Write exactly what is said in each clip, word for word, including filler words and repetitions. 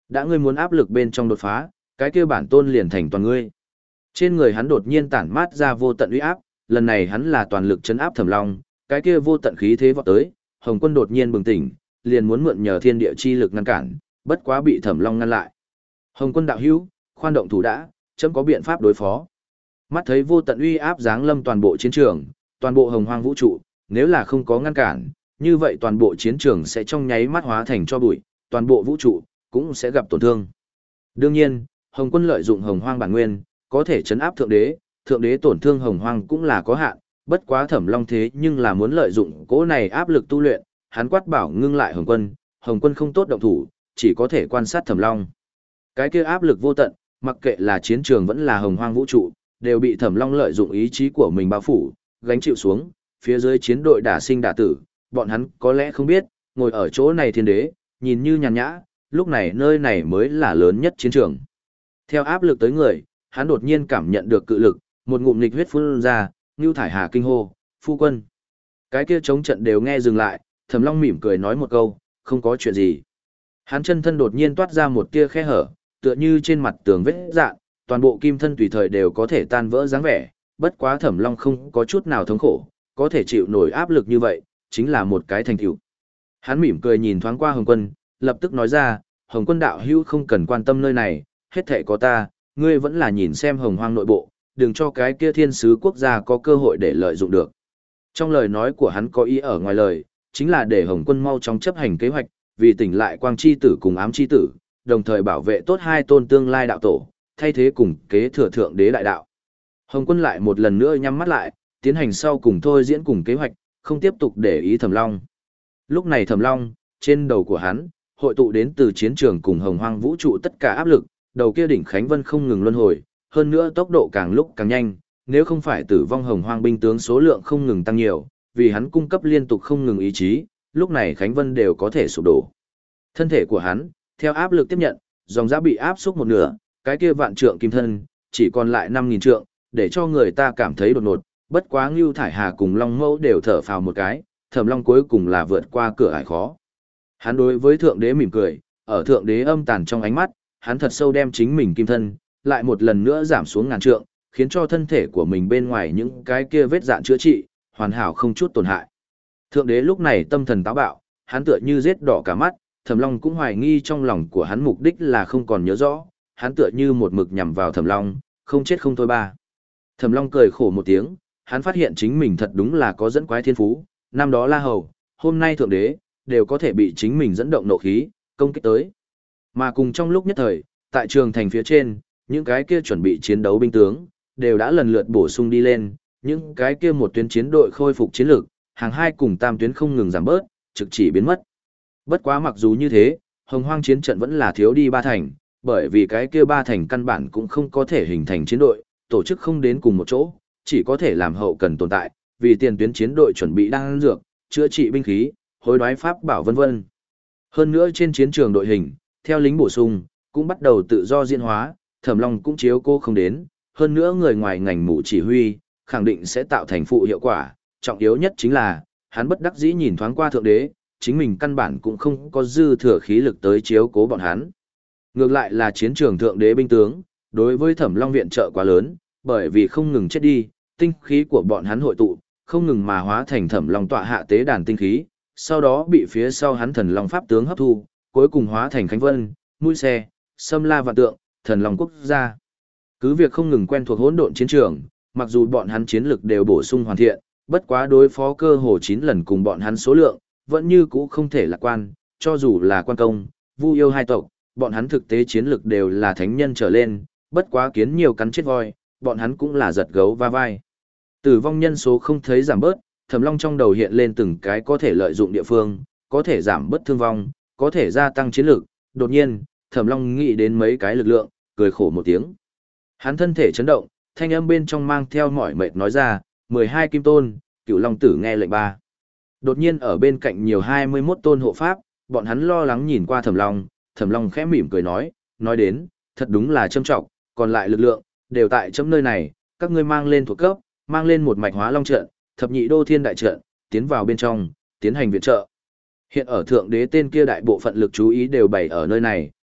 Đã ngươi muốn áp lực bên trong đột phá, cái kia bản tôn liền thành toàn ngươi. Trên người hắn đột nhiên tản mát ra vô tận uy áp, lần này hắn là toàn lực chấn áp Thẩm Long, cái kia vô tận khí thế vọt tới, Hồng Quân đột nhiên bừng tỉnh, liền muốn mượn nhờ thiên địa chi lực ngăn cản, bất quá bị Thẩm Long ngăn lại. Hồng Quân đạo hữu, khoan động thủ đã, chấm có biện pháp đối phó. Mắt thấy vô tận uy áp giáng lâm toàn bộ chiến trường, toàn bộ hồng hoang vũ trụ, nếu là không có ngăn cản, như vậy toàn bộ chiến trường sẽ trong nháy mắt hóa thành cho bụi, toàn bộ vũ trụ cũng sẽ gặp tổn thương. Đương nhiên, Hồng Quân lợi dụng hồng hoang bản nguyên, có thể chấn áp thượng đế, thượng đế tổn thương hồng hoang cũng là có hạn, bất quá Thẩm Long thế nhưng là muốn lợi dụng cỗ này áp lực tu luyện, hắn quát bảo ngưng lại Hồng Quân, Hồng Quân không tốt động thủ, chỉ có thể quan sát Thẩm Long. Cái kia áp lực vô tận, mặc kệ là chiến trường vẫn là hồng hoang vũ trụ, đều bị Thẩm Long lợi dụng ý chí của mình bao phủ, gánh chịu xuống, phía dưới chiến đội đả sinh đả tử, bọn hắn có lẽ không biết, ngồi ở chỗ này thiên đế, nhìn như nhàn nhã, lúc này nơi này mới là lớn nhất chiến trường. Theo áp lực tới người, hắn đột nhiên cảm nhận được cự lực, một ngụm nghịch huyết phun ra, Ngưu Thải Hà kinh hô, phu quân. Cái kia chống trận đều nghe dừng lại, Thẩm Long mỉm cười nói một câu, không có chuyện gì. Hắn chân thân đột nhiên toát ra một tia khe hở, tựa như trên mặt tường vết dạn, toàn bộ kim thân tùy thời đều có thể tan vỡ dáng vẻ, bất quá Thẩm Long không có chút nào thống khổ, có thể chịu nổi áp lực như vậy, chính là một cái thành tựu. Hắn mỉm cười nhìn thoáng qua Hồng Quân, lập tức nói ra, Hồng Quân đạo hữu không cần quan tâm nơi này, hết thảy có ta, ngươi vẫn là nhìn xem hồng hoang nội bộ, đừng cho cái kia thiên sứ quốc gia có cơ hội để lợi dụng được. Trong lời nói của hắn có ý ở ngoài lời, chính là để Hồng Quân mau chóng chấp hành kế hoạch, vì tỉnh lại quang chi tử cùng ám chi tử, đồng thời bảo vệ tốt hai tôn tương lai đạo tổ, thay thế cùng kế thừa thượng đế đại đạo. Hồng Quân lại một lần nữa nhắm mắt lại, tiến hành sau cùng thôi diễn cùng kế hoạch, không tiếp tục để ý Thẩm Long. Lúc này Thẩm Long, trên đầu của hắn, hội tụ đến từ chiến trường cùng hồng hoang vũ trụ tất cả áp lực, đầu kia đỉnh Khánh Vân không ngừng luân hồi, hơn nữa tốc độ càng lúc càng nhanh, nếu không phải tử vong hồng hoang binh tướng số lượng không ngừng tăng nhiều, vì hắn cung cấp liên tục không ngừng ý chí, lúc này Khánh Vân đều có thể sụp đổ. Thân thể của hắn, theo áp lực tiếp nhận, dòng dã bị áp xúc một nửa, cái kia vạn trượng kim thân, chỉ còn lại năm nghìn trượng, để cho người ta cảm thấy đột ngột, bất quá Ngưu Thải Hà cùng Long Mẫu đều thở phào một cái, Thẩm Long cuối cùng là vượt qua cửa ải khó. Hắn đối với thượng đế mỉm cười, ở thượng đế âm tàn trong ánh mắt, hắn thật sâu đem chính mình kim thân, lại một lần nữa giảm xuống ngàn trượng, khiến cho thân thể của mình bên ngoài những cái kia vết dạn chữa trị, hoàn hảo không chút tổn hại. Thượng đế lúc này tâm thần táo bạo, hắn tựa như giết đỏ cả mắt, Thẩm Long cũng hoài nghi trong lòng của hắn mục đích là không còn nhớ rõ, hắn tựa như một mực nhằm vào Thẩm Long, không chết không thôi ba. Thẩm Long cười khổ một tiếng, hắn phát hiện chính mình thật đúng là có dẫn quái thiên phú, năm đó La Hầu, hôm nay thượng đế, đều có thể bị chính mình dẫn động nộ khí, công kích tới. Mà cùng trong lúc nhất thời, tại trường thành phía trên, những cái kia chuẩn bị chiến đấu binh tướng, đều đã lần lượt bổ sung đi lên, những cái kia một tuyến chiến đội khôi phục chiến lược, hàng hai cùng tam tuyến không ngừng giảm bớt, trực chỉ biến mất. Bất quá mặc dù như thế, hồng hoang chiến trận vẫn là thiếu đi ba thành, bởi vì cái kia ba thành căn bản cũng không có thể hình thành chiến đội, tổ chức không đến cùng một chỗ, chỉ có thể làm hậu cần tồn tại, vì tiền tuyến chiến đội chuẩn bị đan dược, chữa trị binh khí, hối đoái pháp bảo vân vân. Hơn nữa trên chiến trường đội hình, theo lính bổ sung, cũng bắt đầu tự do diễn hóa, Thẩm Long cũng chiếu cô không đến, hơn nữa người ngoài ngành mũ chỉ huy, khẳng định sẽ tạo thành phụ hiệu quả, trọng yếu nhất chính là, hắn bất đắc dĩ nhìn thoáng qua thượng đế, chính mình căn bản cũng không có dư thừa khí lực tới chiếu cố bọn hắn. Ngược lại là chiến trường thượng đế binh tướng, đối với Thẩm Long viện trợ quá lớn, bởi vì không ngừng chết đi, tinh khí của bọn hắn hội tụ, không ngừng mà hóa thành Thẩm Long tọa hạ tế đàn tinh khí, sau đó bị phía sau hắn thần long pháp tướng hấp thu, cuối cùng hóa thành Khánh Vân, mũi xe, xâm la vạn tượng, thần long quốc gia. Cứ việc không ngừng quen thuộc hỗn độn chiến trường, mặc dù bọn hắn chiến lực đều bổ sung hoàn thiện, bất quá đối phó cơ hồ chín lần cùng bọn hắn số lượng, vẫn như cũ không thể lạc quan, cho dù là quan công, Vu yêu hai tộc, bọn hắn thực tế chiến lực đều là thánh nhân trở lên, bất quá kiến nhiều cắn chết voi, bọn hắn cũng là giật gấu va vai. Tử vong nhân số không thấy giảm bớt, Thẩm Long trong đầu hiện lên từng cái có thể lợi dụng địa phương, có thể giảm bớt thương vong, có thể gia tăng chiến lực. Đột nhiên, Thẩm Long nghĩ đến mấy cái lực lượng, cười khổ một tiếng. Hắn thân thể chấn động, thanh âm bên trong mang theo mỏi mệt nói ra, mười hai kim tôn, Cửu Long tử nghe lệnh ba. Đột nhiên ở bên cạnh nhiều hai mươi mốt tôn hộ pháp, bọn hắn lo lắng nhìn qua Thẩm Long, Thẩm Long khẽ mỉm cười nói, nói đến, thật đúng là châm trọng, còn lại lực lượng, đều tại chấm nơi này, các ngươi mang lên thuộc cấp, mang lên một mạch hóa long trận, thập nhị đô thiên đại trận, tiến vào bên trong, tiến hành viện trợ. Hiện ở thượng đế tên kia đại bộ phận lực chú ý đều bày ở nơi này,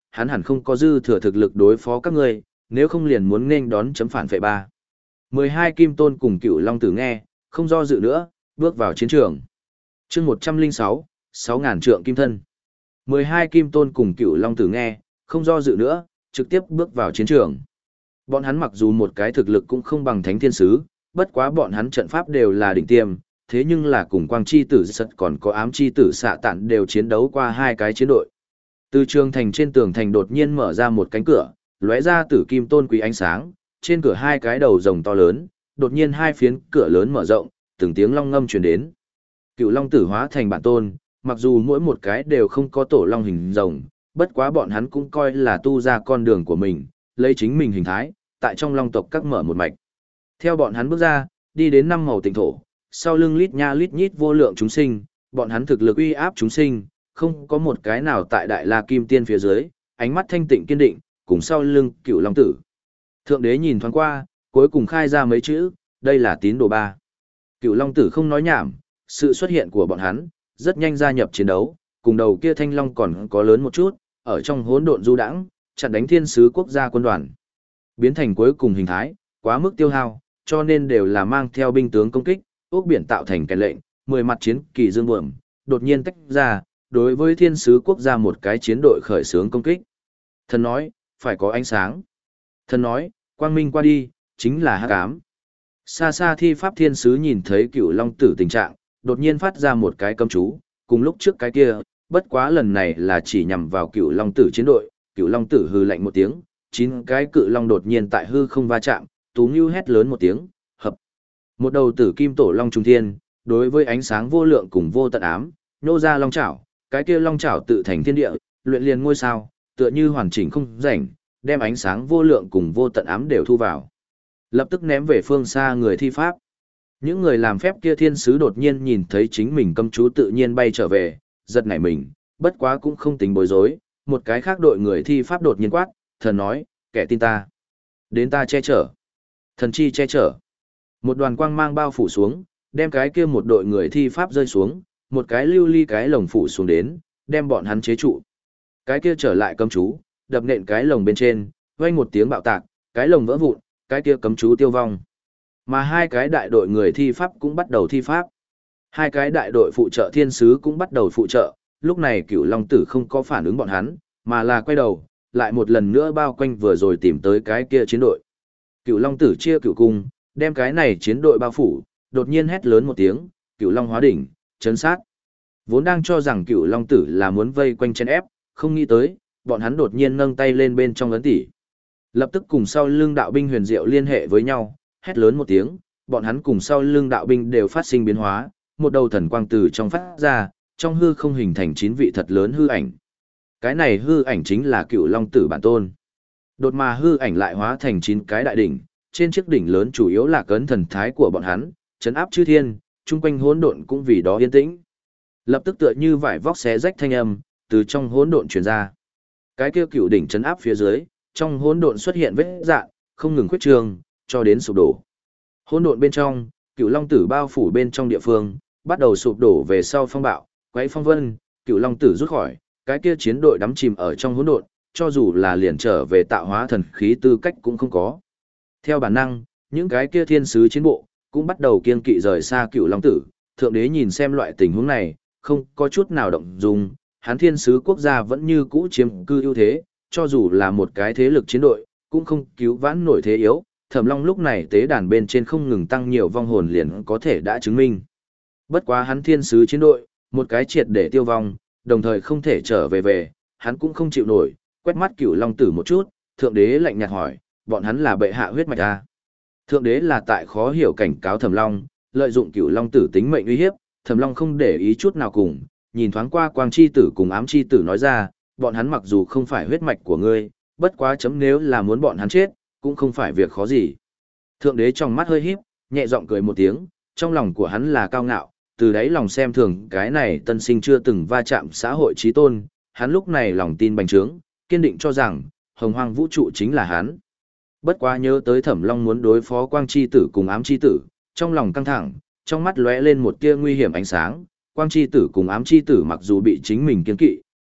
hắn hẳn không có dư thừa thực lực đối phó các ngươi, nếu không liền muốn nên đón chấm phản phệ ba. mười hai kim tôn cùng Cựu Long Tử nghe, không do dự nữa, bước vào chiến trường. Chương một trăm lẻ sáu, sáu ngàn trượng kim thân. mười hai kim tôn cùng Cựu Long Tử nghe, không do dự nữa, trực tiếp bước vào chiến trường. Bọn hắn mặc dù một cái thực lực cũng không bằng Thánh Thiên Sứ, bất quá bọn hắn trận pháp đều là đỉnh tiêm, thế nhưng là cùng Quang Chi Tử Sật còn có Ám Chi Tử Xạ Tản đều chiến đấu qua hai cái chiến đội. Từ trường thành trên tường thành đột nhiên mở ra một cánh cửa, lóe ra tử kim tôn quý ánh sáng, trên cửa hai cái đầu rồng to lớn, đột nhiên hai phiến cửa lớn mở rộng, từng tiếng long ngâm truyền đến. Cựu Long Tử hóa thành bản tôn, mặc dù mỗi một cái đều không có tổ long hình rồng, bất quá bọn hắn cũng coi là tu ra con đường của mình, lấy chính mình hình thái, tại trong long tộc các mở một mạch. Theo bọn hắn bước ra, đi đến năm màu tịnh thổ, sau lưng lít nha lít nhít vô lượng chúng sinh, bọn hắn thực lực uy áp chúng sinh, không có một cái nào tại Đại La Kim Tiên phía dưới, ánh mắt thanh tịnh kiên định, cùng sau lưng Cựu Long Tử. Thượng đế nhìn thoáng qua, cuối cùng khai ra mấy chữ, đây là tín đồ ba. Cựu Long Tử không nói nhảm, sự xuất hiện của bọn hắn, rất nhanh gia nhập chiến đấu, cùng đầu kia thanh long còn có lớn một chút, ở trong hỗn độn du đãng, chặn đánh thiên sứ quốc gia quân đoàn. Biến thành cuối cùng hình thái, quá mức tiêu hao, cho nên đều là mang theo binh tướng công kích, ốc biển tạo thành cái lệnh, mười mặt chiến kỳ dương buồm, đột nhiên tách ra, đối với thiên sứ quốc gia một cái chiến đội khởi xướng công kích. Thần nói, phải có ánh sáng. Thần nói, quang minh qua đi, chính là hắc ám. Xa xa thi pháp thiên sứ nhìn thấy Cựu Long Tử tình trạng, đột nhiên phát ra một cái cấm chú, cùng lúc trước cái kia, bất quá lần này là chỉ nhằm vào Cựu Long Tử chiến đội. Cựu Long Tử hư lạnh một tiếng, chín cái cự long đột nhiên tại hư không va chạm, Tú Nưu hét lớn một tiếng, hợp. Một đầu tử kim tổ long trung thiên, đối với ánh sáng vô lượng cùng vô tận ám, nô ra long chảo, cái kia long chảo tự thành thiên địa, luyện liền ngôi sao, tựa như hoàn chỉnh không rảnh, đem ánh sáng vô lượng cùng vô tận ám đều thu vào. Lập tức ném về phương xa người thi pháp. Những người làm phép kia thiên sứ đột nhiên nhìn thấy chính mình cấm chú tự nhiên bay trở về, giật nảy mình, bất quá cũng không tính bối rối, một cái khác đội người thi pháp đột nhiên quát, thần nói, kẻ tin ta. Đến ta che chở. Thần chi che chở. Một đoàn quang mang bao phủ xuống, đem cái kia một đội người thi pháp rơi xuống, một cái lưu ly cái lồng phủ xuống đến, đem bọn hắn chế trụ. Cái kia trở lại cấm chú, đập nện cái lồng bên trên, vang một tiếng bạo tạc, cái lồng vỡ vụn, cái kia cấm chú tiêu vong. Mà hai cái đại đội người thi pháp cũng bắt đầu thi pháp. Hai cái đại đội phụ trợ thiên sứ cũng bắt đầu phụ trợ, lúc này Cựu Long Tử không có phản ứng bọn hắn, mà là quay đầu, lại một lần nữa bao quanh vừa rồi tìm tới cái kia chiến đội. Cựu Long Tử chia cựu cung, đem cái này chiến đội bao phủ, đột nhiên hét lớn một tiếng, Cựu Long hóa đỉnh, chấn sát. Vốn đang cho rằng Cựu Long Tử là muốn vây quanh chen ép, không nghĩ tới, bọn hắn đột nhiên nâng tay lên bên trong ấn tỷ. Lập tức cùng sau lưng đạo binh huyền diệu liên hệ với nhau, hét lớn một tiếng, bọn hắn cùng sau lưng đạo binh đều phát sinh biến hóa, một đầu thần quang từ trong phát ra, trong hư không hình thành chín vị thật lớn hư ảnh. Cái này hư ảnh chính là Cựu Long Tử bản tôn. Đột mà hư ảnh lại hóa thành chín cái đại đỉnh, trên chiếc đỉnh lớn chủ yếu là cấn thần thái của bọn hắn, trấn áp chư thiên, chung quanh hỗn độn cũng vì đó yên tĩnh. Lập tức tựa như vải vóc xé rách thanh âm, từ trong hỗn độn truyền ra. Cái kia cựu đỉnh trấn áp phía dưới, trong hỗn độn xuất hiện vết rạn, không ngừng khuyết trường, cho đến sụp đổ. Hỗn độn bên trong, Cựu Long Tử bao phủ bên trong địa phương, bắt đầu sụp đổ về sau phong bạo, quấy phong vân, Cựu Long Tử rút khỏi, cái kia chiến đội đắm chìm ở trong hỗn độn, cho dù là liền trở về tạo hóa thần khí tư cách cũng không có. Theo bản năng, những cái kia thiên sứ chiến bộ cũng bắt đầu kiêng kỵ rời xa Cựu Long Tử, thượng đế nhìn xem loại tình huống này, không có chút nào động dung, hắn thiên sứ quốc gia vẫn như cũ chiếm cư ưu thế, cho dù là một cái thế lực chiến đội, cũng không cứu vãn nổi thế yếu. Thẩm Long lúc này tế đàn bên trên không ngừng tăng nhiều vong hồn liền có thể đã chứng minh. Bất quá hắn thiên sứ chiến đội, một cái triệt để tiêu vong, đồng thời không thể trở về về, hắn cũng không chịu nổi, quét mắt Cựu Long Tử một chút, thượng đế lạnh nhạt hỏi, bọn hắn là bệ hạ huyết mạch à? Thượng đế là tại khó hiểu cảnh cáo Thẩm Long, lợi dụng Cựu Long Tử tính mệnh uy hiếp, Thẩm Long không để ý chút nào cùng, nhìn thoáng qua Quang Chi Tử cùng Ám Chi Tử nói ra, bọn hắn mặc dù không phải huyết mạch của ngươi, bất quá chấm nếu là muốn bọn hắn chết, cũng không phải việc khó gì. Thượng đế trong mắt hơi híp, nhẹ giọng cười một tiếng, trong lòng của hắn là cao ngạo, từ đấy lòng xem thường cái này tân sinh chưa từng va chạm xã hội trí tôn, hắn lúc này lòng tin bành trướng, kiên định cho rằng, hồng hoang vũ trụ chính là hắn. Bất quá nhớ tới Thẩm Long muốn đối phó Quang Chi Tử cùng Ám Chi Tử, trong lòng căng thẳng, trong mắt lóe lên một tia nguy hiểm ánh sáng, Quang Chi Tử cùng Ám Chi Tử mặc dù bị chính mình kiêng kỵ,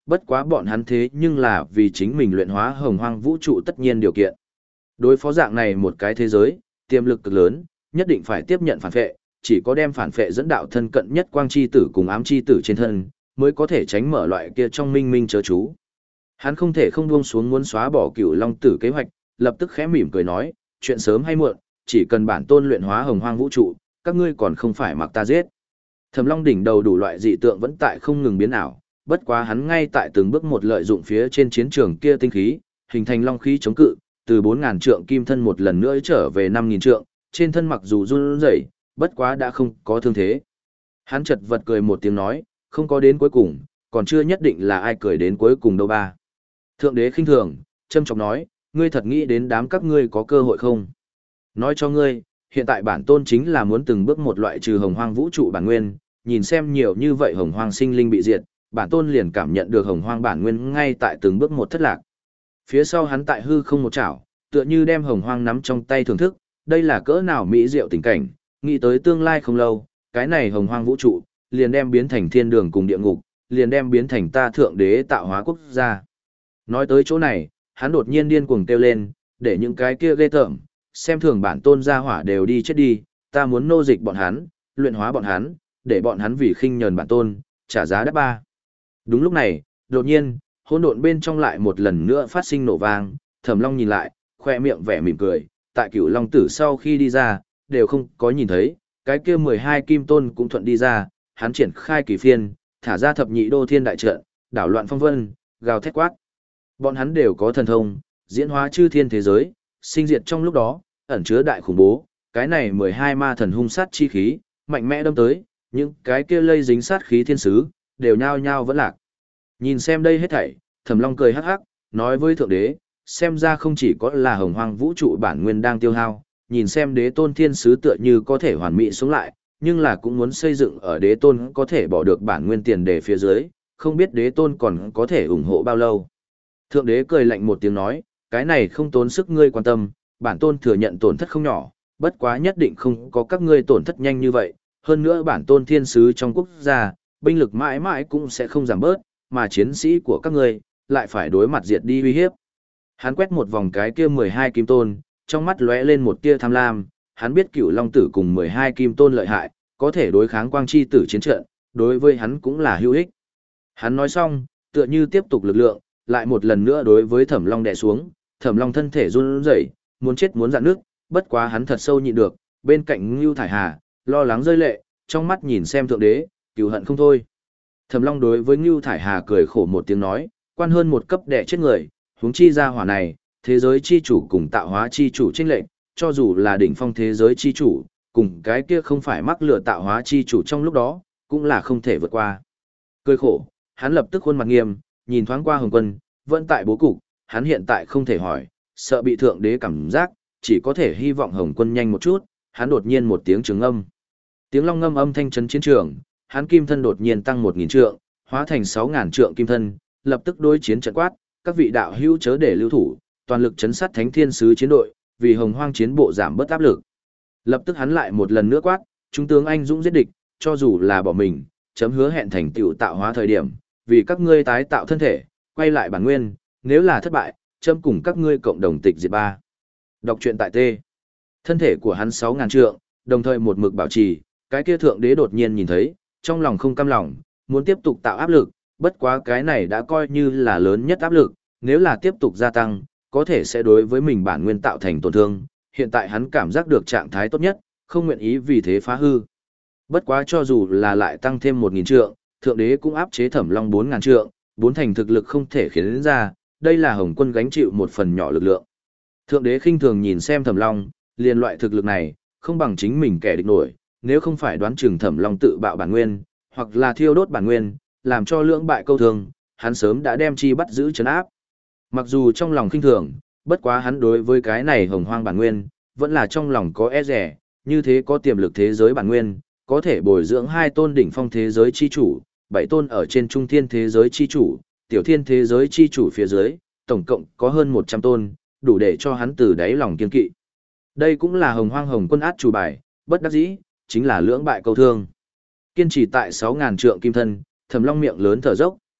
bất quá bọn hắn thế nhưng là vì chính mình luyện hóa hồng hoang vũ trụ tất nhiên điều kiện. Đối phó dạng này một cái thế giới, tiềm lực cực lớn, nhất định phải tiếp nhận phản phệ, chỉ có đem phản phệ dẫn đạo thân cận nhất quang chi tử cùng ám chi tử trên thân, mới có thể tránh mở loại kia trong minh minh chớ chú. Hắn không thể không buông xuống muốn xóa bỏ cửu long tử kế hoạch, lập tức khẽ mỉm cười nói, chuyện sớm hay muộn, chỉ cần bản tôn luyện hóa hồng hoang vũ trụ, các ngươi còn không phải mặc ta giết. Thẩm Long đỉnh đầu đủ loại dị tượng vẫn tại không ngừng biến ảo, bất quá hắn ngay tại từng bước một lợi dụng phía trên chiến trường kia tinh khí, hình thành long khí chống cự, từ bốn ngàn trượng kim thân một lần nữa trở về năm nghìn trượng, trên thân mặc dù run rẩy, bất quá đã không có thương thế. Hắn chật vật cười một tiếng nói, không có đến cuối cùng, còn chưa nhất định là ai cười đến cuối cùng đâu ba. Thượng đế khinh thường, châm chọc nói, ngươi thật nghĩ đến đám các ngươi có cơ hội không? Nói cho ngươi, hiện tại bản tôn chính là muốn từng bước một loại trừ hồng hoang vũ trụ bản nguyên, nhìn xem nhiều như vậy hồng hoang sinh linh bị diệt, bản tôn liền cảm nhận được hồng hoang bản nguyên ngay tại từng bước một thất lạc. Phía sau hắn tại hư không một chảo, tựa như đem hồng hoang nắm trong tay thưởng thức, đây là cỡ nào mỹ diệu tình cảnh, nghĩ tới tương lai không lâu, cái này hồng hoang vũ trụ, liền đem biến thành thiên đường cùng địa ngục, liền đem biến thành ta thượng đế tạo hóa quốc gia. Nói tới chỗ này, hắn đột nhiên điên cuồng kêu lên, để những cái kia ghê tởm, xem thường bản tôn gia hỏa đều đi chết đi, ta muốn nô dịch bọn hắn, luyện hóa bọn hắn, để bọn hắn vì khinh nhờn bản tôn, trả giá đắt ba. Đúng lúc này, đột nhiên, hỗn độn bên trong lại một lần nữa phát sinh nổ vang, Thẩm Long nhìn lại, khoe miệng vẻ mỉm cười, tại Cửu Long Tử sau khi đi ra, đều không có nhìn thấy, cái kia mười hai kim tôn cũng thuận đi ra, hắn triển khai kỳ phiên, thả ra thập nhị đô thiên đại trận, đảo loạn phong vân, gào thét quát. Bọn hắn đều có thần thông, diễn hóa chư thiên thế giới, sinh diệt trong lúc đó, ẩn chứa đại khủng bố, cái này mười hai ma thần hung sát chi khí, mạnh mẽ đâm tới, những cái kia lây dính sát khí thiên sứ, đều nhao nhao vẫn lạc. Nhìn xem đây hết thảy, Thẩm Long cười hắc hắc, nói với Thượng Đế, xem ra không chỉ có là hồng hoang vũ trụ bản nguyên đang tiêu hao, nhìn xem đế tôn thiên sứ tựa như có thể hoàn mỹ sống lại, nhưng là cũng muốn xây dựng ở đế tôn có thể bỏ được bản nguyên tiền đề phía dưới, không biết đế tôn còn có thể ủng hộ bao lâu. Thượng Đế cười lạnh một tiếng nói, cái này không tốn sức ngươi quan tâm, bản tôn thừa nhận tổn thất không nhỏ, bất quá nhất định không có các ngươi tổn thất nhanh như vậy, hơn nữa bản tôn thiên sứ trong quốc gia, binh lực mãi mãi cũng sẽ không giảm bớt, mà chiến sĩ của các ngươi lại phải đối mặt diệt đi uy hiếp. Hắn quét một vòng cái kia mười hai kim tôn, trong mắt lóe lên một tia tham lam, hắn biết Cửu Long Tử cùng mười hai kim tôn lợi hại, có thể đối kháng quang chi tử chiến trận, đối với hắn cũng là hữu ích. Hắn nói xong, tựa như tiếp tục lực lượng, lại một lần nữa đối với Thẩm Long đè xuống, Thẩm Long thân thể run rẩy, muốn chết muốn rạn nước, bất quá hắn thật sâu nhịn được, bên cạnh Ngưu Thải Hà, lo lắng rơi lệ, trong mắt nhìn xem Thượng Đế, cừu hận không thôi. Thẩm Long đối với Ngưu Thải Hà cười khổ một tiếng nói, quan hơn một cấp đẻ chết người, huống chi ra hỏa này, thế giới chi chủ cùng tạo hóa chi chủ chênh lệch, cho dù là đỉnh phong thế giới chi chủ, cùng cái kia không phải mắc lừa tạo hóa chi chủ trong lúc đó, cũng là không thể vượt qua. Cười khổ, hắn lập tức khuôn mặt nghiêm, nhìn thoáng qua Hồng Quân, vẫn tại bố cục, hắn hiện tại không thể hỏi, sợ bị Thượng Đế cảm giác, chỉ có thể hy vọng Hồng Quân nhanh một chút, hắn đột nhiên một tiếng trường âm. Tiếng long ngâm âm thanh chấn chiến trường, hắn kim thân đột nhiên tăng một nghìn trượng, hóa thành sáu ngàn trượng kim thân, lập tức đối chiến trận quát, các vị đạo hữu chớ để lưu thủ, toàn lực chấn sát Thánh Thiên sứ chiến đội, vì Hồng Hoang chiến bộ giảm bớt áp lực. Lập tức hắn lại một lần nữa quát, chúng tướng anh dũng giết địch, cho dù là bỏ mình, chấm hứa hẹn thành tựu tạo hóa thời điểm, vì các ngươi tái tạo thân thể, quay lại bản nguyên, nếu là thất bại, chấm cùng các ngươi cộng đồng tịch diệt ba. Đọc truyện tại T. Thân thể của hắn sáu ngàn trượng, đồng thời một mực bảo trì, cái kia Thượng Đế đột nhiên nhìn thấy, trong lòng không cam lòng, muốn tiếp tục tạo áp lực, bất quá cái này đã coi như là lớn nhất áp lực, nếu là tiếp tục gia tăng, có thể sẽ đối với mình bản nguyên tạo thành tổn thương, hiện tại hắn cảm giác được trạng thái tốt nhất, không nguyện ý vì thế phá hư. Bất quá cho dù là lại tăng thêm một nghìn trượng, Thượng Đế cũng áp chế Thẩm Long bốn ngàn trượng, bốn thành thực lực không thể khiến đến ra, đây là Hồng Quân gánh chịu một phần nhỏ lực lượng. Thượng Đế khinh thường nhìn xem Thẩm Long, liền loại thực lực này, không bằng chính mình kẻ địch nổi, nếu không phải đoán chừng Thẩm Long tự bạo bản nguyên, hoặc là thiêu đốt bản nguyên, làm cho lưỡng bại câu thương, hắn sớm đã đem chi bắt giữ trấn áp. Mặc dù trong lòng khinh thường, bất quá hắn đối với cái này hồng hoang bản nguyên, vẫn là trong lòng có e rẻ, như thế có tiềm lực thế giới bản nguyên, có thể bồi dưỡng hai tôn đỉnh phong thế giới chi chủ, bảy tôn ở trên trung thiên thế giới chi chủ, tiểu thiên thế giới chi chủ phía dưới, tổng cộng có hơn một trăm tôn, đủ để cho hắn từ đáy lòng kiên kỵ. Đây cũng là hồng hoang hồng quân át chủ bài, bất đắc dĩ, chính là lưỡng bại câu thương. Kiên trì tại sáu ngàn trượng kim thân, Thẩm Long miệng lớn thở dốc,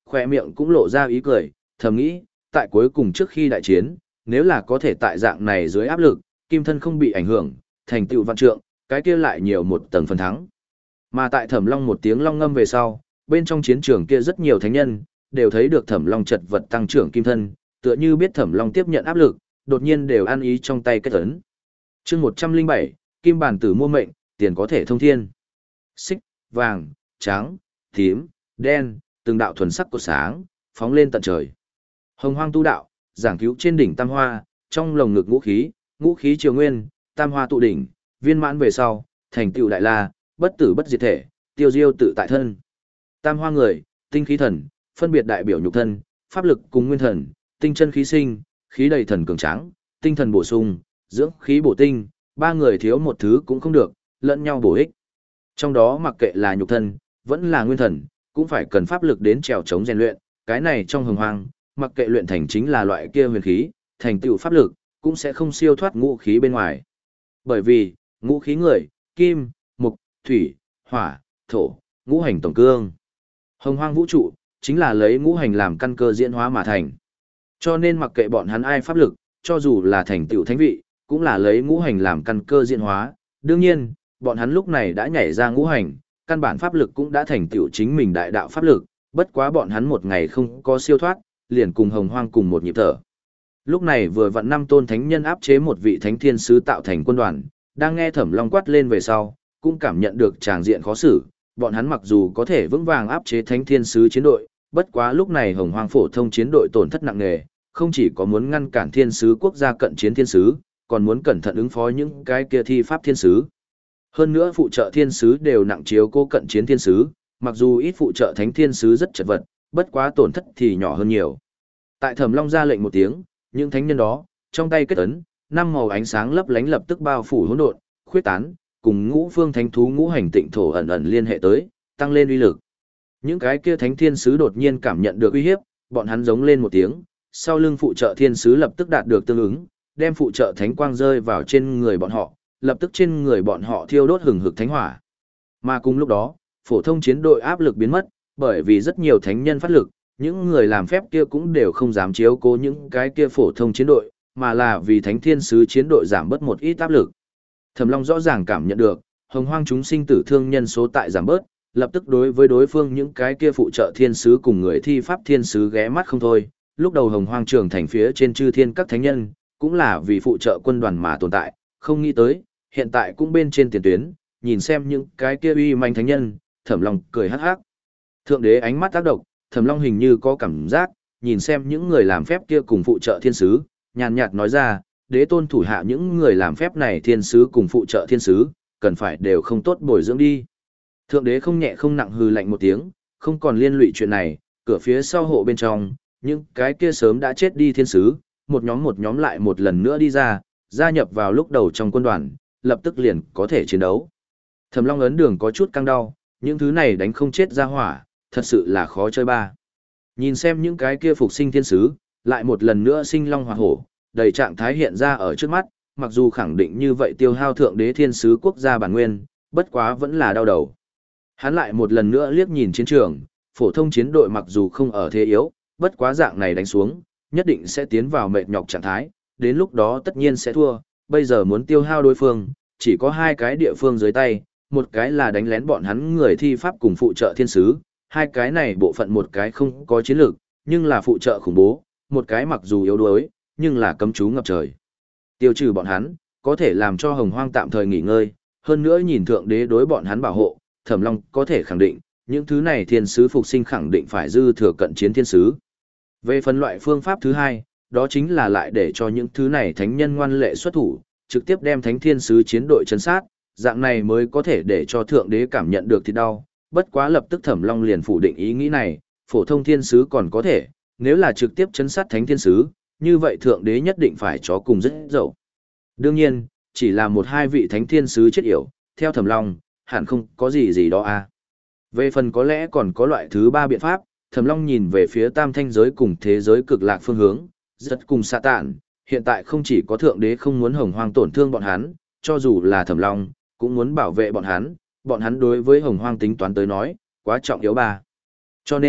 khoe miệng cũng lộ ra ý cười, thầm nghĩ, tại cuối cùng trước khi đại chiến, nếu là có thể tại dạng này dưới áp lực, kim thân không bị ảnh hưởng, thành tựu vạn trượng, cái kia lại nhiều một tầng phần thắng. Mà tại Thẩm Long một tiếng long ngâm về sau, bên trong chiến trường kia rất nhiều thánh nhân, đều thấy được Thẩm Long chật vật tăng trưởng kim thân, tựa như biết Thẩm Long tiếp nhận áp lực, đột nhiên đều ăn ý trong tay kết ấn. Chương một trăm linh bảy, Kim bản tử mua mệnh, tiền có thể thông thiên. Xích, vàng, trắng, tím, đen, từng đạo thuần sắc của sáng, phóng lên tận trời. Hồng Hoang tu đạo, giảng cứu trên đỉnh tam hoa, trong lồng ngực ngũ khí, ngũ khí triều nguyên, tam hoa tụ đỉnh, viên mãn về sau, thành tựu đại la, bất tử bất diệt thể, tiêu diêu tự tại thân. Tam hoa người, tinh khí thần, phân biệt đại biểu nhục thân, pháp lực cùng nguyên thần, tinh chân khí sinh, khí đầy thần cường tráng, tinh thần bổ sung, dưỡng khí bổ tinh, ba người thiếu một thứ cũng không được, lẫn nhau bổ ích. Trong đó mặc kệ là nhục thân, vẫn là nguyên thần, cũng phải cần pháp lực đến trèo chống rèn luyện, cái này trong hồng hoang, mặc kệ luyện thành chính là loại kia huyền khí, thành tựu pháp lực, cũng sẽ không siêu thoát ngũ khí bên ngoài. Bởi vì, ngũ khí người, kim, mộc, thủy, hỏa, thổ, ngũ hành tổng cương. Hồng hoang vũ trụ, chính là lấy ngũ hành làm căn cơ diễn hóa mà thành. Cho nên mặc kệ bọn hắn ai pháp lực, cho dù là thành tựu thánh vị, cũng là lấy ngũ hành làm căn cơ diễn hóa. Đương nhiên, bọn hắn lúc này đã nhảy ra ngũ hành, căn bản pháp lực cũng đã thành tựu chính mình đại đạo pháp lực, bất quá bọn hắn một ngày không có siêu thoát, liền cùng hồng hoang cùng một nhịp thở. Lúc này vừa vặn năm tôn thánh nhân áp chế một vị thánh thiên sứ tạo thành quân đoàn, đang nghe Thẩm Long quát lên về sau, cũng cảm nhận được tràng diện khó xử, bọn hắn mặc dù có thể vững vàng áp chế thánh thiên sứ chiến đội, bất quá lúc này hồng hoang phổ thông chiến đội tổn thất nặng nề, không chỉ có muốn ngăn cản thiên sứ quốc gia cận chiến thiên sứ, còn muốn cẩn thận ứng phó những cái kia thi pháp thiên sứ. Hơn nữa phụ trợ thiên sứ đều nặng chiếu cô cận chiến thiên sứ, mặc dù ít phụ trợ thánh thiên sứ rất chật vật, bất quá tổn thất thì nhỏ hơn nhiều. Tại Thẩm Long ra lệnh một tiếng, những thánh nhân đó, trong tay kết ấn, năm màu ánh sáng lấp lánh lập tức bao phủ hỗn độn, khuyết tán, cùng ngũ phương thánh thú ngũ hành tịnh thổ ẩn ẩn liên hệ tới, tăng lên uy lực. Những cái kia thánh thiên sứ đột nhiên cảm nhận được uy hiếp, bọn hắn giống lên một tiếng, sau lưng phụ trợ thiên sứ lập tức đạt được tương ứng, đem phụ trợ thánh quang rơi vào trên người bọn họ, lập tức trên người bọn họ thiêu đốt hừng hực thánh hỏa. Mà cùng lúc đó, phổ thông chiến đội áp lực biến mất, bởi vì rất nhiều thánh nhân phát lực, những người làm phép kia cũng đều không dám chiếu cố những cái kia phổ thông chiến đội, mà là vì thánh thiên sứ chiến đội giảm bớt một ít áp lực. Thẩm Long rõ ràng cảm nhận được, hồng hoang chúng sinh tử thương nhân số tại giảm bớt, lập tức đối với đối phương những cái kia phụ trợ thiên sứ cùng người thi pháp thiên sứ ghé mắt không thôi. Lúc đầu hồng hoang trường thành phía trên chư thiên các thánh nhân, cũng là vì phụ trợ quân đoàn mà tồn tại, không nghĩ tới, hiện tại cũng bên trên tiền tuyến, nhìn xem những cái kia uy manh thánh nhân, Thẩm Long cười hắc hắc. Thượng đế ánh mắt tác động, Thẩm Long hình như có cảm giác, nhìn xem những người làm phép kia cùng phụ trợ thiên sứ, nhàn nhạt nói ra, đế tôn thủ hạ những người làm phép này thiên sứ cùng phụ trợ thiên sứ, cần phải đều không tốt bồi dưỡng đi. Thượng đế không nhẹ không nặng hừ lạnh một tiếng, không còn liên lụy chuyện này, cửa phía sau hộ bên trong, những cái kia sớm đã chết đi thiên sứ, một nhóm một nhóm lại một lần nữa đi ra, gia nhập vào lúc đầu trong quân đoàn, lập tức liền có thể chiến đấu. Thẩm Long ấn đường có chút căng đau, những thứ này đánh không chết ra hỏa, thật sự là khó chơi ba. Nhìn xem những cái kia phục sinh thiên sứ, lại một lần nữa sinh long hỏa hổ, đầy trạng thái hiện ra ở trước mắt, mặc dù khẳng định như vậy tiêu hao thượng đế thiên sứ quốc gia bản nguyên, bất quá vẫn là đau đầu. Hắn lại một lần nữa liếc nhìn chiến trường, phổ thông chiến đội mặc dù không ở thế yếu, bất quá dạng này đánh xuống, nhất định sẽ tiến vào mệt nhọc trạng thái, đến lúc đó tất nhiên sẽ thua, bây giờ muốn tiêu hao đối phương, chỉ có hai cái địa phương dưới tay, một cái là đánh lén bọn hắn người thi pháp cùng phụ trợ thiên sứ, hai cái này bộ phận một cái không có chiến lược, nhưng là phụ trợ khủng bố, một cái mặc dù yếu đuối, nhưng là cấm chú ngập trời. Tiêu trừ bọn hắn, có thể làm cho hồng hoang tạm thời nghỉ ngơi, hơn nữa nhìn thượng đế đối bọn hắn bảo hộ, Thẩm Long có thể khẳng định, những thứ này thiên sứ phục sinh khẳng định phải dư thừa cận chiến thiên sứ. Về phần loại phương pháp thứ hai, đó chính là lại để cho những thứ này thánh nhân ngoan lệ xuất thủ, trực tiếp đem thánh thiên sứ chiến đội chấn sát, dạng này mới có thể để cho thượng đế cảm nhận được thì đau. Bất quá lập tức Thẩm Long liền phủ định ý nghĩ này, phổ thông thiên sứ còn có thể, nếu là trực tiếp chấn sát thánh thiên sứ, như vậy thượng đế nhất định phải chó cùng rất dậu. Đương nhiên, chỉ là một hai vị thánh thiên sứ chết yểu, theo Thẩm Long, hẳn không có gì gì đó à. Về phần có lẽ còn có loại thứ ba biện pháp, Thẩm Long nhìn về phía tam thanh giới cùng thế giới cực lạc phương hướng, rất cùng xạ tạn, hiện tại không chỉ có thượng đế không muốn hồng hoang tổn thương bọn hắn, cho dù là Thẩm Long, cũng muốn bảo vệ bọn hắn, bọn hắn đối với hồng hoang tính toán tới nói, quá trọng yếu ba. Cho nên,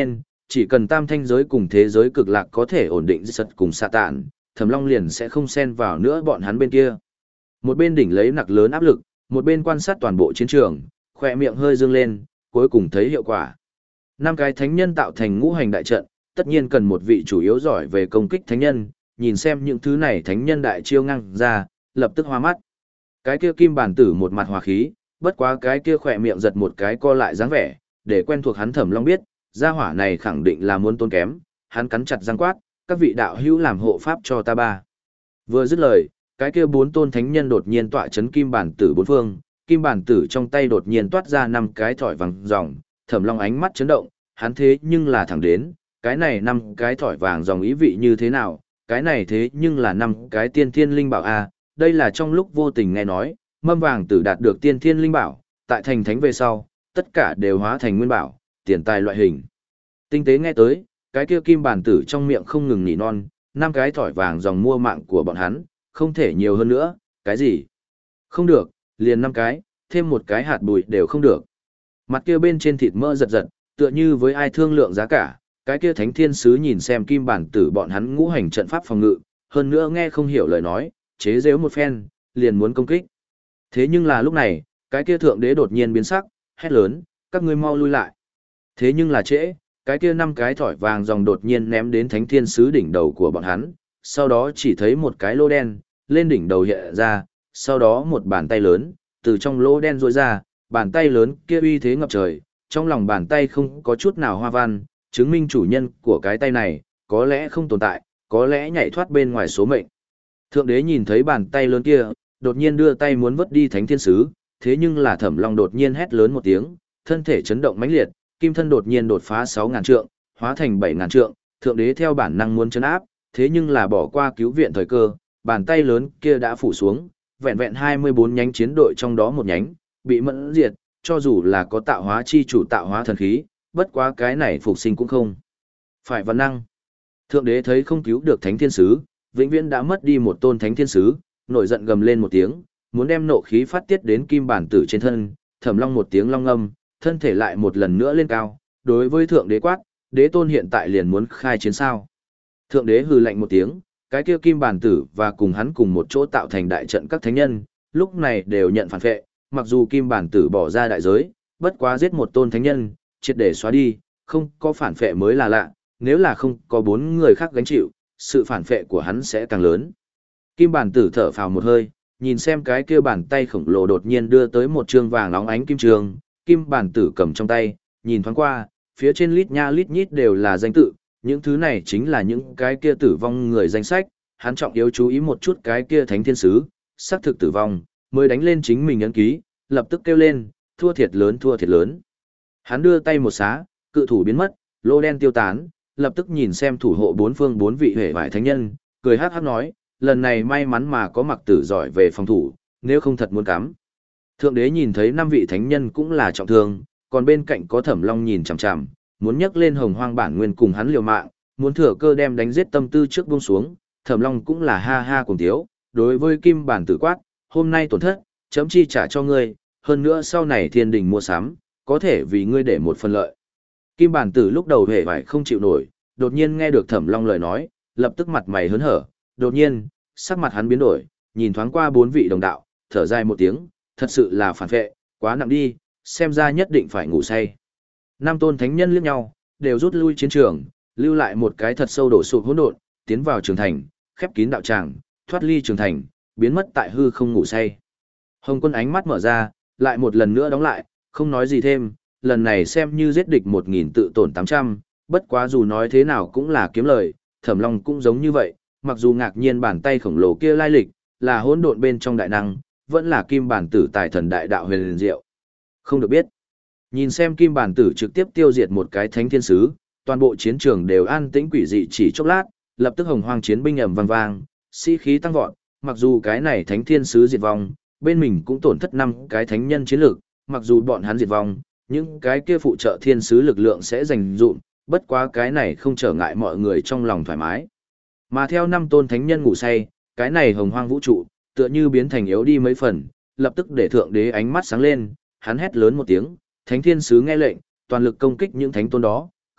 chỉ cần tam thanh giới cùng thế giới cực lạc có thể ổn định sật cùng xạ tạn, Thẩm Long liền sẽ không xen vào nữa bọn hắn bên kia. Một bên đỉnh lấy nặc lớn áp lực, một bên quan sát toàn bộ chiến trường, khỏe miệng hơi dương lên, cuối cùng thấy hiệu quả. Năm cái thánh nhân tạo thành ngũ hành đại trận, tất nhiên cần một vị chủ yếu giỏi về công kích thánh nhân, nhìn xem những thứ này thánh nhân đại chiêu ngang ra, lập tức hoa mắt. Cái kia kim bản tử một mặt hòa khí, bất quá cái kia khỏe miệng giật một cái co lại dáng vẻ, để quen thuộc hắn Thẩm Long biết, gia hỏa này khẳng định là muốn tốn kém, hắn cắn chặt răng quát, các vị đạo hữu làm hộ pháp cho ta ba. Vừa dứt lời, cái kia bốn tôn thánh nhân đột nhiên tọa chấn kim bản tử bốn phương, kim bản tử trong tay đột nhiên toát ra năm cái thỏi vàng ròng, Thẩm Long ánh mắt chấn động, hắn thế nhưng là thẳng đến, cái này năm cái thỏi vàng ròng ý vị như thế nào, cái này thế nhưng là năm cái tiên thiên linh bảo a, đây là trong lúc vô tình nghe nói, mâm vàng tử đạt được tiên thiên linh bảo, tại thành thánh về sau, tất cả đều hóa thành nguyên bảo, tiền tài loại hình. Tinh tế nghe tới, cái kia kim bản tử trong miệng không ngừng nỉ non, năm cái thỏi vàng dòng mua mạng của bọn hắn, không thể nhiều hơn nữa, cái gì? Không được, liền năm cái, thêm một cái hạt bụi đều không được. Mặt kia bên trên thịt mỡ giật giật, tựa như với ai thương lượng giá cả, cái kia thánh thiên sứ nhìn xem kim bản tử bọn hắn ngũ hành trận pháp phòng ngự, hơn nữa nghe không hiểu lời nói, chế giễu một phen, liền muốn công kích. Thế nhưng là lúc này, cái kia thượng đế đột nhiên biến sắc, hét lớn, các ngươi mau lui lại. Thế nhưng là trễ, cái kia năm cái thỏi vàng dòng đột nhiên ném đến thánh thiên sứ đỉnh đầu của bọn hắn, sau đó chỉ thấy một cái lỗ đen, lên đỉnh đầu hiện ra, sau đó một bàn tay lớn, từ trong lỗ đen rỗi ra, bàn tay lớn kia uy thế ngập trời, trong lòng bàn tay không có chút nào hoa văn, chứng minh chủ nhân của cái tay này, có lẽ không tồn tại, có lẽ nhảy thoát bên ngoài số mệnh. Thượng đế nhìn thấy bàn tay lớn kia, đột nhiên đưa tay muốn vớt đi thánh thiên sứ, thế nhưng là Thẩm Long đột nhiên hét lớn một tiếng, thân thể chấn động mãnh liệt, kim thân đột nhiên đột phá sáu ngàn trượng, hóa thành bảy ngàn trượng, thượng đế theo bản năng muốn chấn áp, thế nhưng là bỏ qua cứu viện thời cơ, bàn tay lớn kia đã phủ xuống, vẹn vẹn hai mươi bốn nhánh chiến đội trong đó một nhánh, bị mẫn diệt, cho dù là có tạo hóa chi chủ tạo hóa thần khí, bất quá cái này phục sinh cũng không. Phải văn năng. Thượng đế thấy không cứu được thánh thiên sứ, vĩnh viễn đã mất đi một tôn thánh thiên sứ, nổi giận gầm lên một tiếng, muốn đem nộ khí phát tiết đến kim bản tử trên thân, Thẩm Long một tiếng long âm, thân thể lại một lần nữa lên cao, đối với thượng đế quát, đế tôn hiện tại liền muốn khai chiến sao. Thượng đế hừ lạnh một tiếng, cái kia kim bản tử và cùng hắn cùng một chỗ tạo thành đại trận các thánh nhân, lúc này đều nhận phản phệ, mặc dù kim bản tử bỏ ra đại giới, bất quá giết một tôn thánh nhân, triệt để xóa đi, không có phản phệ mới là lạ, nếu là không có bốn người khác gánh chịu, sự phản phệ của hắn sẽ càng lớn. Kim bản tử thở phào một hơi, nhìn xem cái kia bàn tay khổng lồ đột nhiên đưa tới một trương vàng óng ánh kim trường, kim bản tử cầm trong tay, nhìn thoáng qua, phía trên lít nha lít nhít đều là danh tự, những thứ này chính là những cái kia tử vong người danh sách, hắn trọng yếu chú ý một chút cái kia thánh thiên sứ, xác thực tử vong, mới đánh lên chính mình ấn ký, lập tức kêu lên, thua thiệt lớn thua thiệt lớn. Hắn đưa tay một xá, cự thủ biến mất, lô đen tiêu tán, lập tức nhìn xem thủ hộ bốn phương bốn vị hệ vải thánh nhân, cười hát hát nói, lần này may mắn mà có mặc tử giỏi về phòng thủ, nếu không thật muốn cắm. Thượng đế nhìn thấy năm vị thánh nhân cũng là trọng thương, còn bên cạnh có Thẩm Long nhìn chằm chằm, muốn nhấc lên hồng hoang bản nguyên cùng hắn liều mạng, muốn thừa cơ đem đánh giết tâm tư trước buông xuống, Thẩm Long cũng là ha ha cùng thiếu, đối với kim bản tử quát, hôm nay tổn thất, chấm chi trả cho ngươi, hơn nữa sau này thiên đình mua sắm, có thể vì ngươi để một phần lợi. Kim bản tử lúc đầu hề vải không chịu nổi, đột nhiên nghe được Thẩm Long lời nói, lập tức mặt mày hớn hở, đột nhiên, sắc mặt hắn biến đổi, nhìn thoáng qua bốn vị đồng đạo, thở dài một tiếng, thật sự là phản vệ, quá nặng đi, xem ra nhất định phải ngủ say. Năm tôn thánh nhân liếc nhau, đều rút lui chiến trường, lưu lại một cái thật sâu đổ sụp hỗn độn, tiến vào trường thành, khép kín đạo tràng, thoát ly trường thành, biến mất tại hư không ngủ say. Hồng Quân ánh mắt mở ra, lại một lần nữa đóng lại, không nói gì thêm, lần này xem như giết địch một nghìn tự tổn tám trăm, bất quá dù nói thế nào cũng là kiếm lời, Thẩm Long cũng giống như vậy, mặc dù ngạc nhiên bàn tay khổng lồ kia lai lịch, là hỗn độn bên trong đại năng, vẫn là kim bản tử tài thần đại đạo huyền diệu. Không được biết. Nhìn xem kim bản tử trực tiếp tiêu diệt một cái thánh thiên sứ, toàn bộ chiến trường đều an tĩnh quỷ dị chỉ chốc lát, lập tức hồng hoang chiến binh ầm vang vang, sĩ khí tăng vọt, mặc dù cái này thánh thiên sứ diệt vong, bên mình cũng tổn thất năm cái thánh nhân chiến lực, mặc dù bọn hắn diệt vong, những cái kia phụ trợ thiên sứ lực lượng sẽ giành dụm, bất quá cái này không trở ngại mọi người trong lòng thoải mái. Mà theo năm tôn thánh nhân ngủ say, cái này hồng hoang vũ trụ, tựa như biến thành yếu đi mấy phần, lập tức để thượng đế ánh mắt sáng lên, hắn hét lớn một tiếng, thánh thiên sứ nghe lệnh, toàn lực công kích những thánh tôn đó,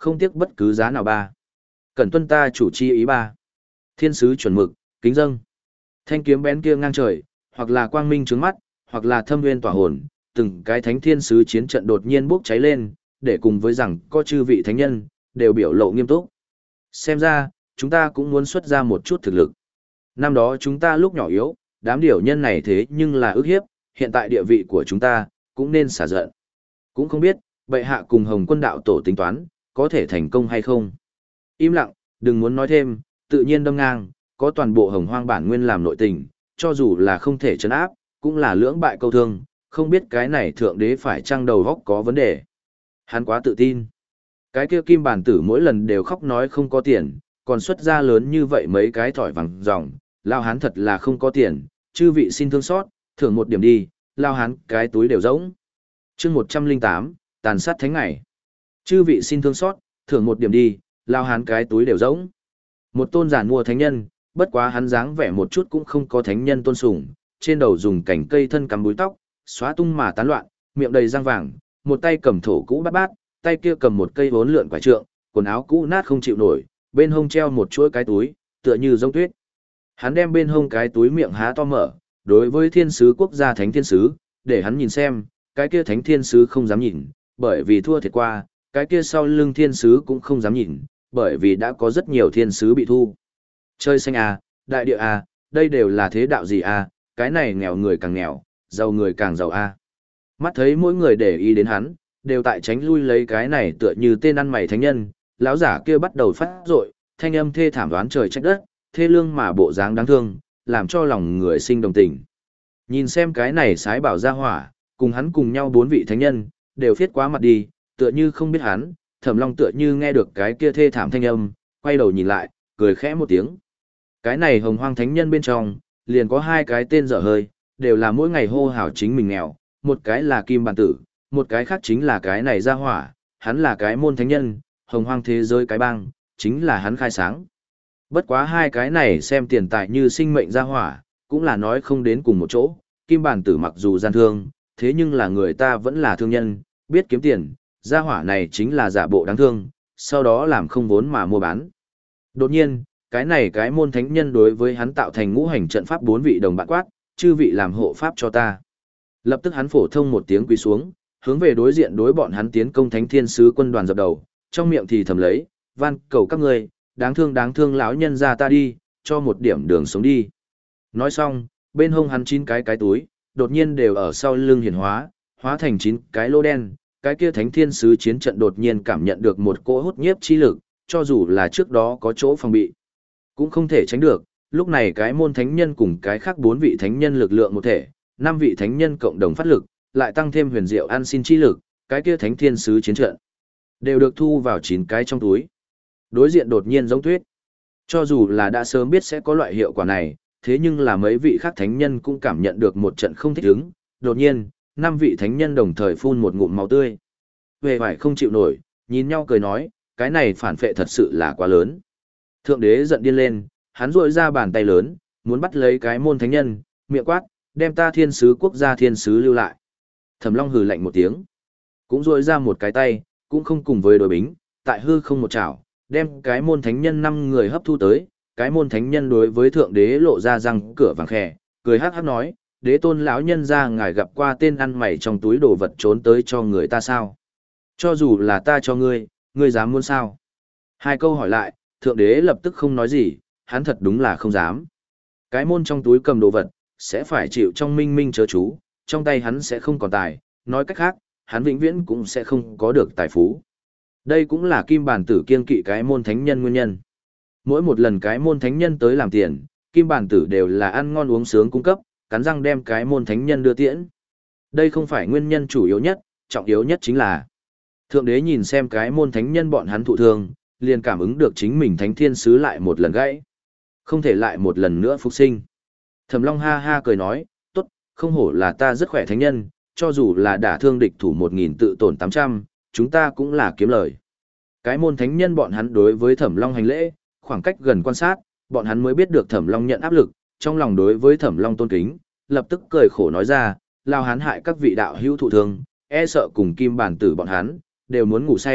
không tiếc bất cứ giá nào ba. Cẩn tuân ta chủ chi ý ba. Thiên sứ chuẩn mực, kính dâng. Thanh kiếm bén kia ngang trời, hoặc là quang minh trướng mắt, hoặc là thâm nguyên tỏa hồn, từng cái thánh thiên sứ chiến trận đột nhiên bốc cháy lên, để cùng với rằng có chư vị thánh nhân, đều biểu lộ nghiêm túc. Xem ra, chúng ta cũng muốn xuất ra một chút thực lực. Năm đó chúng ta lúc nhỏ yếu, đám điều nhân này thế nhưng là ức hiếp, hiện tại địa vị của chúng ta, cũng nên xả giận. Cũng không biết, bệ hạ cùng Hồng Quân đạo tổ tính toán, có thể thành công hay không. Im lặng, đừng muốn nói thêm, tự nhiên đâm ngang, có toàn bộ Hồng Hoang bản nguyên làm nội tình, cho dù là không thể chấn áp, cũng là lưỡng bại câu thương, không biết cái này thượng đế phải chăng đầu góc có vấn đề. Hắn quá tự tin. Cái kia kim bản tử mỗi lần đều khóc nói không có tiền, còn xuất ra lớn như vậy mấy cái thỏi vàng ròng, lao hắn thật là không có tiền, chư vị xin thương xót, thưởng một điểm đi, lao hắn cái túi đều rỗng. chương một trăm linh tám, tàn sát thánh ngày. Chư vị xin thương xót, thưởng một điểm đi, lao hắn cái túi đều rỗng. Một tôn giản mua thánh nhân, bất quá hắn dáng vẻ một chút cũng không có thánh nhân tôn sùng, trên đầu dùng cành cây thân cắm búi tóc, xóa tung mà tán loạn, miệng đầy răng vàng, một tay cầm thổ cũ bát bát, tay kia cầm một cây vốn lượn quả trượng, quần áo cũ nát không chịu nổi, bên hông treo một chuỗi cái túi, tựa như giống tuyết. Hắn đem bên hông cái túi miệng há to mở, đối với thiên sứ quốc gia thánh thiên sứ, để hắn nhìn xem, cái kia thánh thiên sứ không dám nhìn, bởi vì thua thiệt qua, cái kia sau lưng thiên sứ cũng không dám nhìn, bởi vì đã có rất nhiều thiên sứ bị thu. Chơi xanh à, đại địa à, đây đều là thế đạo gì à, cái này nghèo người càng nghèo, giàu người càng giàu à. Mắt thấy mỗi người để ý đến hắn, đều tại tránh lui lấy cái này tựa như tên ăn mày thánh nhân, lão giả kia bắt đầu phát rội, thanh âm thê thảm đoán trời trách đất, thê lương mà bộ dáng đáng thương, làm cho lòng người sinh đồng tình. Nhìn xem cái này sái bảo ra hỏa, cùng hắn cùng nhau bốn vị thánh nhân, đều phiết quá mặt đi, tựa như không biết hắn, Thẩm Long tựa như nghe được cái kia thê thảm thanh âm, quay đầu nhìn lại, cười khẽ một tiếng. Cái này hồng hoang thánh nhân bên trong, liền có hai cái tên dở hơi, đều là mỗi ngày hô hào chính mình nghèo, một cái là Kim Bản Tử, một cái khác chính là cái này ra hỏa, hắn là cái môn thánh nhân, hồng hoang thế giới cái bang, chính là hắn khai sáng. Bất quá hai cái này xem tiền tài như sinh mệnh ra hỏa, cũng là nói không đến cùng một chỗ, Kim Bản Tử mặc dù gian thương, thế nhưng là người ta vẫn là thương nhân, biết kiếm tiền, gia hỏa này chính là giả bộ đáng thương, sau đó làm không vốn mà mua bán. Đột nhiên, cái này cái môn thánh nhân đối với hắn tạo thành ngũ hành trận pháp bốn vị đồng bạn quát, chư vị làm hộ pháp cho ta. Lập tức hắn phổ thông một tiếng quỳ xuống, hướng về đối diện đối bọn hắn tiến công thánh thiên sứ quân đoàn dập đầu, trong miệng thì thầm lấy, van cầu các ngươi, đáng thương đáng thương lão nhân ra ta đi, cho một điểm đường sống đi. Nói xong, bên hông hắn chín cái cái túi, đột nhiên đều ở sau lưng hiển hóa, hóa thành chín cái lô đen, cái kia thánh thiên sứ chiến trận đột nhiên cảm nhận được một cỗ hút nhiếp chi lực, cho dù là trước đó có chỗ phòng bị, cũng không thể tránh được. Lúc này cái môn thánh nhân cùng cái khác bốn vị thánh nhân lực lượng một thể, năm vị thánh nhân cộng đồng phát lực, lại tăng thêm huyền diệu an xin chi lực, cái kia thánh thiên sứ chiến trận đều được thu vào chín cái trong túi. Đối diện đột nhiên giống tuyết. Cho dù là đã sớm biết sẽ có loại hiệu quả này, thế nhưng là mấy vị khác thánh nhân cũng cảm nhận được một trận không thích ứng, đột nhiên, năm vị thánh nhân đồng thời phun một ngụm máu tươi. Về vải không chịu nổi, nhìn nhau cười nói, cái này phản phệ thật sự là quá lớn. Thượng đế giận điên lên, hắn rội ra bàn tay lớn, muốn bắt lấy cái môn thánh nhân, miệng quát, đem ta thiên sứ quốc gia thiên sứ lưu lại. Thẩm Long hừ lạnh một tiếng, cũng rội ra một cái tay, cũng không cùng với đội bính, tại hư không một chảo, đem cái môn thánh nhân năm người hấp thu tới. Cái môn thánh nhân đối với thượng đế lộ ra răng cửa vàng khè, cười hắc hắc nói, đế tôn lão nhân ra ngài gặp qua tên ăn mày trong túi đồ vật trốn tới cho người ta sao? Cho dù là ta cho ngươi, ngươi dám muốn sao? Hai câu hỏi lại, thượng đế lập tức không nói gì, hắn thật đúng là không dám. Cái môn trong túi cầm đồ vật, sẽ phải chịu trong minh minh chớ chú, trong tay hắn sẽ không còn tài, nói cách khác, hắn vĩnh viễn cũng sẽ không có được tài phú. Đây cũng là Kim Bản Tử kiêng kỵ cái môn thánh nhân nguyên nhân. Mỗi một lần cái môn thánh nhân tới làm tiền, Kim Bản Tử đều là ăn ngon uống sướng cung cấp, cắn răng đem cái môn thánh nhân đưa tiễn. Đây không phải nguyên nhân chủ yếu nhất, trọng yếu nhất chính là thượng đế nhìn xem cái môn thánh nhân bọn hắn thụ thương, liền cảm ứng được chính mình thánh thiên sứ lại một lần gãy. Không thể lại một lần nữa phục sinh. Thẩm Long ha ha cười nói, tốt, không hổ là ta rất khỏe thánh nhân, cho dù là đả thương địch thủ một nghìn tự tổn tám trăm, chúng ta cũng là kiếm lời. Cái môn thánh nhân bọn hắn đối với Thẩm Long hành lễ, khoảng cách gần quan sát, bọn hắn mới biết được Thẩm Long nhận áp lực, trong lòng đối với Thẩm Long tôn kính, lập tức cười khổ nói ra, lao hắn hại các vị đạo hữu thụ thương, e sợ cùng Kim Bản Tử bọn hắn, đều muốn ngủ say,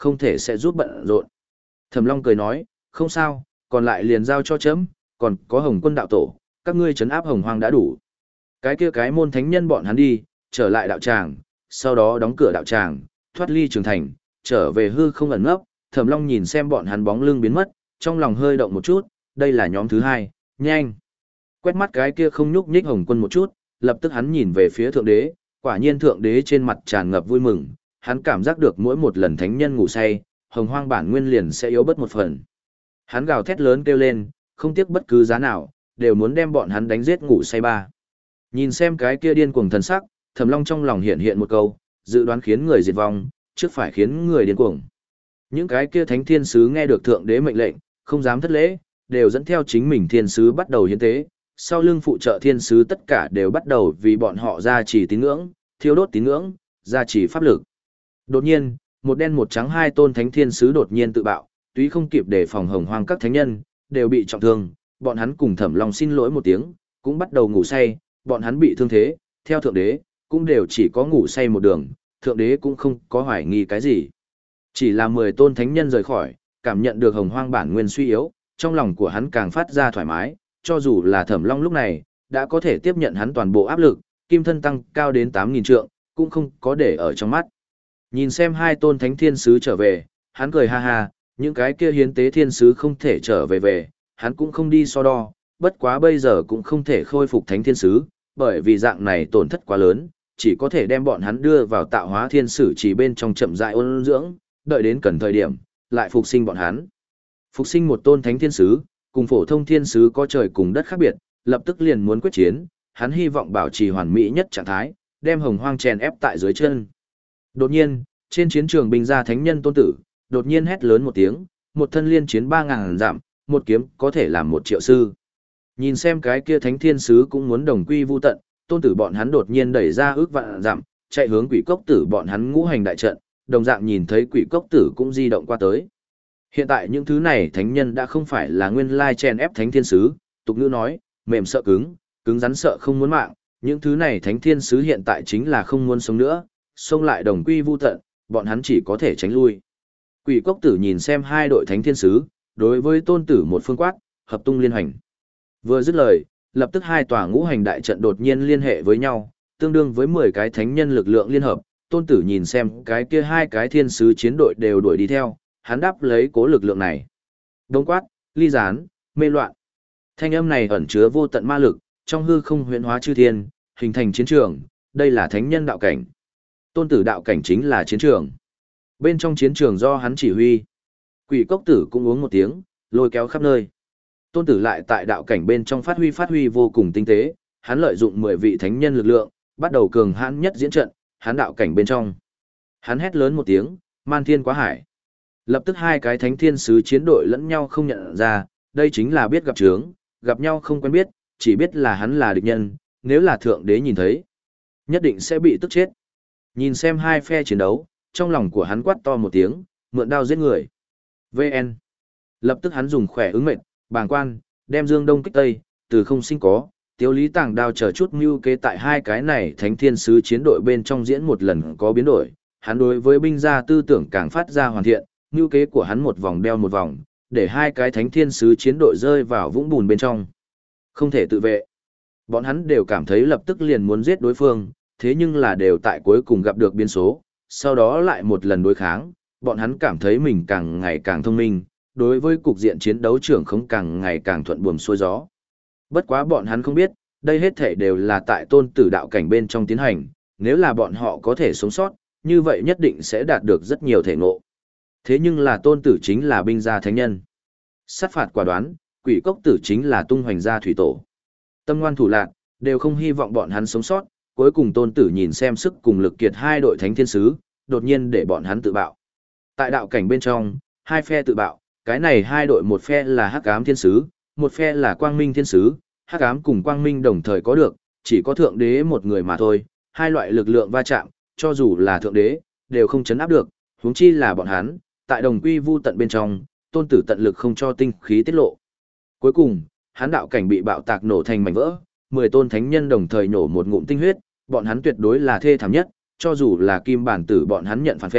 không thể sẽ giúp bận rộn. Thẩm Long cười nói, không sao, còn lại liền giao cho chấm, còn có Hồng Quân đạo tổ, các ngươi trấn áp Hồng Hoang đã đủ. Cái kia cái môn thánh nhân bọn hắn đi, trở lại đạo tràng, sau đó đóng cửa đạo tràng, thoát ly trường thành, trở về hư không ẩn nấp. Thẩm Long nhìn xem bọn hắn bóng lưng biến mất, trong lòng hơi động một chút, đây là nhóm thứ hai, nhanh. Quét mắt cái kia không nhúc nhích Hồng Quân một chút, lập tức hắn nhìn về phía thượng đế, quả nhiên thượng đế trên mặt tràn ngập vui mừng, hắn cảm giác được mỗi một lần thánh nhân ngủ say, Hồng Hoang bản nguyên liền sẽ yếu bớt một phần. Hắn gào thét lớn kêu lên, không tiếc bất cứ giá nào, đều muốn đem bọn hắn đánh giết ngủ say ba. Nhìn xem cái kia điên cuồng thần sắc, Thẩm Long trong lòng hiện hiện một câu, dự đoán khiến người diệt vong, trước phải khiến người điên cuồng. Những cái kia thánh thiên sứ nghe được thượng đế mệnh lệnh, không dám thất lễ, đều dẫn theo chính mình thiên sứ bắt đầu hiến tế, sau lưng phụ trợ thiên sứ tất cả đều bắt đầu vì bọn họ gia trì tín ngưỡng, thiêu đốt tín ngưỡng, gia trì pháp lực. Đột nhiên, một đen một trắng hai tôn thánh thiên sứ đột nhiên tự bạo, tuy không kịp để phòng Hồng Hoang các thánh nhân, đều bị trọng thương, bọn hắn cùng Thẩm Long xin lỗi một tiếng, cũng bắt đầu ngủ say, bọn hắn bị thương thế, theo thượng đế, cũng đều chỉ có ngủ say một đường, thượng đế cũng không có hoài nghi cái gì. Chỉ là mười tôn thánh nhân rời khỏi, cảm nhận được Hồng Hoang bản nguyên suy yếu, trong lòng của hắn càng phát ra thoải mái, cho dù là Thẩm Long lúc này, đã có thể tiếp nhận hắn toàn bộ áp lực, kim thân tăng cao đến tám nghìn trượng, cũng không có để ở trong mắt. Nhìn xem hai tôn thánh thiên sứ trở về, hắn cười ha ha, những cái kia hiến tế thiên sứ không thể trở về về, hắn cũng không đi so đo, bất quá bây giờ cũng không thể khôi phục thánh thiên sứ, bởi vì dạng này tổn thất quá lớn, chỉ có thể đem bọn hắn đưa vào tạo hóa thiên sử chỉ bên trong chậm rãi ôn dưỡng, đợi đến cần thời điểm, lại phục sinh bọn hắn. Phục sinh một tôn thánh thiên sứ, cùng phổ thông thiên sứ có trời cùng đất khác biệt, lập tức liền muốn quyết chiến, hắn hy vọng bảo trì hoàn mỹ nhất trạng thái, đem Hồng Hoang chèn ép tại dưới chân. Đột nhiên, trên chiến trường binh ra thánh nhân tôn tử, đột nhiên hét lớn một tiếng, một thân liên chiến ba ngàn dặm, một kiếm có thể làm một triệu sư. Nhìn xem cái kia thánh thiên sứ cũng muốn đồng quy vu tận, tôn tử bọn hắn đột nhiên đẩy ra ước vạn dặm, chạy hướng quỷ cốc tử bọn hắn ngũ hành đại trận, đồng dạng nhìn thấy quỷ cốc tử cũng di động qua tới. Hiện tại những thứ này thánh nhân đã không phải là nguyên lai chèn ép thánh thiên sứ, tục ngữ nói, mềm sợ cứng, cứng rắn sợ không muốn mạng, những thứ này thánh thiên sứ hiện tại chính là không muốn sống nữa, xông lại đồng quy vu tận, bọn hắn chỉ có thể tránh lui. Quỷ cốc tử nhìn xem hai đội thánh thiên sứ, đối với tôn tử một phương quát, hợp tung liên hành. Vừa dứt lời, lập tức hai tòa ngũ hành đại trận đột nhiên liên hệ với nhau, tương đương với mười cái thánh nhân lực lượng liên hợp, tôn tử nhìn xem cái kia hai cái thiên sứ chiến đội đều đuổi đi theo, hắn đáp lấy cố lực lượng này. Đông quát, ly gián, mê loạn. Thanh âm này ẩn chứa vô tận ma lực, trong hư không huyễn hóa chư thiên, hình thành chiến trường, đây là thánh nhân đạo cảnh. Tôn tử đạo cảnh chính là chiến trường. Bên trong chiến trường do hắn chỉ huy. Quỷ cốc tử cũng uống một tiếng, lôi kéo khắp nơi. Tôn tử lại tại đạo cảnh bên trong phát huy phát huy vô cùng tinh tế, hắn lợi dụng mười vị thánh nhân lực lượng, bắt đầu cường hãn nhất diễn trận, hắn đạo cảnh bên trong. Hắn hét lớn một tiếng, man thiên quá hải. Lập tức hai cái thánh thiên sứ chiến đội lẫn nhau không nhận ra, đây chính là biết gặp chướng, gặp nhau không quen biết, chỉ biết là hắn là địch nhân, nếu là thượng đế nhìn thấy, nhất định sẽ bị tức chết. Nhìn xem hai phe chiến đấu, trong lòng của hắn quát to một tiếng, mượn đao giết người. vê en. Lập tức hắn dùng khỏe ứng mệnh, bàng quan, đem dương đông kích tây, từ không sinh có, tiếu lý tàng đao chờ chút mưu kế tại hai cái này thánh thiên sứ chiến đội bên trong diễn một lần có biến đổi. Hắn đối với binh gia tư tưởng càng phát ra hoàn thiện, mưu kế của hắn một vòng đeo một vòng, để hai cái thánh thiên sứ chiến đội rơi vào vũng bùn bên trong. Không thể tự vệ. Bọn hắn đều cảm thấy lập tức liền muốn giết đối phương, thế nhưng là đều tại cuối cùng gặp được biến số, sau đó lại một lần đối kháng, bọn hắn cảm thấy mình càng ngày càng thông minh, đối với cục diện chiến đấu trưởng không càng ngày càng thuận buồm xuôi gió. Bất quá bọn hắn không biết, đây hết thể đều là tại tôn tử đạo cảnh bên trong tiến hành, nếu là bọn họ có thể sống sót, như vậy nhất định sẽ đạt được rất nhiều thể ngộ. Thế nhưng là tôn tử chính là binh gia thánh nhân. Sát phạt quả đoán, quỷ cốc tử chính là tung hoành gia thủy tổ. Tâm ngoan thủ lạc, đều không hy vọng bọn hắn sống sót, cuối cùng tôn tử nhìn xem sức cùng lực kiệt hai đội thánh thiên sứ, đột nhiên để bọn hắn tự bạo. Tại đạo cảnh bên trong, hai phe tự bạo, cái này hai đội một phe là hắc ám thiên sứ, một phe là quang minh thiên sứ, hắc ám cùng quang minh đồng thời có được, chỉ có thượng đế một người mà thôi, hai loại lực lượng va chạm, cho dù là thượng đế, đều không chấn áp được, huống chi là bọn hắn, tại đồng quy vu tận bên trong, tôn tử tận lực không cho tinh khí tiết lộ. Cuối cùng, hắn đạo cảnh bị bạo tạc nổ thành mảnh vỡ, mười tôn thánh nhân đồng thời nổ một ngụm tinh huyết, bọn hắn tuyệt đối là thê thảm nhất, cho dù là kim bản tử bọn hắn nhận phản phệ,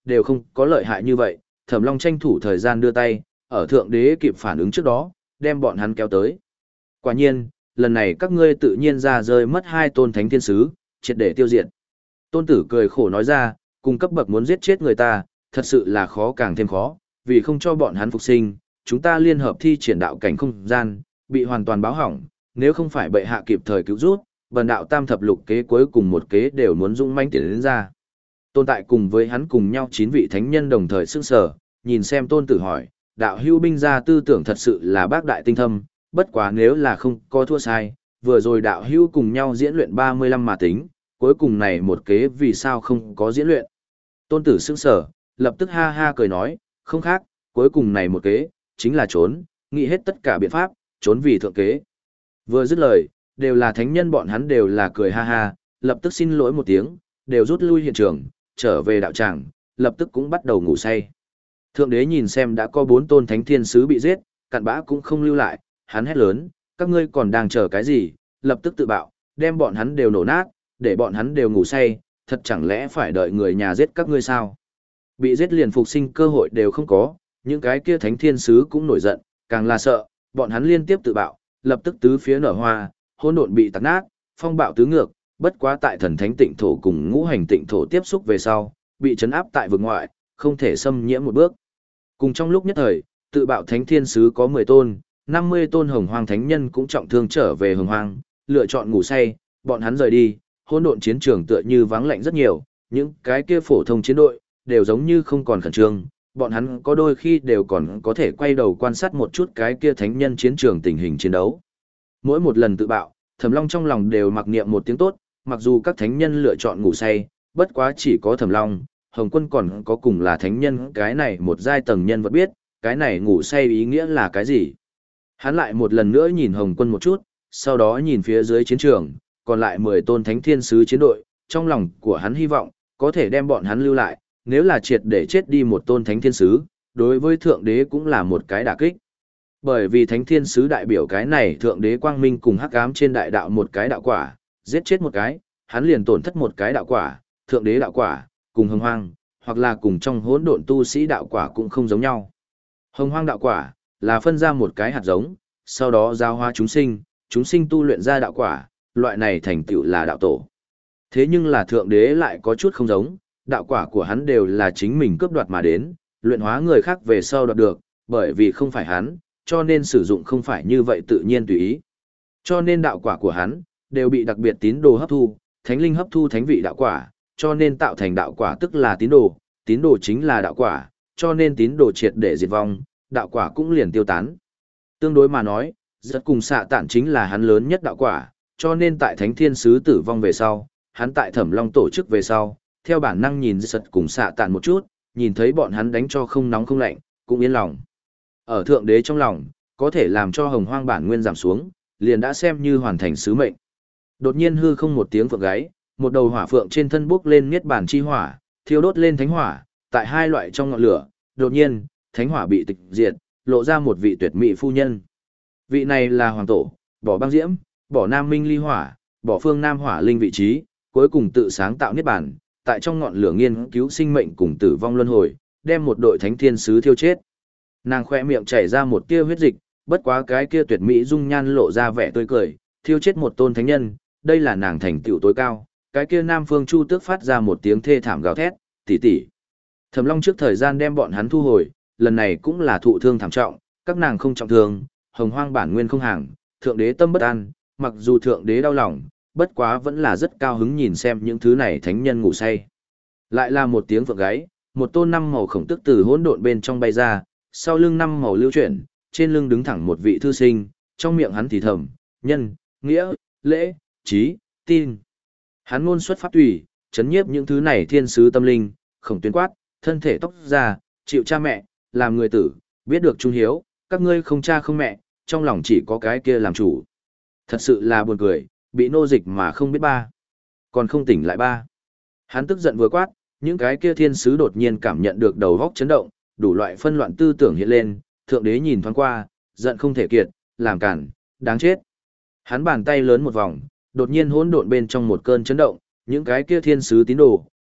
đều không có lợi hại như vậy, Thẩm Long tranh thủ thời gian đưa tay, ở thượng đế kịp phản ứng trước đó, đem bọn hắn kéo tới. Quả nhiên, lần này các ngươi tự nhiên ra rơi mất hai tôn thánh thiên sứ, triệt để tiêu diệt. Tôn Tử cười khổ nói ra, cùng cấp bậc muốn giết chết người ta, thật sự là khó càng thêm khó, vì không cho bọn hắn phục sinh, chúng ta liên hợp thi triển đạo cảnh không gian, bị hoàn toàn báo hỏng, nếu không phải bệ hạ kịp thời cứu rút, bần đạo tam thập lục kế cuối cùng một kế đều muốn dũng mãnh tiến đến ra. Tồn tại cùng với hắn cùng nhau chín vị thánh nhân đồng thời sững sờ, nhìn xem Tôn Tử hỏi, đạo hưu binh gia tư tưởng thật sự là bác đại tinh thâm, bất quá nếu là không có thua sai, vừa rồi đạo hưu cùng nhau diễn luyện ba mươi lăm mà tính, cuối cùng này một kế vì sao không có diễn luyện. Tôn Tử sững sờ, lập tức ha ha cười nói, không khác, cuối cùng này một kế, chính là trốn, nghĩ hết tất cả biện pháp, trốn vì thượng kế. Vừa dứt lời, đều là thánh nhân bọn hắn đều là cười ha ha, lập tức xin lỗi một tiếng, đều rút lui hiện trường, trở về đạo tràng, lập tức cũng bắt đầu ngủ say. Thượng đế nhìn xem đã có bốn tôn thánh thiên sứ bị giết, cặn bã cũng không lưu lại, hắn hét lớn, các ngươi còn đang chờ cái gì, lập tức tự bạo, đem bọn hắn đều nổ nát, để bọn hắn đều ngủ say, thật chẳng lẽ phải đợi người nhà giết các ngươi sao? Bị giết liền phục sinh cơ hội đều không có, những cái kia thánh thiên sứ cũng nổi giận, càng là sợ, bọn hắn liên tiếp tự bạo, lập tức tứ phía nở hoa, hỗn độn bị tạc nát, phong bạo tứ ngược, bất quá tại thần thánh tịnh thổ cùng ngũ hành tịnh thổ tiếp xúc về sau, bị chấn áp tại vực ngoại, không thể xâm nhiễm một bước. Cùng trong lúc nhất thời, tự bạo thánh thiên sứ có mười tôn, năm mươi tôn hồng hoang thánh nhân cũng trọng thương trở về hồng hoang, lựa chọn ngủ say, bọn hắn rời đi, hỗn độn chiến trường tựa như vắng lạnh rất nhiều, những cái kia phổ thông chiến đội đều giống như không còn khẩn trương, bọn hắn có đôi khi đều còn có thể quay đầu quan sát một chút cái kia thánh nhân chiến trường tình hình chiến đấu. Mỗi một lần tự bạo, Thẩm Long trong lòng đều mặc niệm một tiếng tốt, mặc dù các thánh nhân lựa chọn ngủ say, bất quá chỉ có Thẩm Long, Hồng Quân còn có cùng là thánh nhân, cái này một giai tầng nhân vật biết, cái này ngủ say ý nghĩa là cái gì. Hắn lại một lần nữa nhìn Hồng Quân một chút, sau đó nhìn phía dưới chiến trường, còn lại mười tôn thánh thiên sứ chiến đội, trong lòng của hắn hy vọng, có thể đem bọn hắn lưu lại, nếu là triệt để chết đi một tôn thánh thiên sứ, đối với thượng đế cũng là một cái đả kích. Bởi vì thánh thiên sứ đại biểu cái này thượng đế quang minh cùng hắc ám trên đại đạo một cái đạo quả, giết chết một cái, hắn liền tổn thất một cái đạo quả, thượng đế đạo quả, cùng hồng hoang, hoặc là cùng trong hỗn độn tu sĩ đạo quả cũng không giống nhau. Hồng hoang đạo quả là phân ra một cái hạt giống, sau đó giao hóa chúng sinh, chúng sinh tu luyện ra đạo quả, loại này thành tựu là đạo tổ. Thế nhưng là thượng đế lại có chút không giống, đạo quả của hắn đều là chính mình cướp đoạt mà đến, luyện hóa người khác về sau đoạt được, bởi vì không phải hắn, cho nên sử dụng không phải như vậy tự nhiên tùy ý. Cho nên đạo quả của hắn đều bị đặc biệt tín đồ hấp thu, thánh linh hấp thu thánh vị đạo quả, cho nên tạo thành đạo quả tức là tín đồ, tín đồ chính là đạo quả, cho nên tín đồ triệt để diệt vong, đạo quả cũng liền tiêu tán. Tương đối mà nói, rất cùng xạ tản chính là hắn lớn nhất đạo quả, cho nên tại thánh thiên sứ tử vong về sau, hắn tại Thẩm Long tổ chức về sau, theo bản năng nhìn giật cùng xạ tản một chút, nhìn thấy bọn hắn đánh cho không nóng không lạnh, cũng yên lòng. Ở thượng đế trong lòng, có thể làm cho hồng hoang bản nguyên giảm xuống, liền đã xem như hoàn thành sứ mệnh. Đột nhiên hư không một tiếng phượng gáy, một đầu hỏa phượng trên thân bốc lên niết bàn chi hỏa, thiêu đốt lên thánh hỏa, tại hai loại trong ngọn lửa, đột nhiên, thánh hỏa bị tịch diệt, lộ ra một vị tuyệt mỹ phu nhân. Vị này là hoàng tổ, bỏ băng diễm, bỏ nam minh ly hỏa, bỏ phương nam hỏa linh vị trí, cuối cùng tự sáng tạo niết bàn, tại trong ngọn lửa nghiên cứu sinh mệnh cùng tử vong luân hồi, đem một đội thánh thiên sứ thiêu chết. Nàng khoe miệng chảy ra một tia huyết dịch, bất quá cái kia tuyệt mỹ dung nhan lộ ra vẻ tươi cười, thiêu chết một tôn thánh nhân, đây là nàng thành tựu tối cao. Cái kia Nam Phương Chu Tước phát ra một tiếng thê thảm gào thét, tỷ tỷ. Thẩm Long trước thời gian đem bọn hắn thu hồi, lần này cũng là thụ thương thảm trọng, các nàng không trọng thương, hồng hoang bản nguyên không hàng, thượng đế tâm bất an, mặc dù thượng đế đau lòng, bất quá vẫn là rất cao hứng nhìn xem những thứ này thánh nhân ngủ say. Lại là một tiếng vượng gáy, một tôn năm màu khổng tức từ hỗn độn bên trong bay ra, sau lưng năm màu lưu chuyển, trên lưng đứng thẳng một vị thư sinh, trong miệng hắn thì thầm, nhân, nghĩa, lễ, trí, tin. Hắn ngôn xuất pháp tùy, chấn nhiếp những thứ này thiên sứ tâm linh, khổng tuyến quát, thân thể tóc ra, chịu cha mẹ, làm người tử, biết được trung hiếu, các ngươi không cha không mẹ, trong lòng chỉ có cái kia làm chủ. Thật sự là buồn cười, bị nô dịch mà không biết ba. Còn không tỉnh lại ba. Hắn tức giận vừa quát, những cái kia thiên sứ đột nhiên cảm nhận được đầu góc chấn động, đủ loại phân loạn tư tưởng hiện lên, thượng đế nhìn thoáng qua, giận không thể kiệt, làm cản, đáng chết. Hắn bàn tay lớn một vòng, đột nhiên hỗn độn bên trong một cơn chấn động, những cái kia thiên sứ tín đồ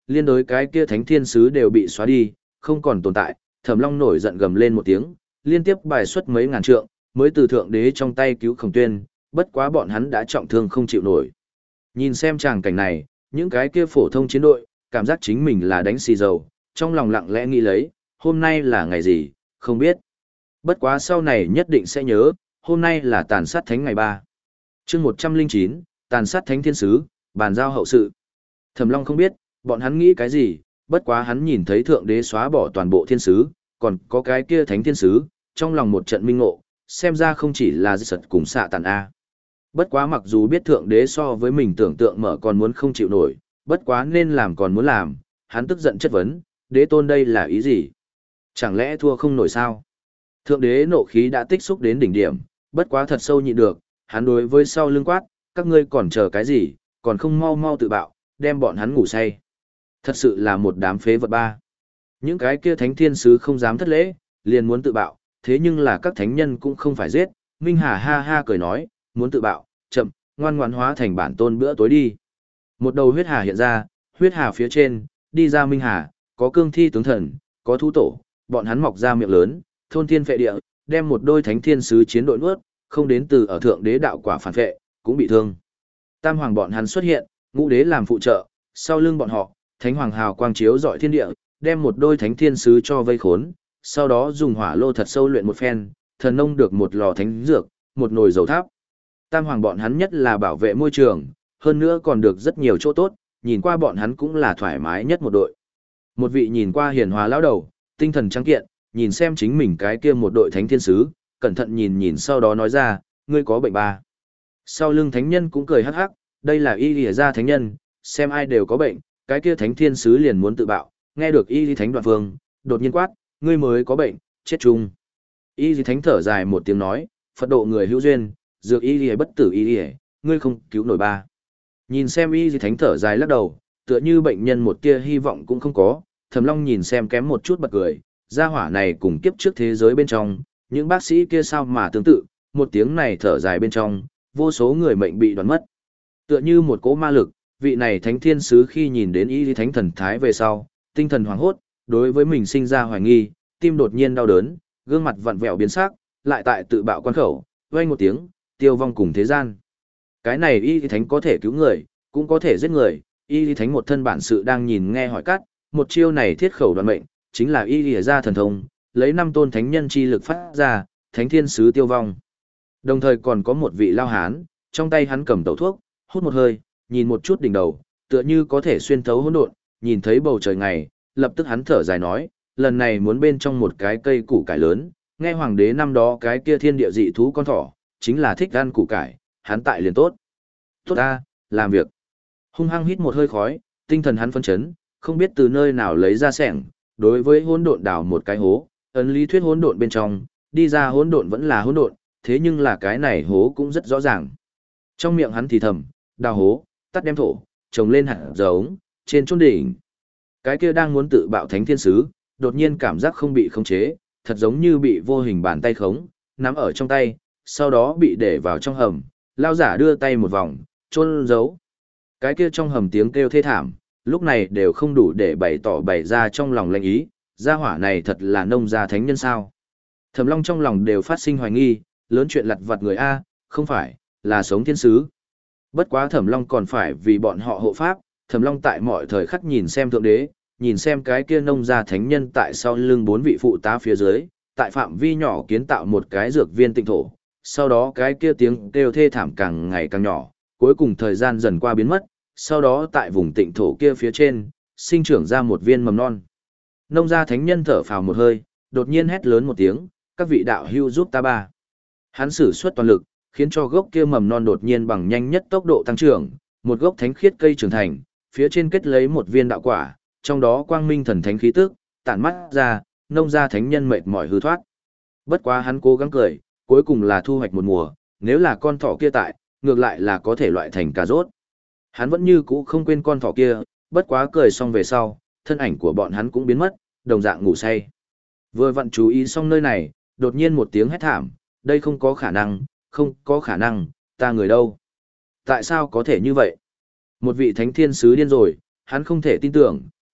liên đối cái kia thánh thiên sứ đều bị xóa đi, không còn tồn tại, Thẩm Long nổi giận gầm lên một tiếng, liên tiếp bài xuất mấy ngàn trượng, mới từ thượng đế trong tay cứu Khổng Tuyên, bất quá bọn hắn đã trọng thương không chịu nổi. Nhìn xem tràng cảnh này, những cái kia phổ thông chiến đội, cảm giác chính mình là đánh xì dầu, trong lòng lặng lẽ nghĩ lấy, hôm nay là ngày gì, không biết. Bất quá sau này nhất định sẽ nhớ, hôm nay là tàn sát thánh ngày ba. Chương một trăm lẻ chín, tàn sát thánh thiên sứ, bàn giao hậu sự. Thẩm Long không biết, bọn hắn nghĩ cái gì, bất quá hắn nhìn thấy thượng đế xóa bỏ toàn bộ thiên sứ, còn có cái kia thánh thiên sứ, trong lòng một trận minh ngộ, xem ra không chỉ là dư sật cùng xạ tàn A. Bất quá mặc dù biết thượng đế so với mình tưởng tượng mở còn muốn không chịu nổi, bất quá nên làm còn muốn làm, hắn tức giận chất vấn, đế tôn đây là ý gì? Chẳng lẽ thua không nổi sao? Thượng đế nộ khí đã tích xúc đến đỉnh điểm, bất quá thật sâu nhịn được, hắn đối với sau lưng quát, các ngươi còn chờ cái gì, còn không mau mau tự bạo, đem bọn hắn ngủ say. Thật sự là một đám phế vật ba. Những cái kia thánh thiên sứ không dám thất lễ, liền muốn tự bạo, thế nhưng là các thánh nhân cũng không phải giết, Minh Hà ha ha cười nói, muốn tự bạo, chậm, ngoan ngoãn hóa thành bản tôn bữa tối đi. Một đầu huyết hà hiện ra, huyết hà phía trên, đi ra Minh Hà, có cương thi tướng thần, có thú tổ, bọn hắn mọc ra miệng lớn, thôn thiên phệ địa, đem một đôi thánh thiên sứ chiến đội nuốt, không đến từ ở thượng đế đạo quả phản phệ, cũng bị thương. Tam hoàng bọn hắn xuất hiện, ngũ đế làm phụ trợ, sau lưng bọn họ, thánh hoàng hào quang chiếu rọi thiên địa, đem một đôi thánh thiên sứ cho vây khốn, sau đó dùng hỏa lô thật sâu luyện một phen, thần nông được một lò thánh dược, một nồi dầu tháp. Tam hoàng bọn hắn nhất là bảo vệ môi trường, hơn nữa còn được rất nhiều chỗ tốt, nhìn qua bọn hắn cũng là thoải mái nhất một đội. Một vị nhìn qua hiền hòa lão đầu, tinh thần trắng kiện, nhìn xem chính mình cái kia một đội thánh thiên sứ, cẩn thận nhìn nhìn sau đó nói ra, ngươi có bệnh ba. Sau lưng thánh nhân cũng cười hắc hắc, đây là y lìa ra thánh nhân, xem ai đều có bệnh, cái kia thánh thiên sứ liền muốn tự bạo, nghe được y lý thánh đoạn vương, đột nhiên quát, ngươi mới có bệnh, chết chung. Y lý thánh thở dài một tiếng nói, Phật độ người hữu duyên, dược y lìa bất tử y lìa, ngươi không cứu nổi ba. Nhìn xem y lý thánh thở dài lắc đầu, tựa như bệnh nhân một tia hy vọng cũng không có, Thẩm Long nhìn xem kém một chút bật cười, gia hỏa này cùng kiếp trước thế giới bên trong, những bác sĩ kia sao mà tương tự, một tiếng này thở dài bên trong, vô số người mệnh bị đoán mất. Tựa như một cỗ ma lực, vị này thánh thiên sứ khi nhìn đến y lý thánh thần thái về sau, tinh thần hoảng hốt, đối với mình sinh ra hoài nghi, tim đột nhiên đau đớn, gương mặt vặn vẹo biến sắc, lại tại tự bạo quan khẩu, vang một tiếng, tiêu vong cùng thế gian. Cái này y lý thánh có thể cứu người, cũng có thể giết người, y lý thánh một thân bản sự đang nhìn nghe hỏi cắt, một chiêu này thiết khẩu đoán mệnh, chính là y lý ra thần thông, lấy năm tôn thánh nhân chi lực phát ra, thánh thiên sứ tiêu vong. Đồng thời còn có một vị lao hán, trong tay hắn cầm tẩu thuốc, hút một hơi, nhìn một chút đỉnh đầu, tựa như có thể xuyên thấu hỗn độn, nhìn thấy bầu trời ngày, lập tức hắn thở dài nói, lần này muốn bên trong một cái cây củ cải lớn, nghe hoàng đế năm đó cái kia thiên địa dị thú con thỏ, chính là thích ăn củ cải, hắn tại liền tốt. Tốt ta, làm việc. Hung hăng hít một hơi khói, tinh thần hắn phấn chấn, không biết từ nơi nào lấy ra sẻng, đối với hỗn độn đào một cái hố, ấn lý thuyết hỗn độn bên trong, đi ra hỗn độn vẫn là hỗn độn, thế nhưng là cái này hố cũng rất rõ ràng. Trong miệng hắn thì thầm, đào hố, tắt đem thổ, trồng lên hạt giống, trên chốn đỉnh. Cái kia đang muốn tự bạo thánh thiên sứ, đột nhiên cảm giác không bị khống chế, thật giống như bị vô hình bàn tay khống, nắm ở trong tay, sau đó bị để vào trong hầm, lao giả đưa tay một vòng, chôn giấu. Cái kia trong hầm tiếng kêu thê thảm, lúc này đều không đủ để bày tỏ bày ra trong lòng lệnh ý, gia hỏa này thật là nông gia thánh nhân sao. Thẩm Long trong lòng đều phát sinh hoài nghi, lớn chuyện lặt vặt người A, không phải, là sống thiên sứ. Bất quá Thẩm Long còn phải vì bọn họ hộ pháp, Thẩm Long tại mọi thời khắc nhìn xem thượng đế, nhìn xem cái kia nông gia thánh nhân tại sau lưng bốn vị phụ tá phía dưới, tại phạm vi nhỏ kiến tạo một cái dược viên tịnh thổ, sau đó cái kia tiếng kêu thê thảm càng ngày càng nhỏ, cuối cùng thời gian dần qua biến mất, sau đó tại vùng tịnh thổ kia phía trên, sinh trưởng ra một viên mầm non. Nông gia thánh nhân thở phào một hơi, đột nhiên hét lớn một tiếng, các vị đạo hữu giúp ta ba. Hắn sử xuất toàn lực, khiến cho gốc kia mầm non đột nhiên bằng nhanh nhất tốc độ tăng trưởng, một gốc thánh khiết cây trưởng thành, phía trên kết lấy một viên đạo quả, trong đó quang minh thần thánh khí tức, tản mắt ra, nông gia thánh nhân mệt mỏi hư thoát. Bất quá hắn cố gắng cười, cuối cùng là thu hoạch một mùa, nếu là con thỏ kia tại, ngược lại là có thể loại thành cà rốt. Hắn vẫn như cũ không quên con thỏ kia, bất quá cười xong về sau, thân ảnh của bọn hắn cũng biến mất, đồng dạng ngủ say. Vừa vặn chú ý xong nơi này, đột nhiên một tiếng hét thảm, đây không có khả năng, không có khả năng, ta người đâu? Tại sao có thể như vậy? Một vị thánh thiên sứ điên rồi, hắn không thể tin tưởng,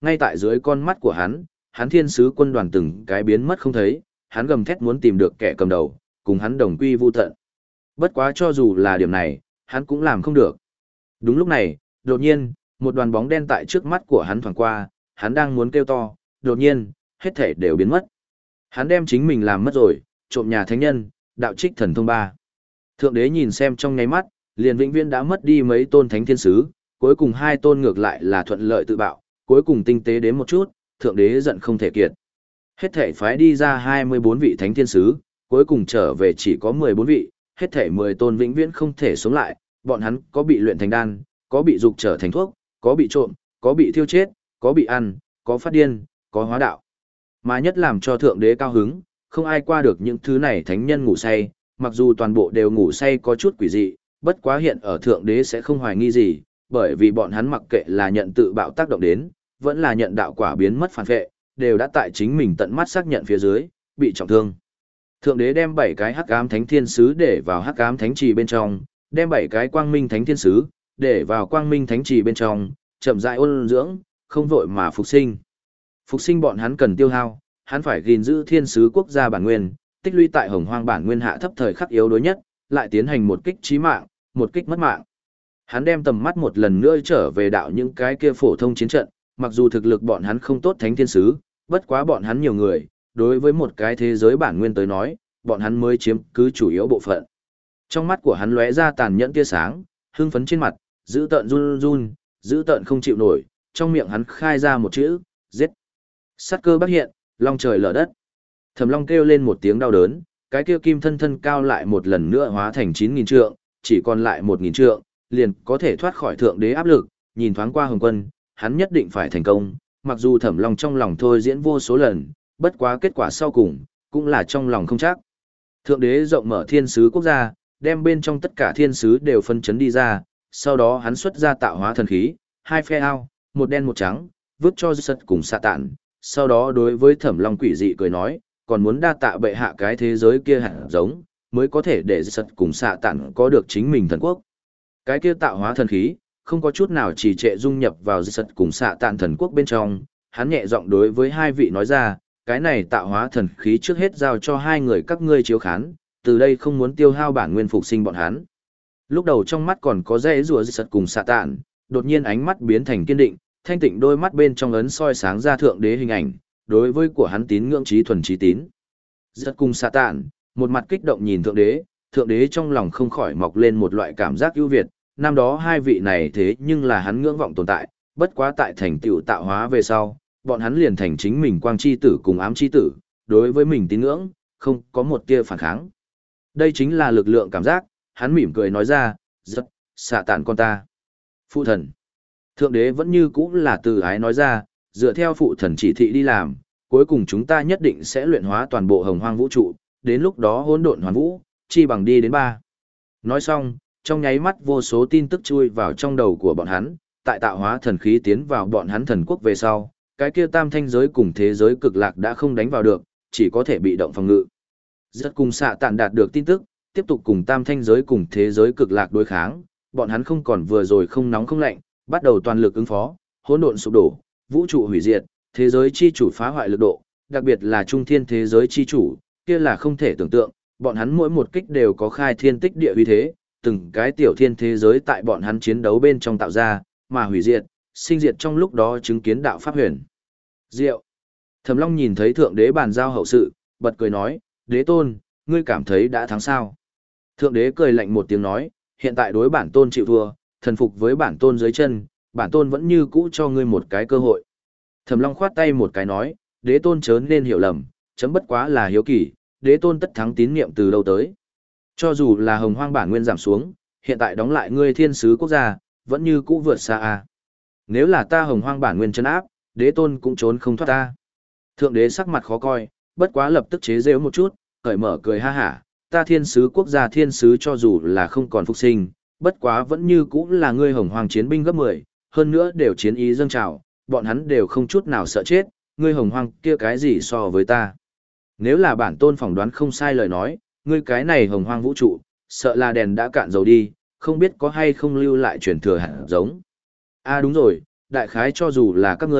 ngay tại dưới con mắt của hắn, hắn thiên sứ quân đoàn từng cái biến mất không thấy, hắn gầm thét muốn tìm được kẻ cầm đầu, cùng hắn đồng quy vu tận. Bất quá cho dù là điểm này, hắn cũng làm không được. Đúng lúc này, đột nhiên, một đoàn bóng đen tại trước mắt của hắn thoảng qua, hắn đang muốn kêu to, đột nhiên, hết thể đều biến mất. Hắn đem chính mình làm mất rồi, trộm nhà thánh nhân, đạo trích thần thông ba. Thượng đế nhìn xem trong nháy mắt, liền vĩnh viễn đã mất đi mấy tôn thánh thiên sứ, cuối cùng hai tôn ngược lại là thuận lợi tự bạo, cuối cùng tinh tế đến một chút, thượng đế giận không thể kiệt. Hết thể phái đi ra hai mươi bốn vị thánh thiên sứ, cuối cùng trở về chỉ có mười bốn vị, hết thể mười tôn vĩnh viễn không thể sống lại, bọn hắn có bị luyện thành đan, có bị dục trở thành thuốc, có bị trộm, có bị thiêu chết, có bị ăn, có phát điên, có hóa đạo. Mà nhất làm cho thượng đế cao hứng, không ai qua được những thứ này thánh nhân ngủ say, mặc dù toàn bộ đều ngủ say có chút quỷ dị, bất quá hiện ở thượng đế sẽ không hoài nghi gì, bởi vì bọn hắn mặc kệ là nhận tự bạo tác động đến, vẫn là nhận đạo quả biến mất phản vệ, đều đã tại chính mình tận mắt xác nhận phía dưới, bị trọng thương. Thượng đế đem bảy cái hắc ám thánh thiên sứ để vào hắc ám thánh trì bên trong, đem bảy cái quang minh thánh thiên sứ để vào quang minh thánh trì bên trong, chậm rãi ôn dưỡng, không vội mà phục sinh. Phục sinh bọn hắn cần tiêu hao, hắn phải gìn giữ thiên sứ quốc gia bản nguyên, tích lũy tại hồng hoang bản nguyên hạ thấp thời khắc yếu đối nhất, lại tiến hành một kích chí mạng, một kích mất mạng. Hắn đem tầm mắt một lần nữa trở về đạo những cái kia phổ thông chiến trận, mặc dù thực lực bọn hắn không tốt thánh thiên sứ, bất quá bọn hắn nhiều người, đối với một cái thế giới bản nguyên tới nói, bọn hắn mới chiếm cứ chủ yếu bộ phận. Trong mắt của hắn lóe ra tàn nhẫn tia sáng, hưng phấn trên mặt, giữ tợn run run, giữ tợn không chịu nổi, trong miệng hắn khai ra một chữ, giết. Sát cơ bắt hiện, long trời lở đất. Thẩm Long kêu lên một tiếng đau đớn, cái kia kim thân thân cao lại một lần nữa hóa thành chín nghìn trượng, chỉ còn lại một nghìn trượng, liền có thể thoát khỏi thượng đế áp lực, nhìn thoáng qua Hồng Quân, hắn nhất định phải thành công, mặc dù Thẩm Long trong lòng thôi diễn vô số lần, bất quá kết quả sau cùng, cũng là trong lòng không chắc. Thượng đế rộng mở thiên sứ quốc gia, đem bên trong tất cả thiên sứ đều phân chấn đi ra, sau đó hắn xuất ra tạo hóa thần khí, hai phe ao, một đen một trắng, vứt cho Sật cùng Sa Tản, sau đó đối với Thẩm Long quỷ dị cười nói, còn muốn đa tạ bệ hạ cái thế giới kia hạt giống, mới có thể để Sật cùng Sa Tản có được chính mình thần quốc. Cái kia tạo hóa thần khí, không có chút nào trì trệ dung nhập vào Sật cùng Sa Tản thần quốc bên trong, hắn nhẹ giọng đối với hai vị nói ra, cái này tạo hóa thần khí trước hết giao cho hai người các ngươi chiếu khán, từ đây không muốn tiêu hao bản nguyên phục sinh bọn hắn. Lúc đầu trong mắt còn có dãy rùa Sật cùng Sa Tản, đột nhiên ánh mắt biến thành kiên định, thanh tịnh đôi mắt bên trong ấn soi sáng ra thượng đế hình ảnh, đối với của hắn tín ngưỡng trí thuần trí tín. Sật cùng Sa Tản, một mặt kích động nhìn thượng đế, thượng đế trong lòng không khỏi mọc lên một loại cảm giác ưu việt, năm đó hai vị này thế nhưng là hắn ngưỡng vọng tồn tại, bất quá tại thành tựu tạo hóa về sau, bọn hắn liền thành chính mình quang chi tử cùng ám chi tử, đối với mình tín ngưỡng, không có một tia phản kháng. Đây chính là lực lượng cảm giác, hắn mỉm cười nói ra, rất, Sa Tản con ta. Phụ thần. Thượng đế vẫn như cũ là từ ái nói ra, dựa theo phụ thần chỉ thị đi làm, cuối cùng chúng ta nhất định sẽ luyện hóa toàn bộ hồng hoang vũ trụ, đến lúc đó hỗn độn hoàn vũ, chi bằng đi đến ba. Nói xong, trong nháy mắt vô số tin tức chui vào trong đầu của bọn hắn, tại tạo hóa thần khí tiến vào bọn hắn thần quốc về sau, cái kia tam thanh giới cùng thế giới cực lạc đã không đánh vào được, chỉ có thể bị động phòng ngự. Rất cùng Sa Tản đạt được tin tức, tiếp tục cùng tam thanh giới cùng thế giới cực lạc đối kháng, bọn hắn không còn vừa rồi không nóng không lạnh, bắt đầu toàn lực ứng phó, hỗn độn sụp đổ, vũ trụ hủy diệt, thế giới chi chủ phá hoại lực độ, đặc biệt là trung thiên thế giới chi chủ, kia là không thể tưởng tượng, bọn hắn mỗi một kích đều có khai thiên tích địa uy thế, từng cái tiểu thiên thế giới tại bọn hắn chiến đấu bên trong tạo ra, mà hủy diệt, sinh diệt trong lúc đó chứng kiến đạo pháp huyền. Diệu. Thẩm Long nhìn thấy thượng đế bàn giao hậu sự, bật cười nói, đế tôn, ngươi cảm thấy đã thắng sao? Thượng đế cười lạnh một tiếng nói, hiện tại đối bản tôn chịu thua, thần phục với bản tôn dưới chân, bản tôn vẫn như cũ cho ngươi một cái cơ hội. Thẩm Long khoát tay một cái nói, đế tôn chớ nên hiểu lầm, chấm bất quá là hiếu kỳ, đế tôn tất thắng tín niệm từ đâu tới. Cho dù là hồng hoang bản nguyên giảm xuống, hiện tại đóng lại ngươi thiên sứ quốc gia, vẫn như cũ vượt xa a. Nếu là ta hồng hoang bản nguyên chân áp, đế tôn cũng trốn không thoát ta. Thượng đế sắc mặt khó coi, bất quá lập tức chế giễu một chút, cởi mở cười ha hả, ta thiên sứ quốc gia thiên sứ cho dù là không còn phục sinh, bất quá vẫn như cũ là ngươi hồng hoang chiến binh gấp mười, hơn nữa đều chiến ý dâng trào, bọn hắn đều không chút nào sợ chết, ngươi hồng hoang kia cái gì so với ta. Nếu là bản tôn phỏng đoán không sai lời nói, ngươi cái này hồng hoang vũ trụ, sợ là đèn đã cạn dầu đi, không biết có hay không lưu lại truyền thừa hạt giống. À đúng rồi, đại khái cho dù là các ngươi,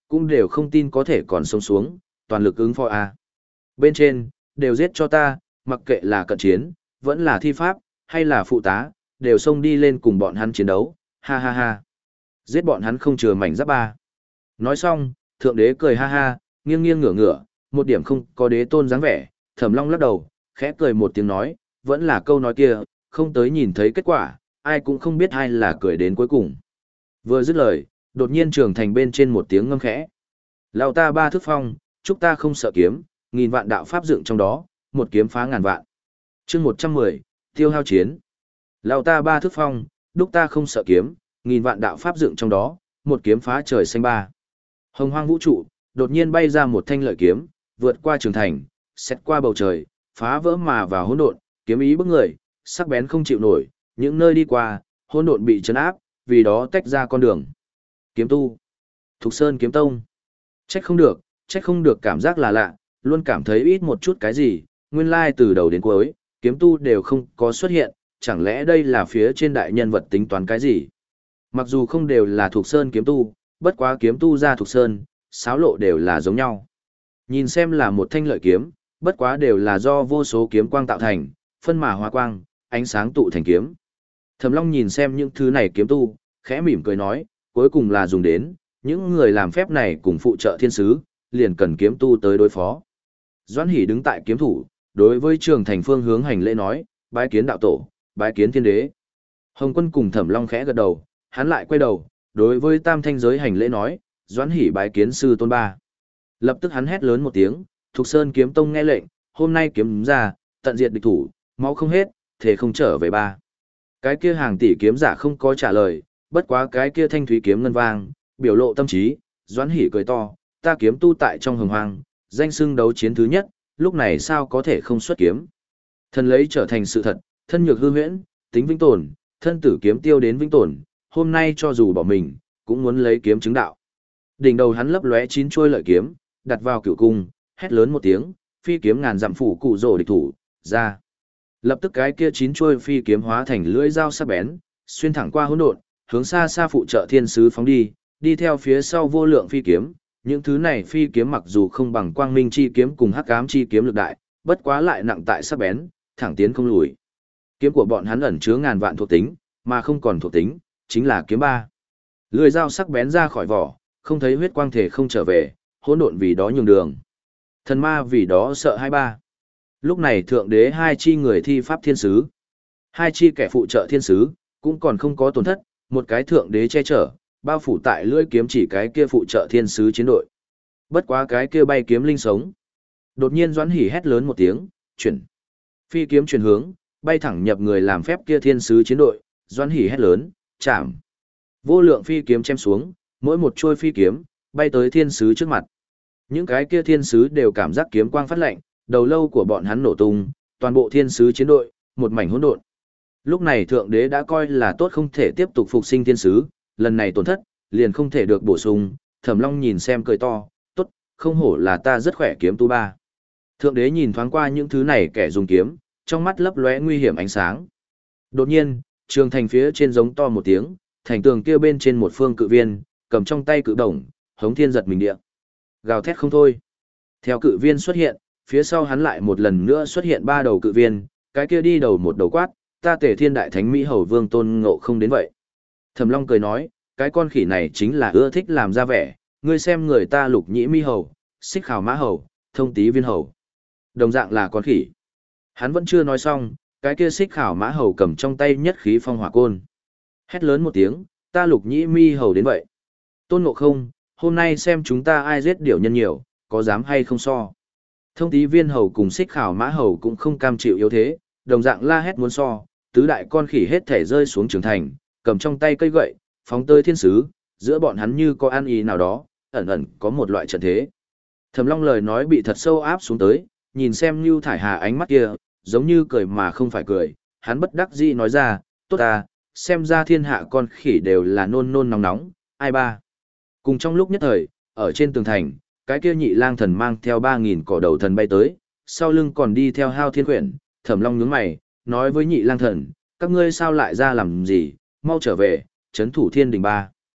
cũng đều không tin có thể còn sống xuống, toàn lực ứng phó a. Bên trên, đều giết cho ta, mặc kệ là cận chiến, vẫn là thi pháp, hay là phụ tá, đều xông đi lên cùng bọn hắn chiến đấu, ha ha ha. Giết bọn hắn không chừa mảnh giáp ba. Nói xong, thượng đế cười ha ha, nghiêng nghiêng ngửa ngửa, một điểm không có đế tôn dáng vẻ, Thẩm Long lắc đầu, khẽ cười một tiếng nói, vẫn là câu nói kia, không tới nhìn thấy kết quả, ai cũng không biết ai là cười đến cuối cùng. Vừa dứt lời, đột nhiên trường thành bên trên một tiếng ngâm khẽ. Lão ta ba thước phong, chúc ta không sợ kiếm, nghìn vạn đạo pháp dựng trong đó, một kiếm phá ngàn vạn. Chương một trăm mười, tiêu hao chiến. Lão ta ba thước phong, đúc ta không sợ kiếm, nghìn vạn đạo pháp dựng trong đó, một kiếm phá trời xanh ba. Hồng hoang vũ trụ, đột nhiên bay ra một thanh lợi kiếm, vượt qua trường thành, xét qua bầu trời, phá vỡ mà vào hỗn độn, kiếm ý bức người, sắc bén không chịu nổi, những nơi đi qua, hỗn độn bị chấn áp, vì đó tách ra con đường. Kiếm tu, Thục Sơn kiếm tông. Trách không được, trách không được, cảm giác là lạ, luôn cảm thấy ít một chút cái gì, nguyên lai từ đầu đến cuối, kiếm tu đều không có xuất hiện, chẳng lẽ đây là phía trên đại nhân vật tính toán cái gì? Mặc dù không đều là Thục Sơn kiếm tu, bất quá kiếm tu ra Thục Sơn, xáo lộ đều là giống nhau. Nhìn xem là một thanh lợi kiếm, bất quá đều là do vô số kiếm quang tạo thành, phân mà hóa quang, ánh sáng tụ thành kiếm. Thẩm Long nhìn xem những thứ này kiếm tu, khẽ mỉm cười nói, cuối cùng là dùng đến, những người làm phép này cùng phụ trợ thiên sứ, liền cần kiếm tu tới đối phó. Doãn Hỷ đứng tại kiếm thủ, đối với trường thành phương hướng hành lễ nói, bái kiến đạo tổ, bái kiến thiên đế. Hồng Quân cùng Thẩm Long khẽ gật đầu, hắn lại quay đầu, đối với tam thanh giới hành lễ nói, Doãn Hỷ bái kiến sư tôn ba. Lập tức hắn hét lớn một tiếng, Thục Sơn kiếm tông nghe lệnh, hôm nay kiếm ra, tận diệt địch thủ, máu không hết, thể không trở về ba. Cái kia hàng tỷ kiếm giả không có trả lời, bất quá cái kia thanh thúy kiếm ngân vang, biểu lộ tâm trí, Doãn Hỷ cười to, ta kiếm tu tại trong hồng hoang, danh xưng đấu chiến thứ nhất, lúc này sao có thể không xuất kiếm. Thân lấy trở thành sự thật, thân nhược hư huyễn, tính vĩnh tồn, thân tử kiếm tiêu đến vĩnh tồn, hôm nay cho dù bỏ mình, cũng muốn lấy kiếm chứng đạo. Đỉnh đầu hắn lấp lóe chín chuôi lợi kiếm, đặt vào cửu cung, hét lớn một tiếng, phi kiếm ngàn dặm phủ cụ rổ địch thủ, ra. Lập tức cái kia chín chuôi phi kiếm hóa thành lưỡi dao sắc bén, xuyên thẳng qua hỗn độn, hướng xa xa phụ trợ thiên sứ phóng đi, đi theo phía sau vô lượng phi kiếm. Những thứ này phi kiếm mặc dù không bằng quang minh chi kiếm cùng hắc ám chi kiếm lực đại, bất quá lại nặng tại sắc bén, thẳng tiến không lùi. Kiếm của bọn hắn ẩn chứa ngàn vạn thuộc tính, mà không còn thuộc tính, chính là kiếm ba. Lưỡi dao sắc bén ra khỏi vỏ, không thấy huyết quang thể không trở về, hỗn độn vì đó nhường đường. Thần ma vì đó sợ hai ba. Lúc này thượng đế hai chi người thi pháp thiên sứ, hai chi kẻ phụ trợ thiên sứ, cũng còn không có tổn thất, một cái thượng đế che chở, bao phủ tại lưỡi kiếm chỉ cái kia phụ trợ thiên sứ chiến đội. Bất quá cái kia bay kiếm linh sống. Đột nhiên Doãn Hỷ hét lớn một tiếng, chuyển. Phi kiếm chuyển hướng, bay thẳng nhập người làm phép kia thiên sứ chiến đội, Doãn Hỷ hét lớn, chạm. Vô lượng phi kiếm chém xuống, mỗi một trôi phi kiếm, bay tới thiên sứ trước mặt. Những cái kia thiên sứ đều cảm giác kiếm quang phát lạnh, đầu lâu của bọn hắn nổ tung, toàn bộ thiên sứ chiến đội, một mảnh hỗn độn. Lúc này thượng đế đã coi là tốt không thể tiếp tục phục sinh thiên sứ, lần này tổn thất, liền không thể được bổ sung. Thẩm Long nhìn xem cười to, tốt, không hổ là ta rất khỏe kiếm tu ba. Thượng đế nhìn thoáng qua những thứ này kẻ dùng kiếm, trong mắt lấp lóe nguy hiểm ánh sáng. Đột nhiên, trường thành phía trên giống to một tiếng, thành tường kia bên trên một phương cự viên, cầm trong tay cự đồng, hống thiên giật mình địa. Gào thét không thôi. Theo cự viên xuất hiện, phía sau hắn lại một lần nữa xuất hiện ba đầu cự viên, cái kia đi đầu một đầu quát, ta Tề Thiên Đại Thánh Mỹ Hầu Vương Tôn Ngộ không đến vậy. Thẩm Long cười nói, cái con khỉ này chính là ưa thích làm ra vẻ, ngươi xem người ta Lục Nhĩ Mi Hầu, Xích Khảo Mã Hầu, Thông Tý Viên Hầu. Đồng dạng là con khỉ. Hắn vẫn chưa nói xong, cái kia Xích Khảo Mã Hầu cầm trong tay nhất khí phong hỏa côn. Hét lớn một tiếng, ta Lục Nhĩ Mi Hầu đến vậy. Tôn Ngộ không, hôm nay xem chúng ta ai giết điểu nhân nhiều, có dám hay không so. Thông Tý Viên Hầu cùng Xích Khảo Mã Hầu cũng không cam chịu yếu thế, đồng dạng la hét muốn so, tứ đại con khỉ hết thể rơi xuống trường thành, cầm trong tay cây gậy, phóng tơi thiên sứ, giữa bọn hắn như có ăn ý nào đó, ẩn ẩn có một loại trận thế. Thẩm Long lời nói bị thật sâu áp xuống tới, nhìn xem Nưu Thải Hà ánh mắt kia, giống như cười mà không phải cười, hắn bất đắc dĩ nói ra, tốt à, xem ra thiên hạ con khỉ đều là nôn nôn nóng nóng, ai ba. Cùng trong lúc nhất thời, ở trên tường thành, cái kia nhị lang thần mang theo ba nghìn cỏ đầu thần bay tới, sau lưng còn đi theo Hao Thiên Quyển, Thẩm Long nhướng mày, nói với nhị lang thần, các ngươi sao lại ra làm gì, mau trở về, chấn thủ thiên đình ba.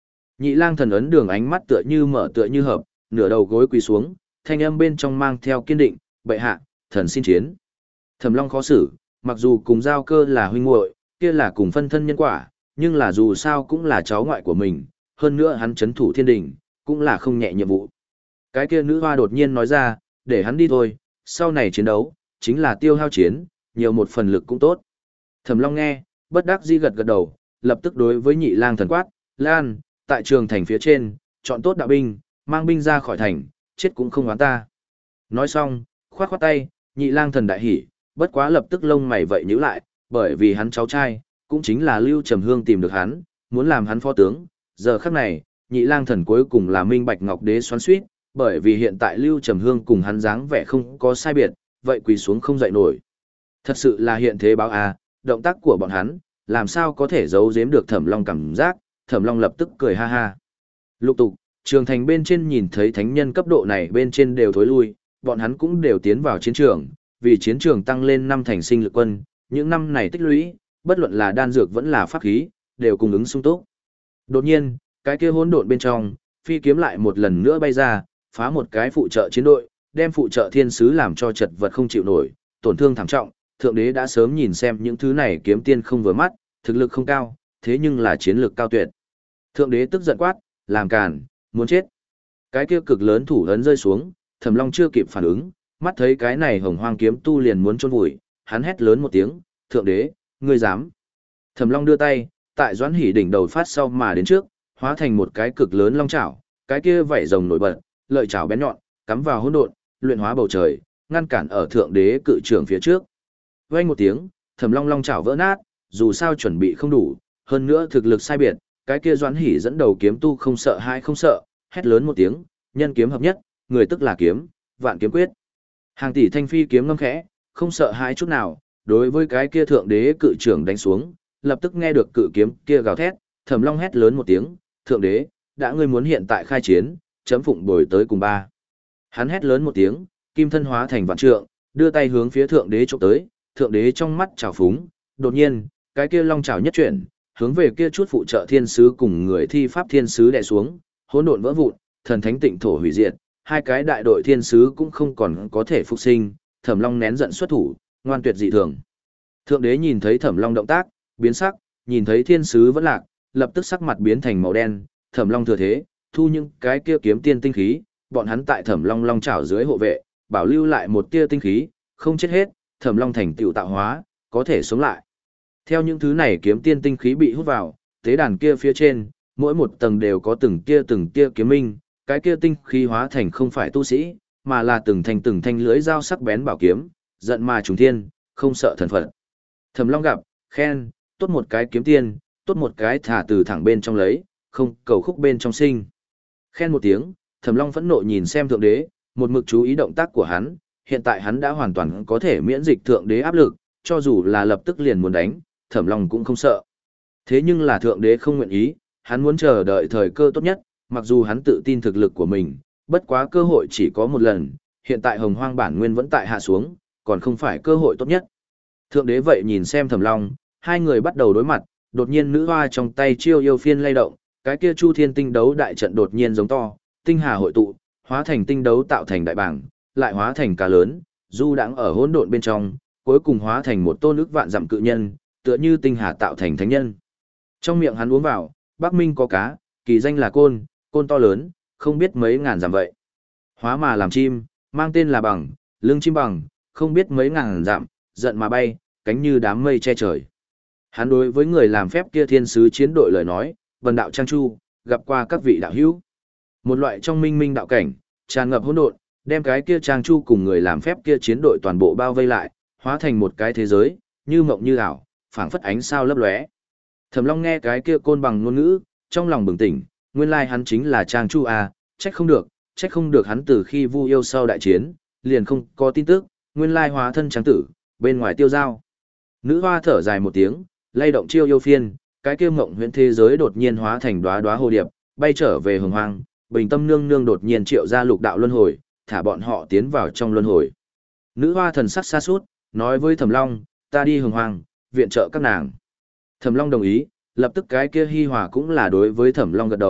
Nhị lang thần ấn đường ánh mắt tựa như mở tựa như hợp, nửa đầu gối quỳ xuống, thanh âm bên trong mang theo kiên định, bệ hạ, thần xin chiến. Thẩm Long khó xử, mặc dù cùng giao cơ là huynh muội, kia là cùng phân thân nhân quả, nhưng là dù sao cũng là cháu ngoại của mình, hơn nữa hắn chấn thủ thiên đình, cũng là không nhẹ nhiệm vụ. Cái kia nữ hoa đột nhiên nói ra, để hắn đi thôi, sau này chiến đấu, chính là tiêu hao chiến, nhiều một phần lực cũng tốt. Thẩm Long nghe, bất đắc dĩ gật gật đầu, lập tức đối với nhị lang thần quát, Lan, tại trường thành phía trên, chọn tốt đạo binh, mang binh ra khỏi thành, chết cũng không oán ta. Nói xong, khoát khoát tay, nhị lang thần đại hỉ, bất quá lập tức lông mày vậy nhíu lại, bởi vì hắn cháu trai, cũng chính là Lưu Trầm Hương tìm được hắn, muốn làm hắn phó tướng. Giờ khắc này, nhị lang thần cuối cùng là minh bạch ngọc đế xoắn suýt, bởi vì hiện tại Lưu Trầm Hương cùng hắn dáng vẻ không có sai biệt, vậy quỳ xuống không dậy nổi. Thật sự là hiện thế báo à, động tác của bọn hắn, làm sao có thể giấu giếm được Thẩm Long cảm giác, Thẩm Long lập tức cười ha ha. Lục tục, trường thành bên trên nhìn thấy thánh nhân cấp độ này bên trên đều thối lui, bọn hắn cũng đều tiến vào chiến trường, vì chiến trường tăng lên năm thành sinh lực quân, những năm này tích lũy, bất luận là đan dược vẫn là pháp khí, đều cung ứng sung túc. Đột nhiên, cái kia hỗn độn bên trong, phi kiếm lại một lần nữa bay ra, phá một cái phụ trợ chiến đội, đem phụ trợ thiên sứ làm cho chật vật không chịu nổi, tổn thương thảm trọng, thượng đế đã sớm nhìn xem những thứ này kiếm tiên không vừa mắt, thực lực không cao, thế nhưng là chiến lược cao tuyệt. Thượng đế tức giận quát, làm càn, muốn chết. Cái kia cực lớn thủ ấn rơi xuống, Thẩm Long chưa kịp phản ứng, mắt thấy cái này hồng hoang kiếm tu liền muốn chôn vùi, hắn hét lớn một tiếng, thượng đế, ngươi dám. Thẩm Long đưa tay, tại Doãn Hỷ đỉnh đầu phát sau mà đến trước, hóa thành một cái cực lớn long chảo, cái kia vảy rồng nổi bật, lợi chảo bén nhọn, cắm vào hỗn độn, luyện hóa bầu trời, ngăn cản ở thượng đế cự trưởng phía trước. Vang một tiếng, Thẩm Long long chảo vỡ nát, dù sao chuẩn bị không đủ, hơn nữa thực lực sai biệt, cái kia Doãn Hỷ dẫn đầu kiếm tu không sợ hai không sợ, hét lớn một tiếng, nhân kiếm hợp nhất, người tức là kiếm, vạn kiếm quyết. Hàng tỷ thanh phi kiếm ngâm khẽ, không sợ hãi chút nào, đối với cái kia thượng đế cự trưởng đánh xuống, lập tức nghe được cự kiếm kia gào thét, Thẩm Long hét lớn một tiếng, thượng đế, đã ngươi muốn hiện tại khai chiến, chấm phụng bồi tới cùng ba. Hắn hét lớn một tiếng, kim thân hóa thành vạn trượng, đưa tay hướng phía thượng đế chụp tới, thượng đế trong mắt trào phúng, đột nhiên, cái kia long trào nhất chuyển, hướng về kia chút phụ trợ thiên sứ cùng người thi pháp thiên sứ đè xuống, hỗn độn vỡ vụn, thần thánh tịnh thổ hủy diệt, hai cái đại đội thiên sứ cũng không còn có thể phục sinh, Thẩm Long nén giận xuất thủ, ngoan tuyệt dị thường. Thượng đế nhìn thấy Thẩm Long động tác, biến sắc, nhìn thấy thiên sứ vẫn lạc, lập tức sắc mặt biến thành màu đen, Thẩm Long thừa thế, thu những cái kia kiếm tiên tinh khí, bọn hắn tại Thẩm Long long chảo dưới hộ vệ, bảo lưu lại một tia tinh khí, không chết hết, Thẩm Long thành tựu tạo hóa, có thể sống lại. Theo những thứ này kiếm tiên tinh khí bị hút vào, tế đàn kia phía trên, mỗi một tầng đều có từng tia từng tia kiếm minh, cái kia tinh khí hóa thành không phải tu sĩ, mà là từng thanh từng thanh lưỡi dao sắc bén bảo kiếm, giận mà trùng thiên, không sợ thần phật. Thẩm Long gặp, khen, tốt một cái kiếm tiên, tốt một cái thả từ thẳng bên trong lấy, không cầu khúc bên trong sinh. Khen một tiếng, Thẩm Long phẫn nộ nhìn xem thượng đế, một mực chú ý động tác của hắn, hiện tại hắn đã hoàn toàn có thể miễn dịch thượng đế áp lực, cho dù là lập tức liền muốn đánh, Thẩm Long cũng không sợ. Thế nhưng là thượng đế không nguyện ý, hắn muốn chờ đợi thời cơ tốt nhất, mặc dù hắn tự tin thực lực của mình, bất quá cơ hội chỉ có một lần, hiện tại hồng hoang bản nguyên vẫn tại hạ xuống, còn không phải cơ hội tốt nhất. Thượng đế vậy nhìn xem Thẩm Long, hai người bắt đầu đối mặt, đột nhiên nữ hoa trong tay chiêu yêu phiên lay động, cái kia chu thiên tinh đấu đại trận đột nhiên giống to, tinh hà hội tụ, hóa thành tinh đấu tạo thành đại bảng, lại hóa thành cá lớn, du đãng ở hỗn độn bên trong, cuối cùng hóa thành một tôn ức vạn dặm cự nhân, tựa như tinh hà tạo thành thánh nhân. Trong miệng hắn uống vào, Bắc Minh có cá, kỳ danh là côn, côn to lớn, không biết mấy ngàn dặm vậy. Hóa mà làm chim, mang tên là bằng, lưng chim bằng, không biết mấy ngàn dặm, giận mà bay, cánh như đám mây che trời. Hắn đối với người làm phép kia thiên sứ chiến đội lời nói, vần đạo trang chu, gặp qua các vị đạo hữu. Một loại trong minh minh đạo cảnh, tràn ngập hỗn độn, đem cái kia trang chu cùng người làm phép kia chiến đội toàn bộ bao vây lại, hóa thành một cái thế giới, như mộng như ảo, phảng phất ánh sao lấp lóe. Thẩm Long nghe cái kia côn bằng ngôn ngữ, trong lòng bừng tỉnh, nguyên lai hắn chính là trang chu à, trách không được, trách không được hắn từ khi Vu yêu sau đại chiến, liền không có tin tức, nguyên lai hóa thân trang tử, bên ngoài tiêu giao. Nữ hoa thở dài một tiếng, lay động chiêu yêu phiên, cái kia mộng huyễn thế giới đột nhiên hóa thành đóa đóa hồ điệp, bay trở về hồng hoang, Bình Tâm nương nương đột nhiên triệu ra lục đạo luân hồi, thả bọn họ tiến vào trong luân hồi. Nữ hoa thần sắc xa sút nói với Thẩm Long, ta đi hồng hoang, viện trợ các nàng. Thẩm Long đồng ý, lập tức cái kia hi hòa cũng là đối với Thẩm Long gật đầu,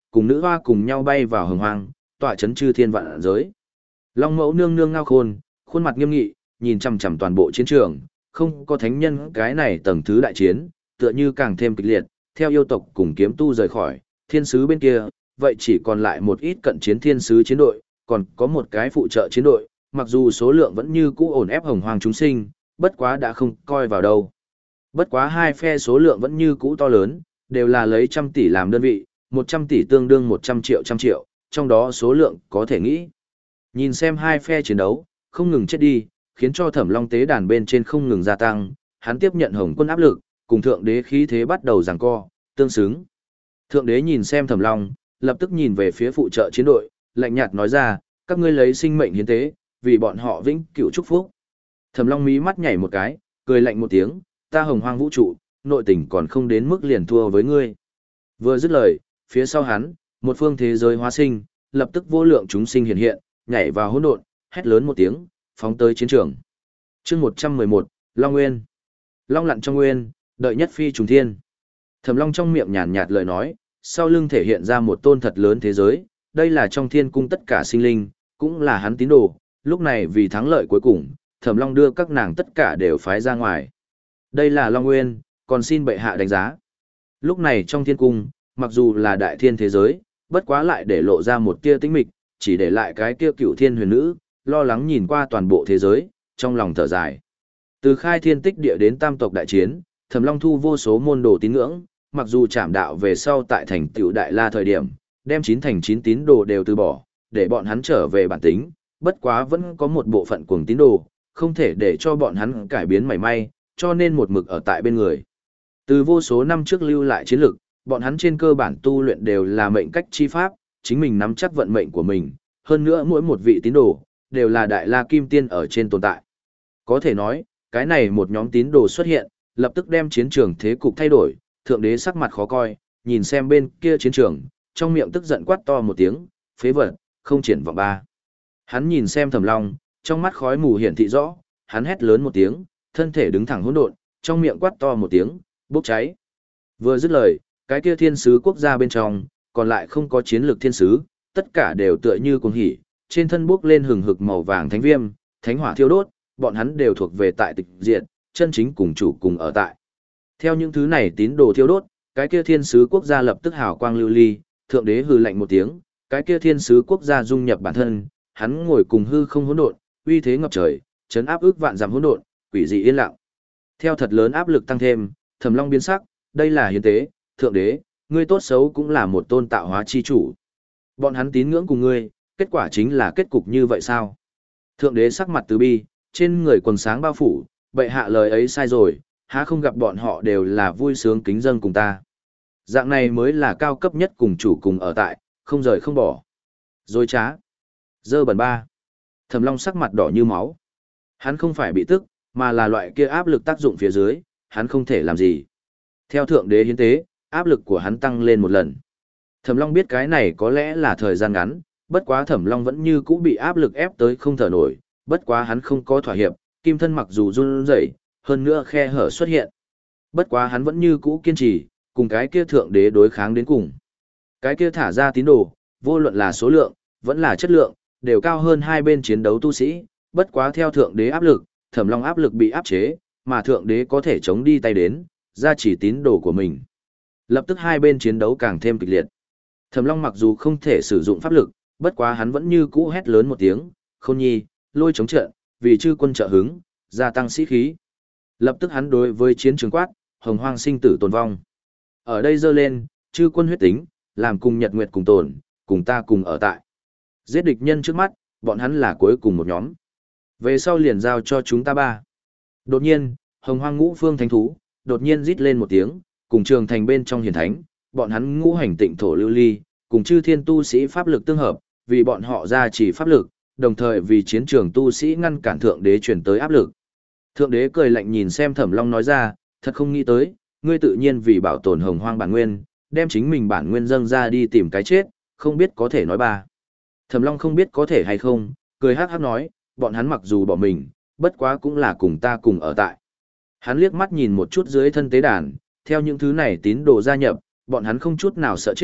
cùng nữ hoa cùng nhau bay vào hồng hoang, tọa chấn chư thiên vạn giới. Long mẫu nương nương ngao khôn, khuôn mặt nghiêm nghị, nhìn chằm chằm toàn bộ chiến trường, không có thánh nhân cái này tầng thứ đại chiến, tựa như càng thêm kịch liệt, theo yêu tộc cùng kiếm tu rời khỏi, thiên sứ bên kia, vậy chỉ còn lại một ít cận chiến thiên sứ chiến đội, còn có một cái phụ trợ chiến đội, mặc dù số lượng vẫn như cũ ổn ép hồng hoang chúng sinh, bất quá đã không coi vào đâu. Bất quá hai phe số lượng vẫn như cũ to lớn, đều là lấy trăm tỷ làm đơn vị, một trăm tỷ tương đương một trăm triệu trăm triệu, trong đó số lượng có thể nghĩ. Nhìn xem hai phe chiến đấu, không ngừng chết đi, khiến cho Thẩm Long tế đàn bên trên không ngừng gia tăng, hắn tiếp nhận Hồng Quân áp lực, cùng thượng đế khí thế bắt đầu giằng co, tương xứng. Thượng đế nhìn xem Thẩm Long, lập tức nhìn về phía phụ trợ chiến đội, lạnh nhạt nói ra, các ngươi lấy sinh mệnh hiến tế, vì bọn họ vĩnh cửu chúc phúc. Thẩm Long mí mắt nhảy một cái, cười lạnh một tiếng, ta Hồng Hoang vũ trụ, nội tình còn không đến mức liền thua với ngươi. Vừa dứt lời, phía sau hắn, một phương thế giới hóa sinh, lập tức vô lượng chúng sinh hiện hiện, nhảy vào hỗn độn, hét lớn một tiếng, phóng tới chiến trường. Chương một trăm mười một, Long Nguyên. Long lặn trong nguyên, đợi nhất phi trùng thiên. Thẩm Long trong miệng nhàn nhạt lời nói, sau lưng thể hiện ra một tôn thật lớn thế giới, đây là trong thiên cung tất cả sinh linh, cũng là hắn tín đồ, lúc này vì thắng lợi cuối cùng, Thẩm Long đưa các nàng tất cả đều phái ra ngoài. Đây là Long Nguyên, còn xin bệ hạ đánh giá. Lúc này trong thiên cung, mặc dù là đại thiên thế giới, bất quá lại để lộ ra một tia tĩnh mịch, chỉ để lại cái kia cửu thiên huyền nữ, lo lắng nhìn qua toàn bộ thế giới, trong lòng thở dài. Từ khai thiên tích địa đến tam tộc đại chiến, Thẩm Long thu vô số môn đồ tín ngưỡng, mặc dù chạm đạo về sau tại thành tựu đại la thời điểm, đem chín thành chín tín đồ đều từ bỏ, để bọn hắn trở về bản tính, bất quá vẫn có một bộ phận cuồng tín đồ, không thể để cho bọn hắn cải biến mảy may, cho nên một mực ở tại bên người. Từ vô số năm trước lưu lại chiến lực, bọn hắn trên cơ bản tu luyện đều là mệnh cách chi pháp, chính mình nắm chắc vận mệnh của mình, hơn nữa mỗi một vị tín đồ, đều là đại la kim tiên ở trên tồn tại. Có thể nói, cái này một nhóm tín đồ xuất hiện, lập tức đem chiến trường thế cục thay đổi, thượng đế sắc mặt khó coi, nhìn xem bên kia chiến trường, trong miệng tức giận quát to một tiếng, phế vật, không triển vọng ba. Hắn nhìn xem Thẩm Long, trong mắt khói mù hiển thị rõ, hắn hét lớn một tiếng, thân thể đứng thẳng hỗn độn, trong miệng quát to một tiếng, bốc cháy. Vừa dứt lời, cái kia thiên sứ quốc gia bên trong, còn lại không có chiến lược thiên sứ, tất cả đều tựa như cuồng hỉ, trên thân bốc lên hừng hực màu vàng thánh viêm, thánh hỏa thiêu đốt, bọn hắn đều thuộc về tại tịch diện, chân chính cùng chủ cùng ở tại. Theo những thứ này tín đồ thiêu đốt, cái kia thiên sứ quốc gia lập tức hào quang lưu ly, thượng đế hừ lạnh một tiếng, cái kia thiên sứ quốc gia dung nhập bản thân, hắn ngồi cùng hư không hỗn độn, uy thế ngập trời, chấn áp ước vạn dặm hỗn độn, quỷ dị yên lặng. Theo thật lớn áp lực tăng thêm, Thẩm Long biến sắc, đây là hiến tế, thượng đế, ngươi tốt xấu cũng là một tôn tạo hóa chi chủ. Bọn hắn tín ngưỡng cùng ngươi, kết quả chính là kết cục như vậy sao? Thượng đế sắc mặt từ bi, trên người quần sáng bao phủ, bệ hạ lời ấy sai rồi, há không gặp bọn họ đều là vui sướng kính dâng cùng ta. Dạng này mới là cao cấp nhất cùng chủ cùng ở tại, không rời không bỏ. Dối trá. Dơ bẩn ba. Thẩm Long sắc mặt đỏ như máu. Hắn không phải bị tức, mà là loại kia áp lực tác dụng phía dưới, hắn không thể làm gì. Theo thượng đế hiến tế, áp lực của hắn tăng lên một lần. Thẩm Long biết cái này có lẽ là thời gian ngắn, bất quá Thẩm Long vẫn như cũ bị áp lực ép tới không thở nổi, bất quá hắn không có thỏa hiệp, kim thân mặc dù run rẩy, hơn nữa khe hở xuất hiện. Bất quá hắn vẫn như cũ kiên trì, cùng cái kia thượng đế đối kháng đến cùng. Cái kia thả ra tín đồ, vô luận là số lượng, vẫn là chất lượng, đều cao hơn hai bên chiến đấu tu sĩ, bất quá theo thượng đế áp lực, Thẩm Long áp lực bị áp chế, mà thượng đế có thể chống đi tay đến, ra chỉ tín đồ của mình. Lập tức hai bên chiến đấu càng thêm kịch liệt. Thẩm Long mặc dù không thể sử dụng pháp lực, bất quá hắn vẫn như cũ hét lớn một tiếng, "Khôn Nhi, lôi chống trận, vì chư quân trợ hứng, gia tăng sĩ khí." Lập tức hắn đối với chiến trường quát, "Hồng Hoang sinh tử tồn vong." Ở đây giơ lên, chư quân huyết tính, làm cùng nhật nguyệt cùng tồn, cùng ta cùng ở tại. Giết địch nhân trước mắt, bọn hắn là cuối cùng một nhóm. Về sau liền giao cho chúng ta ba. Đột nhiên, Hồng Hoang ngũ phương thánh thú, đột nhiên rít lên một tiếng, cùng trường thành bên trong hiển thánh, bọn hắn ngũ hành tịnh thổ lưu ly, cùng chư thiên tu sĩ pháp lực tương hợp, vì bọn họ ra chỉ pháp lực, đồng thời vì chiến trường tu sĩ ngăn cản thượng đế truyền tới áp lực. Thượng đế cười lạnh nhìn xem Thẩm Long nói ra, thật không nghĩ tới, ngươi tự nhiên vì bảo tồn Hồng Hoang bản nguyên, đem chính mình bản nguyên dâng ra đi tìm cái chết, không biết có thể nói ba. Thẩm Long không biết có thể hay không, cười hắc hắc nói, bọn hắn mặc dù bỏ mình, bất quá cũng là cùng ta cùng ở tại. Hắn liếc mắt nhìn một chút dưới thân tế đàn, theo những thứ này tín đồ gia nhập, bọn hắn không chút nào sợ chết,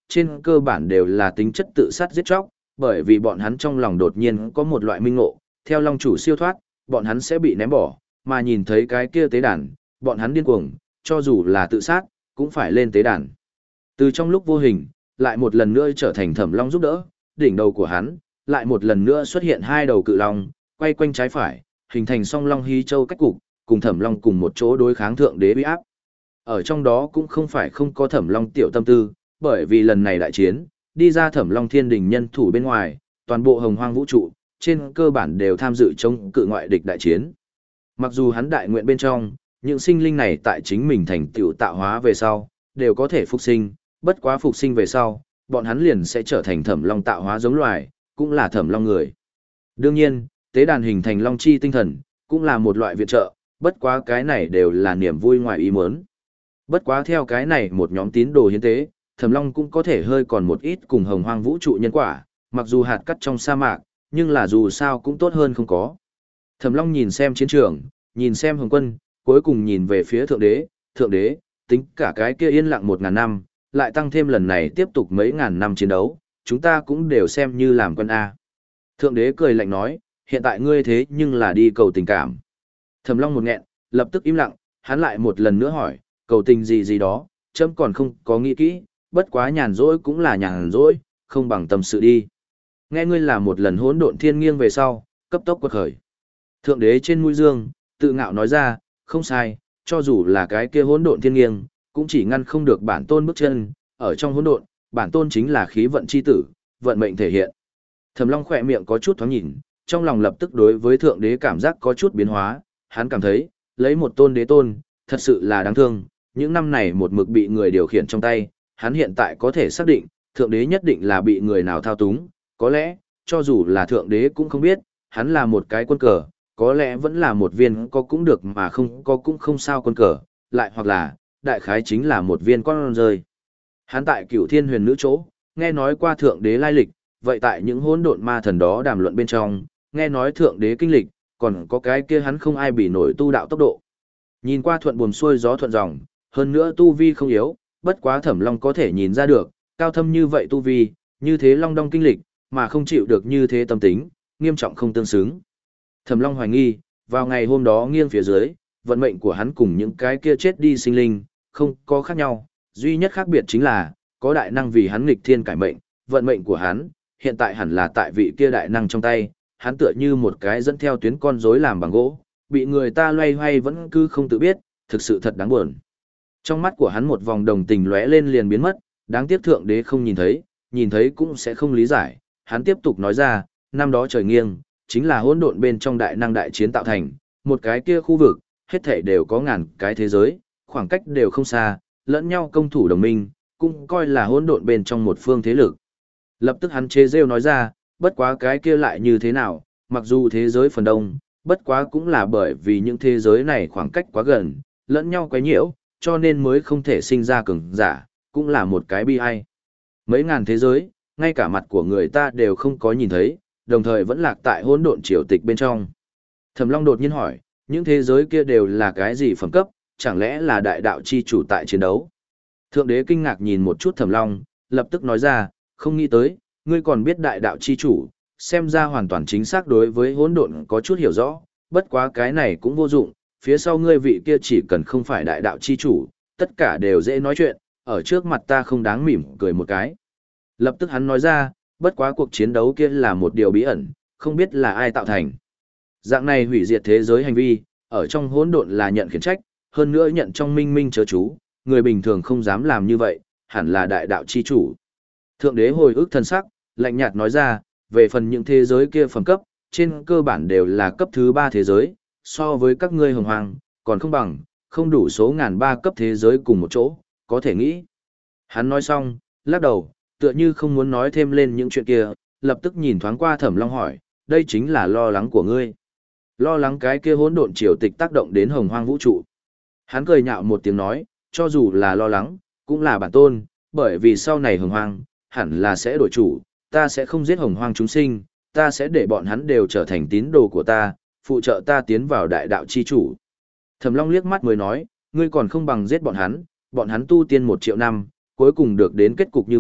trên cơ bản đều là tính chất tự sát giết chóc, bởi vì bọn hắn trong lòng đột nhiên có một loại minh ngộ, theo long chủ siêu thoát, bọn hắn sẽ bị ném bỏ, mà nhìn thấy cái kia tế đàn, bọn hắn điên cuồng, cho dù là tự sát, cũng phải lên tế đàn. Từ trong lúc vô hình, lại một lần nữa trở thành Thẩm Long giúp đỡ, đỉnh đầu của hắn, lại một lần nữa xuất hiện hai đầu cự long, quay quanh trái phải, hình thành song long hí châu cách cục, cùng Thẩm Long cùng một chỗ đối kháng thượng đế uy áp. Ở trong đó cũng không phải không có Thẩm Long tiểu tâm tư, bởi vì lần này đại chiến, đi ra Thẩm Long thiên đình nhân thủ bên ngoài, toàn bộ hồng hoang vũ trụ, trên cơ bản đều tham dự chống cự ngoại địch đại chiến. Mặc dù hắn đại nguyện bên trong, những sinh linh này tại chính mình thành tựu tạo hóa về sau, đều có thể phục sinh, bất quá phục sinh về sau, bọn hắn liền sẽ trở thành Thẩm Long tạo hóa giống loài, cũng là Thẩm Long người. Đương nhiên, tế đàn hình thành Long chi tinh thần, cũng là một loại viện trợ, bất quá cái này đều là niềm vui ngoài ý muốn. Bất quá theo cái này một nhóm tín đồ hiến tế, Thẩm Long cũng có thể hơi còn một ít cùng hồng hoang vũ trụ nhân quả, mặc dù hạt cắt trong sa mạc, nhưng là dù sao cũng tốt hơn không có. Thẩm Long nhìn xem chiến trường, nhìn xem Hồng Quân, cuối cùng nhìn về phía Thượng Đế, Thượng Đế, tính cả cái kia yên lặng một ngàn năm, lại tăng thêm lần này tiếp tục mấy ngàn năm chiến đấu, chúng ta cũng đều xem như làm quân A. Thượng Đế cười lạnh nói, hiện tại ngươi thế nhưng là đi cầu tình cảm. Thẩm Long một nghẹn, lập tức im lặng, hắn lại một lần nữa hỏi, cầu tình gì gì đó, chấm còn không có nghĩ kỹ, bất quá nhàn rỗi cũng là nhàn rỗi, không bằng tâm sự đi. Nghe ngươi là một lần hỗn độn thiên nghiêng về sau, cấp tốc quật khởi. Thượng Đế trên mũi dương, tự ngạo nói ra, không sai, cho dù là cái kia hỗn độn thiên nghiêng, cũng chỉ ngăn không được bản tôn bước chân, ở trong hỗn độn, bản tôn chính là khí vận chi tử, vận mệnh thể hiện. Thẩm Long khỏe miệng có chút thoáng nhìn, trong lòng lập tức đối với Thượng Đế cảm giác có chút biến hóa, hắn cảm thấy, lấy một tôn đế tôn, thật sự là đáng thương, những năm này một mực bị người điều khiển trong tay, hắn hiện tại có thể xác định, Thượng Đế nhất định là bị người nào thao túng, có lẽ, cho dù là Thượng Đế cũng không biết, hắn là một cái quân cờ, có lẽ vẫn là một viên có cũng được mà không có cũng không sao quân cờ, lại hoặc là, đại khái chính là một viên con rơi. Hắn tại Cửu Thiên Huyền Nữ chỗ, nghe nói qua Thượng Đế lai lịch, vậy tại những hỗn độn ma thần đó đàm luận bên trong, nghe nói Thượng Đế kinh lịch, còn có cái kia hắn không ai bị nổi tu đạo tốc độ. Nhìn qua thuận buồm xuôi gió thuận dòng, hơn nữa tu vi không yếu, bất quá Thẩm Long có thể nhìn ra được, cao thâm như vậy tu vi, như thế long đong kinh lịch, mà không chịu được như thế tâm tính, nghiêm trọng không tương xứng. Thẩm Long hoài nghi, vào ngày hôm đó nghiêng phía dưới, vận mệnh của hắn cùng những cái kia chết đi sinh linh, không có khác nhau, duy nhất khác biệt chính là, có đại năng vì hắn nghịch thiên cải mệnh, vận mệnh của hắn, hiện tại hẳn là tại vị kia đại năng trong tay, hắn tựa như một cái dẫn theo tuyến con rối làm bằng gỗ, bị người ta loay hoay vẫn cứ không tự biết, thực sự thật đáng buồn. Trong mắt của hắn một vòng đồng tình lóe lên liền biến mất, đáng tiếc Thượng Đế không nhìn thấy, nhìn thấy cũng sẽ không lý giải, hắn tiếp tục nói ra, năm đó trời nghiêng, chính là hỗn độn bên trong đại năng đại chiến tạo thành, một cái kia khu vực, hết thảy đều có ngàn cái thế giới, khoảng cách đều không xa, lẫn nhau công thủ đồng minh, cũng coi là hỗn độn bên trong một phương thế lực. Lập tức hắn chế rêu nói ra, bất quá cái kia lại như thế nào, mặc dù thế giới phần đông, bất quá cũng là bởi vì những thế giới này khoảng cách quá gần, lẫn nhau quấy nhiễu, cho nên mới không thể sinh ra cường giả, cũng là một cái bi ai. Mấy ngàn thế giới, ngay cả mặt của người ta đều không có nhìn thấy, đồng thời vẫn lạc tại hỗn độn triều tịch bên trong. Thẩm Long đột nhiên hỏi, những thế giới kia đều là cái gì phẩm cấp, chẳng lẽ là đại đạo chi chủ tại chiến đấu? Thượng Đế kinh ngạc nhìn một chút Thẩm Long, lập tức nói ra, không nghĩ tới, ngươi còn biết đại đạo chi chủ, xem ra hoàn toàn chính xác đối với hỗn độn có chút hiểu rõ, bất quá cái này cũng vô dụng, phía sau ngươi vị kia chỉ cần không phải đại đạo chi chủ, tất cả đều dễ nói chuyện, ở trước mặt ta không đáng mỉm cười một cái. Lập tức hắn nói ra, bất quá cuộc chiến đấu kia là một điều bí ẩn, không biết là ai tạo thành. Dạng này hủy diệt thế giới hành vi, ở trong hỗn độn là nhận khiển trách, hơn nữa nhận trong minh minh chớ chú, người bình thường không dám làm như vậy, hẳn là đại đạo chi chủ. Thượng Đế hồi ức thân sắc, lạnh nhạt nói ra, về phần những thế giới kia phẩm cấp, trên cơ bản đều là cấp thứ ba thế giới, so với các ngươi hồng hoàng, còn không bằng, không đủ số ngàn ba cấp thế giới cùng một chỗ, có thể nghĩ. Hắn nói xong, lắc đầu, tựa như không muốn nói thêm lên những chuyện kia, lập tức nhìn thoáng qua Thẩm Long hỏi, đây chính là lo lắng của ngươi. Lo lắng cái kia hỗn độn triều tịch tác động đến hồng hoang vũ trụ. Hắn cười nhạo một tiếng nói, cho dù là lo lắng, cũng là bản tôn, bởi vì sau này hồng hoang, hẳn là sẽ đổi chủ, ta sẽ không giết hồng hoang chúng sinh, ta sẽ để bọn hắn đều trở thành tín đồ của ta, phụ trợ ta tiến vào đại đạo chi chủ. Thẩm Long liếc mắt mới nói, ngươi còn không bằng giết bọn hắn, bọn hắn tu tiên một triệu năm, cuối cùng được đến kết cục như vậy,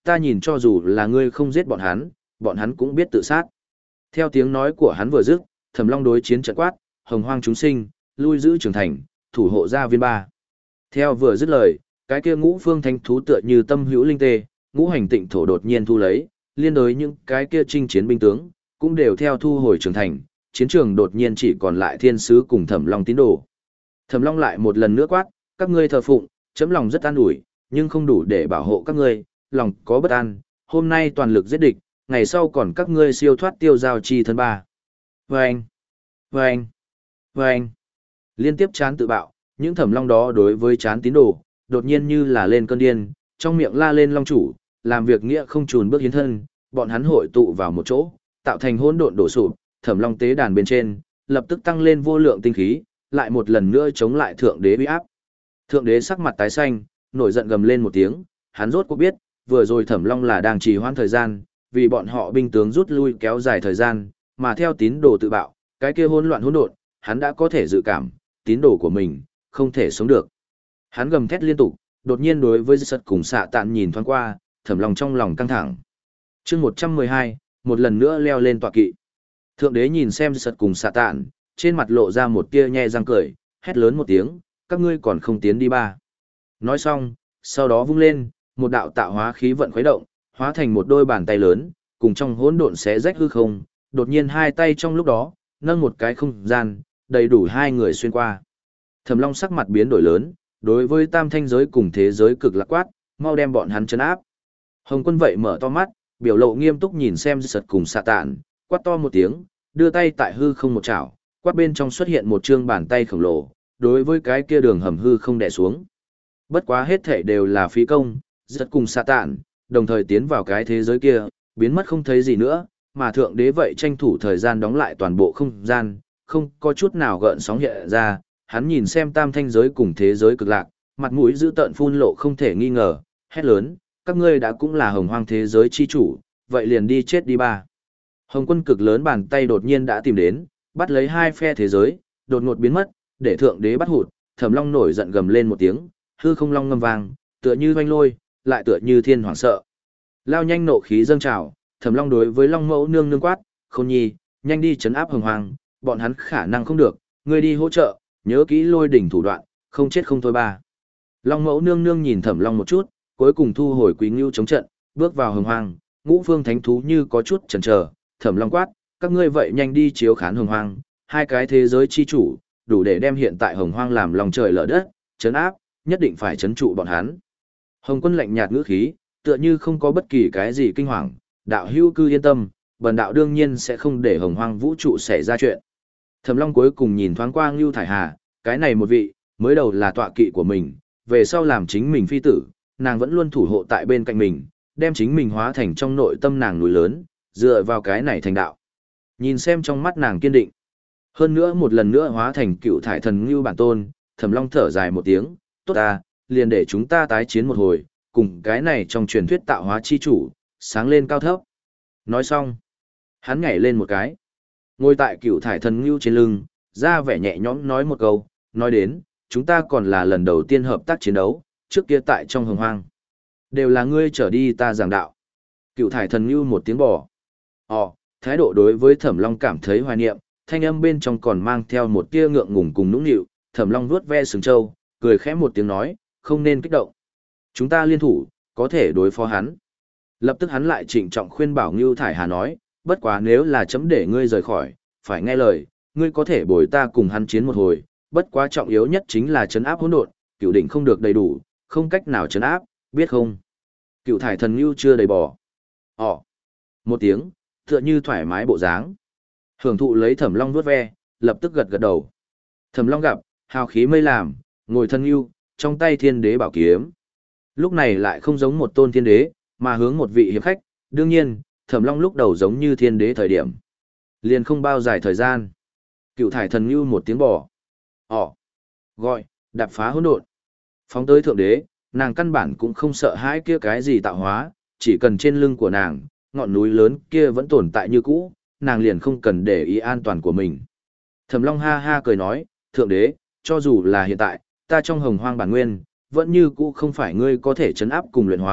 ta nhìn cho dù là ngươi không giết bọn hắn, bọn hắn cũng biết tự sát. Theo tiếng nói của hắn vừa dứt, Thẩm Long đối chiến trận quát, hồng hoang chúng sinh, lui giữ trưởng thành, thủ hộ gia viên ba. Theo vừa dứt lời, cái kia ngũ phương thánh thú tựa như tâm hữu linh tê, ngũ hành tịnh thổ đột nhiên thu lấy, liên đối những cái kia chinh chiến binh tướng, cũng đều theo thu hồi trưởng thành, chiến trường đột nhiên chỉ còn lại thiên sứ cùng Thẩm Long tín đồ. Thẩm Long lại một lần nữa quát, các ngươi thờ phụng, chấm lòng rất an ủi, nhưng không đủ để bảo hộ các ngươi, lòng có bất an, hôm nay toàn lực giết địch, ngày sau còn các ngươi siêu thoát tiêu giao chi thân ba. Vâng! Vâng! Vâng! Liên tiếp chán tự bạo, những Thẩm Long đó đối với chán tín đồ, đột nhiên như là lên cơn điên, trong miệng la lên Long chủ, làm việc nghĩa không chùn bước hiến thân, bọn hắn hội tụ vào một chỗ, tạo thành hỗn độn đổ sụp, Thẩm Long tế đàn bên trên, lập tức tăng lên vô lượng tinh khí, lại một lần nữa chống lại thượng đế uy áp. Thượng đế sắc mặt tái xanh, nổi giận gầm lên một tiếng, hắn rốt cuộc biết, vừa rồi Thẩm Long là đang trì hoãn thời gian, vì bọn họ binh tướng rút lui kéo dài thời gian, mà theo tín đồ tự bạo, cái kia hỗn loạn hỗn độn, hắn đã có thể dự cảm, tín đồ của mình không thể sống được. Hắn gầm thét liên tục, đột nhiên đối với Sật cùng Xạ Tạn nhìn thoáng qua, Thẩm Long trong lòng căng thẳng. Chương một trăm mười hai, một lần nữa leo lên tọa kỵ. Thượng đế nhìn xem Sật cùng Xạ Tạn, trên mặt lộ ra một tia nhe răng cười, hét lớn một tiếng, các ngươi còn không tiến đi ba. Nói xong, sau đó vung lên, một đạo tạo hóa khí vận khuấy động, hóa thành một đôi bàn tay lớn, cùng trong hỗn độn xé rách hư không, đột nhiên hai tay trong lúc đó, nâng một cái không gian, đầy đủ hai người xuyên qua. Thẩm Long sắc mặt biến đổi lớn, đối với tam thanh giới cùng thế giới cực lạc quát, mau đem bọn hắn trấn áp. Hồng Quân vậy mở to mắt, biểu lộ nghiêm túc nhìn xem Sật cùng Xạ Tạn, quát to một tiếng, đưa tay tại hư không một chảo, quát bên trong xuất hiện một trương bàn tay khổng lồ, đối với cái kia đường hầm hư không đè xuống. Bất quá hết thể đều là phí công, Sật cùng Xạ Tạn, đồng thời tiến vào cái thế giới kia, biến mất không thấy gì nữa, mà thượng đế vậy tranh thủ thời gian đóng lại toàn bộ không gian, không có chút nào gợn sóng hiện ra, hắn nhìn xem tam thanh giới cùng thế giới cực lạc, mặt mũi dữ tợn phun lộ không thể nghi ngờ, hét lớn, các ngươi đã cũng là hồng hoang thế giới chi chủ, vậy liền đi chết đi ba. Hồng Quân cực lớn bàn tay đột nhiên đã tìm đến, bắt lấy hai phe thế giới, đột ngột biến mất, để thượng đế bắt hụt, Thẩm Long nổi giận gầm lên một tiếng, hư không long ngâm vang, tựa như oanh lôi, lại tựa như thiên hoàng sợ. Lao nhanh nộ khí dâng trào, Thẩm Long đối với Long Mẫu nương nương quát, Khôn Nhi, nhanh đi trấn áp hồng hoàng, bọn hắn khả năng không được, ngươi đi hỗ trợ, nhớ kỹ lôi đỉnh thủ đoạn, không chết không thôi ba. Long Mẫu nương nương nhìn Thẩm Long một chút, cuối cùng thu hồi Quý Ngưu chống trận, bước vào hồng hoàng, ngũ phương thánh thú như có chút chần chờ, Thẩm Long quát, các ngươi vậy nhanh đi chiếu khán hồng hoàng, hai cái thế giới chi chủ, đủ để đem hiện tại hồng hoang làm lòng trời lở đất, chấn áp, nhất định phải chấn trụ bọn hắn. Hồng Quân lạnh nhạt ngữ khí, tựa như không có bất kỳ cái gì kinh hoàng, đạo hữu cư yên tâm, bần đạo đương nhiên sẽ không để hồng hoang vũ trụ xảy ra chuyện. Thẩm Long cuối cùng nhìn thoáng qua Ngưu Thải Hà, cái này một vị, mới đầu là tọa kỵ của mình, về sau làm chính mình phi tử, nàng vẫn luôn thủ hộ tại bên cạnh mình, đem chính mình hóa thành trong nội tâm nàng núi lớn, dựa vào cái này thành đạo. Nhìn xem trong mắt nàng kiên định. Hơn nữa một lần nữa hóa thành cựu thải thần Ngưu bản tôn, Thẩm Long thở dài một tiếng, tốt ta, liền để chúng ta tái chiến một hồi, cùng cái này trong truyền thuyết tạo hóa chi chủ, sáng lên cao thấp. Nói xong, hắn nhảy lên một cái, ngồi tại cựu thải thần Ngưu trên lưng, ra vẻ nhẹ nhõm nói một câu, nói đến, chúng ta còn là lần đầu tiên hợp tác chiến đấu, trước kia tại trong hồng hoang. Đều là ngươi trở đi ta giảng đạo. Cựu thải thần Ngưu một tiếng bỏ. Ồ, thái độ đối với Thẩm Long cảm thấy hoài niệm, thanh âm bên trong còn mang theo một tia ngượng ngùng cùng nũng nịu, Thẩm Long vuốt ve sừng trâu, cười khẽ một tiếng nói, không nên kích động. Chúng ta liên thủ, có thể đối phó hắn. Lập tức hắn lại trịnh trọng khuyên bảo Ngưu Thải Hà nói, bất quá nếu là chấm để ngươi rời khỏi, phải nghe lời, ngươi có thể bồi ta cùng hắn chiến một hồi, bất quá trọng yếu nhất chính là trấn áp hỗn độn, cựu đỉnh không được đầy đủ, không cách nào trấn áp, biết không? Cựu thải thần Ngưu chưa đầy bỏ. Ồ, một tiếng, tựa như thoải mái bộ dáng. Hưởng thụ lấy Thẩm Long vuốt ve, lập tức gật gật đầu. Thẩm Long gặp, hào khí mây làm, ngồi thân Ngưu, trong tay thiên đế bảo kiếm. Lúc này lại không giống một tôn thiên đế, mà hướng một vị hiệp khách, đương nhiên, Thẩm Long lúc đầu giống như thiên đế thời điểm. Liền không bao dài thời gian. Cựu thải thần Ngưu một tiếng bỏ. Ồ, gọi, đạp phá hỗn độn. Phóng tới thượng đế, nàng căn bản cũng không sợ hãi kia cái gì tạo hóa, chỉ cần trên lưng của nàng, ngọn núi lớn kia vẫn tồn tại như cũ, nàng liền không cần để ý an toàn của mình. Thẩm Long ha ha cười nói, thượng đế, cho dù là hiện tại, ta trong hồng hoang bản nguyên, vẫn như cũ không phải ngươi có thể chấn áp cùng luyện hóa,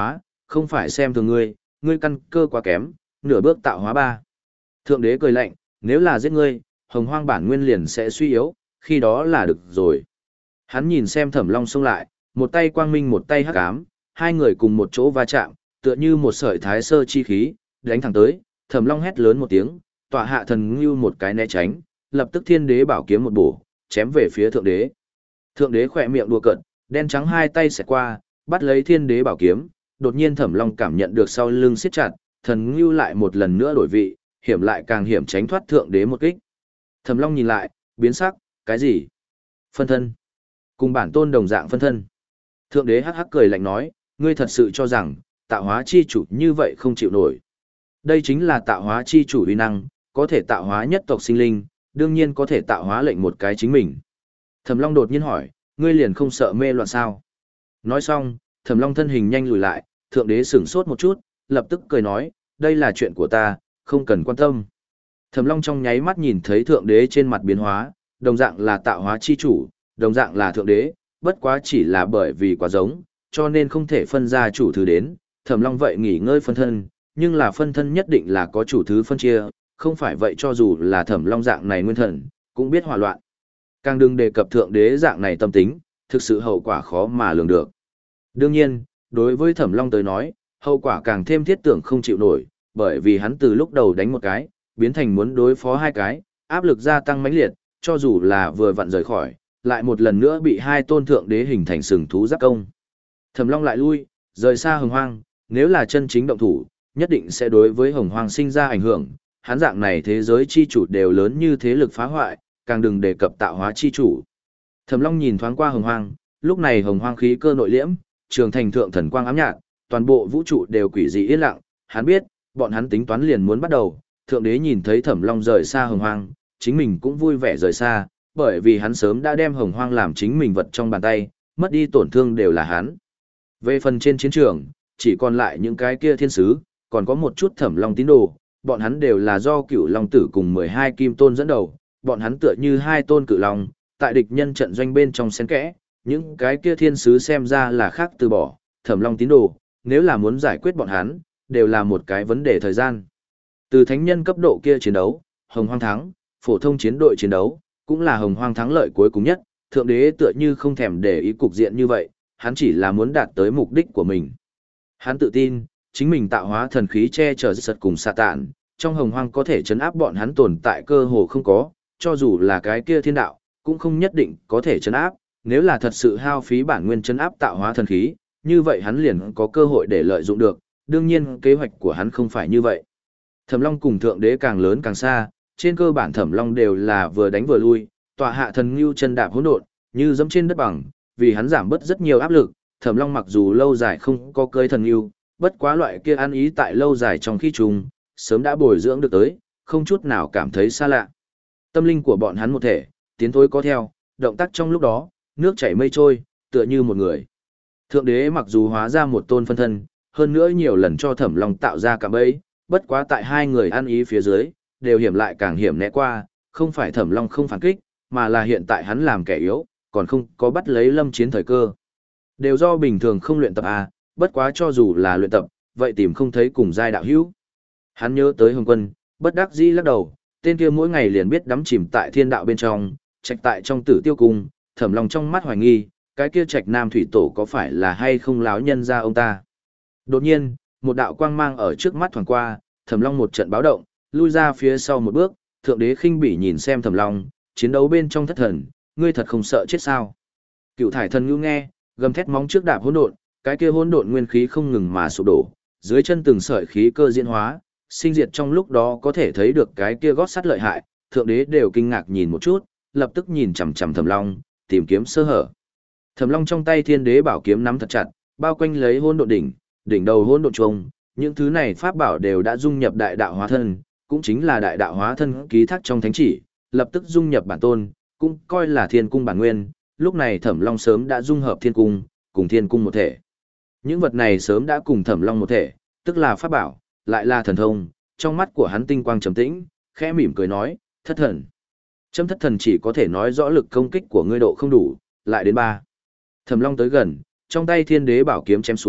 không phải xem thường ngươi, ngươi căn cơ quá kém, nửa bước tạo hóa ba. Thượng đế cười lạnh, nếu là giết ngươi, hồng hoang bản nguyên liền sẽ suy yếu, khi đó là được rồi. Hắn nhìn xem Thẩm Long xông lại, một tay quang minh một tay hắc ám, hai người cùng một chỗ va chạm, tựa như một sợi thái sơ chi khí, đánh thẳng tới, Thẩm Long hét lớn một tiếng, tọa hạ thần ngưu một cái né tránh, lập tức thiên đế bảo kiếm một bổ, chém về phía thượng đế. Thượng đế khỏe miệng đùa cợt, đen trắng hai tay xẹt qua, bắt lấy thiên đế bảo kiếm, đột nhiên Thẩm Long cảm nhận được sau lưng siết chặt, thần ngưu lại một lần nữa đổi vị, hiểm lại càng hiểm tránh thoát thượng đế một kích. Thẩm Long nhìn lại, biến sắc, cái gì? Phân thân. Cùng bản tôn đồng dạng phân thân. Thượng đế hắc hắc cười lạnh nói, ngươi thật sự cho rằng, tạo hóa chi chủ như vậy không chịu nổi. Đây chính là tạo hóa chi chủ uy năng, có thể tạo hóa nhất tộc sinh linh, đương nhiên có thể tạo hóa lệnh một cái chính mình. Thẩm Long đột nhiên hỏi, ngươi liền không sợ mê loạn sao? Nói xong, Thẩm Long thân hình nhanh lùi lại, thượng đế sửng sốt một chút, lập tức cười nói, đây là chuyện của ta, không cần quan tâm. Thẩm Long trong nháy mắt nhìn thấy thượng đế trên mặt biến hóa, đồng dạng là tạo hóa chi chủ, đồng dạng là thượng đế, bất quá chỉ là bởi vì quá giống, cho nên không thể phân ra chủ thứ đến. Thẩm Long vậy nghỉ ngơi phân thân, nhưng là phân thân nhất định là có chủ thứ phân chia, không phải vậy cho dù là Thẩm Long dạng này nguyên thần, cũng biết hòa loạn. Càng đừng đề cập thượng đế dạng này tâm tính, thực sự hậu quả khó mà lường được. Đương nhiên, đối với Thẩm Long tới nói, hậu quả càng thêm thiết tưởng không chịu nổi, bởi vì hắn từ lúc đầu đánh một cái, biến thành muốn đối phó hai cái, áp lực gia tăng mãnh liệt, cho dù là vừa vặn rời khỏi, lại một lần nữa bị hai tôn thượng đế hình thành sừng thú giáp công. Thẩm Long lại lui, rời xa Hồng Hoang, nếu là chân chính động thủ, nhất định sẽ đối với Hồng Hoang sinh ra ảnh hưởng, hắn dạng này thế giới chi chủ đều lớn như thế lực phá hoại, càng đừng đề cập tạo hóa chi chủ. Thẩm Long nhìn thoáng qua Hồng Hoang, lúc này Hồng Hoang khí cơ nội liễm, trường thành thượng thần quang ám nhạt, toàn bộ vũ trụ đều quỷ dị yên lặng, hắn biết, bọn hắn tính toán liền muốn bắt đầu. Thượng đế nhìn thấy Thẩm Long rời xa Hồng Hoang, chính mình cũng vui vẻ rời xa, bởi vì hắn sớm đã đem Hồng Hoang làm chính mình vật trong bàn tay, mất đi tổn thương đều là hắn. Về phần trên chiến trường, chỉ còn lại những cái kia thiên sứ, còn có một chút Thẩm Long tín đồ, bọn hắn đều là do Cửu Long tử cùng mười hai kim tôn dẫn đầu, bọn hắn tựa như hai tôn cự long, tại địch nhân trận doanh bên trong xen kẽ, những cái kia thiên sứ xem ra là khác từ bỏ, Thẩm Long tín đồ, nếu là muốn giải quyết bọn hắn, đều là một cái vấn đề thời gian. Từ thánh nhân cấp độ kia chiến đấu, Hồng Hoang thắng, phổ thông chiến đội chiến đấu, cũng là Hồng Hoang thắng lợi cuối cùng nhất, thượng đế tựa như không thèm để ý cục diện như vậy, hắn chỉ là muốn đạt tới mục đích của mình. Hắn tự tin, chính mình tạo hóa thần khí che chở giật cùng xạ tạn, trong Hồng Hoang có thể chấn áp bọn hắn tồn tại cơ hồ không có, cho dù là cái kia thiên đạo, cũng không nhất định có thể chấn áp, nếu là thật sự hao phí bản nguyên chấn áp tạo hóa thần khí, như vậy hắn liền có cơ hội để lợi dụng được, đương nhiên kế hoạch của hắn không phải như vậy. Thẩm Long cùng thượng đế càng lớn càng xa, trên cơ bản Thẩm Long đều là vừa đánh vừa lui, tọa hạ thần ngưu chân đạp hỗn độn, như dẫm trên đất bằng, vì hắn giảm bớt rất nhiều áp lực. Thẩm Long mặc dù lâu dài không có cưỡi thần ngưu, bất quá loại kia ăn ý tại lâu dài trong khi trùng, sớm đã bồi dưỡng được tới, không chút nào cảm thấy xa lạ. Tâm linh của bọn hắn một thể, tiến thối có theo, động tác trong lúc đó, nước chảy mây trôi, tựa như một người. Thượng đế mặc dù hóa ra một tôn phân thân, hơn nữa nhiều lần cho Thẩm Long tạo ra cạm bẫy, bất quá tại hai người ăn ý phía dưới, đều hiểm lại càng hiểm né qua, không phải Thẩm Long không phản kích, mà là hiện tại hắn làm kẻ yếu, còn không có bắt lấy lâm chiến thời cơ. Đều do bình thường không luyện tập à, bất quá cho dù là luyện tập, vậy tìm không thấy cùng giai đạo hữu. Hắn nhớ tới Hồng Quân, bất đắc dĩ lắc đầu, tên kia mỗi ngày liền biết đắm chìm tại thiên đạo bên trong, trạch tại trong tử tiêu cung, Thẩm Long trong mắt hoài nghi, cái kia trạch nam thủy tổ có phải là hay không láo nhân ra ông ta. Đột nhiên, một đạo quang mang ở trước mắt thoảng qua, Thẩm Long một trận báo động, lui ra phía sau một bước, thượng đế khinh bỉ nhìn xem Thẩm Long, chiến đấu bên trong thất thần, ngươi thật không sợ chết sao? Cựu thải thần ngưu nghe, gầm thét móng trước đạp hỗn độn, cái kia hỗn độn nguyên khí không ngừng mà sụp đổ, dưới chân từng sợi khí cơ diễn hóa, sinh diệt trong lúc đó có thể thấy được cái kia gót sắt lợi hại, thượng đế đều kinh ngạc nhìn một chút, lập tức nhìn chằm chằm Thẩm Long, tìm kiếm sơ hở. Thẩm Long trong tay thiên đế bảo kiếm nắm thật chặt, bao quanh lấy hỗn độn đỉnh, đỉnh đầu hỗn độn chuông, những thứ này pháp bảo đều đã dung nhập đại đạo hóa thân, cũng chính là đại đạo hóa thân ký thác trong thánh chỉ, lập tức dung nhập bản tôn, cũng coi là thiên cung bản nguyên, lúc này Thẩm Long sớm đã dung hợp thiên cung, cùng thiên cung một thể. Những vật này sớm đã cùng Thẩm Long một thể, tức là pháp bảo, lại là thần thông, trong mắt của hắn tinh quang trầm tĩnh, khẽ mỉm cười nói, thất thần. Châm thất thần chỉ có thể nói rõ lực công kích của ngươi độ không đủ, lại đến ba. Thẩm Long tới gần, trong tay thiên đế bảo kiếm chém xuống,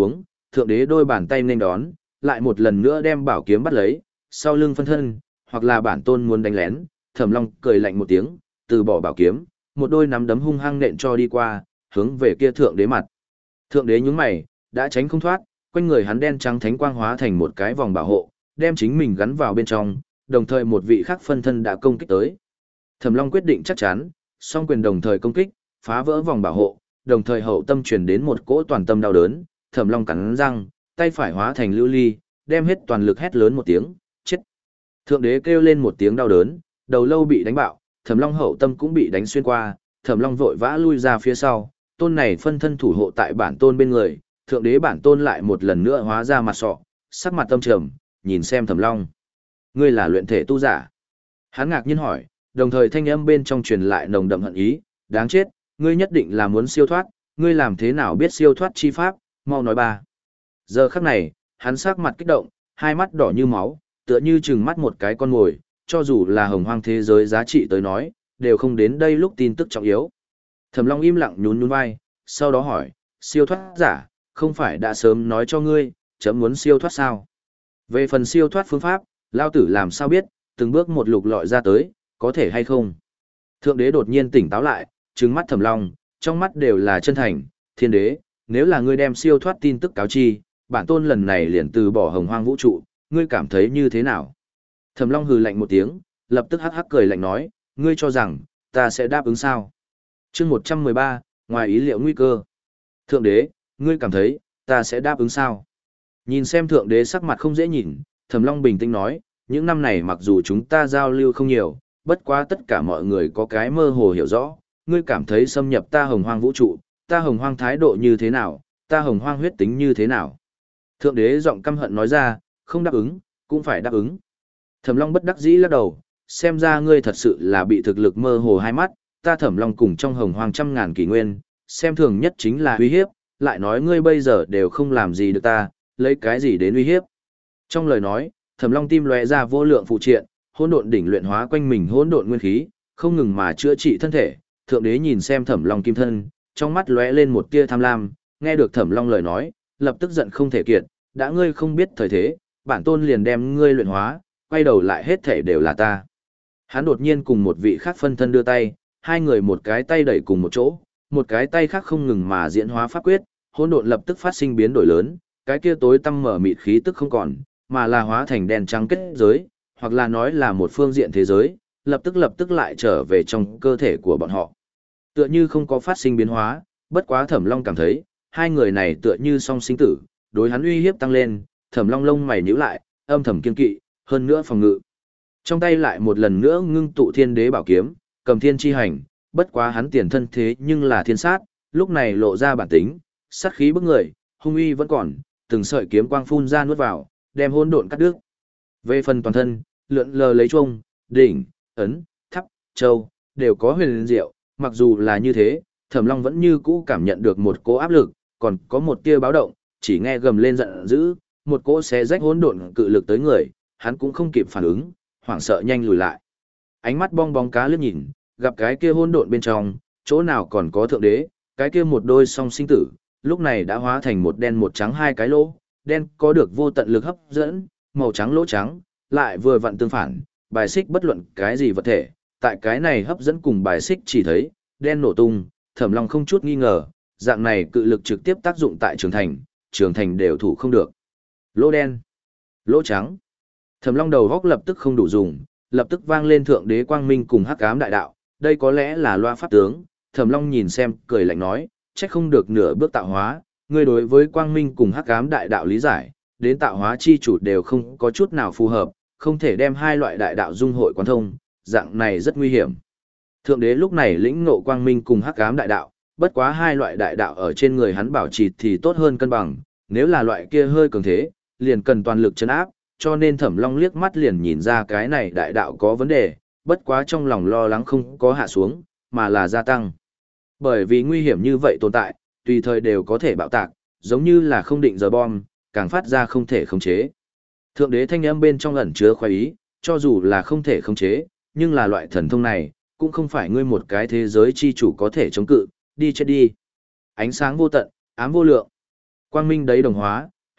thượng đế đôi bàn tay nên đón, lại một lần nữa đem bảo kiếm bắt lấy, sau lưng phân thân, hoặc là bản tôn muốn đánh lén, Thẩm Long cười lạnh một tiếng, từ bỏ bảo kiếm, một đôi nắm đấm hung hăng nện cho đi qua, hướng về kia thượng đế mặt. Thượng đế nhướng mày, đã tránh không thoát, quanh người hắn đen trắng thánh quang hóa thành một cái vòng bảo hộ, đem chính mình gắn vào bên trong, đồng thời một vị khác phân thân đã công kích tới. Thẩm Long quyết định chắc chắn, song quyền đồng thời công kích, phá vỡ vòng bảo hộ, đồng thời hậu tâm truyền đến một cỗ toàn tâm đau đớn, Thẩm Long cắn răng, tay phải hóa thành lưu ly, đem hết toàn lực hét lớn một tiếng, chết. Thượng đế kêu lên một tiếng đau đớn, đầu lâu bị đánh bạo, Thẩm Long hậu tâm cũng bị đánh xuyên qua, Thẩm Long vội vã lui ra phía sau, tôn này phân thân thủ hộ tại bản tôn bên người, thượng đế bản tôn lại một lần nữa hóa ra mặt sọ, sắc mặt tâm trầm, nhìn xem Thẩm Long. Ngươi là luyện thể tu giả? Hắn ngạc nhiên hỏi, đồng thời thanh âm bên trong truyền lại nồng đậm hận ý, đáng chết, ngươi nhất định là muốn siêu thoát, ngươi làm thế nào biết siêu thoát chi pháp, mau nói ba. Giờ khắc này, hắn sắc mặt kích động, hai mắt đỏ như máu, tựa như trừng mắt một cái con mồi, cho dù là hồng hoang thế giới giá trị tới nói, đều không đến đây lúc tin tức trọng yếu. Thẩm Long im lặng nhún nhún vai, sau đó hỏi, siêu thoát giả, không phải đã sớm nói cho ngươi, chấm muốn siêu thoát sao? Về phần siêu thoát phương pháp, lao tử làm sao biết, từng bước một lục lọi ra tới, có thể hay không? Thượng đế đột nhiên tỉnh táo lại, trừng mắt Thẩm Long, trong mắt đều là chân thành, thiên đế, nếu là ngươi đem siêu thoát tin tức cáo chi, bản tôn lần này liền từ bỏ hồng hoang vũ trụ, ngươi cảm thấy như thế nào? Thẩm Long hừ lạnh một tiếng, lập tức hắc hắc cười lạnh nói, ngươi cho rằng, ta sẽ đáp ứng sao? Chương một trăm mười ba, ngoài ý liệu nguy cơ. Thượng đế, ngươi cảm thấy, ta sẽ đáp ứng sao? Nhìn xem thượng đế sắc mặt không dễ nhìn, Thẩm Long bình tĩnh nói, những năm này mặc dù chúng ta giao lưu không nhiều, bất quá tất cả mọi người có cái mơ hồ hiểu rõ, ngươi cảm thấy xâm nhập ta hồng hoang vũ trụ, ta hồng hoang thái độ như thế nào, ta hồng hoang huyết tính như thế nào? Thượng đế giọng căm hận nói ra, không đáp ứng, cũng phải đáp ứng. Thẩm Long bất đắc dĩ lắc đầu, xem ra ngươi thật sự là bị thực lực mơ hồ hai mắt, ta Thẩm Long cùng trong hồng hoang trăm ngàn kỷ nguyên, xem thường nhất chính là uy hiếp, lại nói ngươi bây giờ đều không làm gì được ta, lấy cái gì đến uy hiếp. Trong lời nói, Thẩm Long tim lóe ra vô lượng phụ triện, hỗn độn đỉnh luyện hóa quanh mình hỗn độn nguyên khí, không ngừng mà chữa trị thân thể. Thượng đế nhìn xem Thẩm Long kim thân, trong mắt lóe lên một tia tham lam, nghe được Thẩm Long lời nói, lập tức giận không thể kiệt, đã ngươi không biết thời thế, bản tôn liền đem ngươi luyện hóa, quay đầu lại hết thể đều là ta. Hắn đột nhiên cùng một vị khác phân thân đưa tay, hai người một cái tay đẩy cùng một chỗ, một cái tay khác không ngừng mà diễn hóa pháp quyết, hỗn độn lập tức phát sinh biến đổi lớn, cái kia tối tăm mở mịt khí tức không còn, mà là hóa thành đen trắng kết giới, hoặc là nói là một phương diện thế giới, lập tức lập tức lại trở về trong cơ thể của bọn họ. Tựa như không có phát sinh biến hóa, bất quá Thẩm Long cảm thấy, hai người này tựa như song sinh tử, đối hắn uy hiếp tăng lên, Thẩm Long lông mày nhíu lại, âm thầm kiên kỵ, hơn nữa phòng ngự. Trong tay lại một lần nữa ngưng tụ thiên đế bảo kiếm, cầm thiên chi hành, bất quá hắn tiền thân thế nhưng là thiên sát, lúc này lộ ra bản tính, sát khí bức người, hung uy vẫn còn, từng sợi kiếm quang phun ra nuốt vào, đem hỗn độn cắt đứt. Về phần toàn thân, lượn lờ lấy chuông, đỉnh, ấn, thắp, châu, đều có huyền liên diệu, mặc dù là như thế, Thẩm Long vẫn như cũ cảm nhận được một cỗ áp lực, còn có một tia báo động, chỉ nghe gầm lên giận dữ, một cỗ xé rách hỗn độn cự lực tới người, hắn cũng không kịp phản ứng, hoảng sợ nhanh lùi lại. Ánh mắt bong bóng cá liếc nhìn, gặp cái kia hỗn độn bên trong, chỗ nào còn có thượng đế, cái kia một đôi song sinh tử, lúc này đã hóa thành một đen một trắng hai cái lỗ, đen có được vô tận lực hấp dẫn, màu trắng lỗ trắng, lại vừa vặn tương phản, bài xích bất luận cái gì vật thể, tại cái này hấp dẫn cùng bài xích chỉ thấy, đen nổ tung, Thẩm Long không chút nghi ngờ, dạng này cự lực trực tiếp tác dụng tại trường thành, trường thành đều thủ không được. Lỗ đen, lỗ trắng. Thẩm Long đầu góc lập tức không đủ dùng, lập tức vang lên thượng đế quang minh cùng hắc ám đại đạo, đây có lẽ là loa pháp tướng. Thẩm Long nhìn xem, cười lạnh nói, chắc không được nửa bước tạo hóa, ngươi đối với quang minh cùng hắc ám đại đạo lý giải, đến tạo hóa chi chủ đều không có chút nào phù hợp, không thể đem hai loại đại đạo dung hội quán thông, dạng này rất nguy hiểm. Thượng đế lúc này lĩnh ngộ quang minh cùng hắc ám đại đạo, bất quá hai loại đại đạo ở trên người hắn bảo trì thì tốt hơn cân bằng, nếu là loại kia hơi cường thế, liền cần toàn lực chấn áp, cho nên Thẩm Long liếc mắt liền nhìn ra cái này đại đạo có vấn đề, bất quá trong lòng lo lắng không có hạ xuống, mà là gia tăng. Bởi vì nguy hiểm như vậy tồn tại, tùy thời đều có thể bạo tạc, giống như là không định giờ bom, càng phát ra không thể khống chế. Thượng đế thanh âm bên trong ẩn chứa khoái ý, cho dù là không thể khống chế, nhưng là loại thần thông này, cũng không phải ngươi một cái thế giới chi chủ có thể chống cự, đi chết đi. Ánh sáng vô tận, ám vô lượng. Quang minh đấy đồng hóa,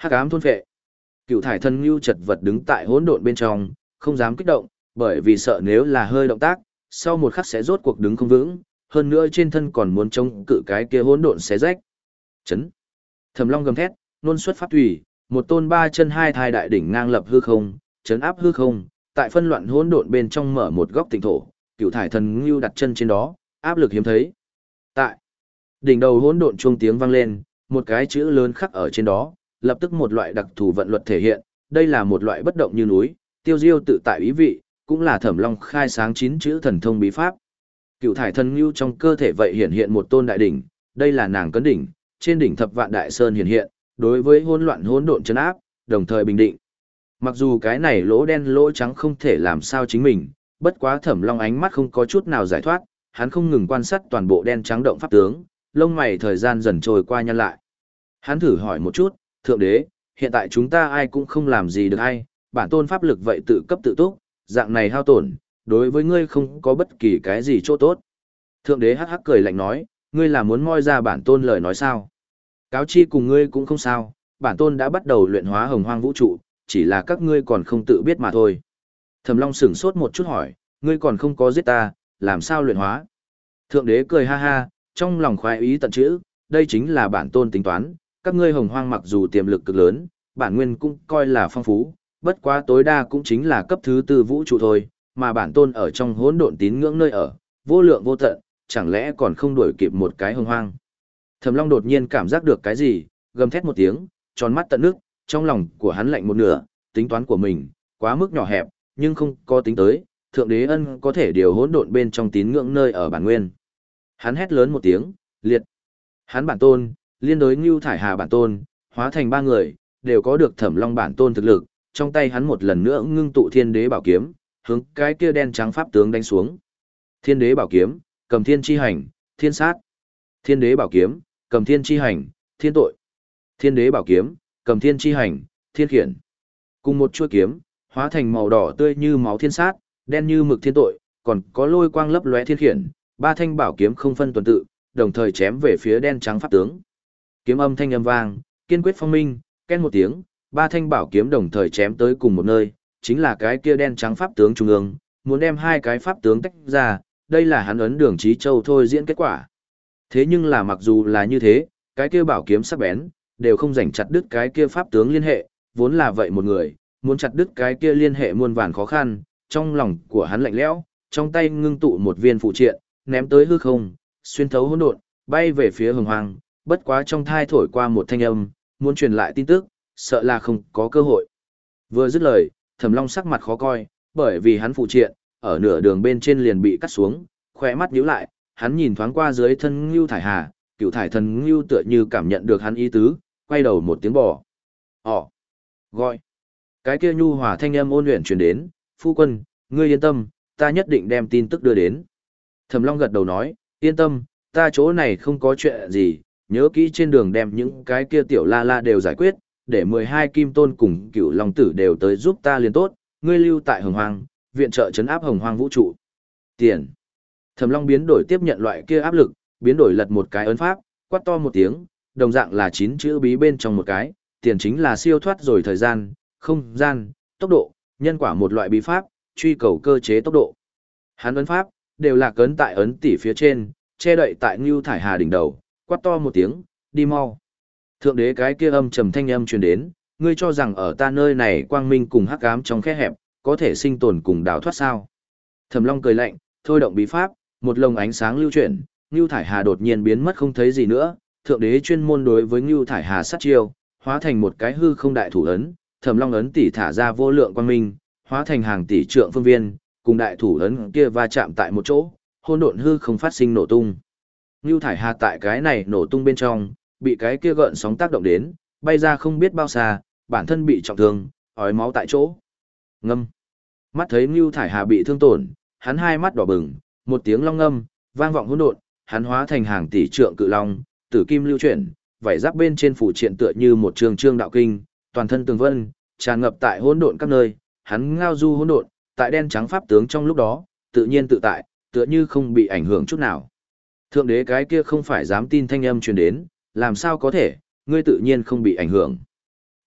Hắc ám thôn phệ. Cựu thải thần ngưu chật vật đứng tại hỗn độn bên trong, không dám kích động, bởi vì sợ nếu là hơi động tác, sau một khắc sẽ rốt cuộc đứng không vững, hơn nữa trên thân còn muốn chống cự cái kia hỗn độn xé rách. Chấn. Thẩm Long gầm thét, nôn xuất pháp thủy, một tôn ba chân hai thai đại đỉnh ngang lập hư không, chấn áp hư không, tại phân loạn hỗn độn bên trong mở một góc tịnh thổ, cựu thải thần ngưu đặt chân trên đó, áp lực hiếm thấy. Tại đỉnh đầu hỗn độn chuông tiếng vang lên, một cái chữ lớn khắc ở trên đó, lập tức một loại đặc thù vận luật thể hiện, đây là một loại bất động như núi, tiêu diêu tự tại ý vị, cũng là Thẩm Long khai sáng chín chữ thần thông bí pháp. Cựu thải thần ngưu trong cơ thể vậy hiện hiện một tôn đại đỉnh, đây là nàng cấn đỉnh, trên đỉnh thập vạn đại sơn hiện hiện, đối với hỗn loạn hỗn độn trấn áp, đồng thời bình định. Mặc dù cái này lỗ đen lỗ trắng không thể làm sao chính mình, bất quá Thẩm Long ánh mắt không có chút nào giải thoát, hắn không ngừng quan sát toàn bộ đen trắng động pháp tướng, lông mày thời gian dần trôi qua nhăn lại. Hắn thử hỏi một chút, thượng đế, hiện tại chúng ta ai cũng không làm gì được ai, bản tôn pháp lực vậy tự cấp tự túc, dạng này hao tổn, đối với ngươi không có bất kỳ cái gì chỗ tốt. Thượng đế hắc hắc cười lạnh nói, ngươi là muốn moi ra bản tôn lời nói sao? Cáo chi cùng ngươi cũng không sao, bản tôn đã bắt đầu luyện hóa hồng hoang vũ trụ, chỉ là các ngươi còn không tự biết mà thôi. Thẩm Long sửng sốt một chút hỏi, ngươi còn không có giết ta, làm sao luyện hóa? Thượng đế cười ha ha, trong lòng khoái ý tận chữ, đây chính là bản tôn tính toán, các ngươi hồng hoang mặc dù tiềm lực cực lớn, bản nguyên cũng coi là phong phú, bất quá tối đa cũng chính là cấp thứ tư vũ trụ thôi, mà bản tôn ở trong hỗn độn tín ngưỡng nơi ở, vô lượng vô tận, chẳng lẽ còn không đuổi kịp một cái hồng hoang. Thẩm Long đột nhiên cảm giác được cái gì, gầm thét một tiếng, tròn mắt tận nước, trong lòng của hắn lạnh một nửa, tính toán của mình, quá mức nhỏ hẹp, nhưng không có tính tới, thượng đế ân có thể điều hỗn độn bên trong tín ngưỡng nơi ở bản nguyên. Hắn hét lớn một tiếng, liệt. Hắn bản tôn, liên đối Ngưu Thải Hà bản tôn, hóa thành ba người, đều có được Thẩm Long bản tôn thực lực, trong tay hắn một lần nữa ngưng tụ Thiên Đế Bảo Kiếm, hướng cái kia đen trắng pháp tướng đánh xuống. Thiên Đế Bảo Kiếm, cầm thiên chi hành, thiên sát. Thiên Đế Bảo Kiếm, cầm thiên chi hành, thiên tội. Thiên Đế Bảo Kiếm, cầm thiên chi hành, thiên khiển. Cùng một chuôi kiếm, hóa thành màu đỏ tươi như máu thiên sát, đen như mực thiên tội, còn có lôi quang lấp lóe thiên khiển, ba thanh bảo kiếm không phân tuần tự, đồng thời chém về phía đen trắng pháp tướng. Kiếm âm thanh âm vang, kiên quyết phong minh, ken một tiếng, ba thanh bảo kiếm đồng thời chém tới cùng một nơi, chính là cái kia đen trắng pháp tướng trung ương, muốn đem hai cái pháp tướng tách ra, đây là hắn ấn Đường Chí Châu thôi diễn kết quả. Thế nhưng là mặc dù là như thế, cái kia bảo kiếm sắc bén, đều không rảnh chặt đứt cái kia pháp tướng liên hệ, vốn là vậy một người, muốn chặt đứt cái kia liên hệ muôn vàn khó khăn, trong lòng của hắn lạnh lẽo, trong tay ngưng tụ một viên phụ triện, ném tới hư không, xuyên thấu hỗn độn, bay về phía hồng hoang, bất quá trong thai thổi qua một thanh âm, muốn truyền lại tin tức, sợ là không có cơ hội. Vừa dứt lời, Thẩm Long sắc mặt khó coi, bởi vì hắn phụ triện, ở nửa đường bên trên liền bị cắt xuống, khóe mắt nhíu lại, hắn nhìn thoáng qua dưới thân Ngưu Thải Hà, Cựu Thải Thần Ngưu tựa như cảm nhận được hắn ý tứ, quay đầu một tiếng bò. Ồ, gọi. Cái kia nhu hòa thanh âm ôn luyện truyền đến, phu quân, ngươi yên tâm, ta nhất định đem tin tức đưa đến. Thẩm Long gật đầu nói, yên tâm, ta chỗ này không có chuyện gì, nhớ kỹ trên đường đem những cái kia tiểu la la đều giải quyết, để mười hai kim tôn cùng Cựu Long tử đều tới giúp ta liền tốt, ngươi lưu tại hồng hoang, viện trợ trấn áp hồng hoang vũ trụ. Tiền. Thẩm Long biến đổi tiếp nhận loại kia áp lực, biến đổi lật một cái ấn pháp, quát to một tiếng, đồng dạng là chín chữ bí bên trong một cái, tiền chính là siêu thoát rồi thời gian, không gian, tốc độ, nhân quả một loại bí pháp, truy cầu cơ chế tốc độ. Hắn ấn pháp đều là cấn tại ấn tỷ phía trên, che đậy tại Ngưu Thải Hà đỉnh đầu, quát to một tiếng, đi mau. Thượng đế cái kia âm trầm thanh âm truyền đến, ngươi cho rằng ở ta nơi này quang minh cùng hắc ám trong khe hẹp, có thể sinh tồn cùng đào thoát sao? Thẩm Long cười lạnh, thôi động bí pháp, một lồng ánh sáng lưu chuyển, Ngưu Thải Hà đột nhiên biến mất không thấy gì nữa, thượng đế chuyên môn đối với Ngưu Thải Hà sát chiêu, hóa thành một cái hư không đại thủ ấn, Thẩm Long ấn tỷ thả ra vô lượng quang minh, hóa thành hàng tỷ trượng phương viên, cùng đại thủ ấn kia va chạm tại một chỗ, hỗn độn hư không phát sinh nổ tung. Ngưu Thải Hà tại cái này nổ tung bên trong, bị cái kia gợn sóng tác động đến, bay ra không biết bao xa, bản thân bị trọng thương, ói máu tại chỗ. Ngâm. Mắt thấy Ngưu Thải Hà bị thương tổn, hắn hai mắt đỏ bừng, một tiếng long ngâm, vang vọng hỗn độn, hắn hóa thành hàng tỷ trượng cự long, tử kim lưu chuyển, vảy giáp bên trên phủ triện tựa như một trường trương đạo kinh, toàn thân tường vân, tràn ngập tại hỗn độn các nơi, hắn ngao du hỗn độn, tại đen trắng pháp tướng trong lúc đó, tự nhiên tự tại, tựa như không bị ảnh hưởng chút nào. Thượng đế cái kia không phải dám tin thanh âm truyền đến, làm sao có thể, ngươi tự nhiên không bị ảnh hưởng.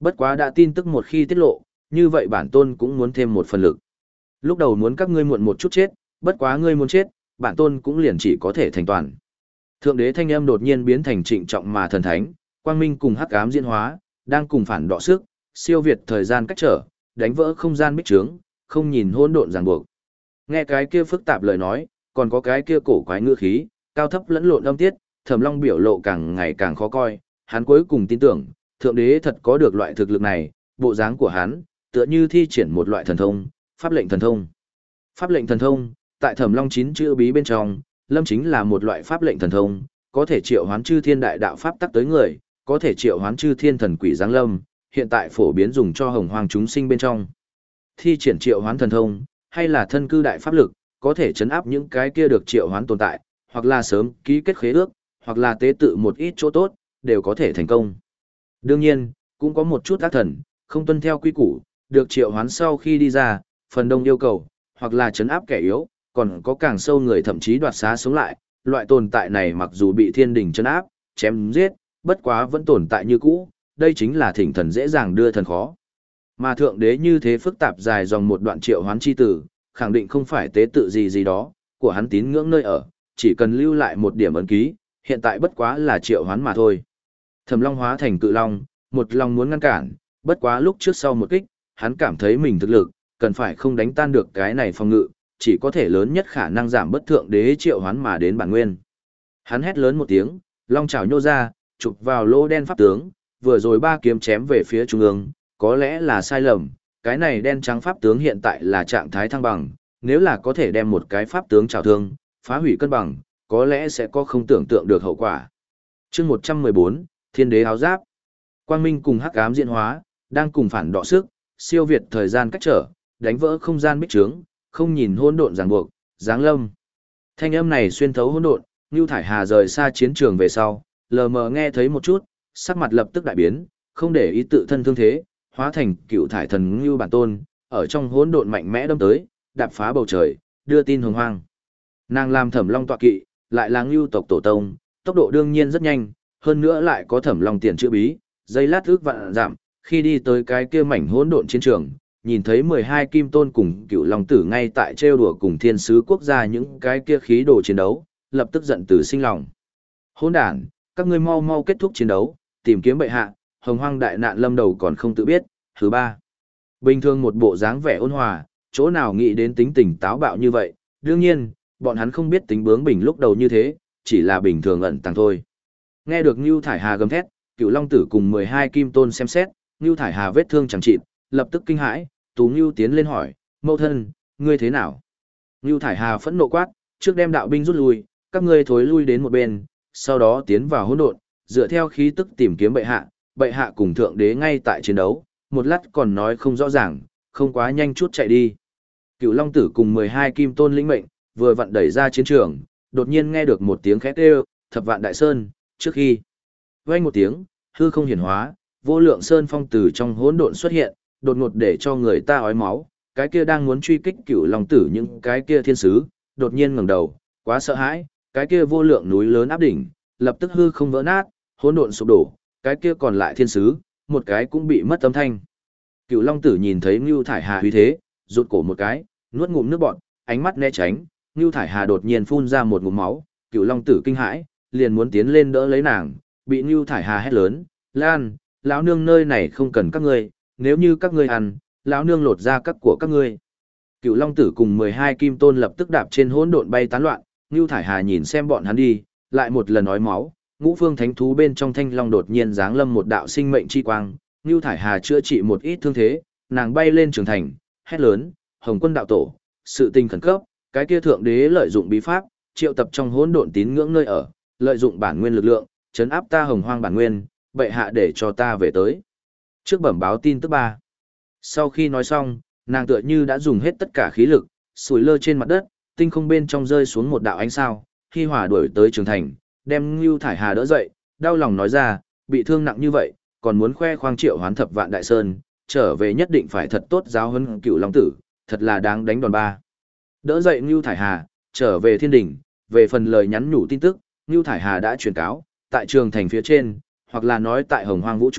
Bất quá đã tin tức một khi tiết lộ, như vậy bản tôn cũng muốn thêm một phần lực. Lúc đầu muốn các ngươi muộn một chút chết, bất quá ngươi muốn chết, bản tôn cũng liền chỉ có thể thành toàn. Thượng đế thanh âm đột nhiên biến thành trịnh trọng mà thần thánh, quang minh cùng hắc ám diễn hóa, đang cùng phản đọ sức, siêu việt thời gian cách trở, đánh vỡ không gian bích trướng, không nhìn hỗn độn ràng buộc. Nghe cái kia phức tạp lời nói, còn có cái kia cổ quái ngữ khí, cao thấp lẫn lộn âm tiết, Thẩm Long biểu lộ càng ngày càng khó coi, hắn cuối cùng tin tưởng, thượng đế thật có được loại thực lực này, bộ dáng của hắn, tựa như thi triển một loại thần thông, pháp lệnh thần thông. Pháp lệnh thần thông, tại Thẩm Long chín chữ bí bên trong, lâm chính là một loại pháp lệnh thần thông, có thể triệu hoán chư thiên đại đạo pháp tắc tới người, có thể triệu hoán chư thiên thần quỷ giáng lâm, hiện tại phổ biến dùng cho hồng hoang chúng sinh bên trong. Thi triển triệu hoán thần thông, hay là thân cư đại pháp lực, có thể chấn áp những cái kia được triệu hoán tồn tại, hoặc là sớm ký kết khế ước, hoặc là tế tự một ít chỗ tốt, đều có thể thành công. Đương nhiên, cũng có một chút ác thần, không tuân theo quy củ, được triệu hoán sau khi đi ra, phần đông yêu cầu, hoặc là chấn áp kẻ yếu, còn có càng sâu người thậm chí đoạt xá sống lại, loại tồn tại này mặc dù bị thiên đình chấn áp, chém giết, bất quá vẫn tồn tại như cũ, đây chính là thỉnh thần dễ dàng đưa thần khó. Mà thượng đế như thế phức tạp dài dòng một đoạn triệu hoán chi tử, khẳng định không phải tế tự gì gì đó, của hắn tín ngưỡng nơi ở, chỉ cần lưu lại một điểm ấn ký, hiện tại bất quá là triệu hoán mà thôi. Thẩm Long hóa thành cự long, một lòng muốn ngăn cản, bất quá lúc trước sau một kích, hắn cảm thấy mình thực lực, cần phải không đánh tan được cái này phòng ngự, chỉ có thể lớn nhất khả năng giảm bất thượng đế triệu hoán mà đến bản nguyên. Hắn hét lớn một tiếng, long chảo nhô ra, chụp vào lỗ đen pháp tướng, vừa rồi ba kiếm chém về phía trung ương, có lẽ là sai lầm, cái này đen trắng pháp tướng hiện tại là trạng thái thăng bằng, nếu là có thể đem một cái pháp tướng trào thương, phá hủy cân bằng, có lẽ sẽ có không tưởng tượng được hậu quả. Chương một trăm mười bốn, Thiên đế áo giáp. Quang minh cùng hắc ám diễn hóa, đang cùng phản đọ sức, siêu việt thời gian cách trở, đánh vỡ không gian bích trướng, không nhìn hỗn độn ràng buộc, giáng lâm. Thanh âm này xuyên thấu hỗn độn, Nưu Thải Hà rời xa chiến trường về sau, lờ mờ nghe thấy một chút, sắc mặt lập tức đại biến, không để ý tự thân thương thế, hóa thành cựu thải thần Nưu bản tôn, ở trong hỗn độn mạnh mẽ đâm tới, đạp phá bầu trời, đưa tin hồng hoang. Nàng làm Thẩm Long tọa kỵ, lại là Nưu tộc tổ tông, tốc độ đương nhiên rất nhanh, hơn nữa lại có Thẩm Long tiền chữ bí, giây lát ước vạn giảm, khi đi tới cái kia mảnh hỗn độn chiến trường, nhìn thấy mười hai kim tôn cùng cựu long tử ngay tại trêu đùa cùng thiên sứ quốc gia những cái kia khí đồ chiến đấu, lập tức giận từ sinh lòng. Hỗn đản, các ngươi mau mau kết thúc chiến đấu, tìm kiếm bệ hạ, hồng hoang đại nạn lâm đầu còn không tự biết. Thứ ba, bình thường một bộ dáng vẻ ôn hòa, chỗ nào nghĩ đến tính tình táo bạo như vậy, đương nhiên, bọn hắn không biết tính bướng bỉnh lúc đầu như thế, chỉ là bình thường ẩn tàng thôi. Nghe được Nưu Thải Hà gầm thét, cựu long tử cùng mười hai kim tôn xem xét, Nưu Thải Hà vết thương chẳng chịt, lập tức kinh hãi, Tú Nưu tiến lên hỏi, mẫu thân, ngươi thế nào? Nưu Thải Hà phẫn nộ quát, trước đem đạo binh rút lui, các ngươi thối lui đến một bên, sau đó tiến vào hỗn độn, dựa theo khí tức tìm kiếm bệ hạ, bệ hạ cùng thượng đế ngay tại chiến đấu, một lát còn nói không rõ ràng, không quá nhanh chút chạy đi. Cựu Long Tử cùng mười hai kim tôn lĩnh mệnh, vừa vặn đẩy ra chiến trường, đột nhiên nghe được một tiếng khét kêu, thập vạn đại sơn, trước khi vang một tiếng, hư không hiển hóa, vô lượng sơn phong từ trong hỗn độn xuất hiện, đột ngột để cho người ta ói máu, cái kia đang muốn truy kích Cựu Long Tử những cái kia thiên sứ, đột nhiên ngẩng đầu, quá sợ hãi, cái kia vô lượng núi lớn áp đỉnh, lập tức hư không vỡ nát, hỗn độn sụp đổ, cái kia còn lại thiên sứ, một cái cũng bị mất âm thanh. Cựu Long Tử nhìn thấy Nưu Thải Hà uy thế, rụt cổ một cái, nuốt ngụm nước bọt, ánh mắt né tránh, Nưu Thải Hà đột nhiên phun ra một ngụm máu, Cựu Long Tử kinh hãi, liền muốn tiến lên đỡ lấy nàng, bị Nưu Thải Hà hét lớn, "Lan, lão nương nơi này không cần các ngươi, nếu như các ngươi ăn, lão nương lột ra các của các ngươi." Cựu Long Tử cùng mười hai kim tôn lập tức đạp trên hỗn độn bay tán loạn, Nưu Thải Hà nhìn xem bọn hắn đi, lại một lần nói máu, ngũ phương thánh thú bên trong thanh long đột nhiên giáng lâm một đạo sinh mệnh chi quang, Nưu Thải Hà chữa trị một ít thương thế, nàng bay lên trường thành, hét lớn, "Hồng Quân đạo tổ, sự tình khẩn cấp, cái kia thượng đế lợi dụng bí pháp, triệu tập trong hỗn độn tín ngưỡng nơi ở, lợi dụng bản nguyên lực lượng, trấn áp ta Hồng Hoang bản nguyên, bệ hạ để cho ta về tới." Trước bẩm báo tin tức ba. Sau khi nói xong, nàng tựa như đã dùng hết tất cả khí lực, sủi lơ trên mặt đất, tinh không bên trong rơi xuống một đạo ánh sao, khi hỏa đuổi tới trường thành, đem Nưu Thải Hà đỡ dậy, đau lòng nói ra, bị thương nặng như vậy, còn muốn khoe khoang triệu hoán thập vạn đại sơn, trở về nhất định phải thật tốt giáo huấn Cựu Long Tử, thật là đáng đánh đòn ba. Đỡ dậy Nưu Thải Hà, trở về thiên đỉnh, về phần lời nhắn nhủ tin tức, Nưu Thải Hà đã truyền cáo, tại trường thành phía trên, hoặc là nói tại Hồng Hoang vũ trụ,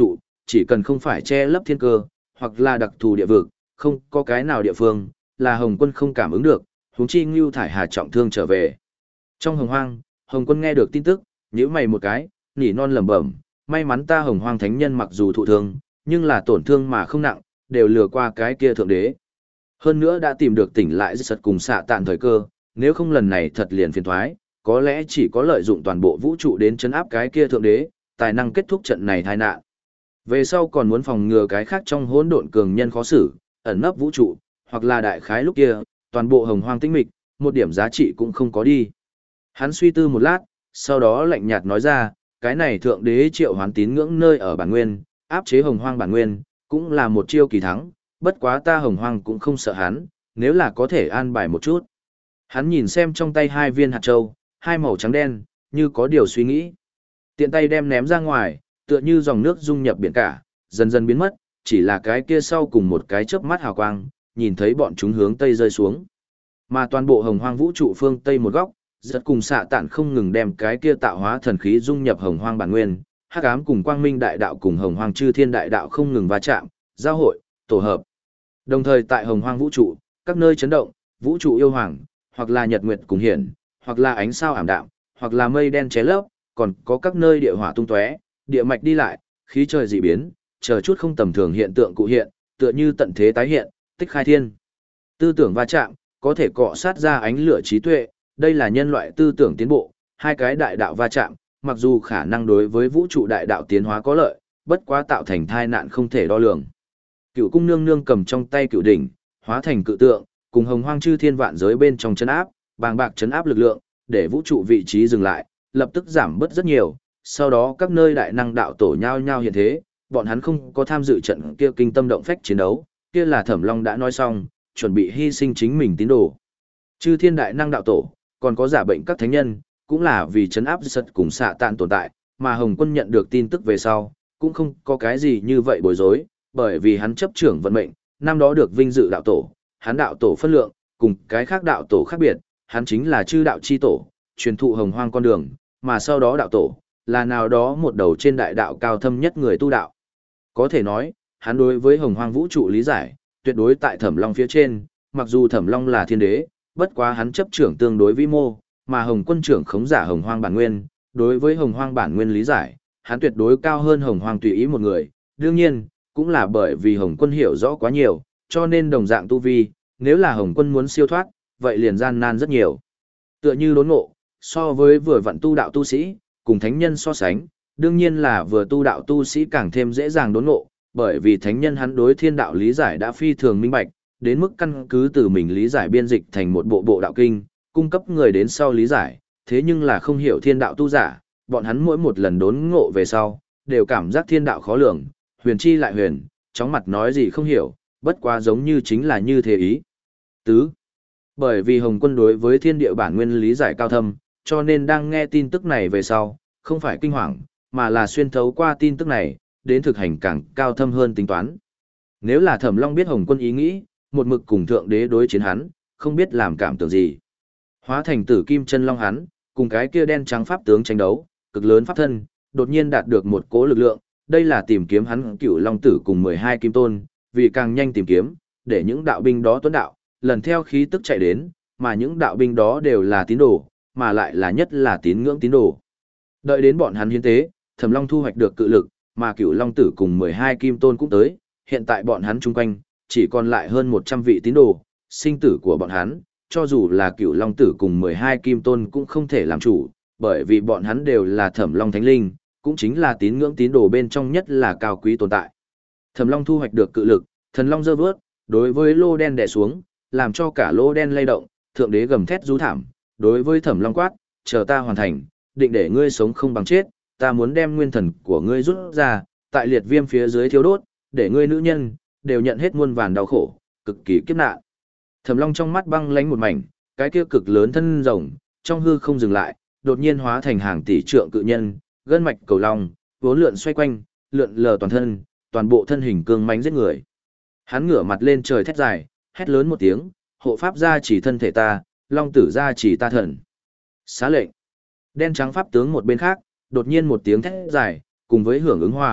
chỉ cần không phải che lấp thiên cơ, hoặc là đặc thù địa vực, không có cái nào địa phương, là Hồng Quân không cảm ứng được, huống chi Ngưu Thải Hà trọng thương trở về. Trong Hồng Hoang, Hồng Quân nghe được tin tức, nhíu mày một cái, nỉ non lẩm bẩm, may mắn ta Hồng Hoang thánh nhân mặc dù thụ thương, nhưng là tổn thương mà không nặng, đều lừa qua cái kia thượng đế. Hơn nữa đã tìm được tỉnh lại giật cùng xạ tạn thời cơ, nếu không lần này thật liền phiền thoái, có lẽ chỉ có lợi dụng toàn bộ vũ trụ đến chấn áp cái kia thượng đế, tài năng kết thúc trận này tai nạn. Về sau còn muốn phòng ngừa cái khác trong hỗn độn cường nhân khó xử, ẩn nấp vũ trụ, hoặc là đại khái lúc kia, toàn bộ Hồng Hoang tĩnh mịch, một điểm giá trị cũng không có đi. Hắn suy tư một lát, sau đó lạnh nhạt nói ra, cái này thượng đế triệu hoán tín ngưỡng nơi ở bản nguyên, áp chế Hồng Hoang bản nguyên, cũng là một chiêu kỳ thắng, bất quá ta Hồng Hoang cũng không sợ hắn, nếu là có thể an bài một chút. Hắn nhìn xem trong tay hai viên hạt châu, hai màu trắng đen, như có điều suy nghĩ. Tiện tay đem ném ra ngoài, tựa như dòng nước dung nhập biển cả, dần dần biến mất, chỉ là cái kia sau cùng một cái chớp mắt hào quang, nhìn thấy bọn chúng hướng tây rơi xuống. Mà toàn bộ Hồng Hoang vũ trụ phương tây một góc, giật cùng xạ tản không ngừng đem cái kia tạo hóa thần khí dung nhập Hồng Hoang bản nguyên, hắc ám cùng quang minh đại đạo cùng Hồng Hoang chư thiên đại đạo không ngừng va chạm, giao hội, tổ hợp. Đồng thời tại Hồng Hoang vũ trụ, các nơi chấn động, vũ trụ yêu hoàng, hoặc là nhật nguyệt cùng hiển, hoặc là ánh sao ảm đạm, hoặc là mây đen ché lấp, còn có các nơi địa hỏa tung tóe, địa mạch đi lại, khí trời dị biến, chờ chút không tầm thường hiện tượng cụ hiện, tựa như tận thế tái hiện, tích khai thiên. Tư tưởng va chạm, có thể cọ sát ra ánh lửa trí tuệ, đây là nhân loại tư tưởng tiến bộ, hai cái đại đạo va chạm, mặc dù khả năng đối với vũ trụ đại đạo tiến hóa có lợi, bất quá tạo thành tai nạn không thể đo lường. Cựu cung nương nương cầm trong tay cựu đỉnh, hóa thành cự tượng, cùng Hồng Hoang chư thiên vạn giới bên trong chấn áp, bàng bạc chấn áp lực lượng, để vũ trụ vị trí dừng lại, lập tức giảm bớt rất nhiều. Sau đó các nơi đại năng đạo tổ nhao nhao hiện thế, bọn hắn không có tham dự trận kia kinh tâm động phách chiến đấu, kia là Thẩm Long đã nói xong, chuẩn bị hy sinh chính mình tín đồ. Chư thiên đại năng đạo tổ, còn có giả bệnh các thánh nhân, cũng là vì chấn áp giật cùng xạ tạn tồn tại, mà Hồng Quân nhận được tin tức về sau, cũng không có cái gì như vậy bối rối, bởi vì hắn chấp trưởng vận mệnh, năm đó được vinh dự đạo tổ, hắn đạo tổ phân lượng, cùng cái khác đạo tổ khác biệt, hắn chính là chư đạo chi tổ, truyền thụ Hồng Hoang con đường, mà sau đó đạo tổ, là nào đó một đầu trên đại đạo cao thâm nhất người tu đạo. Có thể nói, hắn đối với Hồng Hoang vũ trụ lý giải, tuyệt đối tại Thẩm Long phía trên, mặc dù Thẩm Long là thiên đế, bất quá hắn chấp trưởng tương đối vĩ mô, mà Hồng Quân trưởng khống giả Hồng Hoang bản nguyên, đối với Hồng Hoang bản nguyên lý giải, hắn tuyệt đối cao hơn Hồng Hoang tùy ý một người, đương nhiên, cũng là bởi vì Hồng Quân hiểu rõ quá nhiều, cho nên đồng dạng tu vi, nếu là Hồng Quân muốn siêu thoát, vậy liền gian nan rất nhiều. Tựa như đốn ngộ, so với vừa vặn tu đạo tu sĩ, cùng thánh nhân so sánh, đương nhiên là vừa tu đạo tu sĩ càng thêm dễ dàng đốn ngộ, bởi vì thánh nhân hắn đối thiên đạo lý giải đã phi thường minh bạch, đến mức căn cứ từ mình lý giải biên dịch thành một bộ bộ đạo kinh, cung cấp người đến sau lý giải, thế nhưng là không hiểu thiên đạo tu giả, bọn hắn mỗi một lần đốn ngộ về sau, đều cảm giác thiên đạo khó lường, huyền chi lại huyền, chóng mặt nói gì không hiểu, bất quá giống như chính là như thế ý. Tứ, bởi vì Hồng Quân đối với thiên địa bản nguyên lý giải cao thâm, cho nên đang nghe tin tức này về sau, không phải kinh hoàng, mà là xuyên thấu qua tin tức này, đến thực hành càng cao thâm hơn tính toán. Nếu là Thẩm Long biết Hồng Quân ý nghĩ, một mực cùng thượng đế đối chiến hắn, không biết làm cảm tưởng gì. Hóa thành tử kim chân long hắn, cùng cái kia đen trắng pháp tướng tranh đấu, cực lớn pháp thân, đột nhiên đạt được một cỗ lực lượng, đây là tìm kiếm hắn cửu long tử cùng mười hai kim tôn, vì càng nhanh tìm kiếm, để những đạo binh đó tuấn đạo, lần theo khí tức chạy đến, mà những đạo binh đó đều là tín đồ, mà lại là nhất là tín ngưỡng tín đồ. Đợi đến bọn hắn hiến tế, Thẩm Long thu hoạch được cự lực, mà cửu long tử cùng mười hai kim tôn cũng tới, hiện tại bọn hắn chung quanh, chỉ còn lại hơn một trăm vị tín đồ, sinh tử của bọn hắn, cho dù là cửu long tử cùng mười hai kim tôn cũng không thể làm chủ, bởi vì bọn hắn đều là Thẩm Long thánh linh, cũng chính là tín ngưỡng tín đồ bên trong nhất là cao quý tồn tại. Thẩm Long thu hoạch được cự lực, thần long giơ vớt, đối với lô đen đè xuống, làm cho cả lô đen lay động, thượng đế gầm thét rú thảm, đối với Thẩm Long quát, chờ ta hoàn thành, định để ngươi sống không bằng chết, ta muốn đem nguyên thần của ngươi rút ra, tại liệt viêm phía dưới thiêu đốt, để ngươi nữ nhân đều nhận hết muôn vàn đau khổ, cực kỳ kiếp nạn. Thẩm Long trong mắt băng lánh một mảnh, cái kia cực lớn thân rồng, trong hư không dừng lại, đột nhiên hóa thành hàng tỷ trượng cự nhân, gân mạch cầu long, vốn lượn xoay quanh, lượn lờ toàn thân, toàn bộ thân hình cương mãnh giết người. Hắn ngửa mặt lên trời thét dài, hét lớn một tiếng, hộ pháp gia chỉ thân thể ta, long tử gia chỉ ta thần. Xá lệnh. Đen trắng pháp tướng một bên khác, đột nhiên một tiếng thét dài, cùng với hưởng ứng hòa,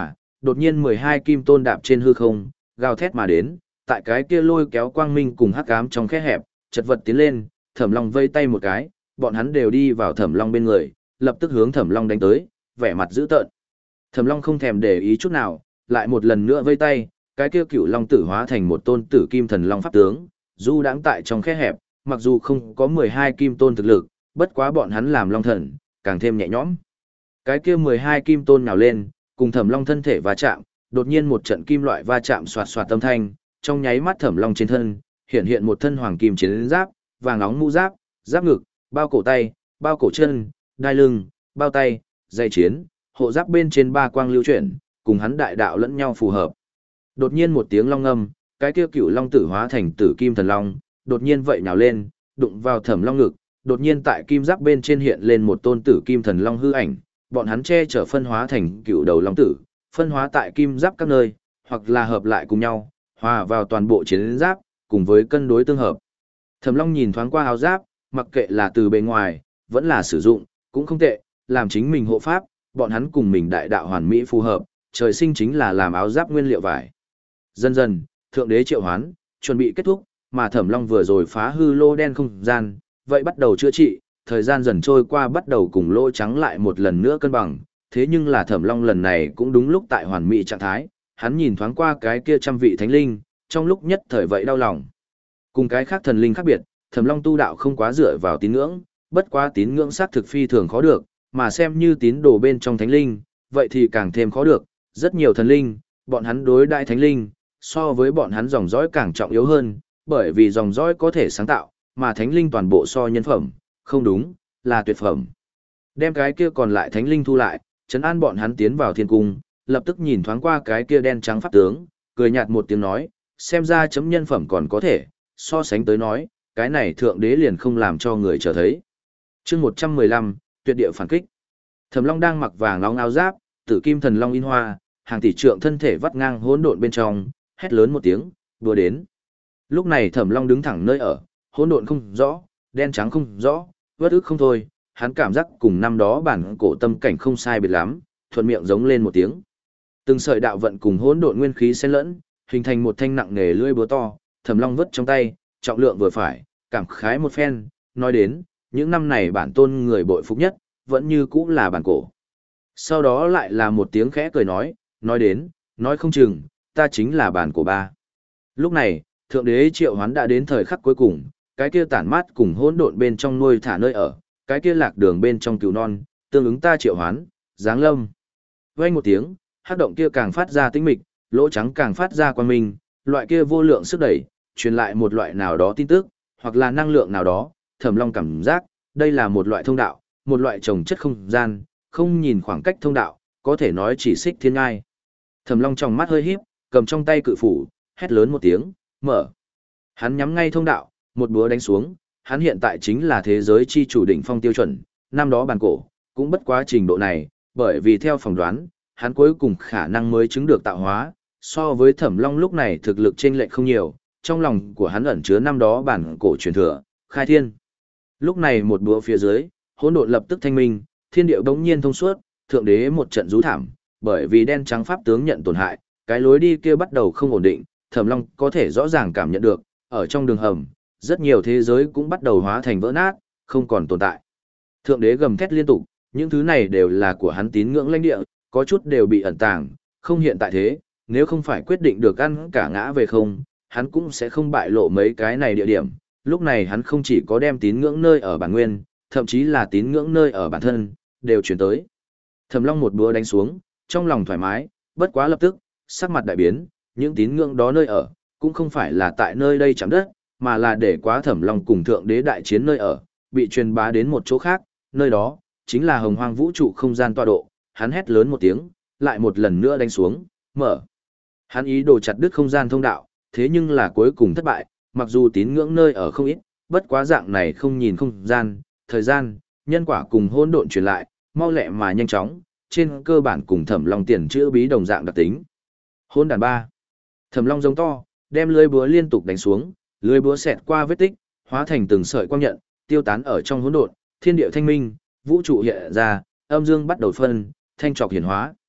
đột nhiên mười hai kim tôn đạp trên hư không, gào thét mà đến, tại cái kia lôi kéo quang minh cùng hắc ám trong khe hẹp, chật vật tiến lên, Thẩm Long vây tay một cái, bọn hắn đều đi vào Thẩm Long bên người, lập tức hướng Thẩm Long đánh tới, vẻ mặt dữ tợn. Thẩm Long không thèm để ý chút nào, lại một lần nữa vây tay, cái kia cựu long tử hóa thành một tôn tử kim thần long pháp tướng, du đãng tại trong khe hẹp, mặc dù không có mười hai kim tôn thực lực, bất quá bọn hắn làm long thần, càng thêm nhẹ nhõm. Cái kia mười hai kim tôn nhào lên, cùng Thẩm Long thân thể va chạm, đột nhiên một trận kim loại va chạm xoạt xoạt âm thanh, trong nháy mắt Thẩm Long trên thân, hiện hiện một thân hoàng kim chiến giáp, vàng nóng mũ giáp, giáp ngực, bao cổ tay, bao cổ chân, đai lưng, bao tay, dây chiến, hộ giáp bên trên ba quang lưu chuyển, cùng hắn đại đạo lẫn nhau phù hợp. Đột nhiên một tiếng long ngâm, cái kia cựu long tử hóa thành tử kim thần long, đột nhiên vậy nhào lên, đụng vào Thẩm Long ngực, đột nhiên tại kim giáp bên trên hiện lên một tôn tử kim thần long hư ảnh, bọn hắn che chở phân hóa thành cựu đầu long tử, phân hóa tại kim giáp các nơi, hoặc là hợp lại cùng nhau, hòa vào toàn bộ chiến giáp, cùng với cân đối tương hợp. Thẩm Long nhìn thoáng qua áo giáp, mặc kệ là từ bề ngoài, vẫn là sử dụng, cũng không tệ, làm chính mình hộ pháp, bọn hắn cùng mình đại đạo hoàn mỹ phù hợp, trời sinh chính là làm áo giáp nguyên liệu vải. Dần dần, thượng đế triệu hoán, chuẩn bị kết thúc, mà Thẩm Long vừa rồi phá hư lô đen không gian, vậy bắt đầu chữa trị, thời gian dần trôi qua bắt đầu cùng lô trắng lại một lần nữa cân bằng, thế nhưng là Thẩm Long lần này cũng đúng lúc tại hoàn mỹ trạng thái, hắn nhìn thoáng qua cái kia trăm vị thánh linh, trong lúc nhất thời vậy đau lòng. Cùng cái khác thần linh khác biệt, Thẩm Long tu đạo không quá dựa vào tín ngưỡng, bất quá tín ngưỡng xác thực phi thường khó được, mà xem như tín đồ bên trong thánh linh, vậy thì càng thêm khó được, rất nhiều thần linh, bọn hắn đối đại thánh linh, so với bọn hắn dòng dõi càng trọng yếu hơn, bởi vì dòng dõi có thể sáng tạo, mà thánh linh toàn bộ so nhân phẩm, không đúng, là tuyệt phẩm. Đem cái kia còn lại thánh linh thu lại, trấn an bọn hắn tiến vào thiên cung, lập tức nhìn thoáng qua cái kia đen trắng pháp tướng, cười nhạt một tiếng nói, xem ra chấm nhân phẩm còn có thể, so sánh tới nói, cái này thượng đế liền không làm cho người chờ thấy. Chương một trăm mười lăm, tuyệt địa phản kích. Thẩm Long đang mặc vàng nóng áo giáp, tử kim thần long in hoa, hàng tỷ trượng thân thể vắt ngang hỗn độn bên trong, hét lớn một tiếng, đùa đến. Lúc này Thẩm Long đứng thẳng nơi ở, hỗn độn không rõ, đen trắng không rõ, vất ức không thôi, hắn cảm giác cùng năm đó bản cổ tâm cảnh không sai biệt lắm, thuận miệng giống lên một tiếng. Từng sợi đạo vận cùng hỗn độn nguyên khí xen lẫn, hình thành một thanh nặng nề lưỡi búa to, Thẩm Long vứt trong tay, trọng lượng vừa phải, cảm khái một phen, nói đến, những năm này bản tôn người bội phục nhất, vẫn như cũ là bản cổ. Sau đó lại là một tiếng khẽ cười nói, nói đến, nói không chừng, ta chính là bản cổ ba. Lúc này, thượng đế triệu hoán đã đến thời khắc cuối cùng, cái kia tản mát cùng hỗn độn bên trong nuôi thả nơi ở, cái kia lạc đường bên trong cừu non, tương ứng ta triệu hoán, giáng lâm. Vang một tiếng, hắc động kia càng phát ra tĩnh mịch, lỗ trắng càng phát ra quang minh, loại kia vô lượng sức đẩy, truyền lại một loại nào đó tin tức, hoặc là năng lượng nào đó, Thẩm Long cảm giác, đây là một loại thông đạo, một loại trồng chất không gian, không nhìn khoảng cách thông đạo, có thể nói chỉ xích thiên ngai. Thẩm Long trong mắt hơi híp, cầm trong tay cự phủ, hét lớn một tiếng, mở. Hắn nhắm ngay thông đạo, một búa đánh xuống, hắn hiện tại chính là thế giới chi chủ đỉnh phong tiêu chuẩn, năm đó bản cổ, cũng bất quá trình độ này, bởi vì theo phỏng đoán, hắn cuối cùng khả năng mới chứng được tạo hóa, so với Thẩm Long lúc này thực lực chênh lệch không nhiều, trong lòng của hắn ẩn chứa năm đó bản cổ truyền thừa, khai thiên. Lúc này một búa phía dưới, hỗn độn lập tức thanh minh, thiên địa bỗng nhiên thông suốt, thượng đế một trận rú thảm, bởi vì đen trắng pháp tướng nhận tổn hại, cái lối đi kia bắt đầu không ổn định, Thẩm Long có thể rõ ràng cảm nhận được, ở trong đường hầm, rất nhiều thế giới cũng bắt đầu hóa thành vỡ nát, không còn tồn tại. Thượng đế gầm thét liên tục, những thứ này đều là của hắn tín ngưỡng lãnh địa, có chút đều bị ẩn tàng, không hiện tại thế, nếu không phải quyết định được ăn cả ngã về không, hắn cũng sẽ không bại lộ mấy cái này địa điểm. Lúc này hắn không chỉ có đem tín ngưỡng nơi ở bản nguyên, thậm chí là tín ngưỡng nơi ở bản thân, đều chuyển tới. Thẩm Long một búa đánh xuống, trong lòng thoải mái, bất quá lập tức, sắc mặt đại biến, những tín ngưỡng đó nơi ở, cũng không phải là tại nơi đây chạm đất, mà là để quá Thẩm Long cùng thượng đế đại chiến nơi ở, bị truyền bá đến một chỗ khác, nơi đó, chính là hồng hoang vũ trụ không gian tọa độ, hắn hét lớn một tiếng, lại một lần nữa đánh xuống, mở. Hắn ý đồ chặt đứt không gian thông đạo, thế nhưng là cuối cùng thất bại, mặc dù tín ngưỡng nơi ở không ít, bất quá dạng này không nhìn không gian, thời gian, nhân quả cùng hỗn độn truyền lại, mau lẹ mà nhanh chóng, trên cơ bản cùng Thẩm Long tiền chữ bí đồng dạng đặc tính. Hỗn đàn ba. Thẩm Long giống to, đem lưỡi búa liên tục đánh xuống, lưỡi búa xẹt qua vết tích, hóa thành từng sợi quang nhận, tiêu tán ở trong hỗn độn, thiên địa thanh minh, vũ trụ hiện ra, âm dương bắt đầu phân, thanh trọc hiển hóa.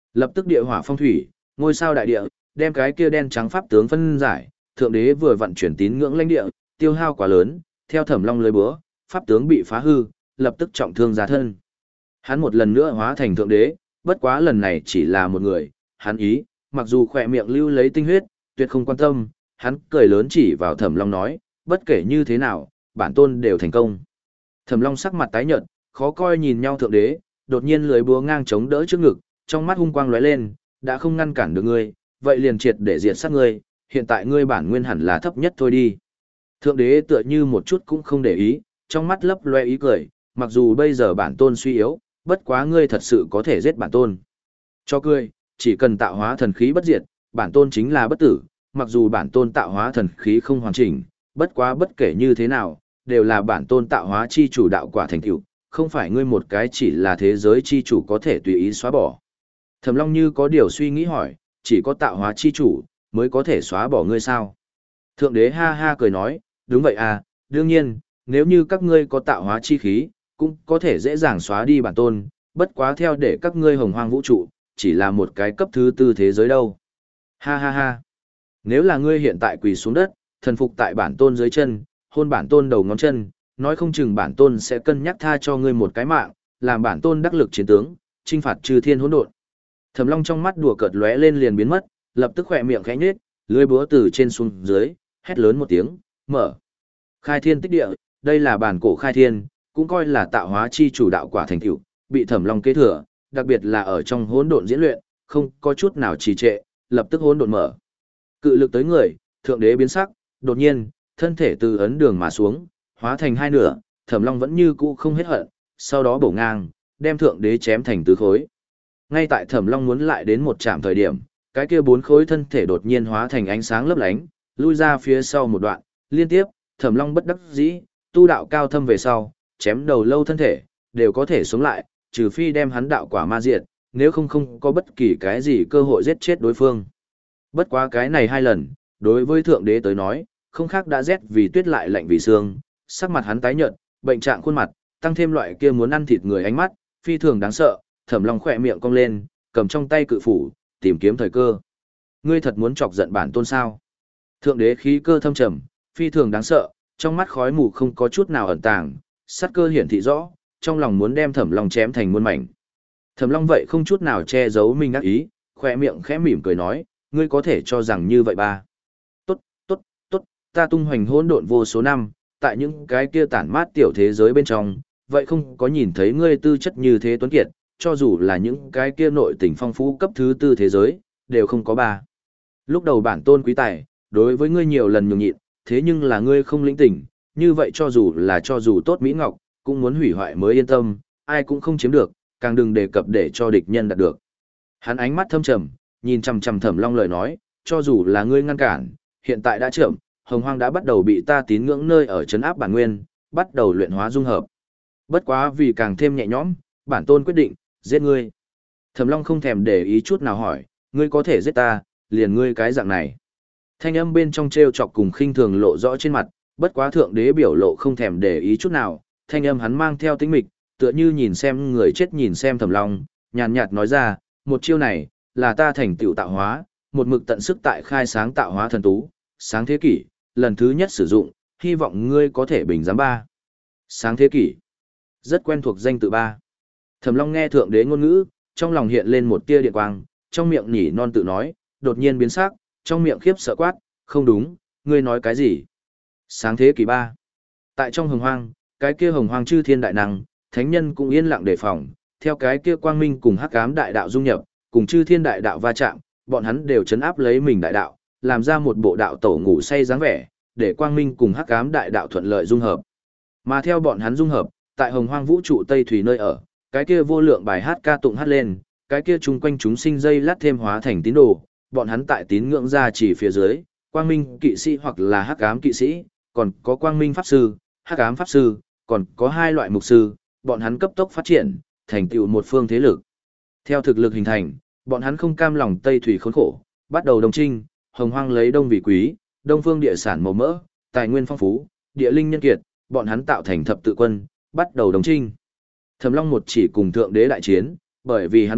Lập tức địa hỏa phong thủy, ngôi sao đại địa, đem cái kia đen trắng pháp tướng phân giải, thượng đế vừa vận chuyển tín ngưỡng lãnh địa, tiêu hao quá lớn, theo Thẩm Long lưới búa, pháp tướng bị phá hư, lập tức trọng thương ra thân. Hắn một lần nữa hóa thành thượng đế, bất quá lần này chỉ là một người, hắn ý, mặc dù khỏe miệng lưu lấy tinh huyết, tuyệt không quan tâm, hắn cười lớn chỉ vào Thẩm Long nói, bất kể như thế nào, bản tôn đều thành công. Thẩm Long sắc mặt tái nhợt, khó coi nhìn nhau thượng đế, đột nhiên lưới búa ngang chống đỡ trước ngực, trong mắt hung quang lóe lên, đã không ngăn cản được ngươi, vậy liền triệt để diệt sát ngươi, hiện tại ngươi bản nguyên hẳn là thấp nhất thôi đi. Thượng đế tựa như một chút cũng không để ý, trong mắt lấp loe ý cười, mặc dù bây giờ bản tôn suy yếu, bất quá ngươi thật sự có thể giết bản tôn. Cho cười, chỉ cần tạo hóa thần khí bất diệt, bản tôn chính là bất tử, mặc dù bản tôn tạo hóa thần khí không hoàn chỉnh, bất quá bất kể như thế nào, đều là bản tôn tạo hóa chi chủ đạo quả thành tựu, không phải ngươi một cái chỉ là thế giới chi chủ có thể tùy ý xóa bỏ. Thẩm Long như có điều suy nghĩ hỏi, chỉ có tạo hóa chi chủ mới có thể xóa bỏ ngươi sao? Thượng đế ha ha cười nói, đúng vậy à, đương nhiên, nếu như các ngươi có tạo hóa chi khí, cũng có thể dễ dàng xóa đi bản tôn, bất quá theo để các ngươi hồng hoang vũ trụ, chỉ là một cái cấp thứ tư thế giới đâu. Ha ha ha, nếu là ngươi hiện tại quỳ xuống đất, thần phục tại bản tôn dưới chân, hôn bản tôn đầu ngón chân, nói không chừng bản tôn sẽ cân nhắc tha cho ngươi một cái mạng, làm bản tôn đắc lực chiến tướng, chinh phạt trừ thiên hỗn độn. Thẩm Long trong mắt đùa cợt lóe lên liền biến mất, lập tức khỏe miệng khẽ nhếch, lưỡi búa từ trên xuống dưới, hét lớn một tiếng, mở. Khai thiên tích địa, đây là bản cổ khai thiên, cũng coi là tạo hóa chi chủ đạo quả thành tựu, bị Thẩm Long kế thừa, đặc biệt là ở trong hỗn độn diễn luyện, không có chút nào trì trệ, lập tức hỗn độn mở. Cự lực tới người, thượng đế biến sắc, đột nhiên, thân thể từ ấn đường mà xuống, hóa thành hai nửa, Thẩm Long vẫn như cũ không hết hận, sau đó bổ ngang, đem thượng đế chém thành tứ khối. Ngay tại Thẩm Long muốn lại đến một trạm thời điểm, cái kia bốn khối thân thể đột nhiên hóa thành ánh sáng lấp lánh, lui ra phía sau một đoạn, liên tiếp, Thẩm Long bất đắc dĩ, tu đạo cao thâm về sau, chém đầu lâu thân thể, đều có thể sống lại, trừ phi đem hắn đạo quả ma diệt, nếu không không có bất kỳ cái gì cơ hội giết chết đối phương. Bất quá cái này hai lần, đối với thượng đế tới nói, không khác đã rét vì tuyết lại lạnh vì xương, sắc mặt hắn tái nhợt, bệnh trạng khuôn mặt, tăng thêm loại kia muốn ăn thịt người ánh mắt, phi thường đáng sợ. Thẩm Long khỏe miệng cong lên, cầm trong tay cự phủ, tìm kiếm thời cơ. Ngươi thật muốn chọc giận bản tôn sao? Thượng đế khí cơ thâm trầm, phi thường đáng sợ, trong mắt khói mù không có chút nào ẩn tàng, sát cơ hiển thị rõ, trong lòng muốn đem Thẩm Long chém thành muôn mảnh. Thẩm Long vậy không chút nào che giấu mình ác ý, khỏe miệng khẽ mỉm cười nói, ngươi có thể cho rằng như vậy ba. Tốt, tốt, tốt, ta tung hoành hỗn độn vô số năm, tại những cái kia tản mát tiểu thế giới bên trong, vậy không có nhìn thấy ngươi tư chất như thế tuấn kiệt, cho dù là những cái kia nội tình phong phú cấp thứ tư thế giới, đều không có ba. Lúc đầu bản tôn quý tài, đối với ngươi nhiều lần nhường nhịn, thế nhưng là ngươi không lĩnh tình, như vậy cho dù là cho dù tốt Mỹ Ngọc, cũng muốn hủy hoại mới yên tâm, ai cũng không chiếm được, càng đừng đề cập để cho địch nhân đạt được. Hắn ánh mắt thâm trầm, nhìn chằm chằm Thẩm Long lời nói, cho dù là ngươi ngăn cản, hiện tại đã chậm, Hồng Hoang đã bắt đầu bị ta tín ngưỡng nơi ở trấn áp bản nguyên, bắt đầu luyện hóa dung hợp. Bất quá vì càng thêm nhẹ nhõm, bản tôn quyết định giết ngươi. Thẩm Long không thèm để ý chút nào hỏi, ngươi có thể giết ta, liền ngươi cái dạng này. Thanh âm bên trong trêu chọc cùng khinh thường lộ rõ trên mặt, bất quá thượng đế biểu lộ không thèm để ý chút nào, thanh âm hắn mang theo tính mịch, tựa như nhìn xem người chết nhìn xem Thẩm Long, nhàn nhạt nói ra, một chiêu này, là ta thành tựu tạo hóa, một mực tận sức tại khai sáng tạo hóa thần tú, sáng thế kỷ, lần thứ nhất sử dụng, hy vọng ngươi có thể bình giám ba. Sáng thế kỷ, rất quen thuộc danh tự ba. Thẩm Long nghe thượng đế ngôn ngữ, trong lòng hiện lên một tia điện quang, trong miệng nhỉ non tự nói, đột nhiên biến sắc, trong miệng khiếp sợ quát, không đúng, ngươi nói cái gì? Sáng thế kỷ ba. Tại trong hồng hoang, cái kia hồng hoang chư thiên đại năng, thánh nhân cũng yên lặng đề phòng, theo cái kia quang minh cùng hắc ám đại đạo dung nhập, cùng chư thiên đại đạo va chạm, bọn hắn đều chấn áp lấy mình đại đạo, làm ra một bộ đạo tổ ngủ say dáng vẻ, để quang minh cùng hắc ám đại đạo thuận lợi dung hợp. Mà theo bọn hắn dung hợp, tại hồng hoang vũ trụ Tây Thủy nơi ở, cái kia vô lượng bài hát ca tụng hát lên, cái kia chung quanh chúng sinh dây lát thêm hóa thành tín đồ, bọn hắn tại tín ngưỡng ra chỉ phía dưới, quang minh kỵ sĩ hoặc là hắc ám kỵ sĩ, còn có quang minh pháp sư, hắc ám pháp sư, còn có hai loại mục sư, bọn hắn cấp tốc phát triển, thành tựu một phương thế lực. Theo thực lực hình thành, bọn hắn không cam lòng Tây Thủy khốn khổ, bắt đầu đồng trinh, hồng hoang lấy đông vì quý, đông phương địa sản màu mỡ, tài nguyên phong phú, địa linh nhân kiệt, bọn hắn tạo thành thập tự quân, bắt đầu đồng trinh. Thẩm Long một chỉ cùng thượng đế đại chiến, bởi vì hắn biết,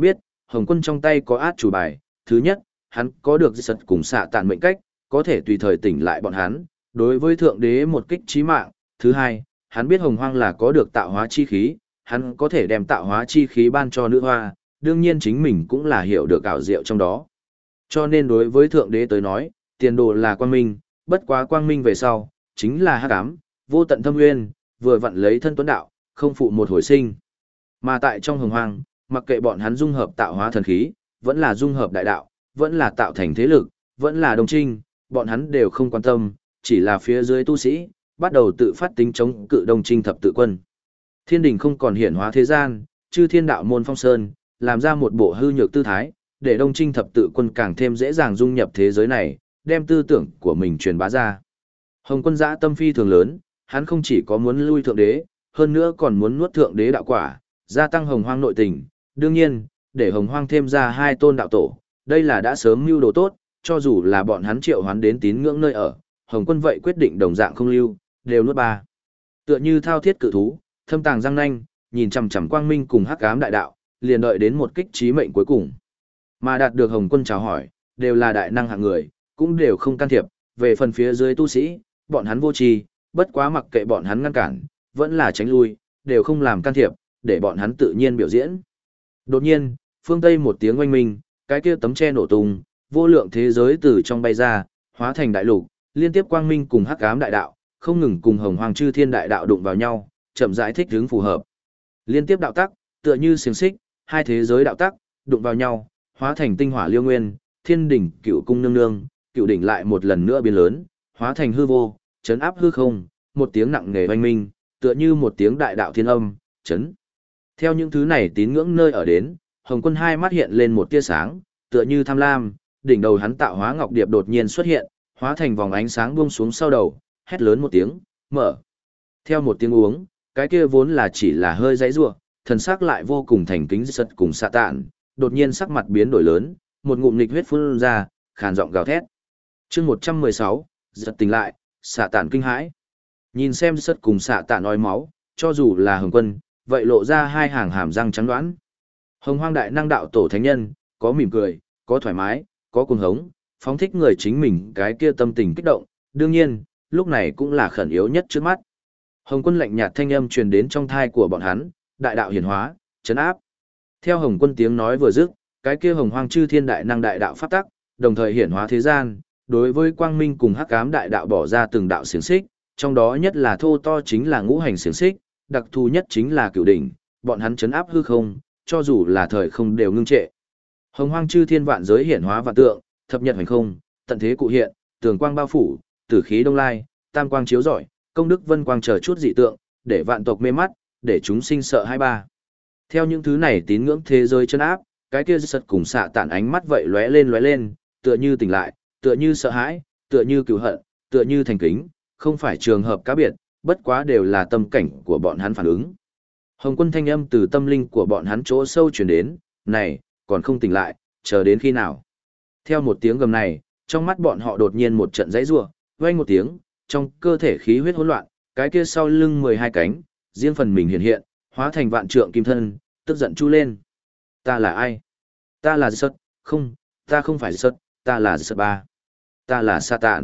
Hồng Quân trong tay có át chủ bài, thứ nhất, hắn có được sật cùng xạ tàn mệnh cách, có thể tùy thời tỉnh lại bọn hắn, đối với thượng đế một kích chí mạng. Thứ hai, hắn biết hồng hoang là có được tạo hóa chi khí, hắn có thể đem tạo hóa chi khí ban cho nữ hoa, đương nhiên chính mình cũng là hiểu được ảo diệu trong đó. Cho nên đối với thượng đế tới nói, tiền đồ là quang minh, bất quá quang minh về sau, chính là hắc ám, vô tận thâm nguyên, vừa vặn lấy thân tuấn đạo, không phụ một hồi sinh. Mà tại trong hồng hoang, mặc kệ bọn hắn dung hợp tạo hóa thần khí, vẫn là dung hợp đại đạo, vẫn là tạo thành thế lực, vẫn là đồng trinh, bọn hắn đều không quan tâm, chỉ là phía dưới tu sĩ, bắt đầu tự phát tính chống cự đồng trinh thập tự quân. Thiên đình không còn hiển hóa thế gian, chư thiên đạo môn phong sơn, làm ra một bộ hư nhược tư thái, để đồng trinh thập tự quân càng thêm dễ dàng dung nhập thế giới này, đem tư tưởng của mình truyền bá ra. Hồng quân dã tâm phi thường lớn, hắn không chỉ có muốn lui thượng đế, hơn nữa còn muốn nuốt thượng đế đạo quả, gia tăng hồng hoang nội tình. Đương nhiên, để hồng hoang thêm ra hai tôn đạo tổ, đây là đã sớm mưu đồ tốt, cho dù là bọn hắn triệu hoán đến tín ngưỡng nơi ở, hồng quân vậy quyết định đồng dạng không lưu, đều nuốt ba. Tựa như thao thiết cự thú, thâm tàng răng nanh, nhìn chằm chằm quang minh cùng hắc ám đại đạo, liền đợi đến một kích chí mệnh cuối cùng. Mà đạt được hồng quân chào hỏi, đều là đại năng hạng người, cũng đều không can thiệp, về phần phía dưới tu sĩ, bọn hắn vô tri, bất quá mặc kệ bọn hắn ngăn cản, vẫn là tránh lui, đều không làm can thiệp, để bọn hắn tự nhiên biểu diễn. Đột nhiên, phương Tây một tiếng oanh minh, cái kia tấm che nổ tung, vô lượng thế giới từ trong bay ra, hóa thành đại lục, liên tiếp quang minh cùng hắc ám đại đạo, không ngừng cùng hồng hoàng chư thiên đại đạo đụng vào nhau, chậm rãi thích hướng phù hợp. Liên tiếp đạo tắc, tựa như xiềng xích, hai thế giới đạo tắc đụng vào nhau, hóa thành tinh hỏa liêu nguyên, thiên đỉnh, cựu cung nương nương, cựu đỉnh lại một lần nữa biến lớn, hóa thành hư vô, chấn áp hư không, một tiếng nặng nề oanh minh, tựa như một tiếng đại đạo thiên âm, chấn. Theo những thứ này tín ngưỡng nơi ở đến, Hồng Quân hai mắt hiện lên một tia sáng, tựa như tham lam, đỉnh đầu hắn tạo hóa ngọc điệp đột nhiên xuất hiện, hóa thành vòng ánh sáng buông xuống sau đầu, hét lớn một tiếng, mở. Theo một tiếng uống, cái kia vốn là chỉ là hơi giãy giụa, thần sắc lại vô cùng thành kính sật cùng xạ tạn, đột nhiên sắc mặt biến đổi lớn, một ngụm nghịch huyết phun ra, khàn giọng gào thét. Chương một trăm mười sáu, giật tỉnh lại, xạ tạn kinh hãi. Nhìn xem sật cùng xạ tạn ói máu, cho dù là Hồng Quân, vậy lộ ra hai hàng hàm răng trắng đoán. Hồng Hoang đại năng đạo tổ thánh nhân, có mỉm cười, có thoải mái, có cuồng hống, phóng thích người chính mình cái kia tâm tình kích động, đương nhiên, lúc này cũng là khẩn yếu nhất trước mắt. Hồng Quân lạnh nhạt thanh âm truyền đến trong thai của bọn hắn, đại đạo hiển hóa, chấn áp. Theo Hồng Quân tiếng nói vừa dứt, cái kia Hồng Hoang chư thiên đại năng đại đạo pháp tắc, đồng thời hiển hóa thế gian, đối với quang minh cùng hắc ám đại đạo bỏ ra từng đạo xiềng xích, trong đó nhất là thô to chính là ngũ hành xiềng xích, đặc thù nhất chính là cửu đỉnh, bọn hắn chấn áp hư không, cho dù là thời không đều ngưng trệ. Hồng Hoang chư thiên vạn giới hiển hóa vạn tượng, thập nhật hành không, tận thế cụ hiện, tường quang bao phủ, tử khí đông lai, tam quang chiếu rọi, công đức vân quang chờ chút dị tượng, để vạn tộc mê mắt, để chúng sinh sợ hai ba. Theo những thứ này tín ngưỡng thế giới chân áp, cái kia sật cùng xạ tản ánh mắt vậy lóe lên lóe lên, tựa như tỉnh lại, tựa như sợ hãi, tựa như cừu hận, tựa như thành kính, không phải trường hợp cá biệt, bất quá đều là tâm cảnh của bọn hắn phản ứng. Hồng Quân thanh âm từ tâm linh của bọn hắn chỗ sâu truyền đến, này, còn không tỉnh lại, chờ đến khi nào. Theo một tiếng gầm này, trong mắt bọn họ đột nhiên một trận giãy giụa, vang một tiếng, trong cơ thể khí huyết hỗn loạn, cái kia sau lưng mười hai cánh, riêng phần mình hiện hiện, hóa thành vạn trượng kim thân, tức giận chu lên. Ta là ai? Ta là Sật, không, ta không phải Sật, ta là Sật ba. Ta là Satan.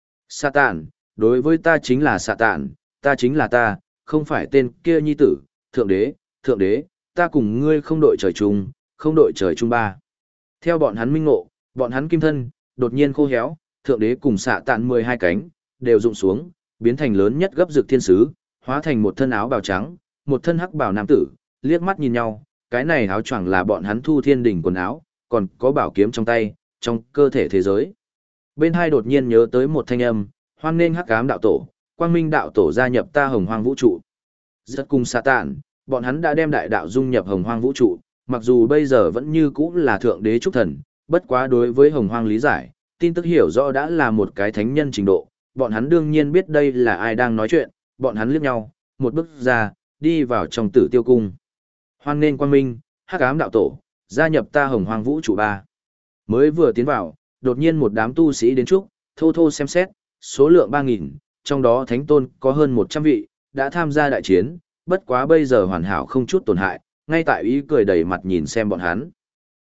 Satan, đối với ta chính là Satan, ta chính là ta, không phải tên kia nhi tử, thượng đế, thượng đế, ta cùng ngươi không đội trời chung, không đội trời chung ba. Theo bọn hắn minh ngộ, bọn hắn kim thân, đột nhiên khô héo, thượng đế cùng Satan mười hai cánh, đều rụng xuống, biến thành lớn nhất gấp dược thiên sứ, hóa thành một thân áo bào trắng, một thân hắc bào nam tử, liếc mắt nhìn nhau, cái này áo choàng là bọn hắn thu thiên đỉnh quần áo, còn có bảo kiếm trong tay, trong cơ thể thế giới. Bên hai đột nhiên nhớ tới một thanh âm, hoan nghênh hắc ám đạo tổ, quang minh đạo tổ gia nhập ta hồng hoang vũ trụ. Rất cùng Satan, bọn hắn đã đem đại đạo dung nhập hồng hoang vũ trụ, mặc dù bây giờ vẫn như cũ là thượng đế trúc thần, bất quá đối với hồng hoang lý giải, tin tức hiểu rõ đã là một cái thánh nhân trình độ, bọn hắn đương nhiên biết đây là ai đang nói chuyện, bọn hắn liếc nhau, một bước ra, đi vào trong tử tiêu cung. Hoan nghênh quang minh, hắc ám đạo tổ, gia nhập ta hồng hoang vũ trụ ba. Mới vừa tiến vào, đột nhiên một đám tu sĩ đến trúc, thô thô xem xét, số lượng ba nghìn, trong đó thánh tôn có hơn một trăm vị, đã tham gia đại chiến, bất quá bây giờ hoàn hảo không chút tổn hại, ngay tại ý cười đầy mặt nhìn xem bọn hắn.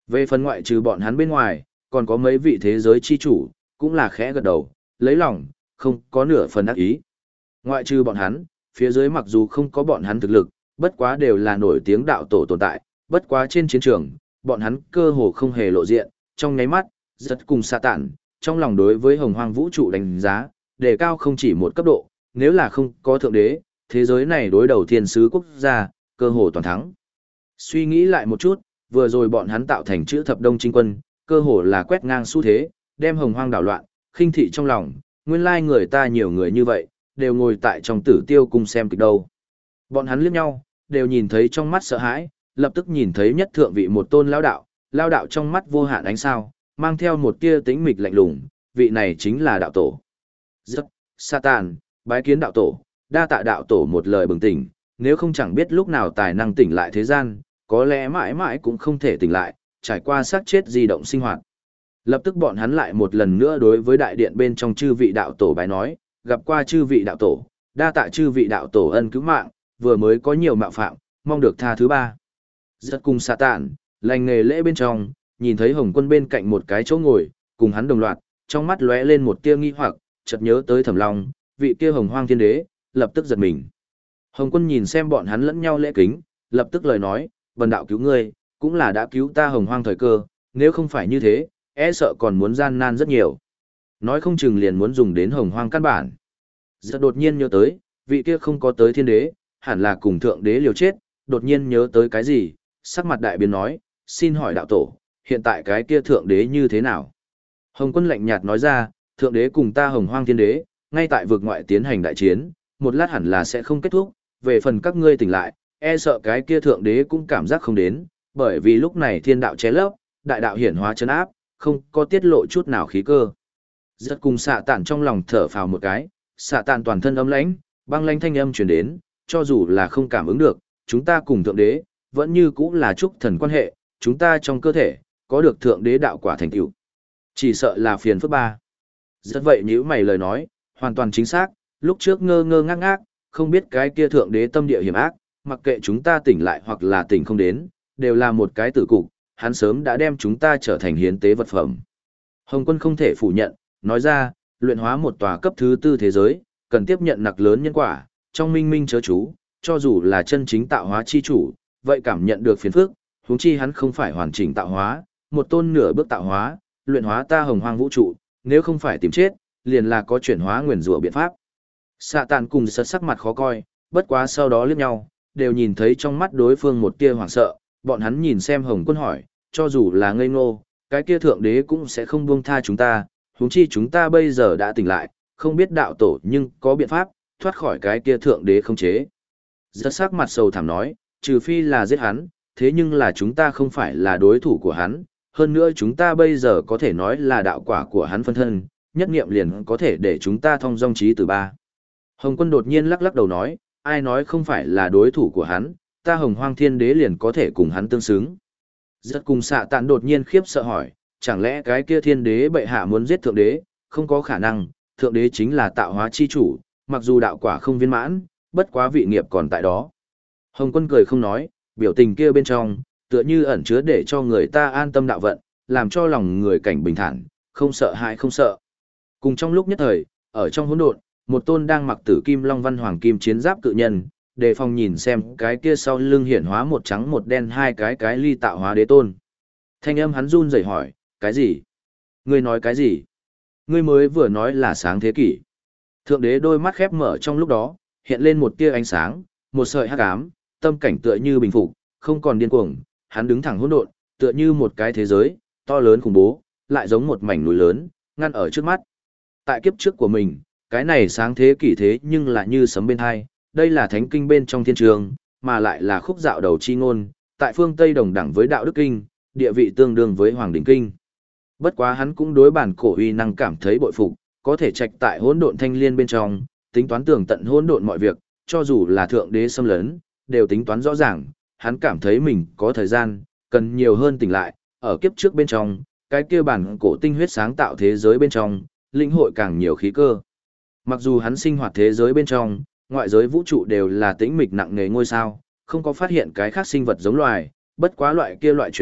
Về phần ngoại trừ bọn hắn bên ngoài, còn có mấy vị thế giới chi chủ, cũng là khẽ gật đầu, lấy lòng, không có nửa phần ác ý. Ngoại trừ bọn hắn, phía dưới mặc dù không có bọn hắn thực lực, bất quá đều là nổi tiếng đạo tổ tồn tại, bất quá trên chiến trường, bọn hắn cơ hồ không hề lộ diện, trong nháy mắt, rất cùng xạ tản, trong lòng đối với hồng hoang vũ trụ đánh giá, đề cao không chỉ một cấp độ, nếu là không có thượng đế, thế giới này đối đầu thiên sứ quốc gia, cơ hồ toàn thắng. Suy nghĩ lại một chút, vừa rồi bọn hắn tạo thành chữ thập đông chính quân, cơ hồ là quét ngang xu thế, đem hồng hoang đảo loạn, khinh thị trong lòng, nguyên lai người ta nhiều người như vậy, đều ngồi tại trong tử tiêu cung xem kịch đâu. Bọn hắn liếc nhau, đều nhìn thấy trong mắt sợ hãi, lập tức nhìn thấy nhất thượng vị một tôn lao đạo, lao đạo trong mắt vô hạn ánh sao, mang theo một tia tĩnh mịch lạnh lùng, vị này chính là đạo tổ. Giấc, Satan, bái kiến đạo tổ, đa tạ đạo tổ một lời bừng tỉnh, nếu không chẳng biết lúc nào tài năng tỉnh lại thế gian, có lẽ mãi mãi cũng không thể tỉnh lại, trải qua xác chết di động sinh hoạt. Lập tức bọn hắn lại một lần nữa đối với đại điện bên trong chư vị đạo tổ bái nói, gặp qua chư vị đạo tổ, đa tạ chư vị đạo tổ ân cứu mạng, vừa mới có nhiều mạo phạm, mong được tha thứ ba. Rất cùng Satan, lành nghề lễ bên trong, nhìn thấy Hồng Quân bên cạnh một cái chỗ ngồi, cùng hắn đồng loạt, trong mắt lóe lên một tia nghi hoặc, chợt nhớ tới Thẩm Long, vị kia Hồng Hoang Thiên Đế, lập tức giật mình. Hồng Quân nhìn xem bọn hắn lẫn nhau lễ kính, lập tức lời nói, "Bần đạo cứu ngươi, cũng là đã cứu ta Hồng Hoang thời cơ, nếu không phải như thế, e sợ còn muốn gian nan rất nhiều." Nói không chừng liền muốn dùng đến Hồng Hoang căn bản. Rất đột nhiên nhớ tới, vị kia không có tới Thiên Đế, hẳn là cùng Thượng Đế liều chết, đột nhiên nhớ tới cái gì, sắc mặt đại biến nói, "Xin hỏi đạo tổ, hiện tại cái kia Thượng Đế như thế nào?" Hồng Quân lạnh nhạt nói ra, "Thượng Đế cùng ta Hồng Hoang Thiên Đế, ngay tại vực ngoại tiến hành đại chiến, một lát hẳn là sẽ không kết thúc, về phần các ngươi tỉnh lại, e sợ cái kia Thượng Đế cũng cảm giác không đến, bởi vì lúc này thiên đạo che lấp, đại đạo hiển hóa chân áp, không có tiết lộ chút nào khí cơ." Rất cùng xạ tản trong lòng thở phào một cái, xạ tản toàn thân ấm lãnh, băng lãnh thanh âm truyền đến, cho dù là không cảm ứng được, chúng ta cùng Thượng Đế, vẫn như cũng là chúc thần quan hệ, chúng ta trong cơ thể, có được Thượng Đế đạo quả thành tựu. Chỉ sợ là phiền phức ba. Rất vậy như mày lời nói, hoàn toàn chính xác, lúc trước ngơ ngơ ngác ngác, không biết cái kia Thượng Đế tâm địa hiểm ác, mặc kệ chúng ta tỉnh lại hoặc là tỉnh không đến, đều là một cái tử cục, hắn sớm đã đem chúng ta trở thành hiến tế vật phẩm. Hồng Quân không thể phủ nhận, nói ra, luyện hóa một tòa cấp thứ tư thế giới, cần tiếp nhận nặc lớn nhân quả, trong minh minh chớ chú, cho dù là chân chính tạo hóa chi chủ, vậy cảm nhận được phiền phức, huống chi hắn không phải hoàn chỉnh tạo hóa, một tôn nửa bước tạo hóa, luyện hóa ta Hồng Hoang vũ trụ, nếu không phải tìm chết, liền là có chuyển hóa nguyền rủa biện pháp. Xạ Tàn cùng sật sắc mặt khó coi, bất quá sau đó liếc nhau, đều nhìn thấy trong mắt đối phương một tia hoảng sợ, bọn hắn nhìn xem Hồng Quân hỏi, cho dù là ngây ngô, cái kia Thượng Đế cũng sẽ không buông tha chúng ta, huống chi chúng ta bây giờ đã tỉnh lại, không biết đạo tổ nhưng có biện pháp, thoát khỏi cái kia Thượng Đế không chế. Rất sắc mặt sầu thảm nói, trừ phi là giết hắn, thế nhưng là chúng ta không phải là đối thủ của hắn, hơn nữa chúng ta bây giờ có thể nói là đạo quả của hắn phân thân, nhất nghiệm liền có thể để chúng ta thông dong trí từ ba. Hồng Quân đột nhiên lắc lắc đầu nói, ai nói không phải là đối thủ của hắn, ta Hồng Hoang Thiên Đế liền có thể cùng hắn tương xứng. Rất cùng xạ tạn đột nhiên khiếp sợ hỏi, chẳng lẽ cái kia Thiên Đế bệ hạ muốn giết Thượng Đế, không có khả năng, Thượng Đế chính là tạo hóa chi chủ, mặc dù đạo quả không viên mãn, bất quá vị nghiệp còn tại đó. Hồng Quân cười không nói, biểu tình kia bên trong, tựa như ẩn chứa để cho người ta an tâm đạo vận, làm cho lòng người cảnh bình thản, không sợ hãi không sợ. Cùng trong lúc nhất thời, ở trong hỗn độn, một tôn đang mặc tử kim long văn hoàng kim chiến giáp cự nhân, đề phòng nhìn xem cái kia sau lưng hiển hóa một trắng một đen hai cái cái ly tạo hóa đế tôn. Thanh âm hắn run rẩy hỏi, cái gì? Ngươi nói cái gì? Ngươi mới vừa nói là sáng thế kỷ. Thượng đế đôi mắt khép mở trong lúc đó, hiện lên một tia ánh sáng, một sợi hắc ám, tâm cảnh tựa như bình phục, không còn điên cuồng, hắn đứng thẳng hỗn độn, tựa như một cái thế giới, to lớn khủng bố, lại giống một mảnh núi lớn, ngăn ở trước mắt. Tại kiếp trước của mình, cái này sáng thế kỷ thế nhưng là như sấm bên hai, đây là thánh kinh bên trong thiên trường, mà lại là khúc dạo đầu chi ngôn, tại phương Tây đồng đẳng với đạo đức kinh, địa vị tương đương với hoàng đỉnh kinh. Bất quá hắn cũng đối bản cổ uy năng cảm thấy bội phục, có thể trạch tại hỗn độn thanh liên bên trong, tính toán tường tận hỗn độn mọi việc, cho dù là thượng đế xâm lấn, đều tính toán rõ ràng, hắn cảm thấy mình có thời gian, cần nhiều hơn tỉnh lại, ở kiếp trước bên trong, cái kia bản cổ tinh huyết sáng tạo thế giới bên trong, linh hội càng nhiều khí cơ. Mặc dù hắn sinh hoạt thế giới bên trong, ngoại giới vũ trụ đều là tĩnh mịch nặng nề ngôi sao, không có phát hiện cái khác sinh vật giống loài, bất quá loại kia loại truyền thuyết,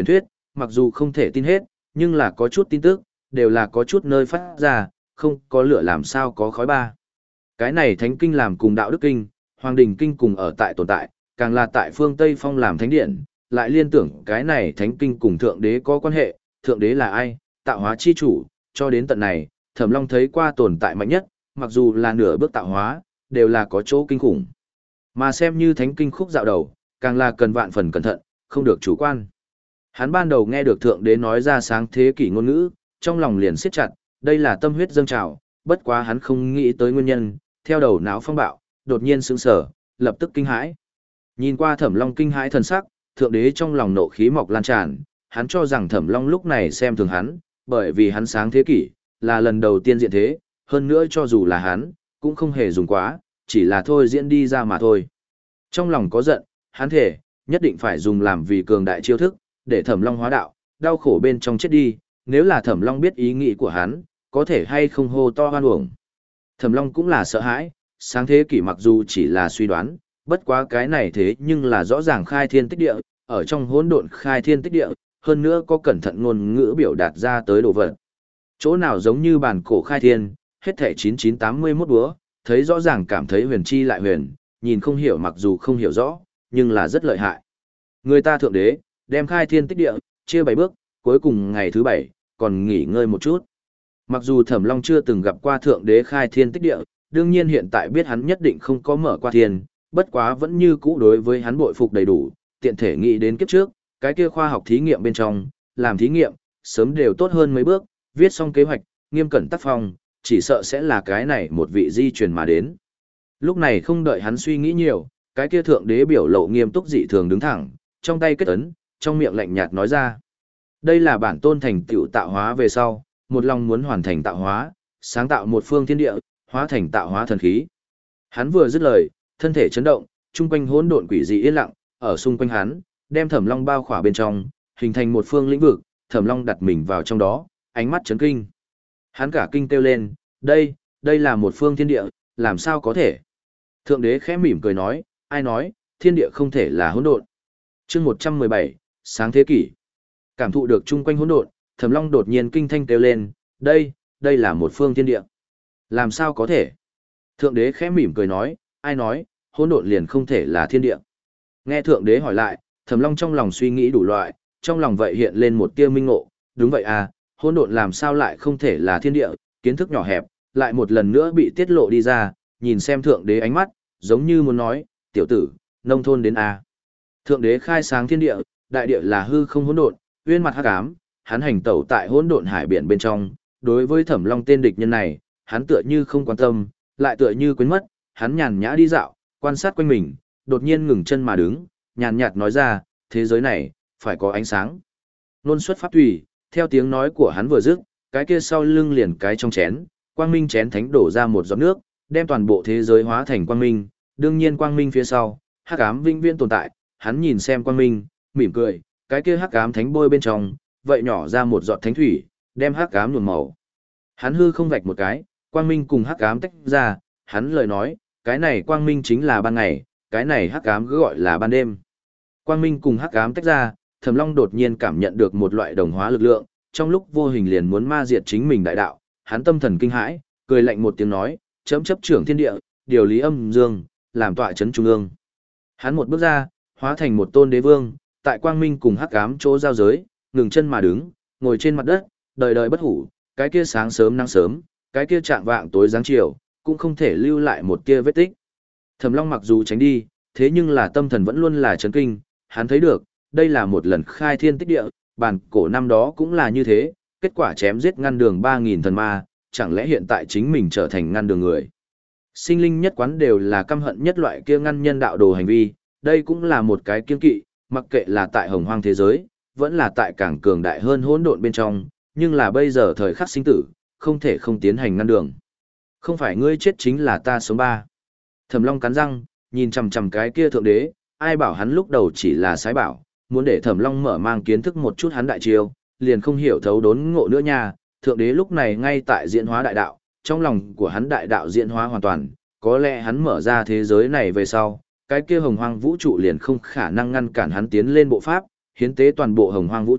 mặc dù không thể tin hết, nhưng là có chút tin tức, đều là có chút nơi phát ra, không có lửa làm sao có khói ba. Cái này thánh kinh làm cùng đạo đức kinh, hoàng đình kinh cùng ở tại tồn tại, càng là tại phương Tây Phong làm thánh điện, lại liên tưởng cái này thánh kinh cùng thượng đế có quan hệ, thượng đế là ai, tạo hóa chi chủ, cho đến tận này, Thẩm Long thấy qua tồn tại mạnh nhất, mặc dù là nửa bước tạo hóa, đều là có chỗ kinh khủng. Mà xem như thánh kinh khúc dạo đầu, càng là cần vạn phần cẩn thận, không được chủ quan. Hắn ban đầu nghe được thượng đế nói ra sáng thế kỷ ngôn ngữ, trong lòng liền siết chặt, đây là tâm huyết dâng trào, bất quá hắn không nghĩ tới nguyên nhân, theo đầu não phong bạo, đột nhiên sững sờ, lập tức kinh hãi. Nhìn qua Thẩm Long kinh hãi thần sắc, thượng đế trong lòng nộ khí mọc lan tràn, hắn cho rằng Thẩm Long lúc này xem thường hắn, bởi vì hắn sáng thế kỷ, là lần đầu tiên diện thế, hơn nữa cho dù là hắn, cũng không hề dùng quá, chỉ là thôi diễn đi ra mà thôi. Trong lòng có giận, hắn thể, nhất định phải dùng làm vì cường đại chiêu thức, để Thẩm Long hóa đạo, đau khổ bên trong chết đi, nếu là Thẩm Long biết ý nghĩ của hắn, có thể hay không hô to hoan uổng. Thẩm Long cũng là sợ hãi, sáng thế kỷ mặc dù chỉ là suy đoán, bất quá cái này thế nhưng là rõ ràng khai thiên tích địa, ở trong hỗn độn khai thiên tích địa, hơn nữa có cẩn thận ngôn ngữ biểu đạt ra tới đồ vật. Chỗ nào giống như bản cổ khai thiên, hết thảy chín chín tám mươi mốt búa, thấy rõ ràng cảm thấy huyền chi lại huyền, nhìn không hiểu mặc dù không hiểu rõ, nhưng là rất lợi hại. Người ta thượng đế, đem khai thiên tích địa, chia bảy bước, cuối cùng ngày thứ bảy, còn nghỉ ngơi một chút. Mặc dù Thẩm Long chưa từng gặp qua thượng đế khai thiên tích địa, đương nhiên hiện tại biết hắn nhất định không có mở qua thiên, bất quá vẫn như cũ đối với hắn bội phục đầy đủ, tiện thể nghĩ đến kiếp trước, cái kia khoa học thí nghiệm bên trong, làm thí nghiệm, sớm đều tốt hơn mấy bước, viết xong kế hoạch, nghiêm cẩn tác phong, chỉ sợ sẽ là cái này một vị di truyền mà đến. Lúc này không đợi hắn suy nghĩ nhiều, cái kia thượng đế biểu lộ nghiêm túc dị thường đứng thẳng, trong tay kết ấn, trong miệng lạnh nhạt nói ra. Đây là bản tôn thành tựu tạo hóa về sau, một lòng muốn hoàn thành tạo hóa, sáng tạo một phương thiên địa, hóa thành tạo hóa thần khí. Hắn vừa dứt lời, thân thể chấn động, trung quanh hỗn độn quỷ dị yên lặng, ở xung quanh hắn, đem Thẩm Long bao khỏa bên trong, hình thành một phương lĩnh vực, Thẩm Long đặt mình vào trong đó, ánh mắt chấn kinh. Hắn cả kinh kêu lên, đây, đây là một phương thiên địa, làm sao có thể? Thượng đế khẽ mỉm cười nói, ai nói, thiên địa không thể là hỗn độn. Chương một trăm mười bảy, sáng thế kỷ. Cảm thụ được chung quanh hỗn độn, Thẩm Long đột nhiên kinh thanh kêu lên, đây, đây là một phương thiên địa. Làm sao có thể? Thượng đế khẽ mỉm cười nói, ai nói, hỗn độn liền không thể là thiên địa. Nghe thượng đế hỏi lại, Thẩm Long trong lòng suy nghĩ đủ loại, trong lòng vậy hiện lên một tia minh ngộ, đúng vậy à, hỗn độn làm sao lại không thể là thiên địa, kiến thức nhỏ hẹp, lại một lần nữa bị tiết lộ đi ra, nhìn xem thượng đế ánh mắt, giống như muốn nói, tiểu tử, nông thôn đến à. Thượng đế khai sáng thiên địa, đại địa là hư không hỗn độn, uyên mặt hắc ám, hắn hành tẩu tại hỗn độn hải biển bên trong, đối với Thẩm Long tên địch nhân này, hắn tựa như không quan tâm, lại tựa như quên mất, hắn nhàn nhã đi dạo, quan sát quanh mình, đột nhiên ngừng chân mà đứng, nhàn nhạt nói ra, thế giới này, phải có ánh sáng. Nôn xuất pháp tùy, theo tiếng nói của hắn vừa dứt, cái kia sau lưng liền cái trong chén, quang minh chén thánh đổ ra một giọt nước, đem toàn bộ thế giới hóa thành quang minh, đương nhiên quang minh phía sau, hắc ám vĩnh viễn tồn tại, hắn nhìn xem quang minh, mỉm cười, cái kia hắc ám thánh bôi bên trong, vậy nhỏ ra một giọt thánh thủy, đem hắc ám nhuộm màu. Hắn hư không vạch một cái, quang minh cùng hắc ám tách ra, hắn lời nói, cái này quang minh chính là ban ngày, cái này hắc ám cứ gọi là ban đêm. Quang minh cùng hắc ám tách ra, Thẩm Long đột nhiên cảm nhận được một loại đồng hóa lực lượng, trong lúc vô hình liền muốn ma diệt chính mình đại đạo, hắn tâm thần kinh hãi, cười lạnh một tiếng nói, chấm chấp trưởng thiên địa, điều lý âm dương, làm tọa chấn trung ương. Hắn một bước ra, hóa thành một tôn đế vương, tại quang minh cùng hắc ám chỗ giao giới, ngừng chân mà đứng, ngồi trên mặt đất, đời đời bất hủ, cái kia sáng sớm nắng sớm, cái kia trạng vạng tối giáng chiều, cũng không thể lưu lại một tia vết tích. Thẩm Long mặc dù tránh đi, thế nhưng là tâm thần vẫn luôn là chấn kinh, hắn thấy được, đây là một lần khai thiên tích địa, bản cổ năm đó cũng là như thế, kết quả chém giết ngăn đường ba nghìn thần ma, chẳng lẽ hiện tại chính mình trở thành ngăn đường người. Sinh linh nhất quán đều là căm hận nhất loại kia ngăn nhân đạo đồ hành vi, đây cũng là một cái kiêng kỵ, mặc kệ là tại hồng hoang thế giới, vẫn là tại càng cường đại hơn hỗn độn bên trong, nhưng là bây giờ thời khắc sinh tử, không thể không tiến hành ngăn đường. Không phải ngươi chết chính là ta sống ba. Thẩm Long cắn răng, nhìn chằm chằm cái kia thượng đế, ai bảo hắn lúc đầu chỉ là sái bảo, muốn để Thẩm Long mở mang kiến thức một chút hắn đại chiêu, liền không hiểu thấu đốn ngộ nữa nha. Thượng đế lúc này ngay tại diễn hóa đại đạo, trong lòng của hắn đại đạo diễn hóa hoàn toàn, có lẽ hắn mở ra thế giới này về sau, cái kia hồng hoang vũ trụ liền không khả năng ngăn cản hắn tiến lên bộ pháp, hiến tế toàn bộ hồng hoang vũ trụ,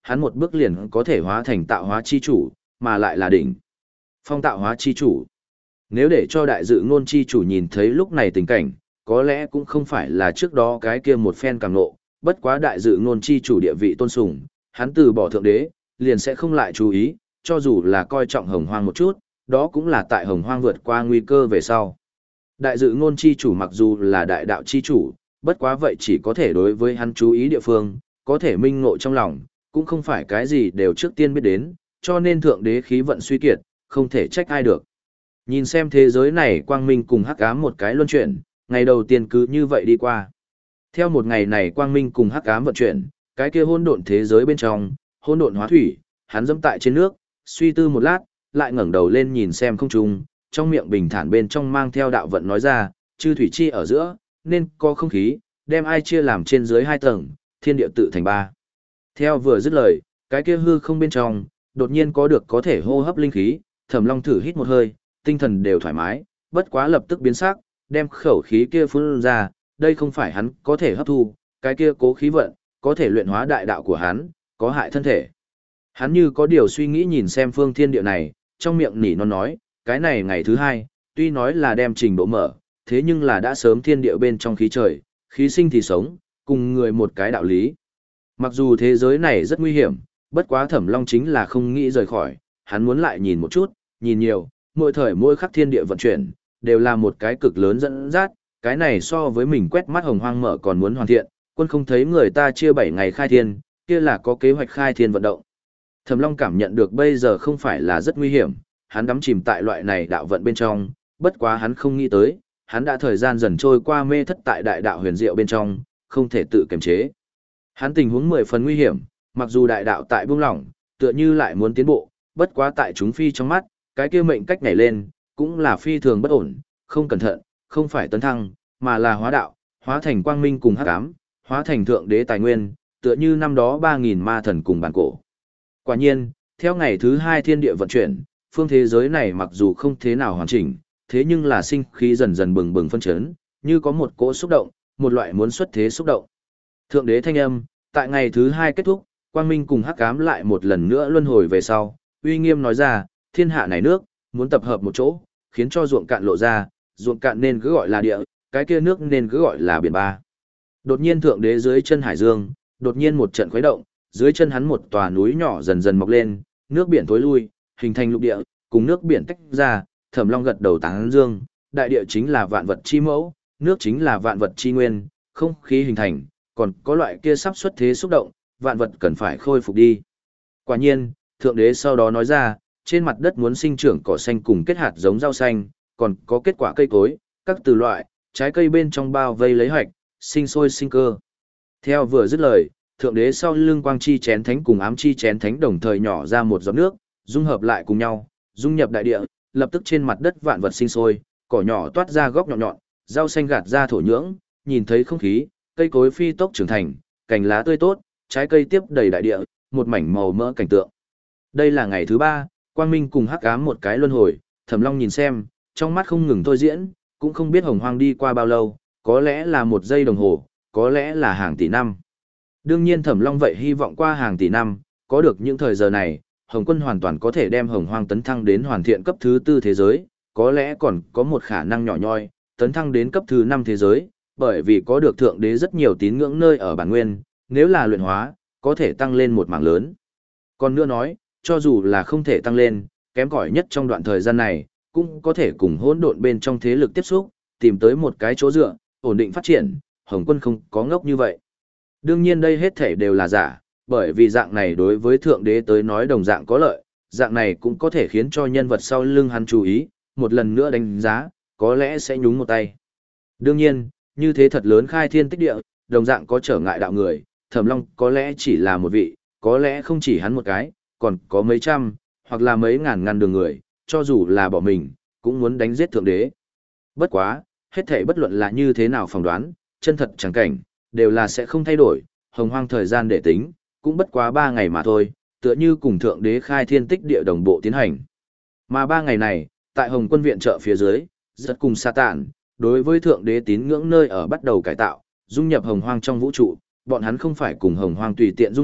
hắn một bước liền có thể hóa thành tạo hóa chi chủ, mà lại là đỉnh phong tạo hóa chi chủ. Nếu để cho đại dự ngôn chi chủ nhìn thấy lúc này tình cảnh, có lẽ cũng không phải là trước đó cái kia một phen càng nộ, bất quá đại dự ngôn chi chủ địa vị tôn sùng, hắn từ bỏ thượng đế, liền sẽ không lại chú ý, cho dù là coi trọng hồng hoang một chút, đó cũng là tại hồng hoang vượt qua nguy cơ về sau. Đại dự ngôn chi chủ mặc dù là đại đạo chi chủ, bất quá vậy chỉ có thể đối với hắn chú ý địa phương, có thể minh ngộ trong lòng, cũng không phải cái gì đều trước tiên biết đến, cho nên thượng đế khí vận suy kiệt, không thể trách ai được. Nhìn xem thế giới này quang minh cùng hắc ám một cái luân chuyển, ngày đầu tiên cứ như vậy đi qua. Theo một ngày này quang minh cùng hắc ám vận chuyển, cái kia hỗn độn thế giới bên trong, hỗn độn hóa thủy, hắn dẫm tại trên nước, suy tư một lát, lại ngẩng đầu lên nhìn xem không trung, trong miệng bình thản bên trong mang theo đạo vận nói ra, chư thủy chi ở giữa, nên có không khí, đem ai chia làm trên dưới hai tầng, thiên địa tự thành ba. Theo vừa dứt lời, cái kia hư không bên trong, đột nhiên có được có thể hô hấp linh khí, Thẩm Long thử hít một hơi, tinh thần đều thoải mái, bất quá lập tức biến sắc, đem khẩu khí kia phun ra, đây không phải hắn có thể hấp thu, cái kia cố khí vận, có thể luyện hóa đại đạo của hắn, có hại thân thể. Hắn như có điều suy nghĩ nhìn xem phương thiên địa này, trong miệng nỉ non nói, cái này ngày thứ hai, tuy nói là đem trình độ mở, thế nhưng là đã sớm thiên địa bên trong khí trời, khí sinh thì sống, cùng người một cái đạo lý. Mặc dù thế giới này rất nguy hiểm, bất quá Thẩm Long chính là không nghĩ rời khỏi, hắn muốn lại nhìn một chút, nhìn nhiều, mỗi thời mỗi khắc thiên địa vận chuyển, đều là một cái cực lớn dẫn dắt, cái này so với mình quét mắt hồng hoang mở còn muốn hoàn thiện, quân không thấy người ta chia bảy ngày khai thiên, kia là có kế hoạch khai thiên vận động. Thẩm Long cảm nhận được bây giờ không phải là rất nguy hiểm, hắn đắm chìm tại loại này đạo vận bên trong, bất quá hắn không nghĩ tới, hắn đã thời gian dần trôi qua mê thất tại đại đạo huyền diệu bên trong, không thể tự kiềm chế. Hắn tình huống mười phần nguy hiểm, mặc dù đại đạo tại buông lỏng, tựa như lại muốn tiến bộ, bất quá tại chúng phi trong mắt, cái kia mệnh cách nhảy lên, cũng là phi thường bất ổn, không cẩn thận, không phải tấn thăng, mà là hóa đạo, hóa thành quang minh cùng hắc ám, hóa thành thượng đế tài nguyên, tựa như năm đó ba nghìn ma thần cùng bản cổ. Quả nhiên, theo ngày thứ hai thiên địa vận chuyển, phương thế giới này mặc dù không thế nào hoàn chỉnh, thế nhưng là sinh khí dần dần bừng bừng phân chấn, như có một cỗ xúc động, một loại muốn xuất thế xúc động. Thượng đế thanh âm, tại ngày thứ hai kết thúc, quang minh cùng hắc ám lại một lần nữa luân hồi về sau, uy nghiêm nói ra, thiên hạ này nước, muốn tập hợp một chỗ, khiến cho ruộng cạn lộ ra, ruộng cạn nên cứ gọi là địa, cái kia nước nên cứ gọi là biển ba. Đột nhiên thượng đế dưới chân hải dương, đột nhiên một trận khuấy động, dưới chân hắn một tòa núi nhỏ dần dần mọc lên, nước biển tối lui, hình thành lục địa, cùng nước biển tách ra, Thẩm Long gật đầu tán dương, đại địa chính là vạn vật chi mẫu, nước chính là vạn vật chi nguyên, không khí hình thành, còn có loại kia sắp xuất thế xúc động, vạn vật cần phải khôi phục đi. Quả nhiên, thượng đế sau đó nói ra, trên mặt đất muốn sinh trưởng cỏ xanh cùng kết hạt giống rau xanh, còn có kết quả cây cối, các từ loại, trái cây bên trong bao vây lấy hoạch, sinh sôi sinh cơ. Theo vừa dứt lời, thượng đế sau lưng quang chi chén thánh cùng ám chi chén thánh đồng thời nhỏ ra một giọt nước, dung hợp lại cùng nhau, dung nhập đại địa, lập tức trên mặt đất vạn vật sinh sôi, cỏ nhỏ toát ra góc nhọn nhọn, rau xanh gạt ra thổ nhưỡng, nhìn thấy không khí, cây cối phi tốc trưởng thành, cành lá tươi tốt, trái cây tiếp đầy đại địa, một mảnh màu mỡ cảnh tượng. Đây là ngày thứ ba, quang minh cùng hắc ám một cái luân hồi, Thẩm Long nhìn xem, trong mắt không ngừng thôi diễn, cũng không biết hồng hoang đi qua bao lâu, có lẽ là một giây đồng hồ, có lẽ là hàng tỷ năm. Đương nhiên Thẩm Long vậy hy vọng qua hàng tỷ năm, có được những thời giờ này, Hồng Quân hoàn toàn có thể đem hồng hoang tấn thăng đến hoàn thiện cấp thứ tư thế giới, có lẽ còn có một khả năng nhỏ nhoi, tấn thăng đến cấp thứ năm thế giới, bởi vì có được thượng đế rất nhiều tín ngưỡng nơi ở bản nguyên, nếu là luyện hóa, có thể tăng lên một mảng lớn. Còn nữa nói, cho dù là không thể tăng lên, kém cỏi nhất trong đoạn thời gian này, cũng có thể cùng hỗn độn bên trong thế lực tiếp xúc, tìm tới một cái chỗ dựa, ổn định phát triển, Hồng Quân không có ngốc như vậy. Đương nhiên đây hết thể đều là giả, bởi vì dạng này đối với thượng đế tới nói đồng dạng có lợi, dạng này cũng có thể khiến cho nhân vật sau lưng hắn chú ý, một lần nữa đánh giá, có lẽ sẽ nhúng một tay. Đương nhiên, như thế thật lớn khai thiên tích địa, đồng dạng có trở ngại đạo người, Thẩm Long có lẽ chỉ là một vị, có lẽ không chỉ hắn một cái, còn có mấy trăm, hoặc là mấy ngàn ngàn đường người, cho dù là bỏ mình, cũng muốn đánh giết thượng đế. Bất quá, hết thảy bất luận là như thế nào phỏng đoán, chân thật chẳng cảnh, đều là sẽ không thay đổi, hồng hoang thời gian để tính, cũng bất quá ba ngày mà thôi, tựa như cùng thượng đế khai thiên tích địa đồng bộ tiến hành. Mà ba ngày này, tại Hồng Quân viện trợ phía dưới, rất cùng Satan, đối với thượng đế tín ngưỡng nơi ở bắt đầu cải tạo, dung nhập hồng hoang trong vũ trụ, bọn hắn không phải cùng hồng hoang tùy tiện dung hợp,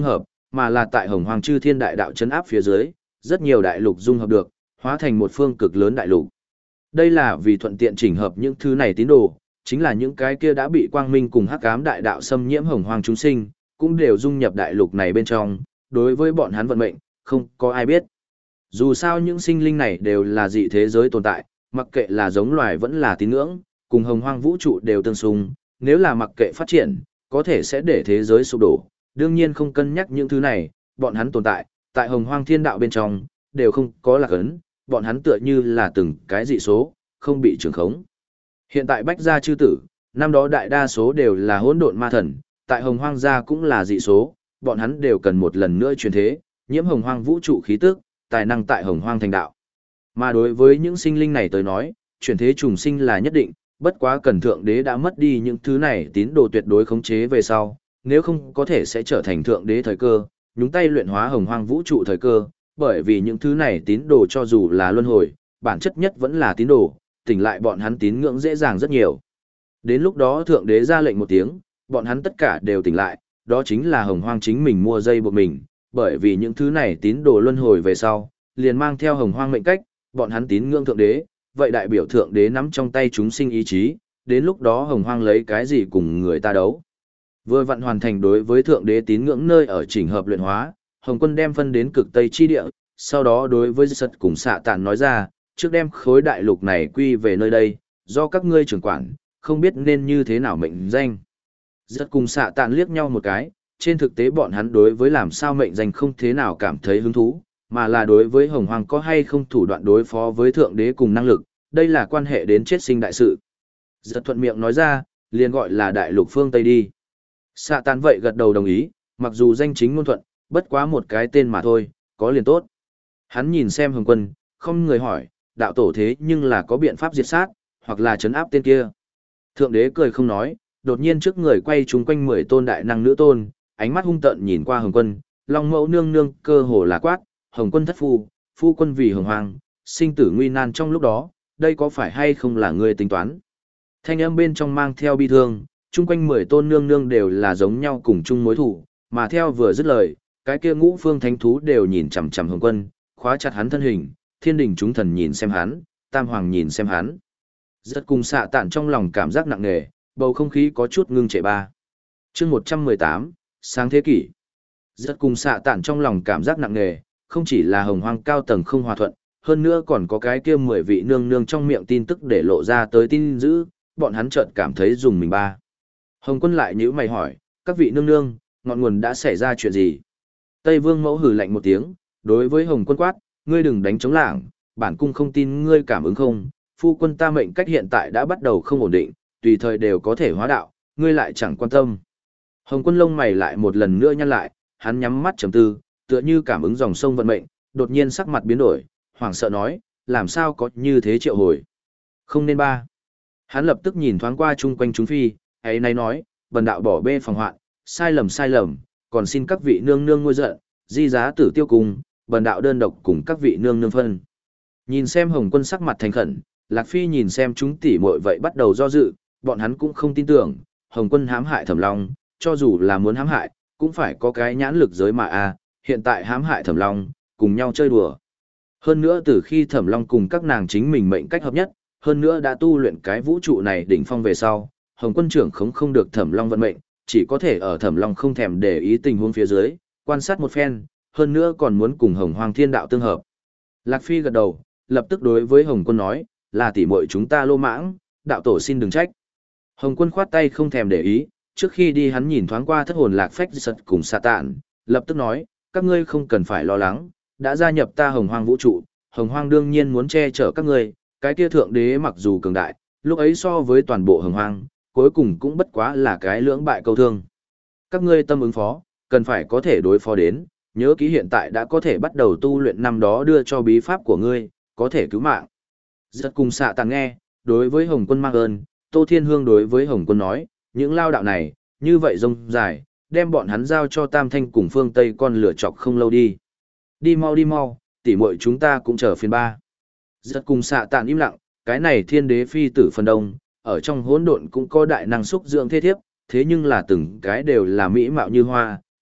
mà là tại hồng hoang chư thiên đại đạo chấn áp phía dưới, rất nhiều đại lục dung hợp được, hóa thành một phương cực lớn đại lục. Đây là vì thuận tiện chỉnh hợp những thứ này tín đồ, chính là những cái kia đã bị quang minh cùng hắc ám đại đạo xâm nhiễm hồng hoang chúng sinh, cũng đều dung nhập đại lục này bên trong, đối với bọn hắn vận mệnh, không có ai biết. Dù sao những sinh linh này đều là dị thế giới tồn tại, mặc kệ là giống loài vẫn là tín ngưỡng, cùng hồng hoang vũ trụ đều tương xung, nếu là mặc kệ phát triển, có thể sẽ để thế giới sụp đổ, đương nhiên không cân nhắc những thứ này, bọn hắn tồn tại, tại hồng hoang thiên đạo bên trong, đều không có lạc ấn, bọn hắn tựa như là từng cái dị số, không bị trường khống. Hiện tại bách gia chư tử, năm đó đại đa số đều là hỗn độn ma thần, tại hồng hoang gia cũng là dị số, bọn hắn đều cần một lần nữa truyền thế, nhiễm hồng hoang vũ trụ khí tức, tài năng tại hồng hoang thành đạo. Mà đối với những sinh linh này tới nói, chuyển thế trùng sinh là nhất định, bất quá cần thượng đế đã mất đi những thứ này tín đồ tuyệt đối khống chế về sau, nếu không có thể sẽ trở thành thượng đế thời cơ, nhúng tay luyện hóa hồng hoang vũ trụ thời cơ, bởi vì những thứ này tín đồ cho dù là luân hồi, bản chất nhất vẫn là tín đồ, tỉnh lại bọn hắn tín ngưỡng dễ dàng rất nhiều. Đến lúc đó thượng đế ra lệnh một tiếng, bọn hắn tất cả đều tỉnh lại, đó chính là hồng hoang chính mình mua dây buộc mình, bởi vì những thứ này tín đồ luân hồi về sau, liền mang theo hồng hoang mệnh cách, bọn hắn tín ngưỡng thượng đế, vậy đại biểu thượng đế nắm trong tay chúng sinh ý chí, đến lúc đó hồng hoang lấy cái gì cùng người ta đấu. Vừa vặn hoàn thành đối với thượng đế tín ngưỡng nơi ở chỉnh hợp luyện hóa, Hồng Quân đem phân đến cực Tây chi địa, sau đó đối với Sật cùng Xạ Tản nói ra, trước đem khối đại lục này quy về nơi đây, do các ngươi trưởng quản, không biết nên như thế nào mệnh danh. Sật cùng Xạ Tản liếc nhau một cái, trên thực tế bọn hắn đối với làm sao mệnh danh không thế nào cảm thấy hứng thú, mà là đối với Hồng Hoang có hay không thủ đoạn đối phó với thượng đế cùng năng lực, đây là quan hệ đến chết sinh đại sự. Sật thuận miệng nói ra, liền gọi là đại lục phương Tây đi. Xạ Tản vậy gật đầu đồng ý, mặc dù danh chính ngôn thuận, bất quá một cái tên mà thôi, có liền tốt. Hắn nhìn xem Hồng Quân, không người hỏi, đạo tổ thế nhưng là có biện pháp diệt sát, hoặc là trấn áp tên kia. Thượng đế cười không nói, đột nhiên trước người quay chúng quanh mười tôn đại năng nữ tôn, ánh mắt hung tợn nhìn qua Hồng Quân, Long Mẫu nương nương cơ hồ là quát, Hồng Quân thất phu, phu quân vì hồng hoàng, sinh tử nguy nan trong lúc đó, đây có phải hay không là ngươi tính toán. Thanh âm bên trong mang theo bi thương, chung quanh mười tôn nương nương đều là giống nhau cùng chung mối thủ, mà theo vừa dứt lời, cái kia ngũ phương thánh thú đều nhìn chằm chằm Hồng Quân, khóa chặt hắn thân hình, thiên đình chúng thần nhìn xem hắn, tam hoàng nhìn xem hắn. Rất cùng Xạ Tản trong lòng cảm giác nặng nề, bầu không khí có chút ngưng trệ ba. Chương một trăm mười tám, sáng thế kỷ. Rất cùng Xạ Tản trong lòng cảm giác nặng nề, không chỉ là hồng hoang cao tầng không hòa thuận, hơn nữa còn có cái kia mười vị nương nương trong miệng tin tức để lộ ra tới tin dữ, bọn hắn chợt cảm thấy dùng mình ba. Hồng Quân lại nhíu mày hỏi, các vị nương nương, ngọn nguồn đã xảy ra chuyện gì? Tây Vương Mẫu hừ lạnh một tiếng, đối với Hồng Quân quát, ngươi đừng đánh trống lảng, bản cung không tin ngươi cảm ứng không, phu quân ta mệnh cách hiện tại đã bắt đầu không ổn định, tùy thời đều có thể hóa đạo, ngươi lại chẳng quan tâm. Hồng Quân lông mày lại một lần nữa nhăn lại, hắn nhắm mắt trầm tư, tựa như cảm ứng dòng sông vận mệnh, đột nhiên sắc mặt biến đổi, hoảng sợ nói, làm sao có như thế triệu hồi? Không nên ba. Hắn lập tức nhìn thoáng qua chung quanh chúng phi, ấy nay nói, bần đạo bỏ bê phòng hoạn, sai lầm sai lầm, còn xin các vị nương nương ngôi giận, di giá tử tiêu cùng, bần đạo đơn độc cùng các vị nương nương phân. Nhìn xem Hồng Quân sắc mặt thành khẩn, Lạc Phi nhìn xem chúng tỷ muội vậy bắt đầu do dự, bọn hắn cũng không tin tưởng, Hồng Quân hãm hại Thẩm Long, cho dù là muốn hãm hại, cũng phải có cái nhãn lực giới mà a, hiện tại hãm hại Thẩm Long, cùng nhau chơi đùa. Hơn nữa từ khi Thẩm Long cùng các nàng chính mình mệnh cách hợp nhất, hơn nữa đã tu luyện cái vũ trụ này đỉnh phong về sau, Hồng Quân trưởng không không được Thẩm Long vận mệnh, chỉ có thể ở Thẩm Long không thèm để ý tình huống phía dưới, quan sát một phen, hơn nữa còn muốn cùng Hồng Hoang Thiên Đạo tương hợp. Lạc Phi gật đầu, lập tức đối với Hồng Quân nói, là tỷ muội chúng ta lô mãng, đạo tổ xin đừng trách. Hồng Quân khoát tay không thèm để ý, trước khi đi hắn nhìn thoáng qua thất hồn lạc phách Sật cùng Xạ Tản, lập tức nói, các ngươi không cần phải lo lắng, đã gia nhập ta Hồng Hoang vũ trụ, Hồng Hoang đương nhiên muốn che chở các ngươi, cái kia thượng đế mặc dù cường đại, lúc ấy so với toàn bộ Hồng Hoang, cuối cùng cũng bất quá là cái lưỡng bại câu thương. Các ngươi tâm ứng phó, cần phải có thể đối phó đến, nhớ kỹ hiện tại đã có thể bắt đầu tu luyện năm đó đưa cho bí pháp của ngươi, có thể cứu mạng. Rất cùng Xạ Tản nghe, đối với Hồng Quân mang ơn, Tô Thiên Hương đối với Hồng Quân nói, những lao đạo này, như vậy rông dài, đem bọn hắn giao cho Tam Thanh cùng phương Tây con lửa chọc không lâu đi. Đi mau đi mau, tỉ muội chúng ta cũng chờ phiên ba. Rất cùng Xạ Tản im lặng, cái này thiên đế phi tử phần đông, ở trong hỗn độn cũng có đại năng xúc dưỡng thế thiếp, thế nhưng là từng cái đều là mỹ mạo như hoa,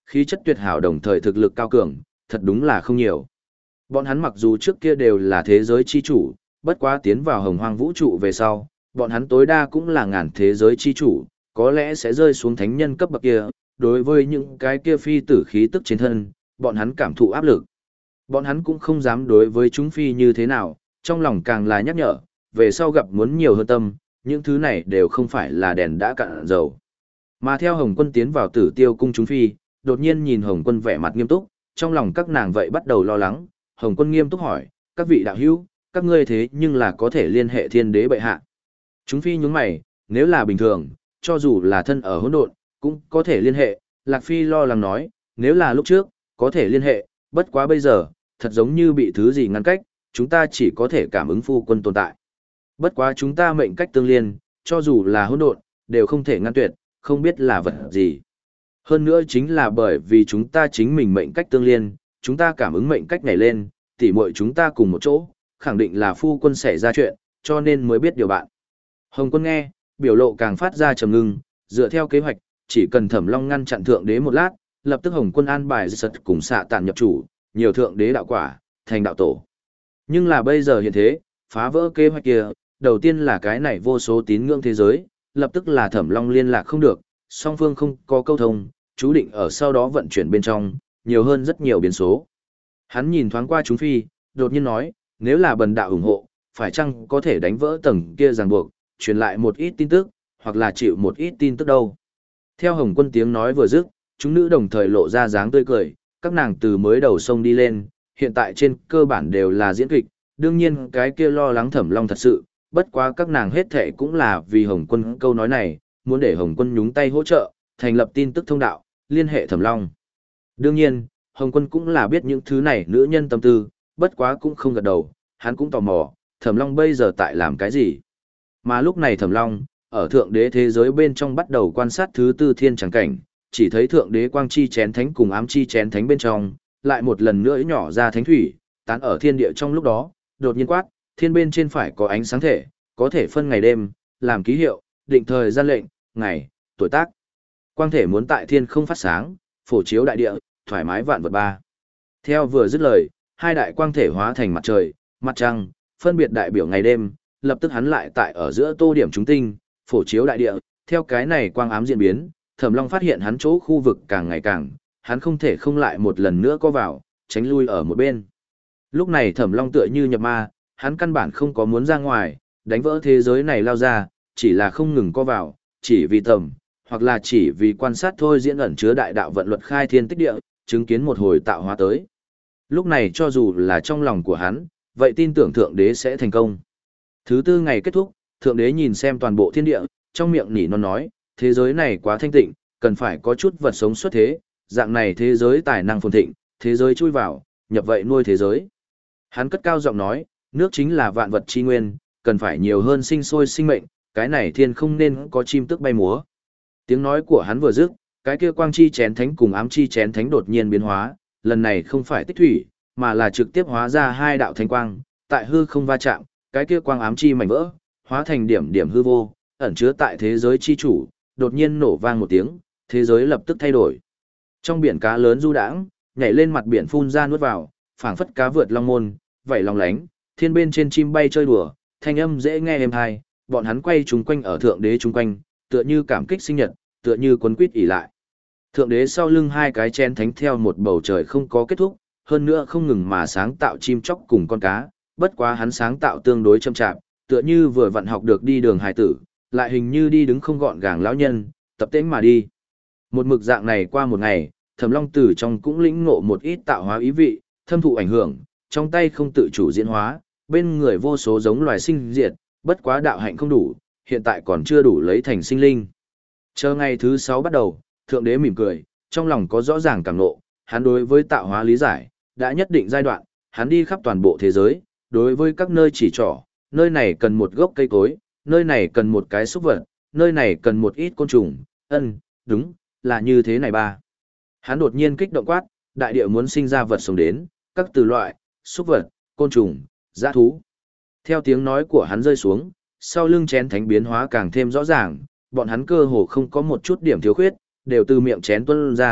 khí chất tuyệt hảo đồng thời thực lực cao cường, thật đúng là không nhiều. Bọn hắn mặc dù trước kia đều là thế giới chi chủ, bất quá tiến vào hồng hoang vũ trụ về sau, bọn hắn tối đa cũng là ngàn thế giới chi chủ, có lẽ sẽ rơi xuống thánh nhân cấp bậc kia, đối với những cái kia phi tử khí tức trên thân, bọn hắn cảm thụ áp lực. Bọn hắn cũng không dám đối với chúng phi như thế nào, trong lòng càng là nhắc nhở, về sau gặp muốn nhiều hơn tâm, những thứ này đều không phải là đèn đã cạn dầu. Mà theo Hồng Quân tiến vào Tử Tiêu cung chúng phi, đột nhiên nhìn Hồng Quân vẻ mặt nghiêm túc, trong lòng các nàng vậy bắt đầu lo lắng, Hồng Quân nghiêm túc hỏi, các vị đạo hữu, các ngươi thế nhưng là có thể liên hệ thiên đế bệ hạ. Chúng phi nhún mày, nếu là bình thường, cho dù là thân ở hỗn độn, cũng có thể liên hệ, Lạc Phi lo lắng nói, nếu là lúc trước, có thể liên hệ, bất quá bây giờ, thật giống như bị thứ gì ngăn cách, chúng ta chỉ có thể cảm ứng phu quân tồn tại. Bất quá chúng ta mệnh cách tương liên, cho dù là hỗn độn, đều không thể ngăn tuyệt, không biết là vật gì. Hơn nữa chính là bởi vì chúng ta chính mình mệnh cách tương liên, chúng ta cảm ứng mệnh cách này lên, tỉ muội chúng ta cùng một chỗ, khẳng định là phu quân xảy ra chuyện, cho nên mới biết điều bạn. Hồng Quân nghe, biểu lộ càng phát ra trầm ngưng, dựa theo kế hoạch, chỉ cần Thẩm Long ngăn chặn thượng đế một lát, lập tức Hồng Quân an bài giật cùng xạ tàn nhập chủ, nhiều thượng đế đạo quả, thành đạo tổ. Nhưng là bây giờ hiện thế, phá vỡ kế hoạch kia, đầu tiên là cái này vô số tín ngưỡng thế giới, lập tức là Thẩm Long liên lạc không được, song phương không có câu thông, chú định ở sau đó vận chuyển bên trong, nhiều hơn rất nhiều biến số. Hắn nhìn thoáng qua chúng phi, đột nhiên nói, nếu là bần đạo ủng hộ, phải chăng có thể đánh vỡ tầng kia ràng buộc, truyền lại một ít tin tức, hoặc là chịu một ít tin tức đâu. Theo Hồng Quân tiếng nói vừa dứt, chúng nữ đồng thời lộ ra dáng tươi cười, các nàng từ mới đầu sông đi lên, hiện tại trên cơ bản đều là diễn kịch, đương nhiên cái kia lo lắng Thẩm Long thật sự, bất quá các nàng hết thệ cũng là vì Hồng Quân câu nói này, muốn để Hồng Quân nhúng tay hỗ trợ, thành lập tin tức thông đạo, liên hệ Thẩm Long. Đương nhiên, Hồng Quân cũng là biết những thứ này nữ nhân tâm tư, bất quá cũng không gật đầu, hắn cũng tò mò, Thẩm Long bây giờ tại làm cái gì. Mà lúc này Thẩm Long, ở thượng đế thế giới bên trong bắt đầu quan sát thứ tư thiên tràng cảnh, chỉ thấy thượng đế quang chi chén thánh cùng ám chi chén thánh bên trong, lại một lần nữa nhỏ ra thánh thủy, tán ở thiên địa trong lúc đó, đột nhiên quát, thiên bên trên phải có ánh sáng thể, có thể phân ngày đêm, làm ký hiệu, định thời gian lệnh, ngày, tuổi tác. Quang thể muốn tại thiên không phát sáng, phổ chiếu đại địa, thoải mái vạn vật ba. Theo vừa dứt lời, hai đại quang thể hóa thành mặt trời, mặt trăng, phân biệt đại biểu ngày đêm, lập tức hắn lại tại ở giữa tô điểm chúng tinh, phổ chiếu đại địa, theo cái này quang ám diễn biến, Thẩm Long phát hiện hắn chỗ khu vực càng ngày càng, hắn không thể không lại một lần nữa có vào, tránh lui ở một bên. Lúc này Thẩm Long tựa như nhập ma, hắn căn bản không có muốn ra ngoài, đánh vỡ thế giới này lao ra, chỉ là không ngừng co vào, chỉ vì tầm, hoặc là chỉ vì quan sát thôi diễn ẩn chứa đại đạo vận luật khai thiên tích địa, chứng kiến một hồi tạo hóa tới. Lúc này cho dù là trong lòng của hắn, vậy tin tưởng Thượng Đế sẽ thành công. Thứ tư ngày kết thúc, Thượng Đế nhìn xem toàn bộ thiên địa, trong miệng nỉ non nói, thế giới này quá thanh tịnh, cần phải có chút vật sống xuất thế, dạng này thế giới tài năng phồn thịnh, thế giới chui vào, nhập vậy nuôi thế giới. Hắn cất cao giọng nói, nước chính là vạn vật chi nguyên, cần phải nhiều hơn sinh sôi sinh mệnh, cái này thiên không nên có chim tức bay múa. Tiếng nói của hắn vừa dứt, cái kia quang chi chén thánh cùng ám chi chén thánh đột nhiên biến hóa, lần này không phải tích thủy, mà là trực tiếp hóa ra hai đạo thánh quang, tại hư không va chạm, cái kia quang ám chi mảnh vỡ, hóa thành điểm điểm hư vô, ẩn chứa tại thế giới chi chủ, đột nhiên nổ vang một tiếng, thế giới lập tức thay đổi. Trong biển cá lớn du đãng, nhảy lên mặt biển phun ra nuốt vào, phảng phất cá vượt long môn, vảy long lánh, thiên bên trên chim bay chơi đùa, thanh âm dễ nghe êm tai, bọn hắn quay chúng quanh ở thượng đế chung quanh, tựa như cảm kích sinh nhật, tựa như quấn quýt ỉ lại. Thượng đế sau lưng hai cái chén thánh theo một bầu trời không có kết thúc, hơn nữa không ngừng mà sáng tạo chim chóc cùng con cá, bất quá hắn sáng tạo tương đối chậm chạp, tựa như vừa vặn học được đi đường hài tử, lại hình như đi đứng không gọn gàng lão nhân, tập tễnh mà đi. Một mực dạng này qua một ngày, Thẩm Long Tử trong cũng lĩnh ngộ một ít tạo hóa ý vị, thâm thụ ảnh hưởng, trong tay không tự chủ diễn hóa, bên người vô số giống loài sinh diệt, bất quá đạo hạnh không đủ, hiện tại còn chưa đủ lấy thành sinh linh. Chờ ngày thứ sáu bắt đầu, Thượng Đế mỉm cười, trong lòng có rõ ràng cảm ngộ, hắn đối với tạo hóa lý giải, đã nhất định giai đoạn, hắn đi khắp toàn bộ thế giới, đối với các nơi chỉ trỏ, nơi này cần một gốc cây cối, nơi này cần một cái xúc vật, nơi này cần một ít côn trùng, ân, đúng, là như thế này ba. Hắn đột nhiên kích động quát, đại địa muốn sinh ra vật sống đến, các từ loại, xúc vật, côn trùng, dã thú. Theo tiếng nói của hắn rơi xuống, sau lưng chén thánh biến hóa càng thêm rõ ràng, bọn hắn cơ hồ không có một chút điểm thiếu khuyết, đều từ miệng chén tuôn ra,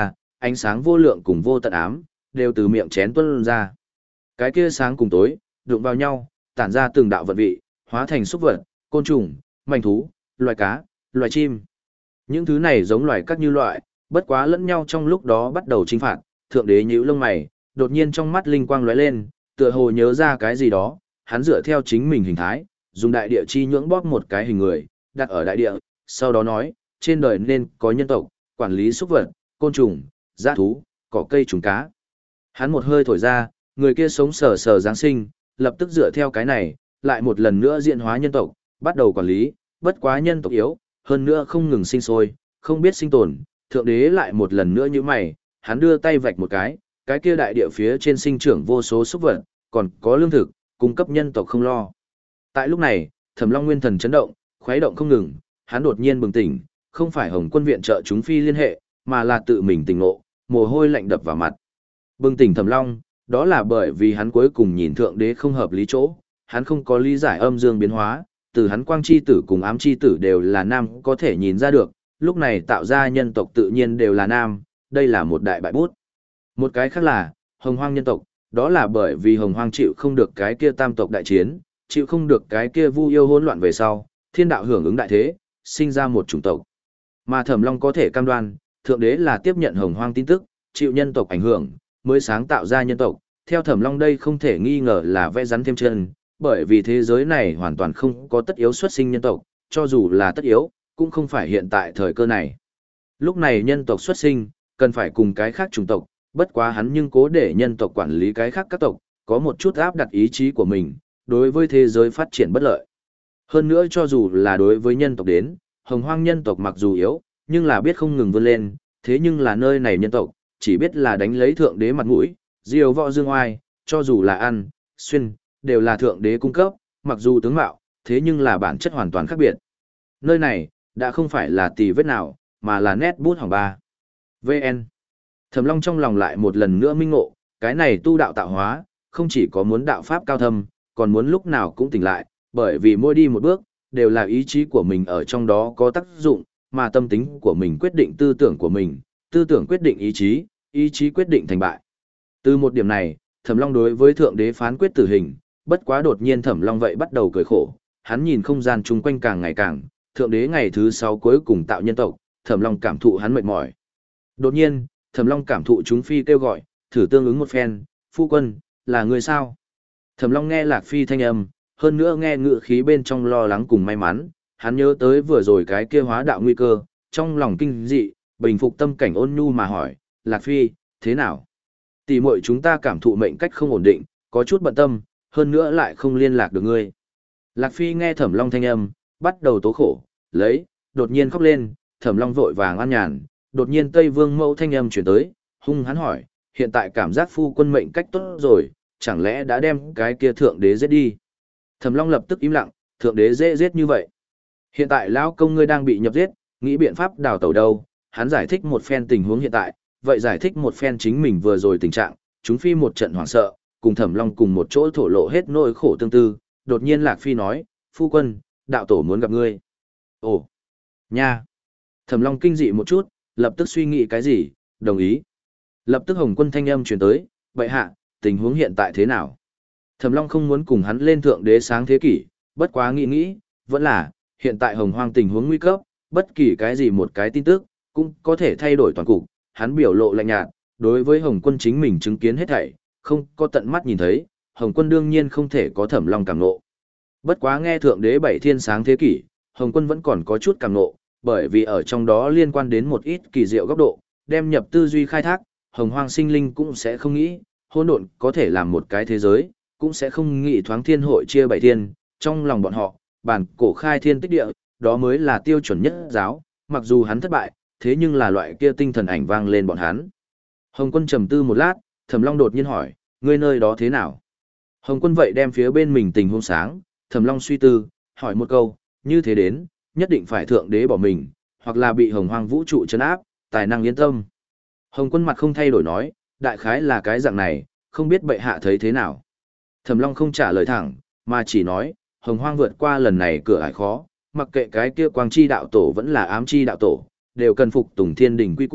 ánh sáng vô lượng cùng vô tận ám, đều từ miệng chén tuôn ra. Cái kia sáng cùng tối, đụng vào nhau, tản ra từng đạo vận vị, hóa thành xúc vật, côn trùng, manh thú, loài cá, loài chim. Những thứ này giống loài các như loại, bất quá lẫn nhau trong lúc đó bắt đầu chinh phạt, thượng đế nhíu lông mày, đột nhiên trong mắt linh quang lóe lên, tựa hồ nhớ ra cái gì đó, hắn dựa theo chính mình hình thái, dùng đại địa chi nhưỡng bóp một cái hình người, đặt ở đại địa, sau đó nói, trên đời nên có nhân tộc, quản lý súc vật, côn trùng, dã thú, cỏ cây trùng cá. Hắn một hơi thổi ra, người kia sống sờ sờ giáng sinh, lập tức dựa theo cái này, lại một lần nữa diễn hóa nhân tộc, bắt đầu quản lý, bất quá nhân tộc yếu, hơn nữa không ngừng sinh sôi, không biết sinh tồn, thượng đế lại một lần nữa như mày, hắn đưa tay vạch một cái, cái kia đại địa phía trên sinh trưởng vô số súc vật, còn có lương thực, cung cấp nhân tộc không lo. Tại lúc này, Thẩm Long nguyên thần chấn động, khuấy động không ngừng, hắn đột nhiên bừng tỉnh, không phải Hồng Quân viện trợ chúng phi liên hệ, mà là tự mình tỉnh ngộ, mồ hôi lạnh đập vào mặt. Bừng tỉnh Thẩm Long, đó là bởi vì hắn cuối cùng nhìn thượng đế không hợp lý chỗ, hắn không có lý giải âm dương biến hóa, từ hắn quang chi tử cùng ám chi tử đều là nam có thể nhìn ra được, lúc này tạo ra nhân tộc tự nhiên đều là nam, đây là một đại bại bút. Một cái khác là, hồng hoang nhân tộc, đó là bởi vì hồng hoang chịu không được cái kia tam tộc đại chiến, chịu không được cái kia vu yêu hỗn loạn về sau, thiên đạo hưởng ứng đại thế, sinh ra một chủng tộc. Mà Thẩm Long có thể cam đoan, thượng đế là tiếp nhận hồng hoang tin tức, chịu nhân tộc ảnh hưởng, mới sáng tạo ra nhân tộc. Theo Thẩm Long đây không thể nghi ngờ là vẽ rắn thêm chân, bởi vì thế giới này hoàn toàn không có tất yếu xuất sinh nhân tộc, cho dù là tất yếu, cũng không phải hiện tại thời cơ này. Lúc này nhân tộc xuất sinh, cần phải cùng cái khác chủng tộc, bất quá hắn nhưng cố để nhân tộc quản lý cái khác các tộc, có một chút áp đặt ý chí của mình, đối với thế giới phát triển bất lợi. Hơn nữa cho dù là đối với nhân tộc đến, hồng hoang nhân tộc mặc dù yếu, nhưng là biết không ngừng vươn lên, thế nhưng là nơi này nhân tộc, chỉ biết là đánh lấy thượng đế mặt mũi, diều võ dương oai, cho dù là ăn, xuyên, đều là thượng đế cung cấp, mặc dù tướng mạo, thế nhưng là bản chất hoàn toàn khác biệt. Nơi này, đã không phải là tì vết nào, mà là nét bút hỏng ba. vê en. Thẩm Long trong lòng lại một lần nữa minh ngộ, cái này tu đạo tạo hóa, không chỉ có muốn đạo pháp cao thâm, còn muốn lúc nào cũng tỉnh lại, bởi vì mỗi đi một bước, đều là ý chí của mình ở trong đó có tác dụng, mà tâm tính của mình quyết định tư tưởng của mình, tư tưởng quyết định ý chí, ý chí quyết định thành bại. Từ một điểm này, Thẩm Long đối với thượng đế phán quyết tử hình, bất quá đột nhiên Thẩm Long vậy bắt đầu cười khổ, hắn nhìn không gian chung quanh càng ngày càng, thượng đế ngày thứ sáu cuối cùng tạo nhân tộc, Thẩm Long cảm thụ hắn mệt mỏi. Đột nhiên, Thẩm Long cảm thụ chúng phi kêu gọi, thử tương ứng một phen, phu quân, là người sao? Thẩm Long nghe Lạc Phi thanh âm, hơn nữa nghe ngữ khí bên trong lo lắng cùng may mắn, hắn nhớ tới vừa rồi cái kia hóa đạo nguy cơ, trong lòng kinh dị, bình phục tâm cảnh ôn nhu mà hỏi, Lạc Phi, thế nào? Tỷ muội chúng ta cảm thụ mệnh cách không ổn định, có chút bận tâm, hơn nữa lại không liên lạc được ngươi. Lạc Phi nghe Thẩm Long thanh âm, bắt đầu tố khổ, lấy, đột nhiên khóc lên, Thẩm Long vội vàng an nhàn, đột nhiên Tây Vương Mẫu thanh âm chuyển tới, hung hắn hỏi, hiện tại cảm giác phu quân mệnh cách tốt rồi, chẳng lẽ đã đem cái kia thượng đế giết đi? Thẩm Long lập tức im lặng, thượng đế dễ giết như vậy. Hiện tại lão công ngươi đang bị nhập giết, nghĩ biện pháp đào tẩu đâu? Hắn giải thích một phen tình huống hiện tại, vậy giải thích một phen chính mình vừa rồi tình trạng, chúng phi một trận hoảng sợ, cùng Thẩm Long cùng một chỗ thổ lộ hết nỗi khổ tương tư, đột nhiên Lạc Phi nói, phu quân, đạo tổ muốn gặp ngươi. Ồ, nha. Thẩm Long kinh dị một chút, lập tức suy nghĩ cái gì, đồng ý. Lập tức Hồng Quân thanh âm truyền tới, vậy hạ, tình huống hiện tại thế nào? Thẩm Long không muốn cùng hắn lên thượng đế sáng thế kỷ, bất quá nghĩ nghĩ, vẫn là, hiện tại hồng hoang tình huống nguy cấp, bất kỳ cái gì một cái tin tức, cũng có thể thay đổi toàn cục. Hắn biểu lộ lạnh nhạt, đối với Hồng Quân chính mình chứng kiến hết thảy, không có tận mắt nhìn thấy, Hồng Quân đương nhiên không thể có Thẩm Long cảm ngộ. Bất quá nghe thượng đế bảy thiên sáng thế kỷ, Hồng Quân vẫn còn có chút cảm ngộ, bởi vì ở trong đó liên quan đến một ít kỳ diệu góc độ, đem nhập tư duy khai thác, hồng hoang sinh linh cũng sẽ không nghĩ, hỗn độn có thể làm một cái thế giới, cũng sẽ không nghĩ thoáng thiên hội chia bảy thiên, trong lòng bọn họ, bản cổ khai thiên tích địa, đó mới là tiêu chuẩn nhất giáo, mặc dù hắn thất bại, thế nhưng là loại kia tinh thần ảnh vang lên bọn hắn. Hồng Quân trầm tư một lát, Thẩm Long đột nhiên hỏi, ngươi nơi đó thế nào? Hồng Quân vậy đem phía bên mình tình huống sáng, Thẩm Long suy tư, hỏi một câu, như thế đến, nhất định phải thượng đế bỏ mình, hoặc là bị hồng hoang vũ trụ trấn áp, tài năng yên tâm. Hồng Quân mặt không thay đổi nói, đại khái là cái dạng này, không biết bệ hạ thấy thế nào. Thẩm Long không trả lời thẳng, mà chỉ nói, hồng hoang vượt qua lần này cửa ải khó, mặc kệ cái kia quang chi đạo tổ vẫn là ám chi đạo tổ, đều cần phục tùng thiên đình quy củ,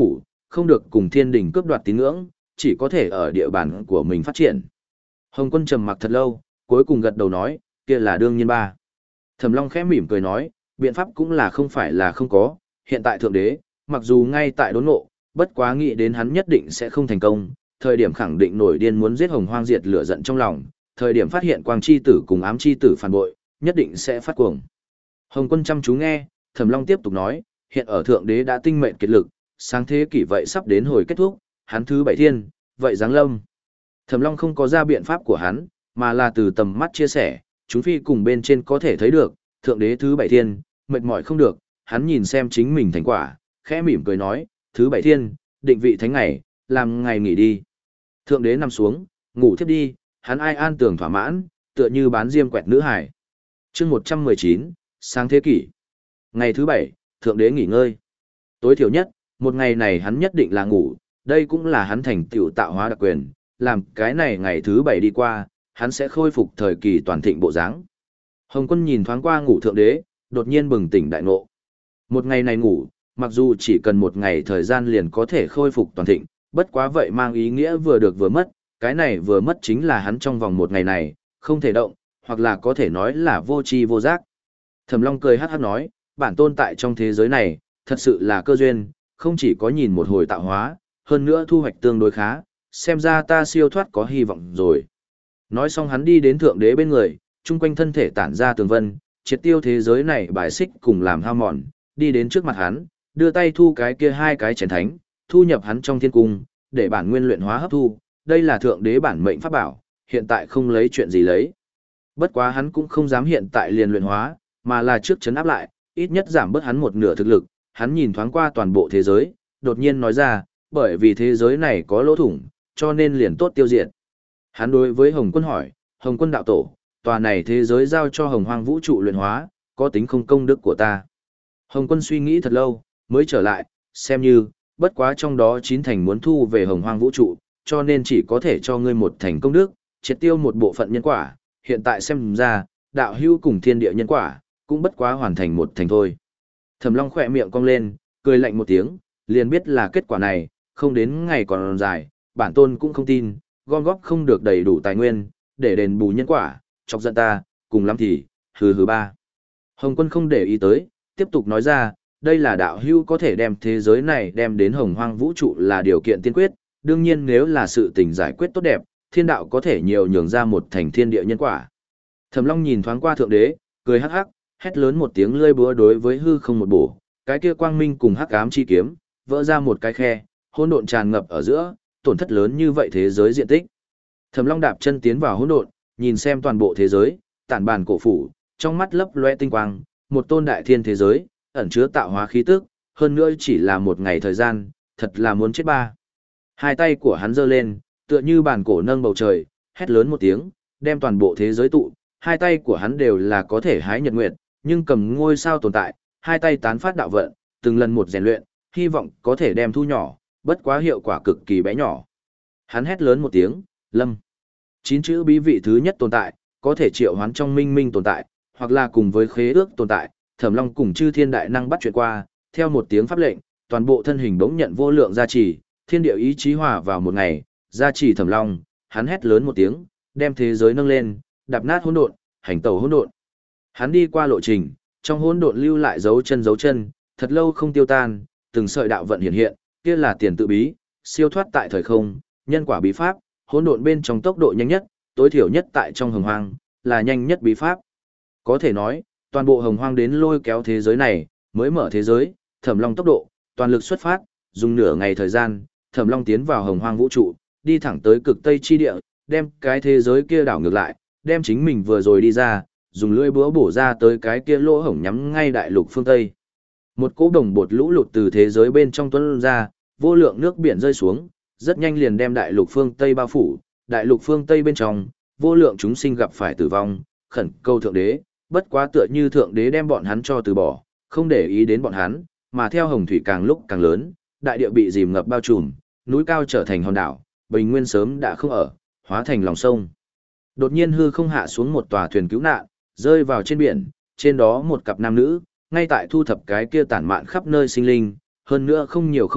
không được cùng thiên đình cướp đoạt tín ngưỡng, chỉ có thể ở địa bàn của mình phát triển. Hồng Quân trầm mặc thật lâu, cuối cùng gật đầu nói, kia là đương nhiên ba. Thẩm Long khẽ mỉm cười nói, biện pháp cũng là không phải là không có, hiện tại thượng đế, mặc dù ngay tại đốn ngộ, bất quá nghĩ đến hắn nhất định sẽ không thành công, thời điểm khẳng định nổi điên muốn giết Hồng Hoang diệt lửa giận trong lòng, thời điểm phát hiện Quang chi tử cùng Ám chi tử phản bội, nhất định sẽ phát cuồng. Hồng Quân chăm chú nghe, Thẩm Long tiếp tục nói, hiện ở thượng đế đã tinh mệnh kiệt lực, sáng thế kỷ vậy sắp đến hồi kết thúc, hắn thứ bảy thiên, vậy giáng lâm. Thẩm Long không có ra biện pháp của hắn, mà là từ tầm mắt chia sẻ, chúng phi cùng bên trên có thể thấy được, thượng đế thứ bảy thiên, mệt mỏi không được, hắn nhìn xem chính mình thành quả, khẽ mỉm cười nói, thứ bảy thiên, định vị thánh ngày, làm ngày nghỉ đi. Thượng đế nằm xuống, ngủ thiếp đi, hắn ai an tường thỏa mãn, tựa như bán diêm quẹt nữ hải. Chương một trăm mười chín, sáng thế kỷ. Ngày thứ bảy, thượng đế nghỉ ngơi. Tối thiểu nhất, một ngày này hắn nhất định là ngủ, đây cũng là hắn thành tựu tạo hóa đặc quyền, làm cái này ngày thứ bảy đi qua, hắn sẽ khôi phục thời kỳ toàn thịnh bộ dáng. Hồng Quân nhìn thoáng qua ngủ thượng đế, đột nhiên bừng tỉnh đại ngộ. Một ngày này ngủ, mặc dù chỉ cần một ngày thời gian liền có thể khôi phục toàn thịnh, bất quá vậy mang ý nghĩa vừa được vừa mất, cái này vừa mất chính là hắn trong vòng một ngày này, không thể động, hoặc là có thể nói là vô tri vô giác. Thẩm Long cười hát hát nói, bản tôn tại trong thế giới này, thật sự là cơ duyên, không chỉ có nhìn một hồi tạo hóa, hơn nữa thu hoạch tương đối khá, xem ra ta siêu thoát có hy vọng rồi. Nói xong hắn đi đến thượng đế bên người, chung quanh thân thể tản ra tường vân, triệt tiêu thế giới này bài xích cùng làm hao mòn, đi đến trước mặt hắn, đưa tay thu cái kia hai cái chén thánh, thu nhập hắn trong thiên cung, để bản nguyên luyện hóa hấp thu, đây là thượng đế bản mệnh pháp bảo, hiện tại không lấy chuyện gì lấy. Bất quá hắn cũng không dám hiện tại liền luyện hóa, mà là trước chấn áp lại, ít nhất giảm bớt hắn một nửa thực lực, hắn nhìn thoáng qua toàn bộ thế giới, đột nhiên nói ra, bởi vì thế giới này có lỗ thủng, cho nên liền tốt tiêu diệt. Hắn đối với Hồng Quân hỏi, Hồng Quân đạo tổ, tòa này thế giới giao cho Hồng Hoang vũ trụ luyện hóa, có tính không công đức của ta. Hồng Quân suy nghĩ thật lâu, mới trở lại, xem như, bất quá trong đó chín thành muốn thu về Hồng Hoang vũ trụ, cho nên chỉ có thể cho ngươi một thành công đức, triệt tiêu một bộ phận nhân quả, hiện tại xem ra, đạo hữu cùng thiên địa nhân quả, cũng bất quá hoàn thành một thành thôi. Thẩm Long khỏe miệng cong lên, cười lạnh một tiếng, liền biết là kết quả này, không đến ngày còn dài, bản tôn cũng không tin, gom góp không được đầy đủ tài nguyên, để đền bù nhân quả, chọc giận ta, cùng lắm thì, hừ hừ ba. Hồng Quân không để ý tới, tiếp tục nói ra, đây là đạo hữu có thể đem thế giới này đem đến Hồng Hoang vũ trụ là điều kiện tiên quyết, đương nhiên nếu là sự tình giải quyết tốt đẹp, thiên đạo có thể nhiều nhường ra một thành thiên địa nhân quả. Thẩm Long nhìn thoáng qua thượng đế, cười hắc hắc, hét lớn một tiếng lươi búa đối với hư không một bổ, cái kia quang minh cùng hắc ám chi kiếm, vỡ ra một cái khe, hỗn độn tràn ngập ở giữa, tổn thất lớn như vậy thế giới diện tích. Thẩm Long đạp chân tiến vào hỗn độn, nhìn xem toàn bộ thế giới, tản bàn cổ phủ, trong mắt lấp loe tinh quang, một tôn đại thiên thế giới, ẩn chứa tạo hóa khí tức, hơn nữa chỉ là một ngày thời gian, thật là muốn chết ba. Hai tay của hắn giơ lên, tựa như bàn cổ nâng bầu trời, hét lớn một tiếng, đem toàn bộ thế giới tụ, hai tay của hắn đều là có thể hái nhật nguyệt, nhưng cầm ngôi sao tồn tại, hai tay tán phát đạo vận, từng lần một rèn luyện, hy vọng có thể đem thu nhỏ, bất quá hiệu quả cực kỳ bé nhỏ. Hắn hét lớn một tiếng, lâm. Chín chữ bí vị thứ nhất tồn tại, có thể triệu hoán trong minh minh tồn tại, hoặc là cùng với khế ước tồn tại, Thẩm Long cùng chư thiên đại năng bắt chuyện qua, theo một tiếng pháp lệnh, toàn bộ thân hình bỗng nhận vô lượng gia trì, thiên địa ý chí hòa vào một ngày, gia trì Thẩm Long, hắn hét lớn một tiếng, đem thế giới nâng lên, đạp nát hỗn độn, hành tẩu hỗn độn. Hắn đi qua lộ trình, trong hỗn độn lưu lại dấu chân dấu chân, thật lâu không tiêu tan, từng sợi đạo vận hiện hiện, kia là tiền tự bí, siêu thoát tại thời không, nhân quả bí pháp, hỗn độn bên trong tốc độ nhanh nhất, tối thiểu nhất tại trong hồng hoang, là nhanh nhất bí pháp. Có thể nói, toàn bộ hồng hoang đến lôi kéo thế giới này, mới mở thế giới, Thẩm Long tốc độ, toàn lực xuất phát, dùng nửa ngày thời gian, Thẩm Long tiến vào hồng hoang vũ trụ, đi thẳng tới cực tây chi địa, đem cái thế giới kia đảo ngược lại, đem chính mình vừa rồi đi ra, dùng lưỡi búa bổ ra tới cái kia lỗ hổng nhắm ngay đại lục phương Tây. Một cỗ đồng bột lũ lụt từ thế giới bên trong tuôn ra, vô lượng nước biển rơi xuống, rất nhanh liền đem đại lục phương Tây bao phủ, đại lục phương Tây bên trong, vô lượng chúng sinh gặp phải tử vong, khẩn cầu thượng đế, bất quá tựa như thượng đế đem bọn hắn cho từ bỏ, không để ý đến bọn hắn, mà theo hồng thủy càng lúc càng lớn, đại địa bị dìm ngập bao trùm, núi cao trở thành hòn đảo, bình nguyên sớm đã không ở, hóa thành lòng sông. Đột nhiên hư không hạ xuống một tòa thuyền cứu nạn, rơi vào trên biển, trên đó một cặp nam nữ, ngay tại thu thập cái kia tản mạn khắp nơi sinh linh, hơn nữa không nhiều không ít,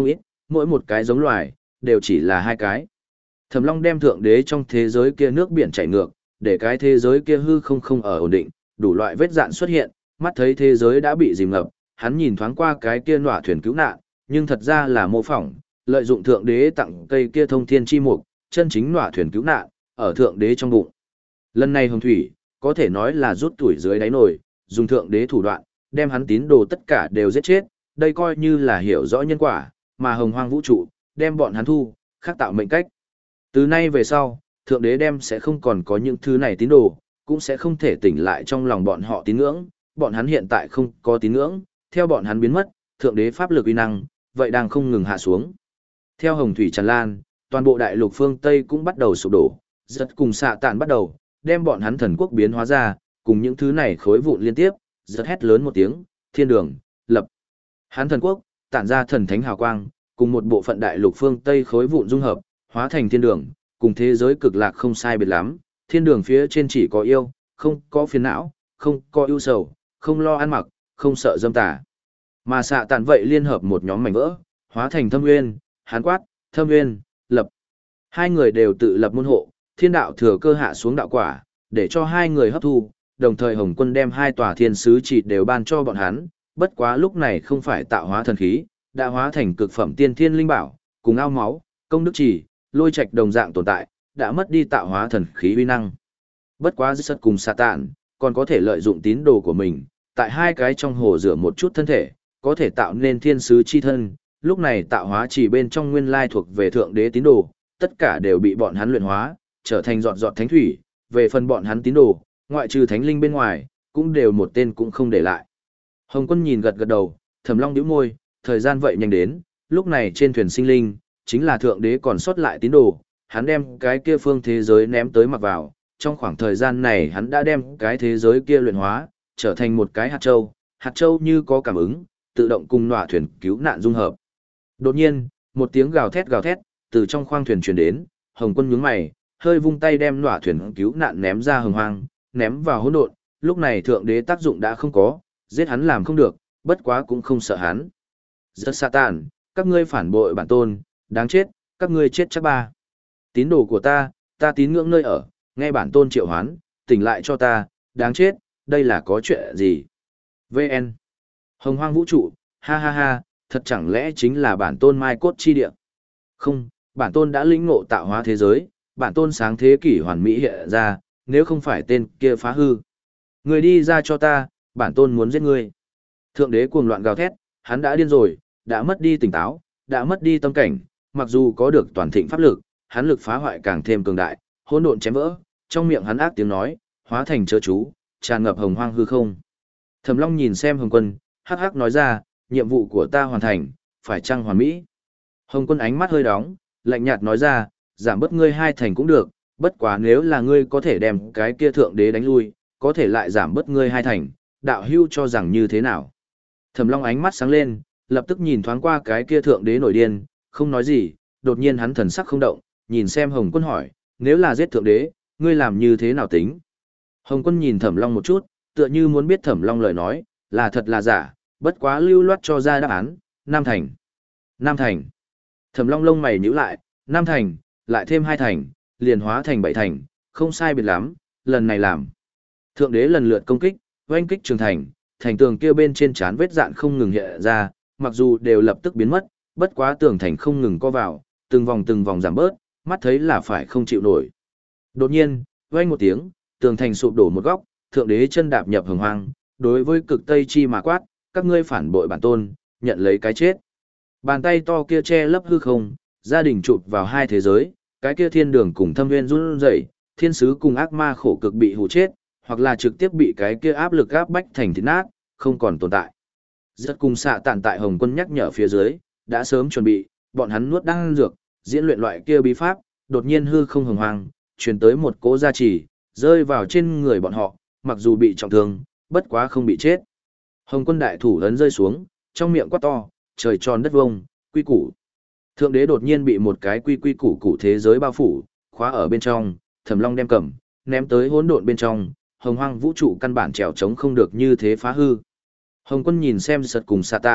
mỗi một cái giống loài, đều chỉ là hai cái. Thẩm Long đem thượng đế trong thế giới kia nước biển chảy ngược, để cái thế giới kia hư không không ở ổn định, đủ loại vết dạn xuất hiện, mắt thấy thế giới đã bị dìm ngập, hắn nhìn thoáng qua cái kia nọa thuyền cứu nạn, nhưng thật ra là mô phỏng, lợi dụng thượng đế tặng cây kia thông thiên chi mục, chân chính nọa thuyền cứu nạn, ở thượng đế trong bụng. Lần này hồng thủy, có thể nói là rút tuổi dưới đáy nồi, dùng thượng đế thủ đoạn, đem hắn tín đồ tất cả đều giết chết, đây coi như là hiểu rõ nhân quả, mà hồng hoang vũ trụ, đem bọn hắn thu, khắc tạo mệnh cách. Từ nay về sau, thượng đế đem sẽ không còn có những thứ này tín đồ, cũng sẽ không thể tỉnh lại trong lòng bọn họ tín ngưỡng, bọn hắn hiện tại không có tín ngưỡng, theo bọn hắn biến mất, thượng đế pháp lực uy năng, vậy đang không ngừng hạ xuống. Theo hồng thủy tràn lan, toàn bộ đại lục phương Tây cũng bắt đầu sụp đổ, giật cùng xạ tàn bắt đầu, đem bọn hắn thần quốc biến hóa ra, cùng những thứ này khối vụn liên tiếp, giật hét lớn một tiếng, thiên đường, lập. Hắn thần quốc, tản ra thần thánh hào quang, cùng một bộ phận đại lục phương Tây khối vụn dung hợp, hóa thành thiên đường, cùng thế giới cực lạc không sai biệt lắm, thiên đường phía trên chỉ có yêu, không có phiền não, không có ưu sầu, không lo ăn mặc, không sợ dâm tà. Mà xạ tàn vậy liên hợp một nhóm mảnh vỡ, hóa thành thâm nguyên, hán quát, thâm nguyên, lập. Hai người đều tự lập môn hộ, thiên đạo thừa cơ hạ xuống đạo quả, để cho hai người hấp thu, đồng thời Hồng Quân đem hai tòa thiên sứ chỉ đều ban cho bọn hắn, bất quá lúc này không phải tạo hóa thần khí, đã hóa thành cực phẩm tiên thiên linh bảo, cùng ao máu, công đức chỉ, lôi trạch đồng dạng tồn tại, đã mất đi tạo hóa thần khí uy năng. Bất quá dứt cùng Satan, còn có thể lợi dụng tín đồ của mình, tại hai cái trong hồ rửa một chút thân thể, có thể tạo nên thiên sứ chi thân, lúc này tạo hóa chỉ bên trong nguyên lai thuộc về thượng đế tín đồ, tất cả đều bị bọn hắn luyện hóa, trở thành giọt giọt thánh thủy, về phần bọn hắn tín đồ, ngoại trừ thánh linh bên ngoài, cũng đều một tên cũng không để lại. Hồng Quân nhìn gật gật đầu, Thẩm Long nhíu môi, thời gian vậy nhanh đến, lúc này trên thuyền sinh linh, chính là thượng đế còn sót lại tín đồ, hắn đem cái kia phương thế giới ném tới mặc vào, trong khoảng thời gian này hắn đã đem cái thế giới kia luyện hóa, trở thành một cái hạt châu, hạt châu như có cảm ứng, tự động cùng nọa thuyền cứu nạn dung hợp. Đột nhiên, một tiếng gào thét gào thét, từ trong khoang thuyền truyền đến, Hồng Quân nhướng mày, hơi vung tay đem nọa thuyền cứu nạn ném ra hồng hoang, ném vào hỗn độn, lúc này thượng đế tác dụng đã không có, giết hắn làm không được, bất quá cũng không sợ hắn. Giật Satan, các ngươi phản bội bản tôn, đáng chết, các ngươi chết chắc ba. Tín đồ của ta, ta tín ngưỡng nơi ở, nghe bản tôn triệu hoán, tỉnh lại cho ta, đáng chết, đây là có chuyện gì? vê en. Hồng hoang vũ trụ, ha ha ha, thật chẳng lẽ chính là bản tôn mai cốt chi địa? Không, bản tôn đã lĩnh ngộ tạo hóa thế giới, bản tôn sáng thế kỷ hoàn mỹ hiện ra, nếu không phải tên kia phá hư. Người đi ra cho ta, bản tôn muốn giết ngươi. Thượng đế cuồng loạn gào thét, hắn đã điên rồi, đã mất đi tỉnh táo, đã mất đi tâm cảnh, mặc dù có được toàn thịnh pháp lực, hắn lực phá hoại càng thêm cường đại, hỗn độn chém vỡ, trong miệng hắn ác tiếng nói, hóa thành chớ chú, tràn ngập hồng hoang hư không. Thẩm Long nhìn xem Hồng Quân, hắc hắc nói ra, nhiệm vụ của ta hoàn thành, phải chăng hoàn mỹ? Hồng Quân ánh mắt hơi đóng, lạnh nhạt nói ra, giảm bớt ngươi hai thành cũng được, bất quá nếu là ngươi có thể đem cái kia thượng đế đánh lui, có thể lại giảm bớt ngươi hai thành, đạo hưu cho rằng như thế nào? Thẩm Long ánh mắt sáng lên, lập tức nhìn thoáng qua cái kia thượng đế nổi điên, không nói gì, đột nhiên hắn thần sắc không động, nhìn xem Hồng Quân hỏi, nếu là giết thượng đế, ngươi làm như thế nào tính? Hồng Quân nhìn Thẩm Long một chút, tựa như muốn biết Thẩm Long lời nói, là thật là giả, bất quá lưu loát cho ra đáp án, Nam Thành. Nam Thành. Thẩm Long lông mày nhíu lại, Nam Thành, lại thêm hai thành, liền hóa thành bảy thành, không sai biệt lắm, lần này làm. Thượng đế lần lượt công kích, oanh kích trường thành, thành tường kia bên trên trán vết dạn không ngừng hiện ra, mặc dù đều lập tức biến mất, bất quá tường thành không ngừng co vào, từng vòng từng vòng giảm bớt, mắt thấy là phải không chịu nổi. Đột nhiên, oanh một tiếng, tường thành sụp đổ một góc, thượng đế chân đạp nhập hồng hoang, đối với cực tây chi mà quát, các ngươi phản bội bản tôn, nhận lấy cái chết. Bàn tay to kia che lấp hư không, gia đình chụp vào hai thế giới, cái kia thiên đường cùng thâm nguyên run rẩy, thiên sứ cùng ác ma khổ cực bị hù chết, hoặc là trực tiếp bị cái kia áp lực áp bách thành thịt nát, không còn tồn tại. Rất cùng xạ tản tại Hồng Quân nhắc nhở phía dưới, đã sớm chuẩn bị, bọn hắn nuốt đan dược, diễn luyện loại kia bí pháp, đột nhiên hư không hồng hoang, truyền tới một cỗ gia trì, rơi vào trên người bọn họ, mặc dù bị trọng thương, bất quá không bị chết. Hồng Quân đại thủ ấn rơi xuống, trong miệng quát to, trời tròn đất vông, quy củ. Thượng đế đột nhiên bị một cái quy quy củ củ thế giới bao phủ, khóa ở bên trong, Thẩm Long đem cầm, ném tới hỗn độn bên trong, hồng hoang vũ trụ căn bản trèo trống không được như thế phá hư. Hồng Quân nhìn xem sật cùng Satan,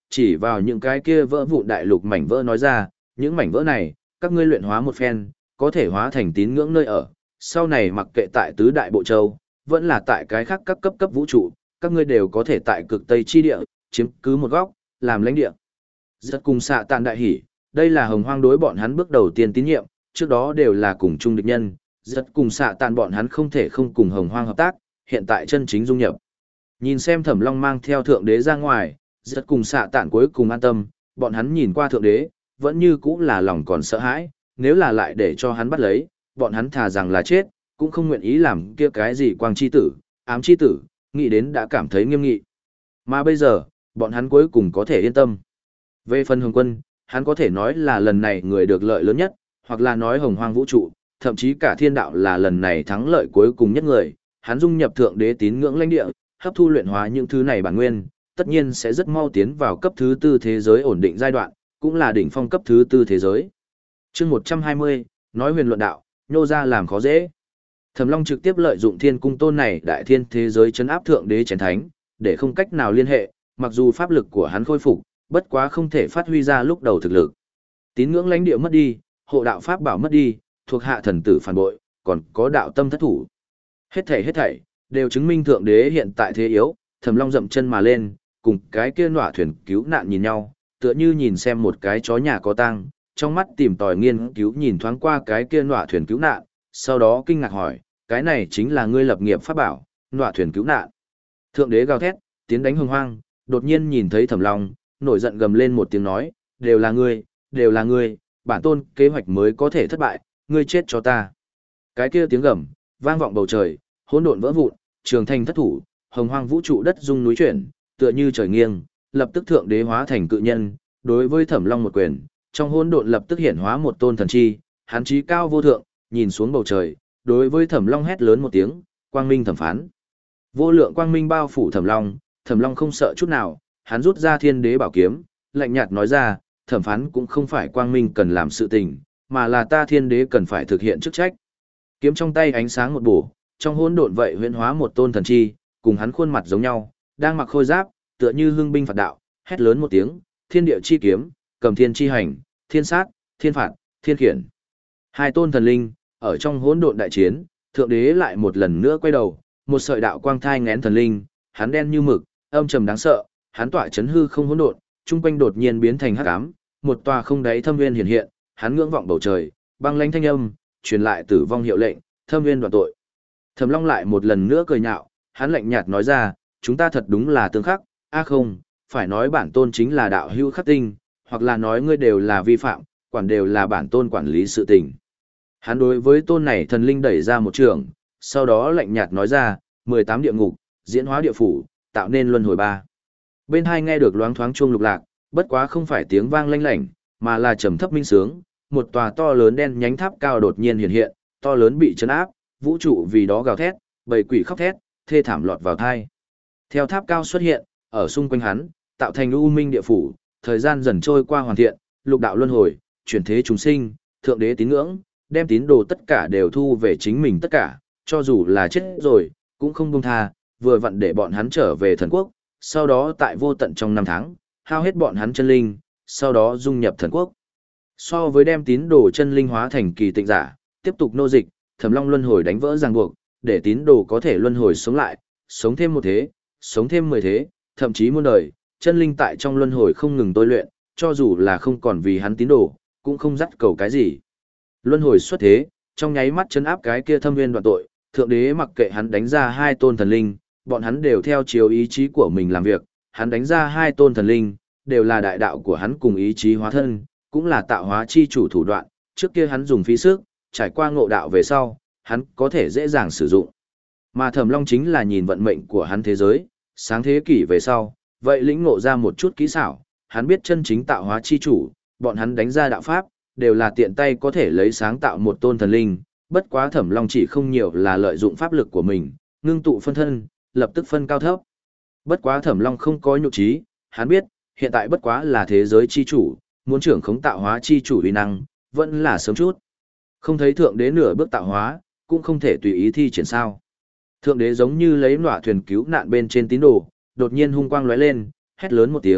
chỉ vào những cái kia vỡ vụn đại lục mảnh vỡ nói ra, những mảnh vỡ này, các ngươi luyện hóa một phen, có thể hóa thành tín ngưỡng nơi ở, sau này mặc kệ tại tứ đại bộ châu, vẫn là tại cái khác các cấp cấp vũ trụ, các ngươi đều có thể tại cực tây chi địa, chiếm cứ một góc, làm lãnh địa. Rất cùng xạ tàn đại hỉ, đây là hồng hoang đối bọn hắn bước đầu tiên tín nhiệm, trước đó đều là cùng chung địch nhân, rất cùng xạ tàn bọn hắn không thể không cùng hồng hoang hợp tác, hiện tại chân chính dung nhập. Nhìn xem Thẩm Long mang theo thượng đế ra ngoài, rất cùng xạ tàn cuối cùng an tâm, bọn hắn nhìn qua thượng đế, vẫn như cũ là lòng còn sợ hãi, nếu là lại để cho hắn bắt lấy, bọn hắn thà rằng là chết, cũng không nguyện ý làm kia cái gì quang chi tử, ám chi tử, nghĩ đến đã cảm thấy nghiêm nghị. Mà bây giờ, bọn hắn cuối cùng có thể yên tâm. Về phần Hồng Quân, hắn có thể nói là lần này người được lợi lớn nhất, hoặc là nói hồng hoang vũ trụ, thậm chí cả thiên đạo là lần này thắng lợi cuối cùng nhất người, hắn dung nhập thượng đế tín ngưỡng lãnh địa, hấp thu luyện hóa những thứ này bản nguyên, tất nhiên sẽ rất mau tiến vào cấp thứ tư thế giới ổn định giai đoạn, cũng là đỉnh phong cấp thứ tư thế giới. Chương một trăm hai mươi, nói huyền luận đạo, nhô ra làm khó dễ. Thẩm Long trực tiếp lợi dụng thiên cung tôn này đại thiên thế giới chấn áp thượng đế chén thánh, để không cách nào liên hệ, mặc dù pháp lực của hắn khôi phục, bất quá không thể phát huy ra lúc đầu thực lực. Tín ngưỡng lãnh địa mất đi, hộ đạo pháp bảo mất đi, thuộc hạ thần tử phản bội, còn có đạo tâm thất thủ. Hết thảy hết thảy đều chứng minh thượng đế hiện tại thế yếu, Thẩm Long dậm chân mà lên, cùng cái kia nọa thuyền cứu nạn nhìn nhau, tựa như nhìn xem một cái chó nhà có tang, trong mắt tìm tòi nghiên cứu nhìn thoáng qua cái kia nọa thuyền cứu nạn, sau đó kinh ngạc hỏi, cái này chính là ngươi lập nghiệp pháp bảo, nọa thuyền cứu nạn. Thượng đế gào thét, tiến đánh hồng hoang, đột nhiên nhìn thấy Thẩm Long, nổi giận gầm lên một tiếng nói, đều là ngươi, đều là ngươi, bản tôn kế hoạch mới có thể thất bại, ngươi chết cho ta. Cái kia tiếng gầm, vang vọng bầu trời, hỗn độn vỡ vụn, trường thành thất thủ, hồng hoang vũ trụ đất rung núi chuyển, tựa như trời nghiêng, lập tức thượng đế hóa thành cự nhân, đối với Thẩm Long một quyền, trong hỗn độn lập tức hiển hóa một tôn thần chi, hắn chí cao vô thượng, nhìn xuống bầu trời, đối với Thẩm Long hét lớn một tiếng, quang minh thẩm phán. Vô lượng quang minh bao phủ Thẩm Long, Thẩm Long không sợ chút nào, hắn rút ra thiên đế bảo kiếm, lạnh nhạt nói ra, thẩm phán cũng không phải quang minh cần làm sự tình, mà là ta thiên đế cần phải thực hiện chức trách. Kiếm trong tay ánh sáng một bổ, trong hỗn độn vậy huyễn hóa một tôn thần chi, cùng hắn khuôn mặt giống nhau, đang mặc khôi giáp, tựa như hưng binh phạt đạo, hét lớn một tiếng, thiên địa chi kiếm, cầm thiên chi hành, thiên sát, thiên phạt, thiên khiển. Hai tôn thần linh, ở trong hỗn độn đại chiến, thượng đế lại một lần nữa quay đầu, một sợi đạo quang thai ngén thần linh, hắn đen như mực, âm trầm đáng sợ, hắn tỏa chấn hư không hỗn độn, trung quanh đột nhiên biến thành hắc ám, một tòa không đáy thâm nguyên hiện hiện, hắn ngưỡng vọng bầu trời, băng lãnh thanh âm, truyền lại tử vong hiệu lệnh, thâm nguyên đoạn tội. Thẩm Long lại một lần nữa cười nhạo, hắn lạnh nhạt nói ra, chúng ta thật đúng là tương khắc, a à không, phải nói bản tôn chính là đạo hữu khắc tinh, hoặc là nói ngươi đều là vi phạm, quản đều là bản tôn quản lý sự tình. Hắn đối với tôn này thần linh đẩy ra một trường, sau đó lạnh nhạt nói ra, mười tám địa ngục, diễn hóa địa phủ, tạo nên luân hồi ba. Bên hai nghe được loáng thoáng chuông lục lạc, bất quá không phải tiếng vang lanh lảnh, mà là trầm thấp minh sướng, một tòa to lớn đen nhánh tháp cao đột nhiên hiện hiện, to lớn bị chấn áp, vũ trụ vì đó gào thét, bầy quỷ khóc thét, thê thảm lọt vào thai. Theo tháp cao xuất hiện, ở xung quanh hắn, tạo thành u minh địa phủ, thời gian dần trôi qua hoàn thiện, lục đạo luân hồi, chuyển thế chúng sinh, thượng đế tín ngưỡng, đem tín đồ tất cả đều thu về chính mình tất cả, cho dù là chết rồi, cũng không buông tha, vừa vặn để bọn hắn trở về thần quốc, sau đó tại vô tận trong năm tháng, hao hết bọn hắn chân linh, sau đó dung nhập thần quốc. So với đem tín đồ chân linh hóa thành kỳ tịnh giả, tiếp tục nô dịch, Thẩm Long luân hồi đánh vỡ ràng buộc, để tín đồ có thể luân hồi sống lại, sống thêm một thế, sống thêm mười thế, thậm chí muôn đời, chân linh tại trong luân hồi không ngừng tôi luyện, cho dù là không còn vì hắn tín đồ, cũng không dắt cầu cái gì. Luân hồi xuất thế, trong nháy mắt chấn áp cái kia thâm nguyên đoạn tội, thượng đế mặc kệ hắn đánh ra hai tôn thần linh, bọn hắn đều theo chiều ý chí của mình làm việc, hắn đánh ra hai tôn thần linh, đều là đại đạo của hắn cùng ý chí hóa thân, cũng là tạo hóa chi chủ thủ đoạn, trước kia hắn dùng phí sức, trải qua ngộ đạo về sau, hắn có thể dễ dàng sử dụng. Mà Thẩm Long chính là nhìn vận mệnh của hắn thế giới, sáng thế kỷ về sau, vậy lĩnh ngộ ra một chút kỹ xảo, hắn biết chân chính tạo hóa chi chủ, bọn hắn đánh ra đạo pháp, đều là tiện tay có thể lấy sáng tạo một tôn thần linh, bất quá Thẩm Long chỉ không nhiều là lợi dụng pháp lực của mình, ngưng tụ phân thân, lập tức phân cao thấp. Bất quá Thẩm Long không có nhục trí, hắn biết, hiện tại bất quá là thế giới chi chủ, muốn trưởng khống tạo hóa chi chủ uy năng, vẫn là sớm chút. Không thấy thượng đế nửa bước tạo hóa, cũng không thể tùy ý thi triển sao. Thượng đế giống như lấy nọa thuyền cứu nạn bên trên tín đồ, đột nhiên hung quang lóe lên, hét lớn một tiếng,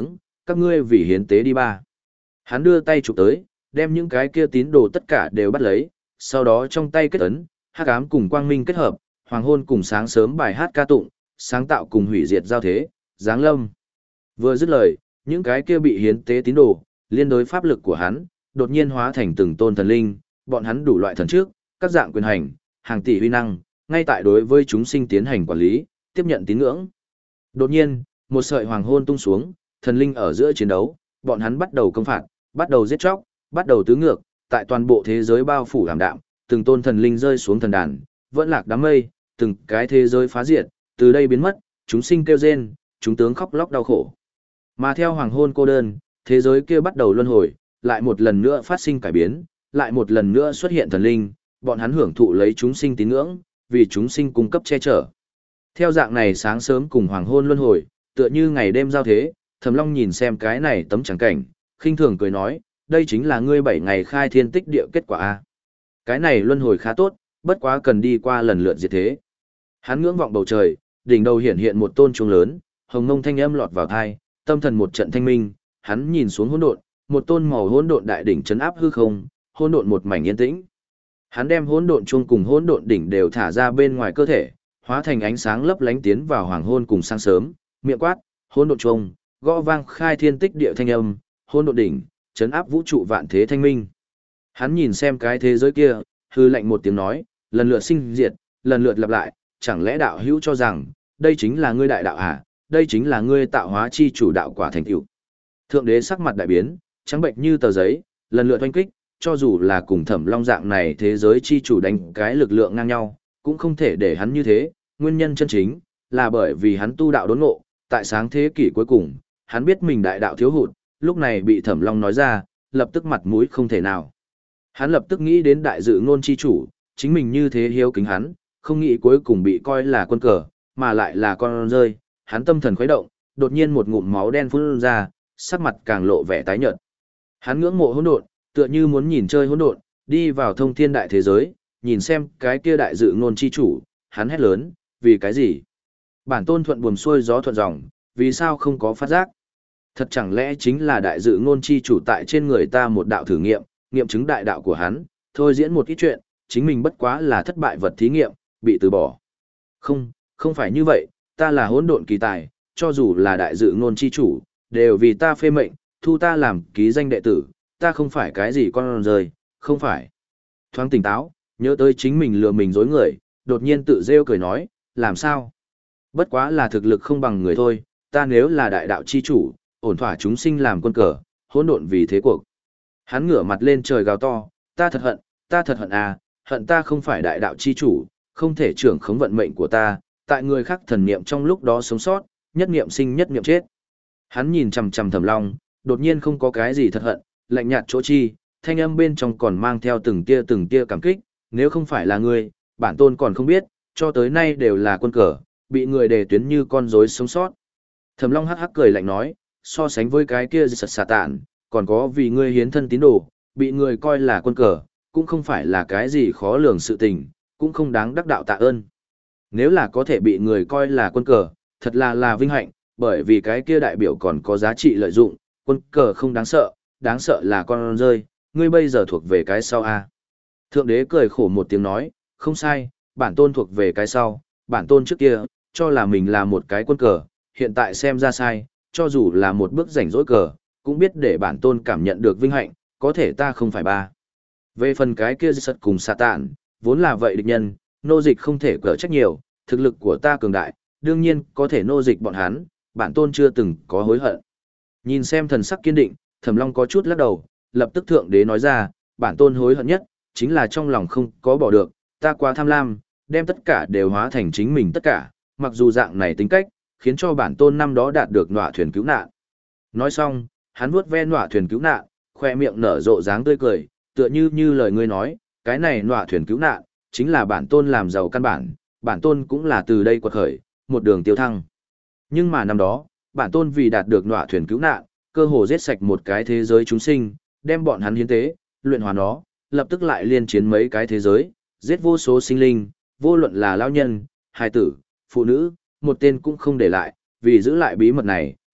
các ngươi vì hiến tế đi ba. Hắn đưa tay chụp tới, đem những cái kia tín đồ tất cả đều bắt lấy, sau đó trong tay kết ấn, hắc ám cùng quang minh kết hợp, hoàng hôn cùng sáng sớm bài hát ca tụng, sáng tạo cùng hủy diệt giao thế, giáng lâm. Vừa dứt lời, những cái kia bị hiến tế tín đồ, liên đối pháp lực của hắn, đột nhiên hóa thành từng tôn thần linh, bọn hắn đủ loại thần trước, các dạng quyền hành, hàng tỷ huy năng, ngay tại đối với chúng sinh tiến hành quản lý, tiếp nhận tín ngưỡng. Đột nhiên, một sợi hoàng hôn tung xuống, thần linh ở giữa chiến đấu, bọn hắn bắt đầu công phạt, bắt đầu giết chóc, bắt đầu tứ ngược, tại toàn bộ thế giới bao phủ ảm đạm, từng tôn thần linh rơi xuống thần đàn, vẫn lạc đám mây, từng cái thế giới phá diệt, từ đây biến mất, chúng sinh kêu rên, chúng tướng khóc lóc đau khổ. Mà theo hoàng hôn cô đơn, thế giới kia bắt đầu luân hồi, lại một lần nữa phát sinh cải biến, lại một lần nữa xuất hiện thần linh, bọn hắn hưởng thụ lấy chúng sinh tín ngưỡng, vì chúng sinh cung cấp che chở. Theo dạng này sáng sớm cùng hoàng hôn luân hồi, tựa như ngày đêm giao thế, Thẩm Long nhìn xem cái này tấm trắng cảnh, khinh thường cười nói, đây chính là ngươi bảy ngày khai thiên tích địa kết quả a. Cái này luân hồi khá tốt, bất quá cần đi qua lần lượt diệt thế. Hắn ngưỡng vọng bầu trời, đỉnh đầu hiện hiện một tôn chuông lớn, hồng ngông thanh âm lọt vào tai, tâm thần một trận thanh minh, hắn nhìn xuống hỗn độn, một tôn màu hỗn độn đại đỉnh chấn áp hư không, hỗn độn một mảnh yên tĩnh. Hắn đem hỗn độn chuông cùng hỗn độn đỉnh đều thả ra bên ngoài cơ thể, hóa thành ánh sáng lấp lánh tiến vào hoàng hôn cùng sáng sớm, miệng quát, hỗn độn chuông, gõ vang khai thiên tích địa thanh âm, hỗn độn đỉnh, chấn áp vũ trụ vạn thế thanh minh. Hắn nhìn xem cái thế giới kia, hư lạnh một tiếng nói, lần lượt sinh diệt, lần lượt lặp lại, chẳng lẽ đạo hữu cho rằng, đây chính là ngươi đại đạo à, đây chính là ngươi tạo hóa chi chủ đạo quả thành tựu. Thượng đế sắc mặt đại biến, trắng bệnh như tờ giấy, lần lượt oanh kích, cho dù là cùng Thẩm Long dạng này thế giới chi chủ đánh cái lực lượng ngang nhau, cũng không thể để hắn như thế, nguyên nhân chân chính là bởi vì hắn tu đạo đốn ngộ, tại sáng thế kỷ cuối cùng, hắn biết mình đại đạo thiếu hụt, lúc này bị Thẩm Long nói ra, lập tức mặt mũi không thể nào. Hắn lập tức nghĩ đến đại dự ngôn chi chủ, chính mình như thế hiếu kính hắn, không nghĩ cuối cùng bị coi là quân cờ, mà lại là con rơi, hắn tâm thần khuấy động, đột nhiên một ngụm máu đen phun ra, sắc mặt càng lộ vẻ tái nhợt. Hắn ngưỡng mộ hỗn độn, tựa như muốn nhìn chơi hỗn độn, đi vào thông thiên đại thế giới, nhìn xem cái kia đại dự ngôn chi chủ, hắn hét lớn, vì cái gì? Bản tôn thuận buồm xuôi gió thuận dòng, vì sao không có phát giác? Thật chẳng lẽ chính là đại dự ngôn chi chủ tại trên người ta một đạo thử nghiệm, nghiệm chứng đại đạo của hắn, thôi diễn một ít chuyện, chính mình bất quá là thất bại vật thí nghiệm, bị từ bỏ. Không, không phải như vậy, ta là hỗn độn kỳ tài, cho dù là đại dự ngôn chi chủ, đều vì ta phê mệnh, thu ta làm ký danh đệ tử, ta không phải cái gì con rơi, không phải. Thoáng tỉnh táo, nhớ tới chính mình lừa mình dối người, đột nhiên tự rêu cười nói, làm sao? Bất quá là thực lực không bằng người thôi, ta nếu là đại đạo chi chủ, ổn thỏa chúng sinh làm quân cờ, hỗn độn vì thế cuộc. Hắn ngửa mặt lên trời gào to, ta thật hận, ta thật hận à, hận ta không phải đại đạo chi chủ, không thể trưởng khống vận mệnh của ta, tại người khác thần niệm trong lúc đó sống sót, nhất niệm sinh nhất niệm chết. Hắn nhìn chằm chằm Thẩm Long, đột nhiên không có cái gì thật hận, lạnh nhạt chỗ chi, thanh âm bên trong còn mang theo từng tia từng tia cảm kích, nếu không phải là ngươi, bản tôn còn không biết, cho tới nay đều là quân cờ, bị người đề tuyến như con rối sống sót. Thẩm Long hắc hắc cười lạnh nói, so sánh với cái kia giật xà tạn, còn có vì ngươi hiến thân tín đồ, bị người coi là quân cờ, cũng không phải là cái gì khó lường sự tình, cũng không đáng đắc đạo tạ ơn. Nếu là có thể bị người coi là quân cờ, thật là là vinh hạnh, bởi vì cái kia đại biểu còn có giá trị lợi dụng, quân cờ không đáng sợ, đáng sợ là con rơi, ngươi bây giờ thuộc về cái sau a. Thượng đế cười khổ một tiếng nói, không sai, bản tôn thuộc về cái sau, bản tôn trước kia, cho là mình là một cái quân cờ, hiện tại xem ra sai, cho dù là một bước rảnh rỗi cờ, cũng biết để bản tôn cảm nhận được vinh hạnh, có thể ta không phải ba. Về phần cái kia sật cùng xà tạn, vốn là vậy địch nhân, nô dịch không thể cỡ trách nhiều, thực lực của ta cường đại, đương nhiên có thể nô dịch bọn hắn, bản tôn chưa từng có hối hận. Nhìn xem thần sắc kiên định, Thẩm Long có chút lắc đầu, lập tức thượng đế nói ra, bản tôn hối hận nhất, chính là trong lòng không có bỏ được, ta quá tham lam, đem tất cả đều hóa thành chính mình tất cả, mặc dù dạng này tính cách, khiến cho bản tôn năm đó đạt được nọa thuyền cứu nạn. Nói xong, hắn vuốt ve nọa thuyền cứu nạn, khoe miệng nở rộ dáng tươi cười, tựa như như lời ngươi nói, cái này nọa thuyền cứu nạn, chính là bản tôn làm giàu căn bản, bản tôn cũng là từ đây quật khởi, một đường tiêu thăng. Nhưng mà năm đó, bản tôn vì đạt được nọa thuyền cứu nạn, cơ hồ giết sạch một cái thế giới chúng sinh, đem bọn hắn hiến tế, luyện hóa nó, lập tức lại liên chiến mấy cái thế giới, giết vô số sinh linh, vô luận là lão nhân, hài tử, phụ nữ, một tên cũng không để lại, vì giữ lại bí mật này,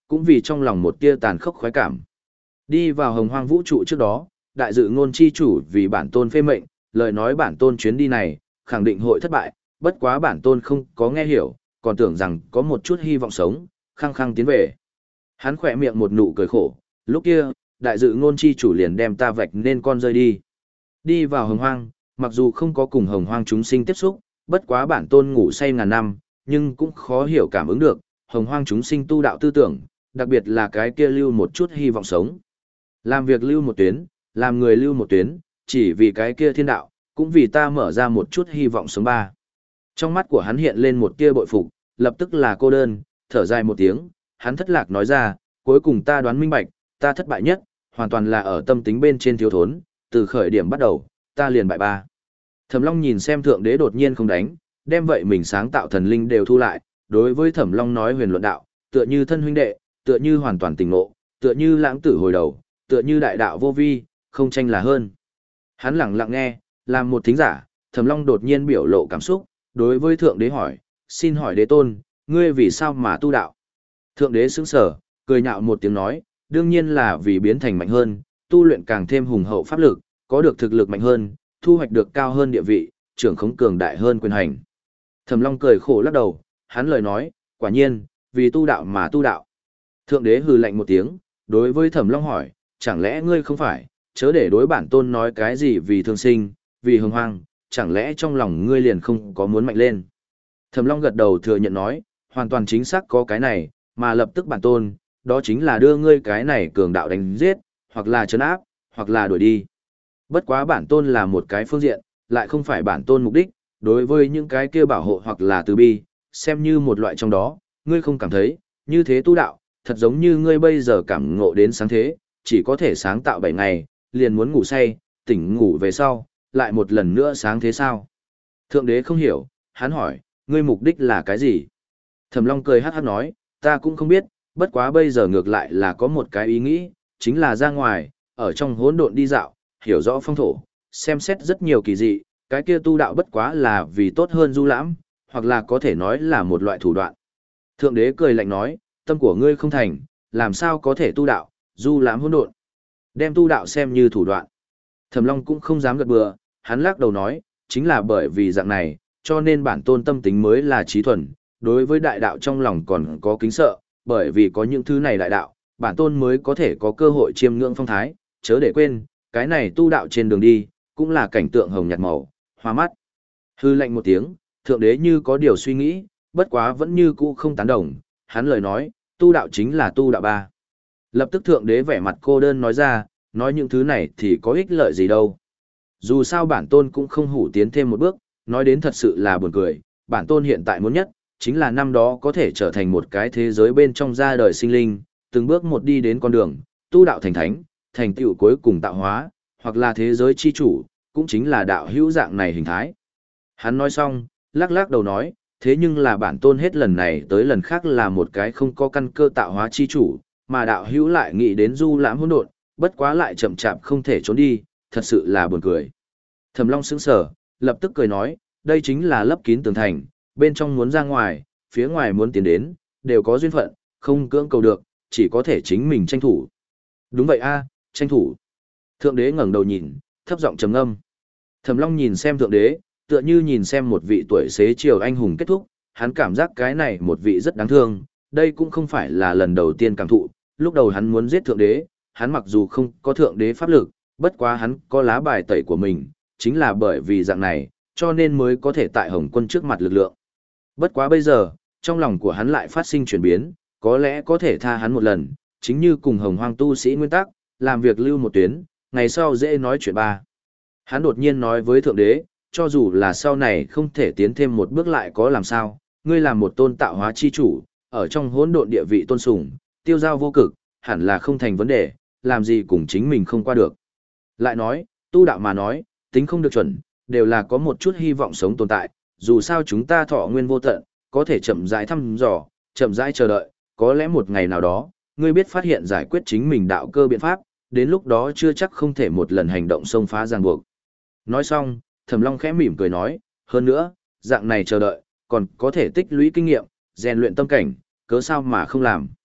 cũng vì trong lòng một tia tàn khốc khoái cảm. Đi vào hồng hoang vũ trụ trước đó, đại dự ngôn chi chủ vì bản tôn phê mệnh, lời nói bản tôn chuyến đi này, khẳng định hội thất bại, bất quá bản tôn không có nghe hiểu, còn tưởng rằng có một chút hy vọng sống, khăng khăng tiến về. Hắn khỏe miệng một nụ cười khổ, lúc kia, đại dự ngôn chi chủ liền đem ta vạch nên con rơi đi. Đi vào hồng hoang, mặc dù không có cùng hồng hoang chúng sinh tiếp xúc, bất quá bản tôn ngủ say ngàn năm, nhưng cũng khó hiểu cảm ứng được, hồng hoang chúng sinh tu đạo tư tưởng, đặc biệt là cái kia lưu một chút hy vọng sống. Làm việc lưu một tuyến, làm người lưu một tuyến, chỉ vì cái kia thiên đạo, cũng vì ta mở ra một chút hy vọng sống ba. Trong mắt của hắn hiện lên một tia bội phục, lập tức là cô đơn, thở dài một tiếng, hắn thất lạc nói ra, cuối cùng ta đoán minh bạch, ta thất bại nhất, hoàn toàn là ở tâm tính bên trên thiếu thốn, từ khởi điểm bắt đầu, ta liền bại ba. Thẩm Long nhìn xem thượng đế đột nhiên không đánh, đem vậy mình sáng tạo thần linh đều thu lại, đối với Thẩm Long nói huyền luận đạo, tựa như thân huynh đệ, tựa như hoàn toàn tỉnh ngộ, tựa như lãng tử hồi đầu, tựa như đại đạo vô vi, không tranh là hơn. Hắn lặng lặng nghe, làm một thính giả, Thẩm Long đột nhiên biểu lộ cảm xúc, đối với thượng đế hỏi, xin hỏi đế tôn, ngươi vì sao mà tu đạo? Thượng đế sững sờ, cười nhạo một tiếng nói, đương nhiên là vì biến thành mạnh hơn, tu luyện càng thêm hùng hậu pháp lực, có được thực lực mạnh hơn, thu hoạch được cao hơn địa vị, trưởng khống cường đại hơn quyền hành. Thẩm Long cười khổ lắc đầu, hắn lời nói, quả nhiên, vì tu đạo mà tu đạo. Thượng đế hừ lạnh một tiếng, đối với Thẩm Long hỏi, chẳng lẽ ngươi không phải, chớ để đối bản tôn nói cái gì vì thương sinh, vì hồng hoang, chẳng lẽ trong lòng ngươi liền không có muốn mạnh lên. Thẩm Long gật đầu thừa nhận nói, hoàn toàn chính xác có cái này, mà lập tức bản tôn, đó chính là đưa ngươi cái này cường đạo đánh giết, hoặc là trấn áp, hoặc là đuổi đi. Bất quá bản tôn là một cái phương diện, lại không phải bản tôn mục đích, đối với những cái kia bảo hộ hoặc là từ bi, xem như một loại trong đó, ngươi không cảm thấy, như thế tu đạo, thật giống như ngươi bây giờ cảm ngộ đến sáng thế, chỉ có thể sáng tạo bảy ngày, liền muốn ngủ say, tỉnh ngủ về sau, lại một lần nữa sáng thế sao? Thượng đế không hiểu, hắn hỏi, ngươi mục đích là cái gì? Thẩm Long cười hát hát nói, ta cũng không biết, bất quá bây giờ ngược lại là có một cái ý nghĩ, chính là ra ngoài, ở trong hỗn độn đi dạo, hiểu rõ phong thổ, xem xét rất nhiều kỳ dị, cái kia tu đạo bất quá là vì tốt hơn du lãm, hoặc là có thể nói là một loại thủ đoạn. Thượng đế cười lạnh nói, tâm của ngươi không thành, làm sao có thể tu đạo, du lãm hỗn độn. Đem tu đạo xem như thủ đoạn. Thẩm Long cũng không dám gật bừa, hắn lắc đầu nói, chính là bởi vì dạng này, cho nên bản tôn tâm tính mới là trí thuần, đối với đại đạo trong lòng còn có kính sợ, bởi vì có những thứ này đại đạo, bản tôn mới có thể có cơ hội chiêm ngưỡng phong thái, chớ để quên, cái này tu đạo trên đường đi, cũng là cảnh tượng hồng nhạt màu, hoa mắt. Hư lạnh một tiếng, thượng đế như có điều suy nghĩ, bất quá vẫn như cũ không tán đồng, hắn lời nói, tu đạo chính là tu đạo ba. Lập tức thượng đế vẻ mặt cô đơn nói ra, nói những thứ này thì có ích lợi gì đâu. Dù sao bản tôn cũng không hủ tiến thêm một bước, nói đến thật sự là buồn cười, bản tôn hiện tại muốn nhất, chính là năm đó có thể trở thành một cái thế giới bên trong ra đời sinh linh, từng bước một đi đến con đường, tu đạo thành thánh, thành tựu cuối cùng tạo hóa, hoặc là thế giới chi chủ, cũng chính là đạo hữu dạng này hình thái. Hắn nói xong, lắc lắc đầu nói, thế nhưng là bản tôn hết lần này tới lần khác là một cái không có căn cơ tạo hóa chi chủ, mà đạo hữu lại nghĩ đến du lãm hỗn độn, bất quá lại chậm chạp không thể trốn đi, thật sự là buồn cười. Thẩm Long sững sờ, lập tức cười nói, đây chính là lấp kín tường thành, bên trong muốn ra ngoài, phía ngoài muốn tiến đến, đều có duyên phận, không cưỡng cầu được, chỉ có thể chính mình tranh thủ. Đúng vậy a, tranh thủ. Thượng đế ngẩng đầu nhìn, thấp giọng trầm ngâm. Thẩm Long nhìn xem thượng đế, tựa như nhìn xem một vị tuổi xế chiều anh hùng kết thúc, hắn cảm giác cái này một vị rất đáng thương, đây cũng không phải là lần đầu tiên cảm thụ, lúc đầu hắn muốn giết thượng đế, hắn mặc dù không có thượng đế pháp lực, bất quá hắn có lá bài tẩy của mình, chính là bởi vì dạng này, cho nên mới có thể tại Hồng Quân trước mặt lực lượng. Bất quá bây giờ, trong lòng của hắn lại phát sinh chuyển biến, có lẽ có thể tha hắn một lần, chính như cùng Hồng Hoang tu sĩ nguyên tắc, làm việc lưu một tuyến, ngày sau dễ nói chuyện ba. Hắn đột nhiên nói với thượng đế, cho dù là sau này không thể tiến thêm một bước lại có làm sao, ngươi làm một tôn tạo hóa chi chủ, ở trong hỗn độn địa vị tôn sùng, tiêu giao vô cực, hẳn là không thành vấn đề, làm gì cùng chính mình không qua được. Lại nói, tu đạo mà nói, tính không được chuẩn, đều là có một chút hy vọng sống tồn tại, dù sao chúng ta thọ nguyên vô tận, có thể chậm rãi thăm dò, chậm rãi chờ đợi, có lẽ một ngày nào đó, ngươi biết phát hiện giải quyết chính mình đạo cơ biện pháp, đến lúc đó chưa chắc không thể một lần hành động xông phá ràng buộc. Nói xong, Thẩm Long khẽ mỉm cười nói, hơn nữa, dạng này chờ đợi, còn có thể tích lũy kinh nghiệm, rèn luyện tâm cảnh, cớ sao mà không làm.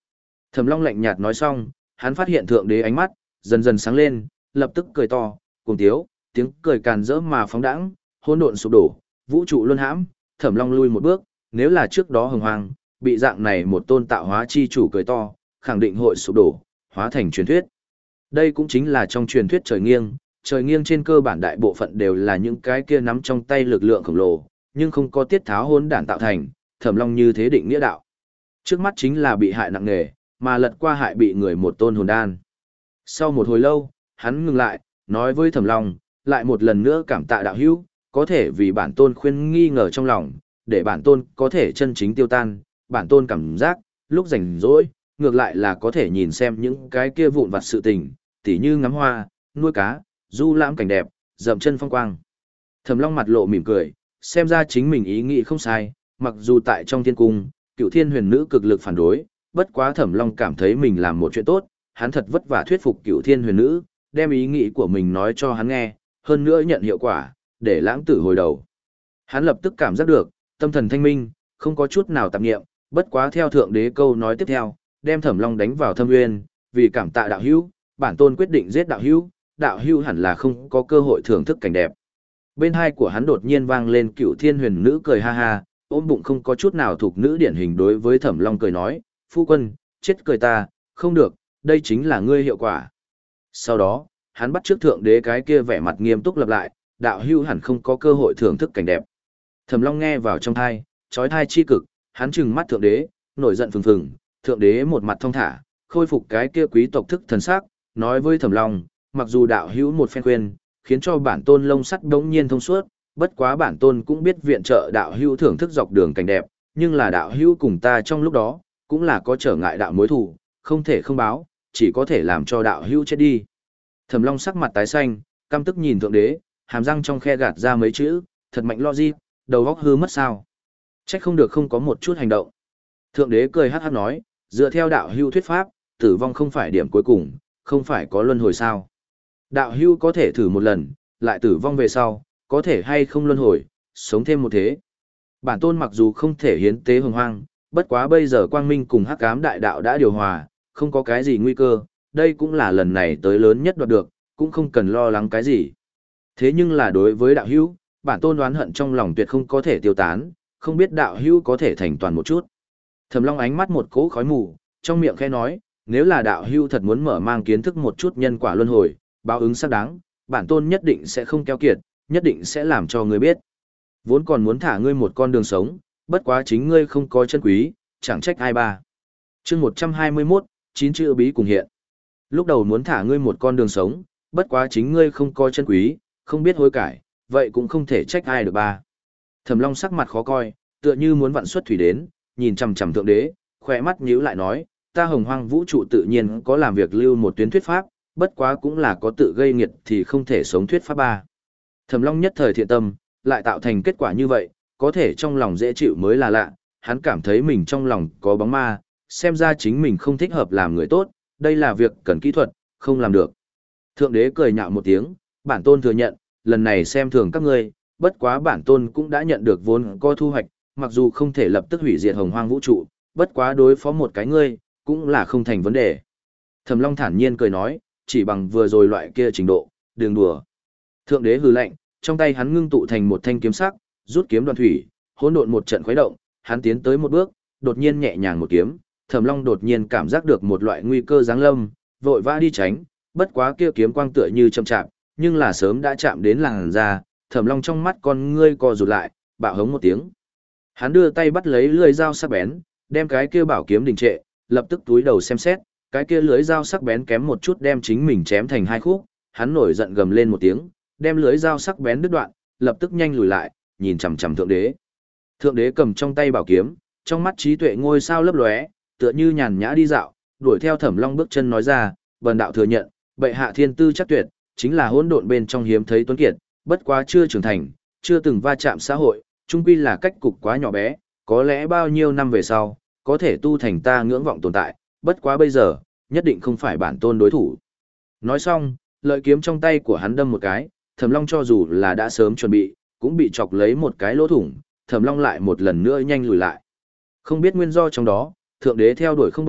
Thẩm Long lạnh nhạt nói xong, hắn phát hiện thượng đế ánh mắt dần dần sáng lên, lập tức cười to, cùng tiếu, tiếng cười càn rỡ mà phóng đãng, hỗn độn sụp đổ, vũ trụ luân hãm. Thẩm Long lui một bước, nếu là trước đó hồng hoang, bị dạng này một tôn tạo hóa chi chủ cười to, khẳng định hội sụp đổ, hóa thành truyền thuyết. Đây cũng chính là trong truyền thuyết trời nghiêng, trời nghiêng trên cơ bản đại bộ phận đều là những cái kia nắm trong tay lực lượng khổng lồ, nhưng không có tiết tháo hỗn đản tạo thành, Thẩm Long như thế định nghĩa đạo. Trước mắt chính là bị hại nặng nề, mà lật qua hại bị người một tôn hồn đan. Sau một hồi lâu, hắn ngừng lại, nói với Thẩm Long, lại một lần nữa cảm tạ đạo hữu, có thể vì bản tôn khuyên nghi ngờ trong lòng, để bản tôn có thể chân chính tiêu tan, bản tôn cảm giác, lúc rảnh rỗi, ngược lại là có thể nhìn xem những cái kia vụn vặt sự tình, tỉ như ngắm hoa, nuôi cá, du lãm cảnh đẹp, dậm chân phong quang. Thẩm Long mặt lộ mỉm cười, xem ra chính mình ý nghĩ không sai, mặc dù tại trong thiên cung, Cựu Thiên Huyền Nữ cực lực phản đối, bất quá Thẩm Long cảm thấy mình làm một chuyện tốt, hắn thật vất vả thuyết phục Cựu Thiên Huyền Nữ, đem ý nghĩ của mình nói cho hắn nghe, hơn nữa nhận hiệu quả, để lãng tử hồi đầu. Hắn lập tức cảm giác được, tâm thần thanh minh, không có chút nào tạp niệm, bất quá theo thượng đế câu nói tiếp theo, đem Thẩm Long đánh vào thâm nguyên, vì cảm tạ đạo hữu, bản tôn quyết định giết đạo hữu, đạo hữu hẳn là không có cơ hội thưởng thức cảnh đẹp. Bên hai của hắn đột nhiên vang lên Cựu Thiên Huyền Nữ cười ha ha, ôm bụng không có chút nào thuộc nữ điển hình đối với Thẩm Long cười nói, phu quân, chết cười ta, không được, đây chính là ngươi hiệu quả. Sau đó, hắn bắt trước thượng đế cái kia vẻ mặt nghiêm túc lặp lại, đạo hữu hẳn không có cơ hội thưởng thức cảnh đẹp. Thẩm Long nghe vào trong thai, chói thai chi cực, hắn trừng mắt thượng đế, nổi giận phừng phừng, thượng đế một mặt thong thả, khôi phục cái kia quý tộc thức thần sắc, nói với Thẩm Long, mặc dù đạo hữu một phen khuyên, khiến cho bản tôn lông sắt đống nhiên thông suốt, bất quá bản tôn cũng biết viện trợ đạo hữu thưởng thức dọc đường cảnh đẹp, nhưng là đạo hữu cùng ta trong lúc đó, cũng là có trở ngại đạo mối thù, không thể không báo, chỉ có thể làm cho đạo hữu chết đi. Thẩm Long sắc mặt tái xanh, căm tức nhìn thượng đế, hàm răng trong khe gạt ra mấy chữ, thật mạnh logic, đầu óc hư mất sao? Trách không được không có một chút hành động. Thượng đế cười hắc hắc nói, dựa theo đạo hữu thuyết pháp, tử vong không phải điểm cuối cùng, không phải có luân hồi sao? Đạo hữu có thể thử một lần, lại tử vong về sau, có thể hay không luân hồi, sống thêm một thế. Bản tôn mặc dù không thể hiến tế hồng hoang, bất quá bây giờ quang minh cùng hắc ám đại đạo đã điều hòa, không có cái gì nguy cơ, đây cũng là lần này tới lớn nhất đoạt được, cũng không cần lo lắng cái gì. Thế nhưng là đối với đạo hữu, bản tôn oán hận trong lòng tuyệt không có thể tiêu tán, không biết đạo hữu có thể thành toàn một chút. Thẩm Long ánh mắt một cỗ khói mù, trong miệng khẽ nói, nếu là đạo hữu thật muốn mở mang kiến thức một chút nhân quả luân hồi, báo ứng xác đáng, bản tôn nhất định sẽ không keo kiệt, nhất định sẽ làm cho ngươi biết. Vốn còn muốn thả ngươi một con đường sống, bất quá chính ngươi không có chân quý, chẳng trách ai ba. Chương một trăm hai mươi mốt, chín chữ bí cùng hiện. Lúc đầu muốn thả ngươi một con đường sống, bất quá chính ngươi không có chân quý, không biết hối cải, vậy cũng không thể trách ai được ba. Thẩm Long sắc mặt khó coi, tựa như muốn vặn xuất thủy đến, nhìn chằm chằm thượng đế, khỏe mắt nhíu lại nói, ta hồng hoang vũ trụ tự nhiên có làm việc lưu một tuyến thuyết pháp, bất quá cũng là có tự gây nghiệt thì không thể sống thuyết pháp ba. Thẩm Long nhất thời thiện tâm, lại tạo thành kết quả như vậy, có thể trong lòng dễ chịu mới là lạ, hắn cảm thấy mình trong lòng có bóng ma, xem ra chính mình không thích hợp làm người tốt, đây là việc cần kỹ thuật, không làm được. Thượng đế cười nhạo một tiếng, bản tôn thừa nhận, lần này xem thường các ngươi, bất quá bản tôn cũng đã nhận được vốn có thu hoạch, mặc dù không thể lập tức hủy diệt hồng hoang vũ trụ, bất quá đối phó một cái ngươi, cũng là không thành vấn đề. Thẩm Long thản nhiên cười nói, chỉ bằng vừa rồi loại kia trình độ, đừng đùa. Thượng đế hừ lạnh, trong tay hắn ngưng tụ thành một thanh kiếm sắc, rút kiếm đoàn thủy, hỗn độn một trận khuấy động, hắn tiến tới một bước, đột nhiên nhẹ nhàng một kiếm, Thẩm Long đột nhiên cảm giác được một loại nguy cơ giáng lâm, vội vã đi tránh, bất quá kia kiếm quang tựa như chậm chạp, nhưng là sớm đã chạm đến làn da, Thẩm Long trong mắt con ngươi co rụt lại, bạo hống một tiếng. Hắn đưa tay bắt lấy lưỡi dao sắc bén, đem cái kia bảo kiếm đình trệ, lập tức túi đầu xem xét, cái kia lưỡi dao sắc bén kém một chút đem chính mình chém thành hai khúc, hắn nổi giận gầm lên một tiếng, đem lưỡi dao sắc bén đứt đoạn, lập tức nhanh lùi lại, nhìn chằm chằm thượng đế. Thượng đế cầm trong tay bảo kiếm, trong mắt trí tuệ ngôi sao lấp lóe, tựa như nhàn nhã đi dạo, đuổi theo Thẩm Long bước chân nói ra, "Bần đạo thừa nhận, bệ hạ thiên tư chắc tuyệt, chính là hỗn độn bên trong hiếm thấy tuấn kiệt, bất quá chưa trưởng thành, chưa từng va chạm xã hội, chung quy là cách cục quá nhỏ bé, có lẽ bao nhiêu năm về sau, có thể tu thành ta ngưỡng vọng tồn tại, bất quá bây giờ, nhất định không phải bản tôn đối thủ." Nói xong, lợi kiếm trong tay của hắn đâm một cái, Thẩm Long cho dù là đã sớm chuẩn bị, cũng bị chọc lấy một cái lỗ thủng, Thẩm Long lại một lần nữa nhanh lùi lại. Không biết nguyên do trong đó, thượng đế theo đuổi không bỏ,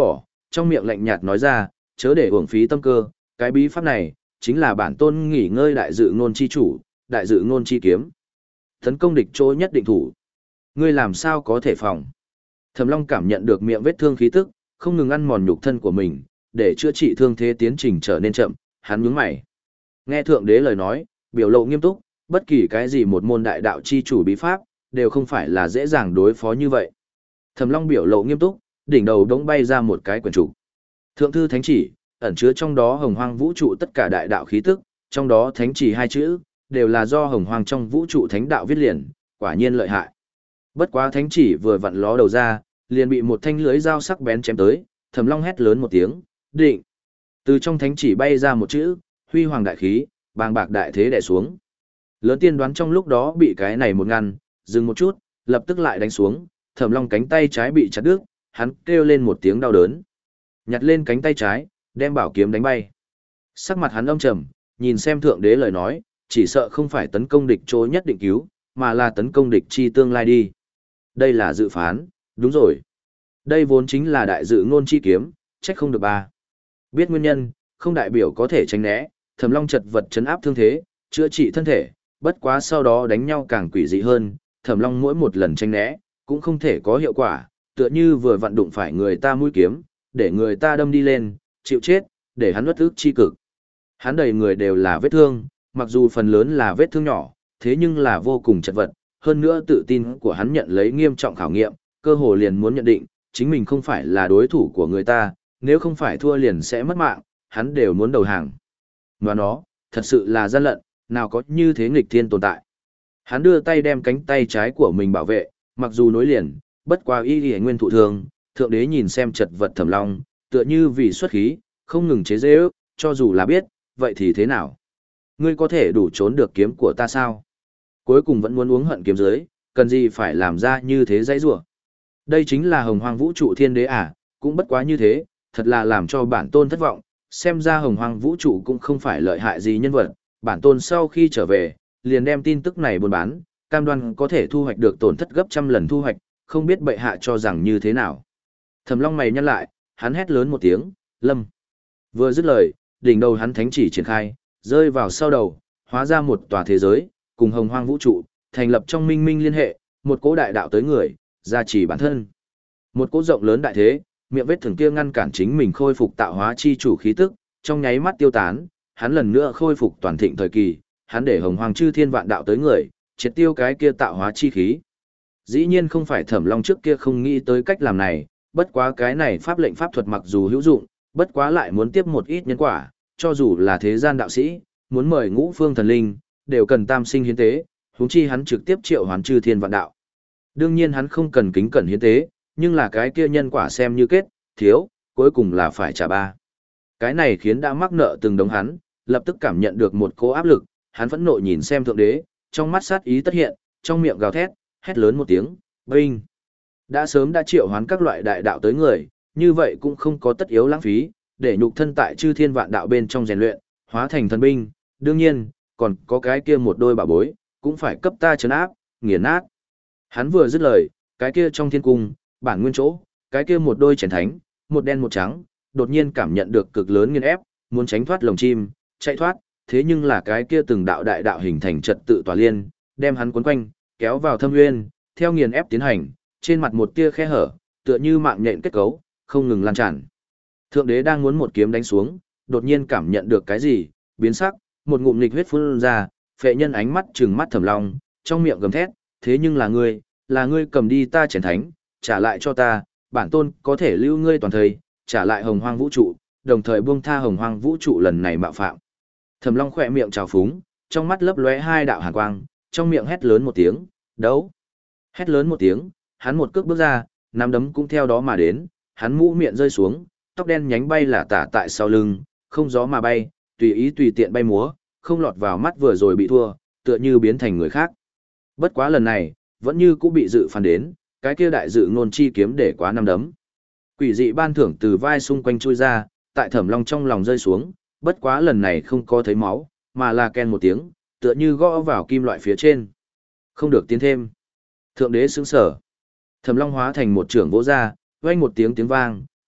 Trong miệng lạnh nhạt nói ra, chớ để uổng phí tâm cơ, cái bí pháp này, chính là bản tôn nghỉ ngơi đại dự ngôn chi chủ, đại dự ngôn chi kiếm. Tấn công địch chỗ nhất định thủ. Ngươi làm sao có thể phòng? Thẩm Long cảm nhận được miệng vết thương khí tức, không ngừng ăn mòn nhục thân của mình, để chữa trị thương thế tiến trình trở nên chậm, hắn nhướng mày. Nghe thượng đế lời nói, biểu lộ nghiêm túc, bất kỳ cái gì một môn đại đạo chi chủ bí pháp, đều không phải là dễ dàng đối phó như vậy. Thẩm Long biểu lộ nghiêm túc, đỉnh đầu đống bay ra một cái quyển trục. Thượng thư thánh chỉ, ẩn chứa trong đó hồng hoang vũ trụ tất cả đại đạo khí tức, trong đó thánh chỉ hai chữ, đều là do hồng hoang trong vũ trụ thánh đạo viết liền, quả nhiên lợi hại. Bất quá thánh chỉ vừa vặn ló đầu ra, liền bị một thanh lưới dao sắc bén chém tới, Thẩm Long hét lớn một tiếng, định. Từ trong thánh chỉ bay ra một chữ, huy hoàng đại khí, bàng bạc đại thế đè xuống. Lớn tiên đoán trong lúc đó bị cái này một ngăn, dừng một chút, lập tức lại đánh xuống, Thẩm Long cánh tay trái bị chặt đứt, hắn kêu lên một tiếng đau đớn. Nhặt lên cánh tay trái, đem bảo kiếm đánh bay. Sắc mặt hắn âm trầm, nhìn xem thượng đế lời nói, chỉ sợ không phải tấn công địch chỗ nhất định cứu, mà là tấn công địch chi tương lai đi. Đây là dự phán, đúng rồi. Đây vốn chính là đại dự ngôn chi kiếm, trách không được ba. Biết nguyên nhân, không đại biểu có thể tránh né, Thẩm Long chật vật chấn áp thương thế, chữa trị thân thể, bất quá sau đó đánh nhau càng quỷ dị hơn, Thẩm Long mỗi một lần tránh né, cũng không thể có hiệu quả, tựa như vừa vặn đụng phải người ta mũi kiếm, để người ta đâm đi lên, chịu chết, để hắn uất ức chi cực. Hắn đầy người đều là vết thương, mặc dù phần lớn là vết thương nhỏ, thế nhưng là vô cùng chật vật, hơn nữa tự tin của hắn nhận lấy nghiêm trọng khảo nghiệm, cơ hồ liền muốn nhận định, chính mình không phải là đối thủ của người ta, nếu không phải thua liền sẽ mất mạng, hắn đều muốn đầu hàng. Mà nó, thật sự là gian lận, nào có như thế nghịch thiên tồn tại. Hắn đưa tay đem cánh tay trái của mình bảo vệ, mặc dù nối liền, bất qua y y nguyên thụ thương, thượng đế nhìn xem chật vật Thẩm Long, tựa như vì xuất khí, không ngừng chế dễ ước, cho dù là biết, vậy thì thế nào? Ngươi có thể đủ trốn được kiếm của ta sao? Cuối cùng vẫn muốn uống hận kiếm dưới, cần gì phải làm ra như thế dãy rủa? Đây chính là hồng hoang vũ trụ thiên đế à, cũng bất quá như thế, thật là làm cho bản tôn thất vọng, xem ra hồng hoang vũ trụ cũng không phải lợi hại gì nhân vật, bản tôn sau khi trở về, liền đem tin tức này buôn bán, cam đoan có thể thu hoạch được tổn thất gấp trăm lần thu hoạch, không biết bệ hạ cho rằng như thế nào. Thẩm Long mày nhăn lại, hắn hét lớn một tiếng, lâm. Vừa dứt lời, đỉnh đầu hắn thánh chỉ triển khai, rơi vào sau đầu, hóa ra một tòa thế giới, cùng hồng hoang vũ trụ, thành lập trong minh minh liên hệ, một cỗ đại đạo tới người, gia trì bản thân. Một cỗ rộng lớn đại thế, miệng vết thương kia ngăn cản chính mình khôi phục tạo hóa chi chủ khí tức, trong nháy mắt tiêu tán, hắn lần nữa khôi phục toàn thịnh thời kỳ, hắn để hồng hoang chư thiên vạn đạo tới người, triệt tiêu cái kia tạo hóa chi khí. Dĩ nhiên không phải Thẩm Long trước kia không nghĩ tới cách làm này, bất quá cái này pháp lệnh pháp thuật mặc dù hữu dụng, bất quá lại muốn tiếp một ít nhân quả, cho dù là thế gian đạo sĩ, muốn mời ngũ phương thần linh, đều cần tam sinh hiến tế, huống chi hắn trực tiếp triệu hoán chư thiên vạn đạo. Đương nhiên hắn không cần kính cẩn hiến tế, nhưng là cái kia nhân quả xem như kết, thiếu, cuối cùng là phải trả ba. Cái này khiến đã mắc nợ từng đống hắn, lập tức cảm nhận được một cỗ áp lực, hắn phẫn nộ nhìn xem thượng đế, trong mắt sát ý tất hiện, trong miệng gào thét, hét lớn một tiếng, binh. Đã sớm đã triệu hoán các loại đại đạo tới người, như vậy cũng không có tất yếu lãng phí, để nhục thân tại chư thiên vạn đạo bên trong rèn luyện, hóa thành thần binh, đương nhiên, còn có cái kia một đôi bảo bối, cũng phải cấp ta trấn áp, nghiền nát. Hắn vừa dứt lời, cái kia trong thiên cung, bản nguyên chỗ, cái kia một đôi chén thánh, một đen một trắng, đột nhiên cảm nhận được cực lớn nghiền ép, muốn tránh thoát lồng chim, chạy thoát, thế nhưng là cái kia từng đạo đại đạo hình thành trật tự tòa liên, đem hắn cuốn quanh, kéo vào thâm nguyên, theo nghiền ép tiến hành, trên mặt một tia khe hở, tựa như mạng nhện kết cấu, không ngừng lan tràn. Thượng đế đang muốn một kiếm đánh xuống, đột nhiên cảm nhận được cái gì, biến sắc, một ngụm nghịch huyết phun ra, phệ nhân ánh mắt trừng mắt Thẩm Long, trong miệng gầm thét, thế nhưng là ngươi, là ngươi cầm đi ta chén thánh, trả lại cho ta, bản tôn có thể lưu ngươi toàn thời, trả lại hồng hoang vũ trụ, đồng thời buông tha hồng hoang vũ trụ lần này mạo phạm. Thẩm Long khỏe miệng trào phúng, trong mắt lấp lóe hai đạo hàn quang, trong miệng hét lớn một tiếng, đấu. Hét lớn một tiếng, hắn một cước bước ra, nắm đấm cũng theo đó mà đến, hắn mũ miệng rơi xuống, tóc đen nhánh bay là tả tại sau lưng, không gió mà bay, tùy ý tùy tiện bay múa, không lọt vào mắt vừa rồi bị thua, tựa như biến thành người khác. Bất quá lần này, vẫn như cũng bị dự phản đến, cái kia đại dự ngôn chi kiếm để quá năm đấm. Quỷ dị ban thưởng từ vai xung quanh chui ra, tại Thẩm Long trong lòng rơi xuống, bất quá lần này không có thấy máu, mà là ken một tiếng, tựa như gõ vào kim loại phía trên. Không được tiến thêm. Thượng đế sững sở. Thẩm Long hóa thành một trưởng vỗ ra, vang một tiếng tiếng vang,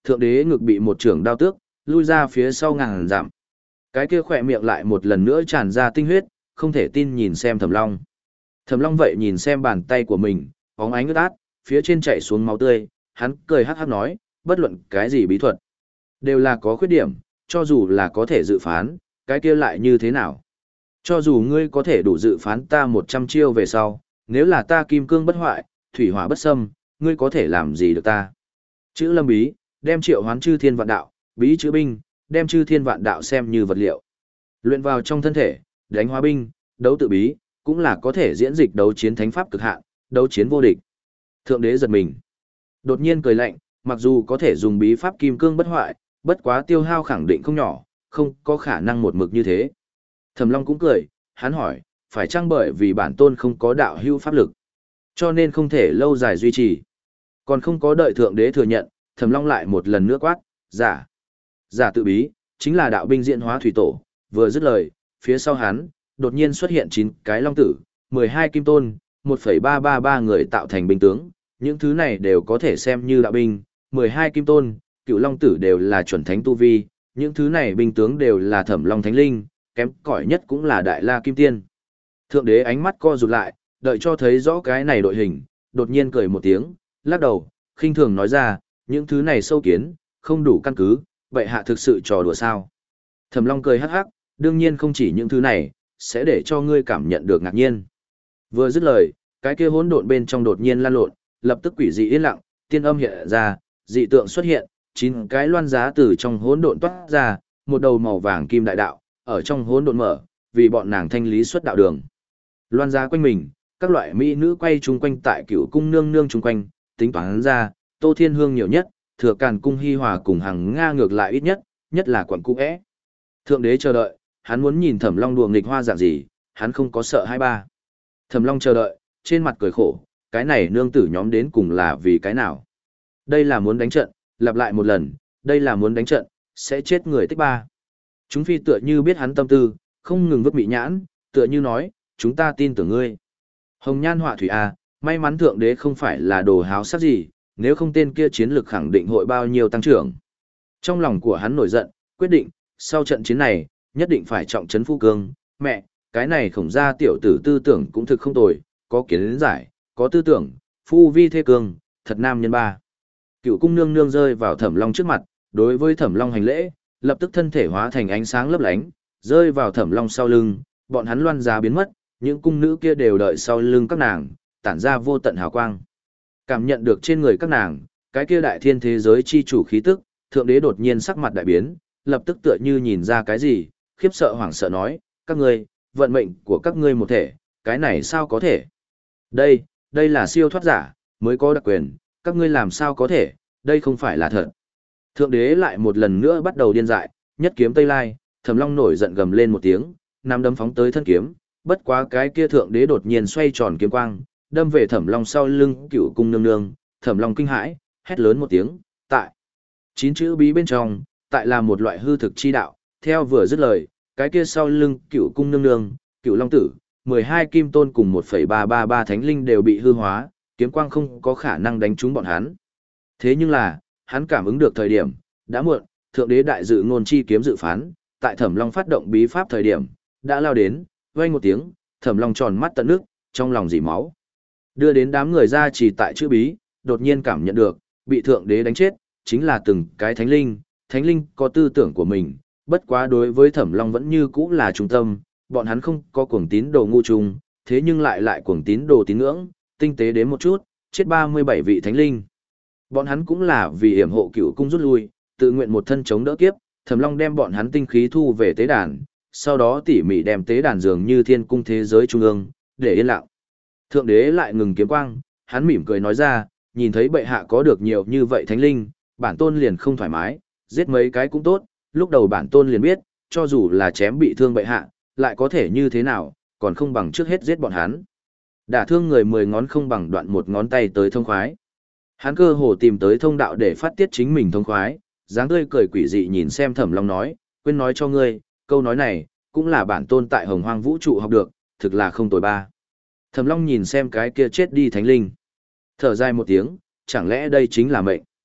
Thượng đế ngực bị một trưởng đao tước, lui ra phía sau ngàn dặm. Cái kia khỏe miệng lại một lần nữa tràn ra tinh huyết, không thể tin nhìn xem Thẩm Long. Thẩm Long vậy nhìn xem bàn tay của mình, óng ánh ướt át, phía trên chảy xuống máu tươi, hắn cười hắc hắc nói, bất luận cái gì bí thuật, đều là có khuyết điểm, cho dù là có thể dự phán, cái kia lại như thế nào? Cho dù ngươi có thể đủ dự phán ta một trăm chiêu về sau, nếu là ta kim cương bất hoại, thủy hỏa bất xâm, ngươi có thể làm gì được ta? Chữ lâm bí, đem triệu hoán chư thiên vạn đạo, bí chữ binh, đem chư thiên vạn đạo xem như vật liệu. Luyện vào trong thân thể, đánh hóa binh, đấu tự bí, cũng là có thể diễn dịch đấu chiến thánh pháp cực hạn, đấu chiến vô địch. Thượng đế giật mình. Đột nhiên cười lạnh, mặc dù có thể dùng bí pháp kim cương bất hoại, bất quá tiêu hao khẳng định không nhỏ, không có khả năng một mực như thế. Thẩm Long cũng cười, hắn hỏi, phải chăng bởi vì bản tôn không có đạo hưu pháp lực, cho nên không thể lâu dài duy trì. Còn không có đợi thượng đế thừa nhận, Thẩm Long lại một lần nữa quát, giả. Giả tự bí, chính là đạo binh diễn hóa thủy tổ, vừa dứt lời, phía sau hắn, đột nhiên xuất hiện chín cái long tử, mười hai kim tôn, một phẩy ba ba ba người tạo thành binh tướng, những thứ này đều có thể xem như đạo binh, mười hai kim tôn, cựu long tử đều là chuẩn thánh tu vi, những thứ này binh tướng đều là Thẩm Long thánh linh, kém cỏi nhất cũng là đại la kim tiên. Thượng đế ánh mắt co rụt lại, đợi cho thấy rõ cái này đội hình, đột nhiên cười một tiếng, lắc đầu, khinh thường nói ra, những thứ này sâu kiến, không đủ căn cứ, vậy hạ thực sự trò đùa sao? Thẩm Long cười hắc hắc, đương nhiên không chỉ những thứ này, sẽ để cho ngươi cảm nhận được ngạc nhiên. Vừa dứt lời, cái kia hỗn độn bên trong đột nhiên lan lộn, lập tức quỷ dị yên lặng, tiên âm hiện ra, dị tượng xuất hiện, chín cái loan giá từ trong hỗn độn toát ra, một đầu màu vàng kim đại đạo, ở trong hỗn độn mở, vì bọn nàng thanh lý xuất đạo đường. Loan giá quanh mình, các loại mỹ nữ quay chung quanh tại Cửu cung nương nương chung quanh, tính toán ra, Tô Thiên Hương nhiều nhất, Thừa Càn cung Hi Hòa cùng Hằng Nga ngược lại ít nhất, nhất là quận cung é. Thượng đế chờ đợi, hắn muốn nhìn Thẩm Long đùa nghịch hoa dạng gì, hắn không có sợ hai ba. Thẩm Long chờ đợi, trên mặt cười khổ, cái này nương tử nhóm đến cùng là vì cái nào? Đây là muốn đánh trận, lặp lại một lần, đây là muốn đánh trận, sẽ chết người tích ba. Chúng phi tựa như biết hắn tâm tư, không ngừng vứt mị nhãn, tựa như nói, chúng ta tin tưởng ngươi. Hồng nhan họa thủy a, may mắn thượng đế không phải là đồ háo sắc gì, nếu không tên kia chiến lực khẳng định hội bao nhiêu tăng trưởng. Trong lòng của hắn nổi giận, quyết định, sau trận chiến này, nhất định phải trọng trấn Phu Cương. Mẹ, cái này khổng gia tiểu tử tư tưởng cũng thực không tồi, có kiến giải, có tư tưởng, phu vi thê cương, thật nam nhân ba. Cựu cung nương nương rơi vào Thẩm Long trước mặt, đối với Thẩm Long hành lễ, lập tức thân thể hóa thành ánh sáng lấp lánh, rơi vào Thẩm Long sau lưng, bọn hắn loan giá biến mất, những cung nữ kia đều đợi sau lưng các nàng, tản ra vô tận hào quang. Cảm nhận được trên người các nàng, cái kia đại thiên thế giới chi chủ khí tức, thượng đế đột nhiên sắc mặt đại biến, lập tức tựa như nhìn ra cái gì, khiếp sợ hoảng sợ nói, các ngươi, vận mệnh của các ngươi một thể, cái này sao có thể? Đây, đây là siêu thoát giả, mới có đặc quyền, các ngươi làm sao có thể, đây không phải là thật. Thượng đế lại một lần nữa bắt đầu điên dại, nhất kiếm Tây Lai, Thẩm Long nổi giận gầm lên một tiếng, nắm đấm phóng tới thân kiếm, bất quá cái kia thượng đế đột nhiên xoay tròn kiếm quang, đâm về Thẩm Long sau lưng Cựu cung nương nương, Thẩm Long kinh hãi, hét lớn một tiếng, tại. Chín chữ bí bên trong, tại là một loại hư thực chi đạo, theo vừa dứt lời, cái kia sau lưng Cựu cung nương nương, Cựu Long tử, mười hai kim tôn cùng một phẩy ba ba ba thánh linh đều bị hư hóa, kiếm quang không có khả năng đánh trúng bọn hắn. Thế nhưng là, hắn cảm ứng được thời điểm, đã muộn, thượng đế đại dự ngôn chi kiếm dự phán, tại Thẩm Long phát động bí pháp thời điểm, đã lao đến, vang một tiếng, Thẩm Long tròn mắt tận nước, trong lòng dỉ máu. Đưa đến đám người ra chỉ tại chữ bí, đột nhiên cảm nhận được, bị thượng đế đánh chết, chính là từng cái thánh linh, thánh linh có tư tưởng của mình, bất quá đối với Thẩm Long vẫn như cũ là trung tâm, bọn hắn không có cuồng tín đồ ngu trùng, thế nhưng lại lại cuồng tín đồ tín ngưỡng, tinh tế đến một chút, chết ba mươi bảy vị thánh linh. Bọn hắn cũng là vì hiểm hộ Cựu cung rút lui, tự nguyện một thân chống đỡ kiếp, Thẩm Long đem bọn hắn tinh khí thu về tế đàn, sau đó tỉ mỉ đem tế đàn dường như thiên cung thế giới trung ương, để yên lặng. Thượng đế lại ngừng kiếm quang, hắn mỉm cười nói ra, nhìn thấy bệ hạ có được nhiều như vậy thánh linh, bản tôn liền không thoải mái, giết mấy cái cũng tốt, lúc đầu bản tôn liền biết, cho dù là chém bị thương bệ hạ, lại có thể như thế nào, còn không bằng trước hết giết bọn hắn. Đả thương người mười ngón không bằng đoạn một ngón tay tới thông khoái. Hắn cơ hồ tìm tới thông đạo để phát tiết chính mình thông khoái, dáng tươi cười quỷ dị nhìn xem Thẩm Long nói, quên nói cho ngươi, câu nói này, cũng là bản tôn tại Hồng Hoang vũ trụ học được, thực là không tồi ba. Thẩm Long nhìn xem cái kia chết đi thánh linh. Thở dài một tiếng, chẳng lẽ đây chính là mệnh.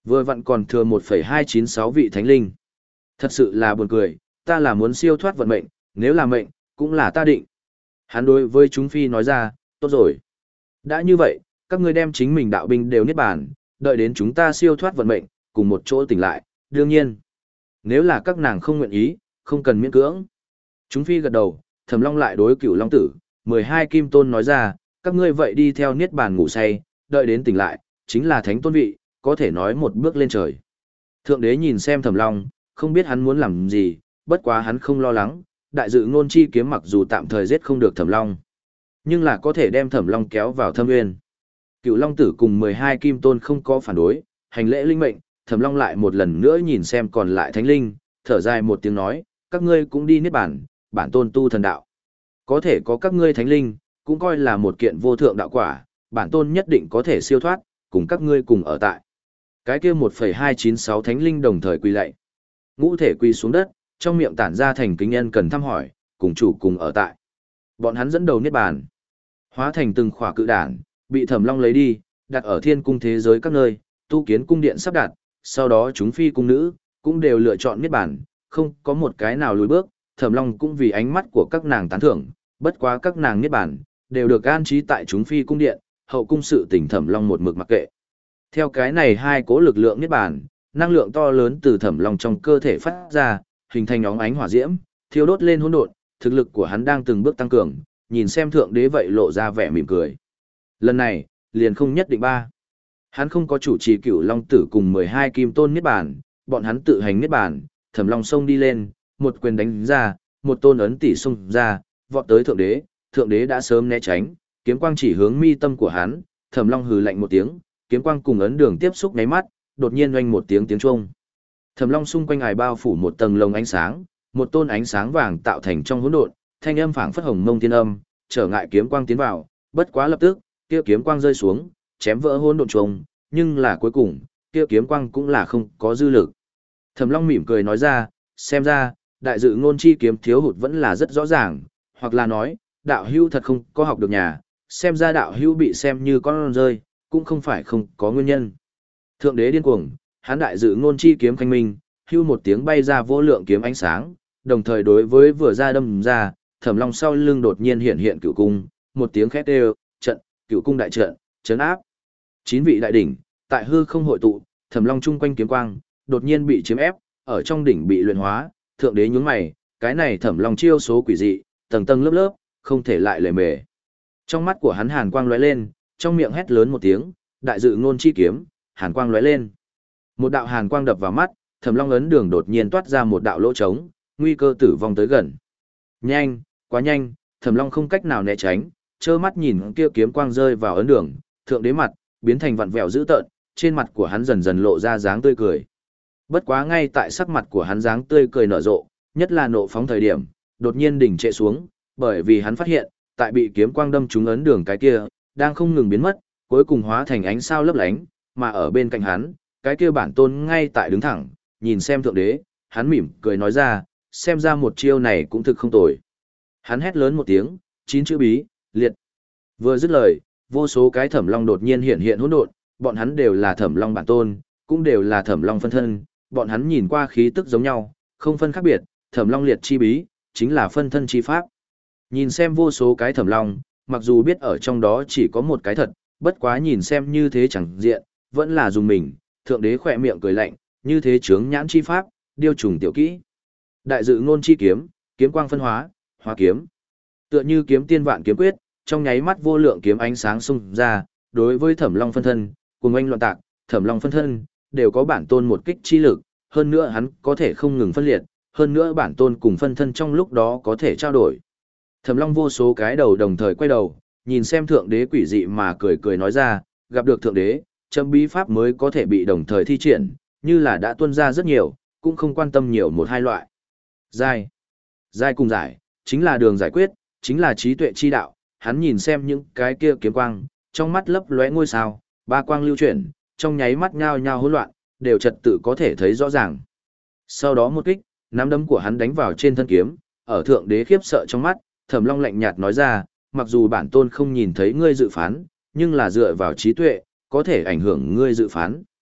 Vừa vặn còn thừa một phẩy hai chín sáu vị thánh linh. Thật sự là buồn cười, ta là muốn siêu thoát vận mệnh, nếu là mệnh, cũng là ta định. Hắn đối với chúng phi nói ra, tốt rồi. Đã như vậy, các ngươi đem chính mình đạo binh đều niết bàn, đợi đến chúng ta siêu thoát vận mệnh, cùng một chỗ tỉnh lại, đương nhiên. Nếu là các nàng không nguyện ý, không cần miễn cưỡng. Chúng phi gật đầu, Thẩm Long lại đối Cửu Long tử, mười hai kim tôn nói ra, các ngươi vậy đi theo niết bàn ngủ say, đợi đến tỉnh lại, chính là thánh tôn vị, có thể nói một bước lên trời. Thượng đế nhìn xem Thẩm Long, không biết hắn muốn làm gì, bất quá hắn không lo lắng, đại dự ngôn chi kiếm mặc dù tạm thời giết không được Thẩm Long, nhưng là có thể đem Thẩm Long kéo vào thâm nguyên. Cựu Long tử cùng mười hai kim tôn không có phản đối, hành lễ linh mệnh, Thẩm Long lại một lần nữa nhìn xem còn lại thánh linh, thở dài một tiếng nói, các ngươi cũng đi niết bản, bản tôn tu thần đạo. Có thể có các ngươi thánh linh, cũng coi là một kiện vô thượng đạo quả, bản tôn nhất định có thể siêu thoát, cùng các ngươi cùng ở tại. Cái kia một phẩy hai chín sáu thánh linh đồng thời quỳ lạy. Ngũ thể quỳ xuống đất, trong miệng tản ra thành kính nhân cần thăm hỏi, cùng chủ cùng ở tại. Bọn hắn dẫn đầu niết bàn, hóa thành từng khỏa cự đản, bị Thẩm Long lấy đi, đặt ở thiên cung thế giới các nơi, tu kiến cung điện sắp đặt, sau đó chúng phi cung nữ, cũng đều lựa chọn niết bàn, không có một cái nào lùi bước, Thẩm Long cũng vì ánh mắt của các nàng tán thưởng, bất quá các nàng niết bàn, đều được an trí tại chúng phi cung điện, hậu cung sự tình Thẩm Long một mực mặc kệ. Theo cái này hai cố lực lượng niết bàn, năng lượng to lớn từ Thẩm Long trong cơ thể phát ra, hình thành óng ánh hỏa diễm, thiêu đốt lên hỗn độn, thực lực của hắn đang từng bước tăng cường, nhìn xem thượng đế vậy lộ ra vẻ mỉm cười. Lần này, liền không nhất định ba. Hắn không có chủ trì Cửu Long tử cùng mười hai kim tôn niết bàn, bọn hắn tự hành niết bàn, Thẩm Long xông đi lên, một quyền đánh ra, một tôn ấn tỷ xông ra, vọt tới thượng đế, thượng đế đã sớm né tránh, kiếm quang chỉ hướng mi tâm của hắn, Thẩm Long hừ lạnh một tiếng, kiếm quang cùng ấn đường tiếp xúc nháy mắt, đột nhiên oanh một tiếng tiếng chuông. Thẩm Long xung quanh ải bao phủ một tầng lồng ánh sáng, một tôn ánh sáng vàng tạo thành trong hỗn độn, thanh âm phảng phất hồng mông thiên âm, trở ngại kiếm quang tiến vào, bất quá lập tức, kia kiếm quang rơi xuống, chém vỡ hỗn độn chuông, nhưng là cuối cùng, kia kiếm quang cũng là không có dư lực. Thẩm Long mỉm cười nói ra, xem ra, đại dự ngôn chi kiếm thiếu hụt vẫn là rất rõ ràng, hoặc là nói, đạo hữu thật không có học được nhà, xem ra đạo hữu bị xem như con rơi, cũng không phải không có nguyên nhân. Thượng đế điên cuồng, hắn đại dự ngôn chi kiếm khanh minh, hưu một tiếng bay ra vô lượng kiếm ánh sáng, đồng thời đối với vừa ra đâm ra, Thẩm Long sau lưng đột nhiên hiện hiện cửu cung, một tiếng khét đều, trận, cửu cung đại trận, chấn áp. Chín vị đại đỉnh, tại hư không hội tụ, Thẩm Long chung quanh kiếm quang, đột nhiên bị chiếm ép, ở trong đỉnh bị luyện hóa, thượng đế nhướng mày, cái này Thẩm Long chiêu số quỷ dị, tầng tầng lớp lớp, không thể lại lề mề. Trong mắt của hắn hàn quang lóe lên, trong miệng hét lớn một tiếng, đại dự ngôn chi kiếm, hàn quang lóe lên. Một đạo hàn quang đập vào mắt, Thẩm Long ấn đường đột nhiên toát ra một đạo lỗ trống, nguy cơ tử vong tới gần. Nhanh, quá nhanh, Thẩm Long không cách nào né tránh, trơ mắt nhìn kia kiếm quang rơi vào ấn đường, thượng đế mặt biến thành vặn vẹo dữ tợn, trên mặt của hắn dần dần lộ ra dáng tươi cười. Bất quá ngay tại sắc mặt của hắn dáng tươi cười nở rộ, nhất là nộ phóng thời điểm, đột nhiên đỉnh trệ xuống, bởi vì hắn phát hiện, tại bị kiếm quang đâm trúng ấn đường cái kia, đang không ngừng biến mất, cuối cùng hóa thành ánh sao lấp lánh, mà ở bên cạnh hắn, cái kia bản tôn ngay tại đứng thẳng, nhìn xem thượng đế, hắn mỉm cười nói ra, xem ra một chiêu này cũng thực không tồi. Hắn hét lớn một tiếng, chín chữ bí, liệt. Vừa dứt lời, vô số cái Thẩm Long đột nhiên hiện hiện hỗn độn, bọn hắn đều là Thẩm Long bản tôn, cũng đều là Thẩm Long phân thân, bọn hắn nhìn qua khí tức giống nhau, không phân khác biệt, Thẩm Long liệt chi bí, chính là phân thân chi pháp. Nhìn xem vô số cái Thẩm Long, mặc dù biết ở trong đó chỉ có một cái thật, bất quá nhìn xem như thế chẳng diện, vẫn là dùng mình, thượng đế khỏe miệng cười lạnh, như thế chướng nhãn chi pháp, điêu trùng tiểu kỹ. Đại dự ngôn chi kiếm, kiếm quang phân hóa, hóa kiếm. Tựa như kiếm tiên vạn kiếm quyết, trong nháy mắt vô lượng kiếm ánh sáng xung ra, đối với Thẩm Long phân thân, cùng anh loạn tạc, Thẩm Long phân thân, đều có bản tôn một kích chi lực, hơn nữa hắn có thể không ngừng phân liệt, hơn nữa bản tôn cùng phân thân trong lúc đó có thể trao đổi. Thẩm Long vô số cái đầu đồng thời quay đầu, nhìn xem thượng đế quỷ dị mà cười cười nói ra, gặp được thượng đế, chấm bí pháp mới có thể bị đồng thời thi triển, như là đã tuân ra rất nhiều, cũng không quan tâm nhiều một hai loại. Giai. Giai cùng giải, chính là đường giải quyết, chính là trí tuệ chi đạo, hắn nhìn xem những cái kia kiếm quang, trong mắt lấp lóe ngôi sao, ba quang lưu chuyển, trong nháy mắt nhao nhao hỗn loạn, đều trật tự có thể thấy rõ ràng. Sau đó một kích, nắm đấm của hắn đánh vào trên thân kiếm, ở thượng đế khiếp sợ trong mắt, Thẩm Long lạnh nhạt nói ra, mặc dù bản tôn không nhìn thấy ngươi dự phán, nhưng là dựa vào trí tuệ, có thể ảnh hưởng ngươi dự phán.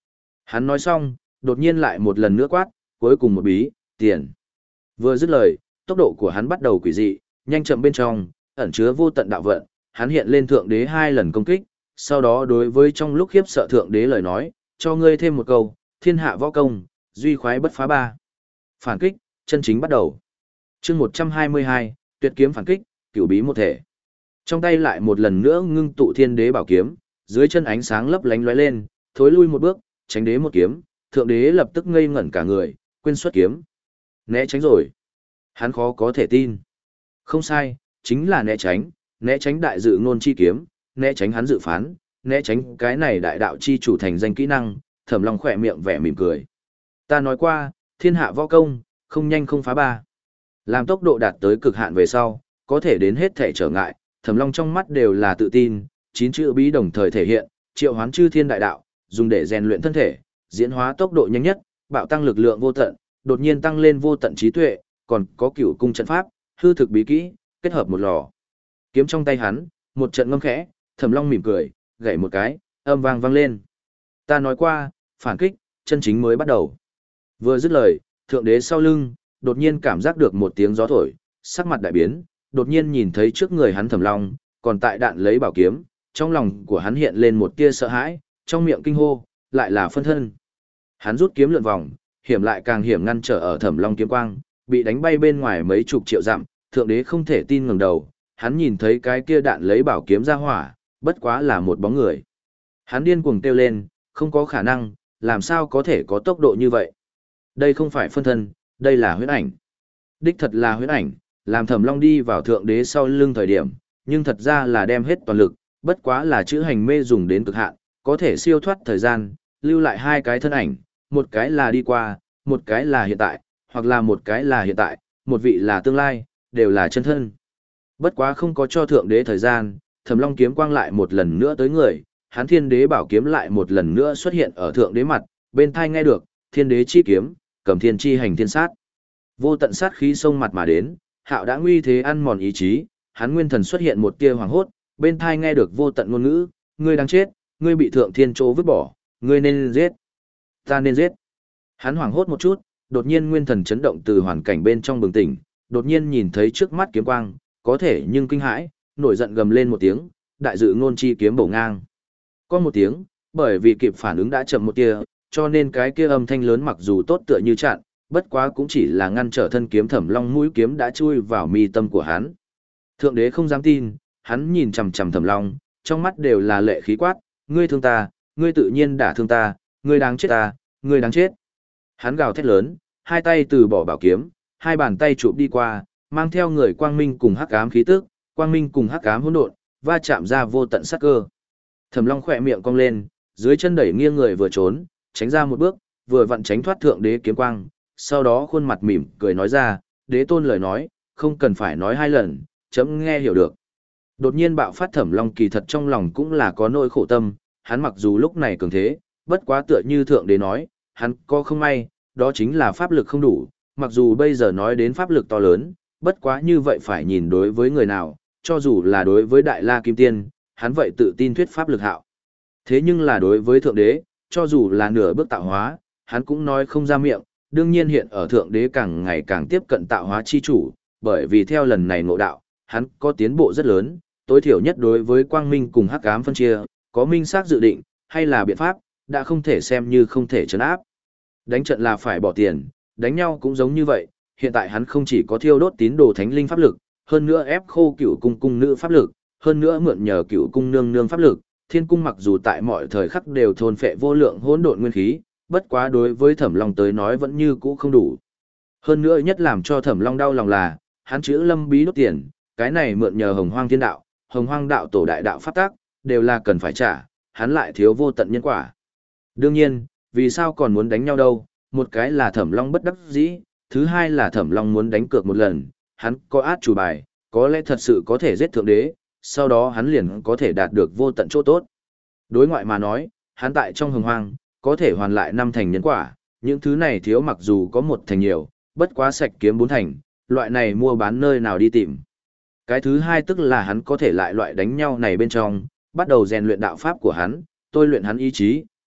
Hắn nói xong, đột nhiên lại một lần nữa quát, cuối cùng một bí, tiền. Vừa dứt lời, tốc độ của hắn bắt đầu quỷ dị, nhanh chậm bên trong, ẩn chứa vô tận đạo vận, hắn hiện lên thượng đế hai lần công kích, sau đó đối với trong lúc khiếp sợ thượng đế lời nói, cho ngươi thêm một câu, thiên hạ võ công, duy khoái bất phá ba. Phản kích, chân chính bắt đầu. Chương một trăm hai mươi hai, tuyệt kiếm phản kích, cửu bí một thể. Trong tay lại một lần nữa ngưng tụ thiên đế bảo kiếm, dưới chân ánh sáng lấp lánh lóe lên, thối lui một bước, tránh đế một kiếm, thượng đế lập tức ngây ngẩn cả người, quên xuất kiếm. Né tránh rồi. Hắn khó có thể tin. Không sai, chính là né tránh, né tránh đại dự ngôn chi kiếm, né tránh hắn dự phán, né tránh cái này đại đạo chi chủ thành danh kỹ năng, Thẩm Long khỏe miệng vẻ mỉm cười. Ta nói qua, thiên hạ võ công, không nhanh không phá ba. Làm tốc độ đạt tới cực hạn về sau, có thể đến hết thể trở ngại, Thẩm Long trong mắt đều là tự tin, chín chữ bí đồng thời thể hiện, triệu hoán chư thiên đại đạo, dùng để rèn luyện thân thể, diễn hóa tốc độ nhanh nhất, bạo tăng lực lượng vô tận, đột nhiên tăng lên vô tận trí tuệ, còn có cửu cung trận pháp, hư thực bí kỹ, kết hợp một lò. Kiếm trong tay hắn, một trận ngâm khẽ, Thẩm Long mỉm cười, gảy một cái, âm vang vang lên. Ta nói qua, phản kích, chân chính mới bắt đầu. Vừa dứt lời, thượng đế sau lưng, đột nhiên cảm giác được một tiếng gió thổi, sắc mặt đại biến, đột nhiên nhìn thấy trước người hắn Thẩm Long, còn tại đạn lấy bảo kiếm, trong lòng của hắn hiện lên một tia sợ hãi, trong miệng kinh hô, lại là phân thân. Hắn rút kiếm lượn vòng, hiểm lại càng hiểm ngăn trở ở Thẩm Long kiếm quang, bị đánh bay bên ngoài mấy chục triệu dặm, thượng đế không thể tin ngẩng đầu, hắn nhìn thấy cái kia đạn lấy bảo kiếm ra hỏa, bất quá là một bóng người. Hắn điên cuồng kêu lên, không có khả năng, làm sao có thể có tốc độ như vậy? Đây không phải phân thân, đây là huyễn ảnh. Đích thật là huyễn ảnh, làm Thẩm Long đi vào thượng đế sau lưng thời điểm, nhưng thật ra là đem hết toàn lực, bất quá là chữ hành mê dùng đến cực hạn, có thể siêu thoát thời gian, lưu lại hai cái thân ảnh, một cái là đi qua, một cái là hiện tại, hoặc là một cái là hiện tại, một vị là tương lai, đều là chân thân. Bất quá không có cho thượng đế thời gian, Thẩm Long kiếm quang lại một lần nữa tới người, hắn thiên đế bảo kiếm lại một lần nữa xuất hiện ở thượng đế mặt, bên thai nghe được, thiên đế chi kiếm, cầm thiên chi hành thiên sát. Vô tận sát khí xông mặt mà đến, hạo đã nguy thế ăn mòn ý chí, hắn nguyên thần xuất hiện một tia hoàng hốt, bên thai nghe được vô tận ngôn ngữ, ngươi đang chết, ngươi bị thượng thiên chỗ vứt bỏ, ngươi nên giết. Ta nên giết. Hắn hoảng hốt một chút, đột nhiên nguyên thần chấn động từ hoàn cảnh bên trong bừng tỉnh, đột nhiên nhìn thấy trước mắt kiếm quang, có thể nhưng kinh hãi, nổi giận gầm lên một tiếng, đại dự ngôn chi kiếm bổ ngang. Có một tiếng, bởi vì kịp phản ứng đã chậm một tia, cho nên cái kia âm thanh lớn mặc dù tốt tựa như chặn, bất quá cũng chỉ là ngăn trở thân kiếm Thẩm Long mũi kiếm đã chui vào mi tâm của hắn. Thượng đế không dám tin, hắn nhìn chằm chằm Thẩm Long, trong mắt đều là lệ khí quát, ngươi thương ta, ngươi tự nhiên đả thương ta, ngươi đáng chết ta, ngươi đáng chết. Hắn gào thét lớn, hai tay từ bỏ bảo kiếm, hai bàn tay chụp đi qua, mang theo người quang minh cùng hắc ám khí tức, quang minh cùng hắc ám hỗn độn, va chạm ra vô tận sát cơ. Thẩm Long khỏe miệng cong lên, dưới chân đẩy nghiêng người vừa trốn, tránh ra một bước, vừa vặn tránh thoát thượng đế kiếm quang, sau đó khuôn mặt mỉm cười nói ra, đế tôn lời nói, không cần phải nói hai lần, chấm nghe hiểu được. Đột nhiên bạo phát Thẩm Long kỳ thật trong lòng cũng là có nỗi khổ tâm, hắn mặc dù lúc này cường thế, bất quá tựa như thượng đế nói, hắn có không may, đó chính là pháp lực không đủ, mặc dù bây giờ nói đến pháp lực to lớn, bất quá như vậy phải nhìn đối với người nào, cho dù là đối với Đại La Kim Tiên, hắn vậy tự tin thuyết pháp lực hạo. Thế nhưng là đối với thượng đế, cho dù là nửa bước tạo hóa, hắn cũng nói không ra miệng, đương nhiên hiện ở thượng đế càng ngày càng tiếp cận tạo hóa chi chủ, bởi vì theo lần này ngộ đạo, hắn có tiến bộ rất lớn, tối thiểu nhất đối với quang minh cùng hắc ám phân chia, có minh xác dự định, hay là biện pháp, đã không thể xem như không thể chấn áp. Đánh trận là phải bỏ tiền, đánh nhau cũng giống như vậy, hiện tại hắn không chỉ có thiêu đốt tín đồ thánh linh pháp lực, hơn nữa ép khô cựu cung cung nữ pháp lực, hơn nữa mượn nhờ cựu cung nương nương pháp lực, thiên cung mặc dù tại mọi thời khắc đều thôn phệ vô lượng hỗn độn nguyên khí, bất quá đối với Thẩm Long tới nói vẫn như cũ không đủ. Hơn nữa nhất làm cho Thẩm Long đau lòng là, hắn chữ lâm bí đốt tiền, cái này mượn nhờ hồng hoang thiên đạo, hồng hoang đạo tổ đại đạo pháp tác, đều là cần phải trả, hắn lại thiếu vô tận nhân quả. Đương nhiên, vì sao còn muốn đánh nhau đâu, một cái là Thẩm Long bất đắc dĩ, thứ hai là Thẩm Long muốn đánh cược một lần, hắn có át chủ bài, có lẽ thật sự có thể giết thượng đế, sau đó hắn liền có thể đạt được vô tận chỗ tốt. Đối ngoại mà nói, hắn tại trong hồng hoang, có thể hoàn lại năm thành nhân quả, những thứ này thiếu mặc dù có một thành nhiều, bất quá sạch kiếm bốn thành, loại này mua bán nơi nào đi tìm. Cái thứ hai tức là hắn có thể lại loại đánh nhau này bên trong, bắt đầu rèn luyện đạo pháp của hắn, tôi luyện hắn ý chí,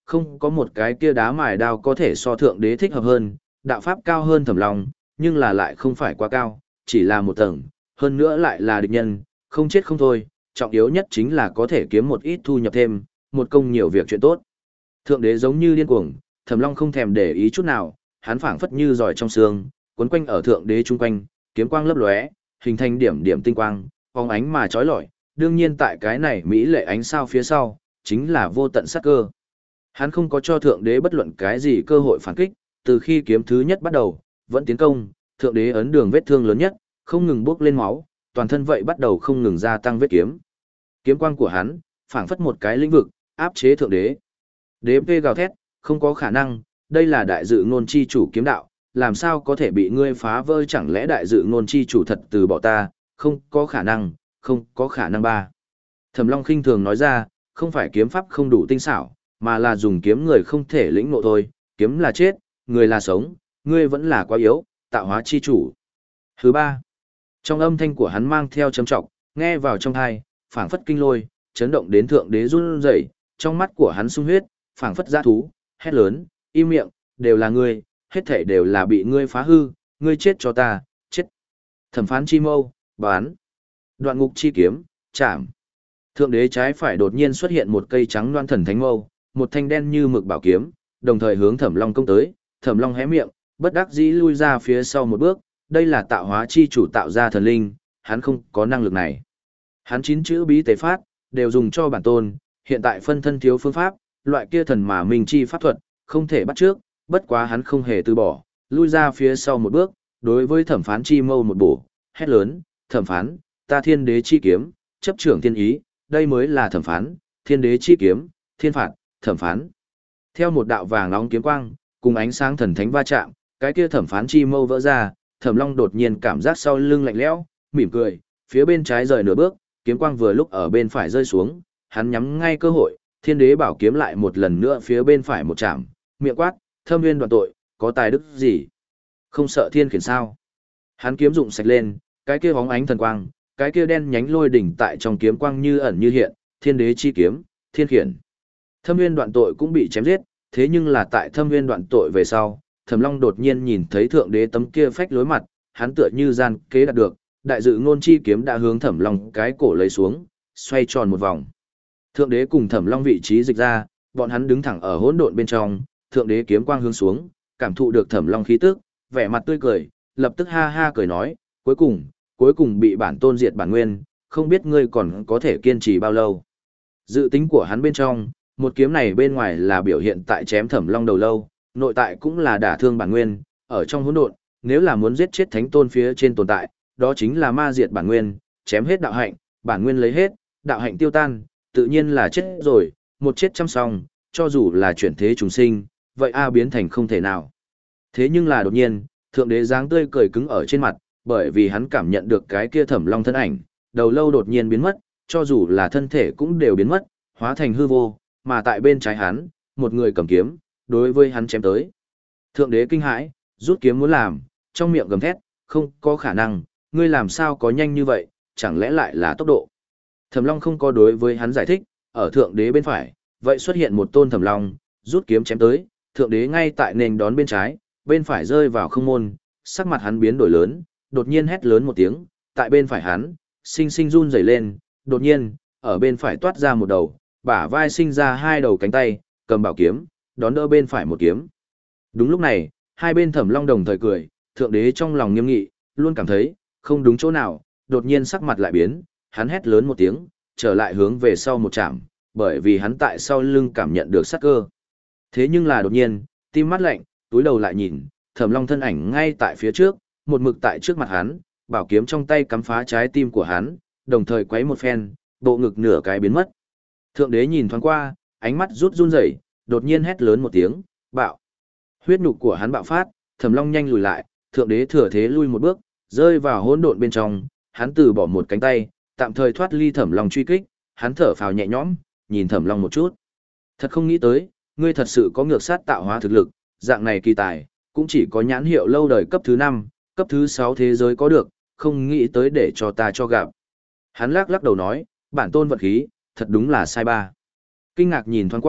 không có một cái kia đá mài đao có thể so thượng đế thích hợp hơn, đạo pháp cao hơn Thẩm Long, nhưng là lại không phải quá cao, chỉ là một tầng, hơn nữa lại là địch nhân, không chết không thôi, trọng yếu nhất chính là có thể kiếm một ít thu nhập thêm, một công nhiều việc chuyện tốt. Thượng đế giống như điên cuồng, Thẩm Long không thèm để ý chút nào, hắn phảng phất như giỏi trong xương, quấn quanh ở thượng đế chung quanh, kiếm quang lấp lóe, hình thành điểm điểm tinh quang, phóng ánh mà chói lọi, đương nhiên tại cái này mỹ lệ ánh sao phía sau, chính là vô tận sát cơ. Hắn không có cho thượng đế bất luận cái gì cơ hội phản kích, từ khi kiếm thứ nhất bắt đầu, vẫn tiến công, thượng đế ấn đường vết thương lớn nhất, không ngừng bốc lên máu, toàn thân vậy bắt đầu không ngừng gia tăng vết kiếm. Kiếm quang của hắn, phảng phất một cái lĩnh vực, áp chế thượng đế. Đế vê gào thét, không có khả năng, đây là đại dự ngôn chi chủ kiếm đạo, làm sao có thể bị ngươi phá vỡ, chẳng lẽ đại dự ngôn chi chủ thật từ bỏ ta, không có khả năng, không có khả năng ba. Thẩm Long khinh thường nói ra, không phải kiếm pháp không đủ tinh xảo, mà là dùng kiếm người không thể lĩnh ngộ thôi, kiếm là chết, người là sống, ngươi vẫn là quá yếu, tạo hóa chi chủ. Thứ ba, trong âm thanh của hắn mang theo trầm trọng, nghe vào trong tai, phảng phất kinh lôi, chấn động đến thượng đế run rẩy, trong mắt của hắn sung huyết, phảng phất dã thú, hét lớn, im miệng, đều là ngươi, hết thảy đều là bị ngươi phá hư, ngươi chết cho ta, chết. Thẩm phán chi mâu, bán. Đoạn ngục chi kiếm, chạm. Thượng đế trái phải đột nhiên xuất hiện một cây trắng loan thần thánh mâu, một thanh đen như mực bảo kiếm, đồng thời hướng Thẩm Long công tới, Thẩm Long hé miệng, bất đắc dĩ lui ra phía sau một bước, đây là tạo hóa chi chủ tạo ra thần linh, hắn không có năng lực này. Hắn chín chữ bí tế phát, đều dùng cho bản tôn, hiện tại phân thân thiếu phương pháp, loại kia thần mà minh chi pháp thuật, không thể bắt trước, bất quá hắn không hề từ bỏ, lui ra phía sau một bước, đối với thẩm phán chi mâu một bổ, hét lớn, thẩm phán, ta thiên đế chi kiếm, chấp trưởng thiên ý, đây mới là thẩm phán, thiên đế chi kiếm, thiên phạt, thẩm phán. Theo một đạo vàng nóng kiếm quang, cùng ánh sáng thần thánh va chạm, cái kia thẩm phán chi mâu vỡ ra, Thẩm Long đột nhiên cảm giác sau lưng lạnh lẽo, mỉm cười, phía bên trái rời nửa bước, kiếm quang vừa lúc ở bên phải rơi xuống, hắn nhắm ngay cơ hội, thiên đế bảo kiếm lại một lần nữa phía bên phải một chạm, miệng quát, thâm nguyên đoạn tội, có tài đức gì? Không sợ thiên khiển sao? Hắn kiếm dụng sạch lên, cái kia bóng ánh thần quang, cái kia đen nhánh lôi đỉnh tại trong kiếm quang như ẩn như hiện, thiên đế chi kiếm, thiên khiển. Thâm nguyên đoạn tội cũng bị chém giết, thế nhưng là tại thâm nguyên đoạn tội về sau, Thẩm Long đột nhiên nhìn thấy thượng đế tấm kia phách lối mặt, hắn tựa như gian kế đạt được, đại dự ngôn chi kiếm đã hướng Thẩm Long cái cổ lấy xuống, xoay tròn một vòng. Thượng đế cùng Thẩm Long vị trí dịch ra, bọn hắn đứng thẳng ở hỗn độn bên trong, thượng đế kiếm quang hướng xuống, cảm thụ được Thẩm Long khí tức, vẻ mặt tươi cười, lập tức ha ha cười nói, cuối cùng, cuối cùng bị bản tôn diệt bản nguyên, không biết ngươi còn có thể kiên trì bao lâu. Dự tính của hắn bên trong, một kiếm này bên ngoài là biểu hiện tại chém Thẩm Long đầu lâu, nội tại cũng là đả thương bản nguyên, ở trong hỗn độn, nếu là muốn giết chết thánh tôn phía trên tồn tại, đó chính là ma diệt bản nguyên, chém hết đạo hạnh, bản nguyên lấy hết, đạo hạnh tiêu tan, tự nhiên là chết rồi, một chết trăm song, cho dù là chuyển thế trùng sinh, vậy a biến thành không thể nào. Thế nhưng là đột nhiên, thượng đế dáng tươi cười cứng ở trên mặt, bởi vì hắn cảm nhận được cái kia Thẩm Long thân ảnh, đầu lâu đột nhiên biến mất, cho dù là thân thể cũng đều biến mất, hóa thành hư vô, mà tại bên trái hắn, một người cầm kiếm, đối với hắn chém tới. Thượng đế kinh hãi, rút kiếm muốn làm, trong miệng gầm thét, không có khả năng, ngươi làm sao có nhanh như vậy, chẳng lẽ lại là tốc độ. Thẩm Long không có đối với hắn giải thích, ở thượng đế bên phải, vậy xuất hiện một tôn Thẩm Long, rút kiếm chém tới, thượng đế ngay tại nền đón bên trái, bên phải rơi vào không môn, sắc mặt hắn biến đổi lớn, đột nhiên hét lớn một tiếng, tại bên phải hắn, sinh sinh run rẩy lên, đột nhiên, ở bên phải toát ra một đầu, bả vai sinh ra hai đầu cánh tay, cầm bảo kiếm, đón đỡ bên phải một kiếm. Đúng lúc này, hai bên Thẩm Long đồng thời cười, thượng đế trong lòng nghiêm nghị, luôn cảm thấy, không đúng chỗ nào, đột nhiên sắc mặt lại biến, hắn hét lớn một tiếng, trở lại hướng về sau một chạm, bởi vì hắn tại sau lưng cảm nhận được sát cơ. Thế nhưng là đột nhiên, tim mắt lạnh, túi đầu lại nhìn, Thẩm Long thân ảnh ngay tại phía trước, một mực tại trước mặt hắn, bảo kiếm trong tay cắm phá trái tim của hắn, đồng thời quấy một phen, bộ ngực nửa cái biến mất. Thượng đế nhìn thoáng qua, ánh mắt rút run rẩy, đột nhiên hét lớn một tiếng, bạo. Huyết nhục của hắn bạo phát, Thẩm Long nhanh lùi lại, thượng đế thừa thế lui một bước, rơi vào hỗn độn bên trong, hắn từ bỏ một cánh tay, tạm thời thoát ly Thẩm Long truy kích, hắn thở phào nhẹ nhõm, nhìn Thẩm Long một chút. Thật không nghĩ tới, ngươi thật sự có ngược sát tạo hóa thực lực, dạng này kỳ tài, cũng chỉ có nhãn hiệu lâu đời cấp thứ năm, cấp thứ sáu thế giới có được, không nghĩ tới để cho ta cho gặp. Hắn lắc lắc đầu nói, bản tôn vận khí, thật đúng là sai ba. Kinh ngạc nhìn thoáng qua,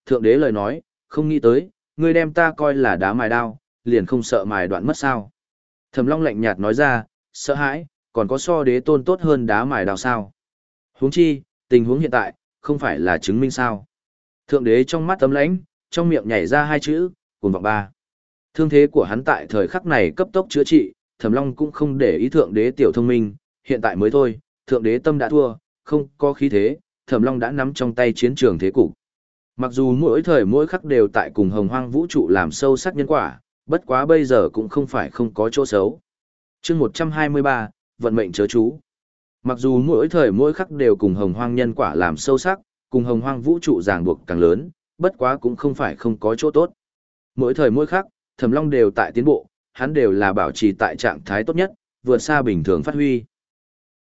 Thượng đế lời nói, không nghĩ tới, ngươi đem ta coi là đá mài đao, liền không sợ mài đoạn mất sao. Thẩm Long lạnh nhạt nói ra, sợ hãi, còn có so đế tôn tốt hơn đá mài đao sao. Huống chi, tình huống hiện tại, không phải là chứng minh sao. Thượng đế trong mắt tấm lãnh, trong miệng nhảy ra hai chữ, cuồng vọng ba. Thương thế của hắn tại thời khắc này cấp tốc chữa trị, Thẩm Long cũng không để ý thượng đế tiểu thông minh, hiện tại mới thôi, thượng đế tâm đã thua, không có khí thế, Thẩm Long đã nắm trong tay chiến trường thế cục. Mặc dù mỗi thời mỗi khắc đều tại cùng hồng hoang vũ trụ làm sâu sắc nhân quả, bất quá bây giờ cũng không phải không có chỗ xấu. Chương một trăm hai mươi ba, vận mệnh chớ chú. Mặc dù mỗi thời mỗi khắc đều cùng hồng hoang nhân quả làm sâu sắc, cùng hồng hoang vũ trụ ràng buộc càng lớn, bất quá cũng không phải không có chỗ tốt. Mỗi thời mỗi khắc, Thẩm Long đều tại tiến bộ, hắn đều là bảo trì tại trạng thái tốt nhất, vượt xa bình thường phát huy.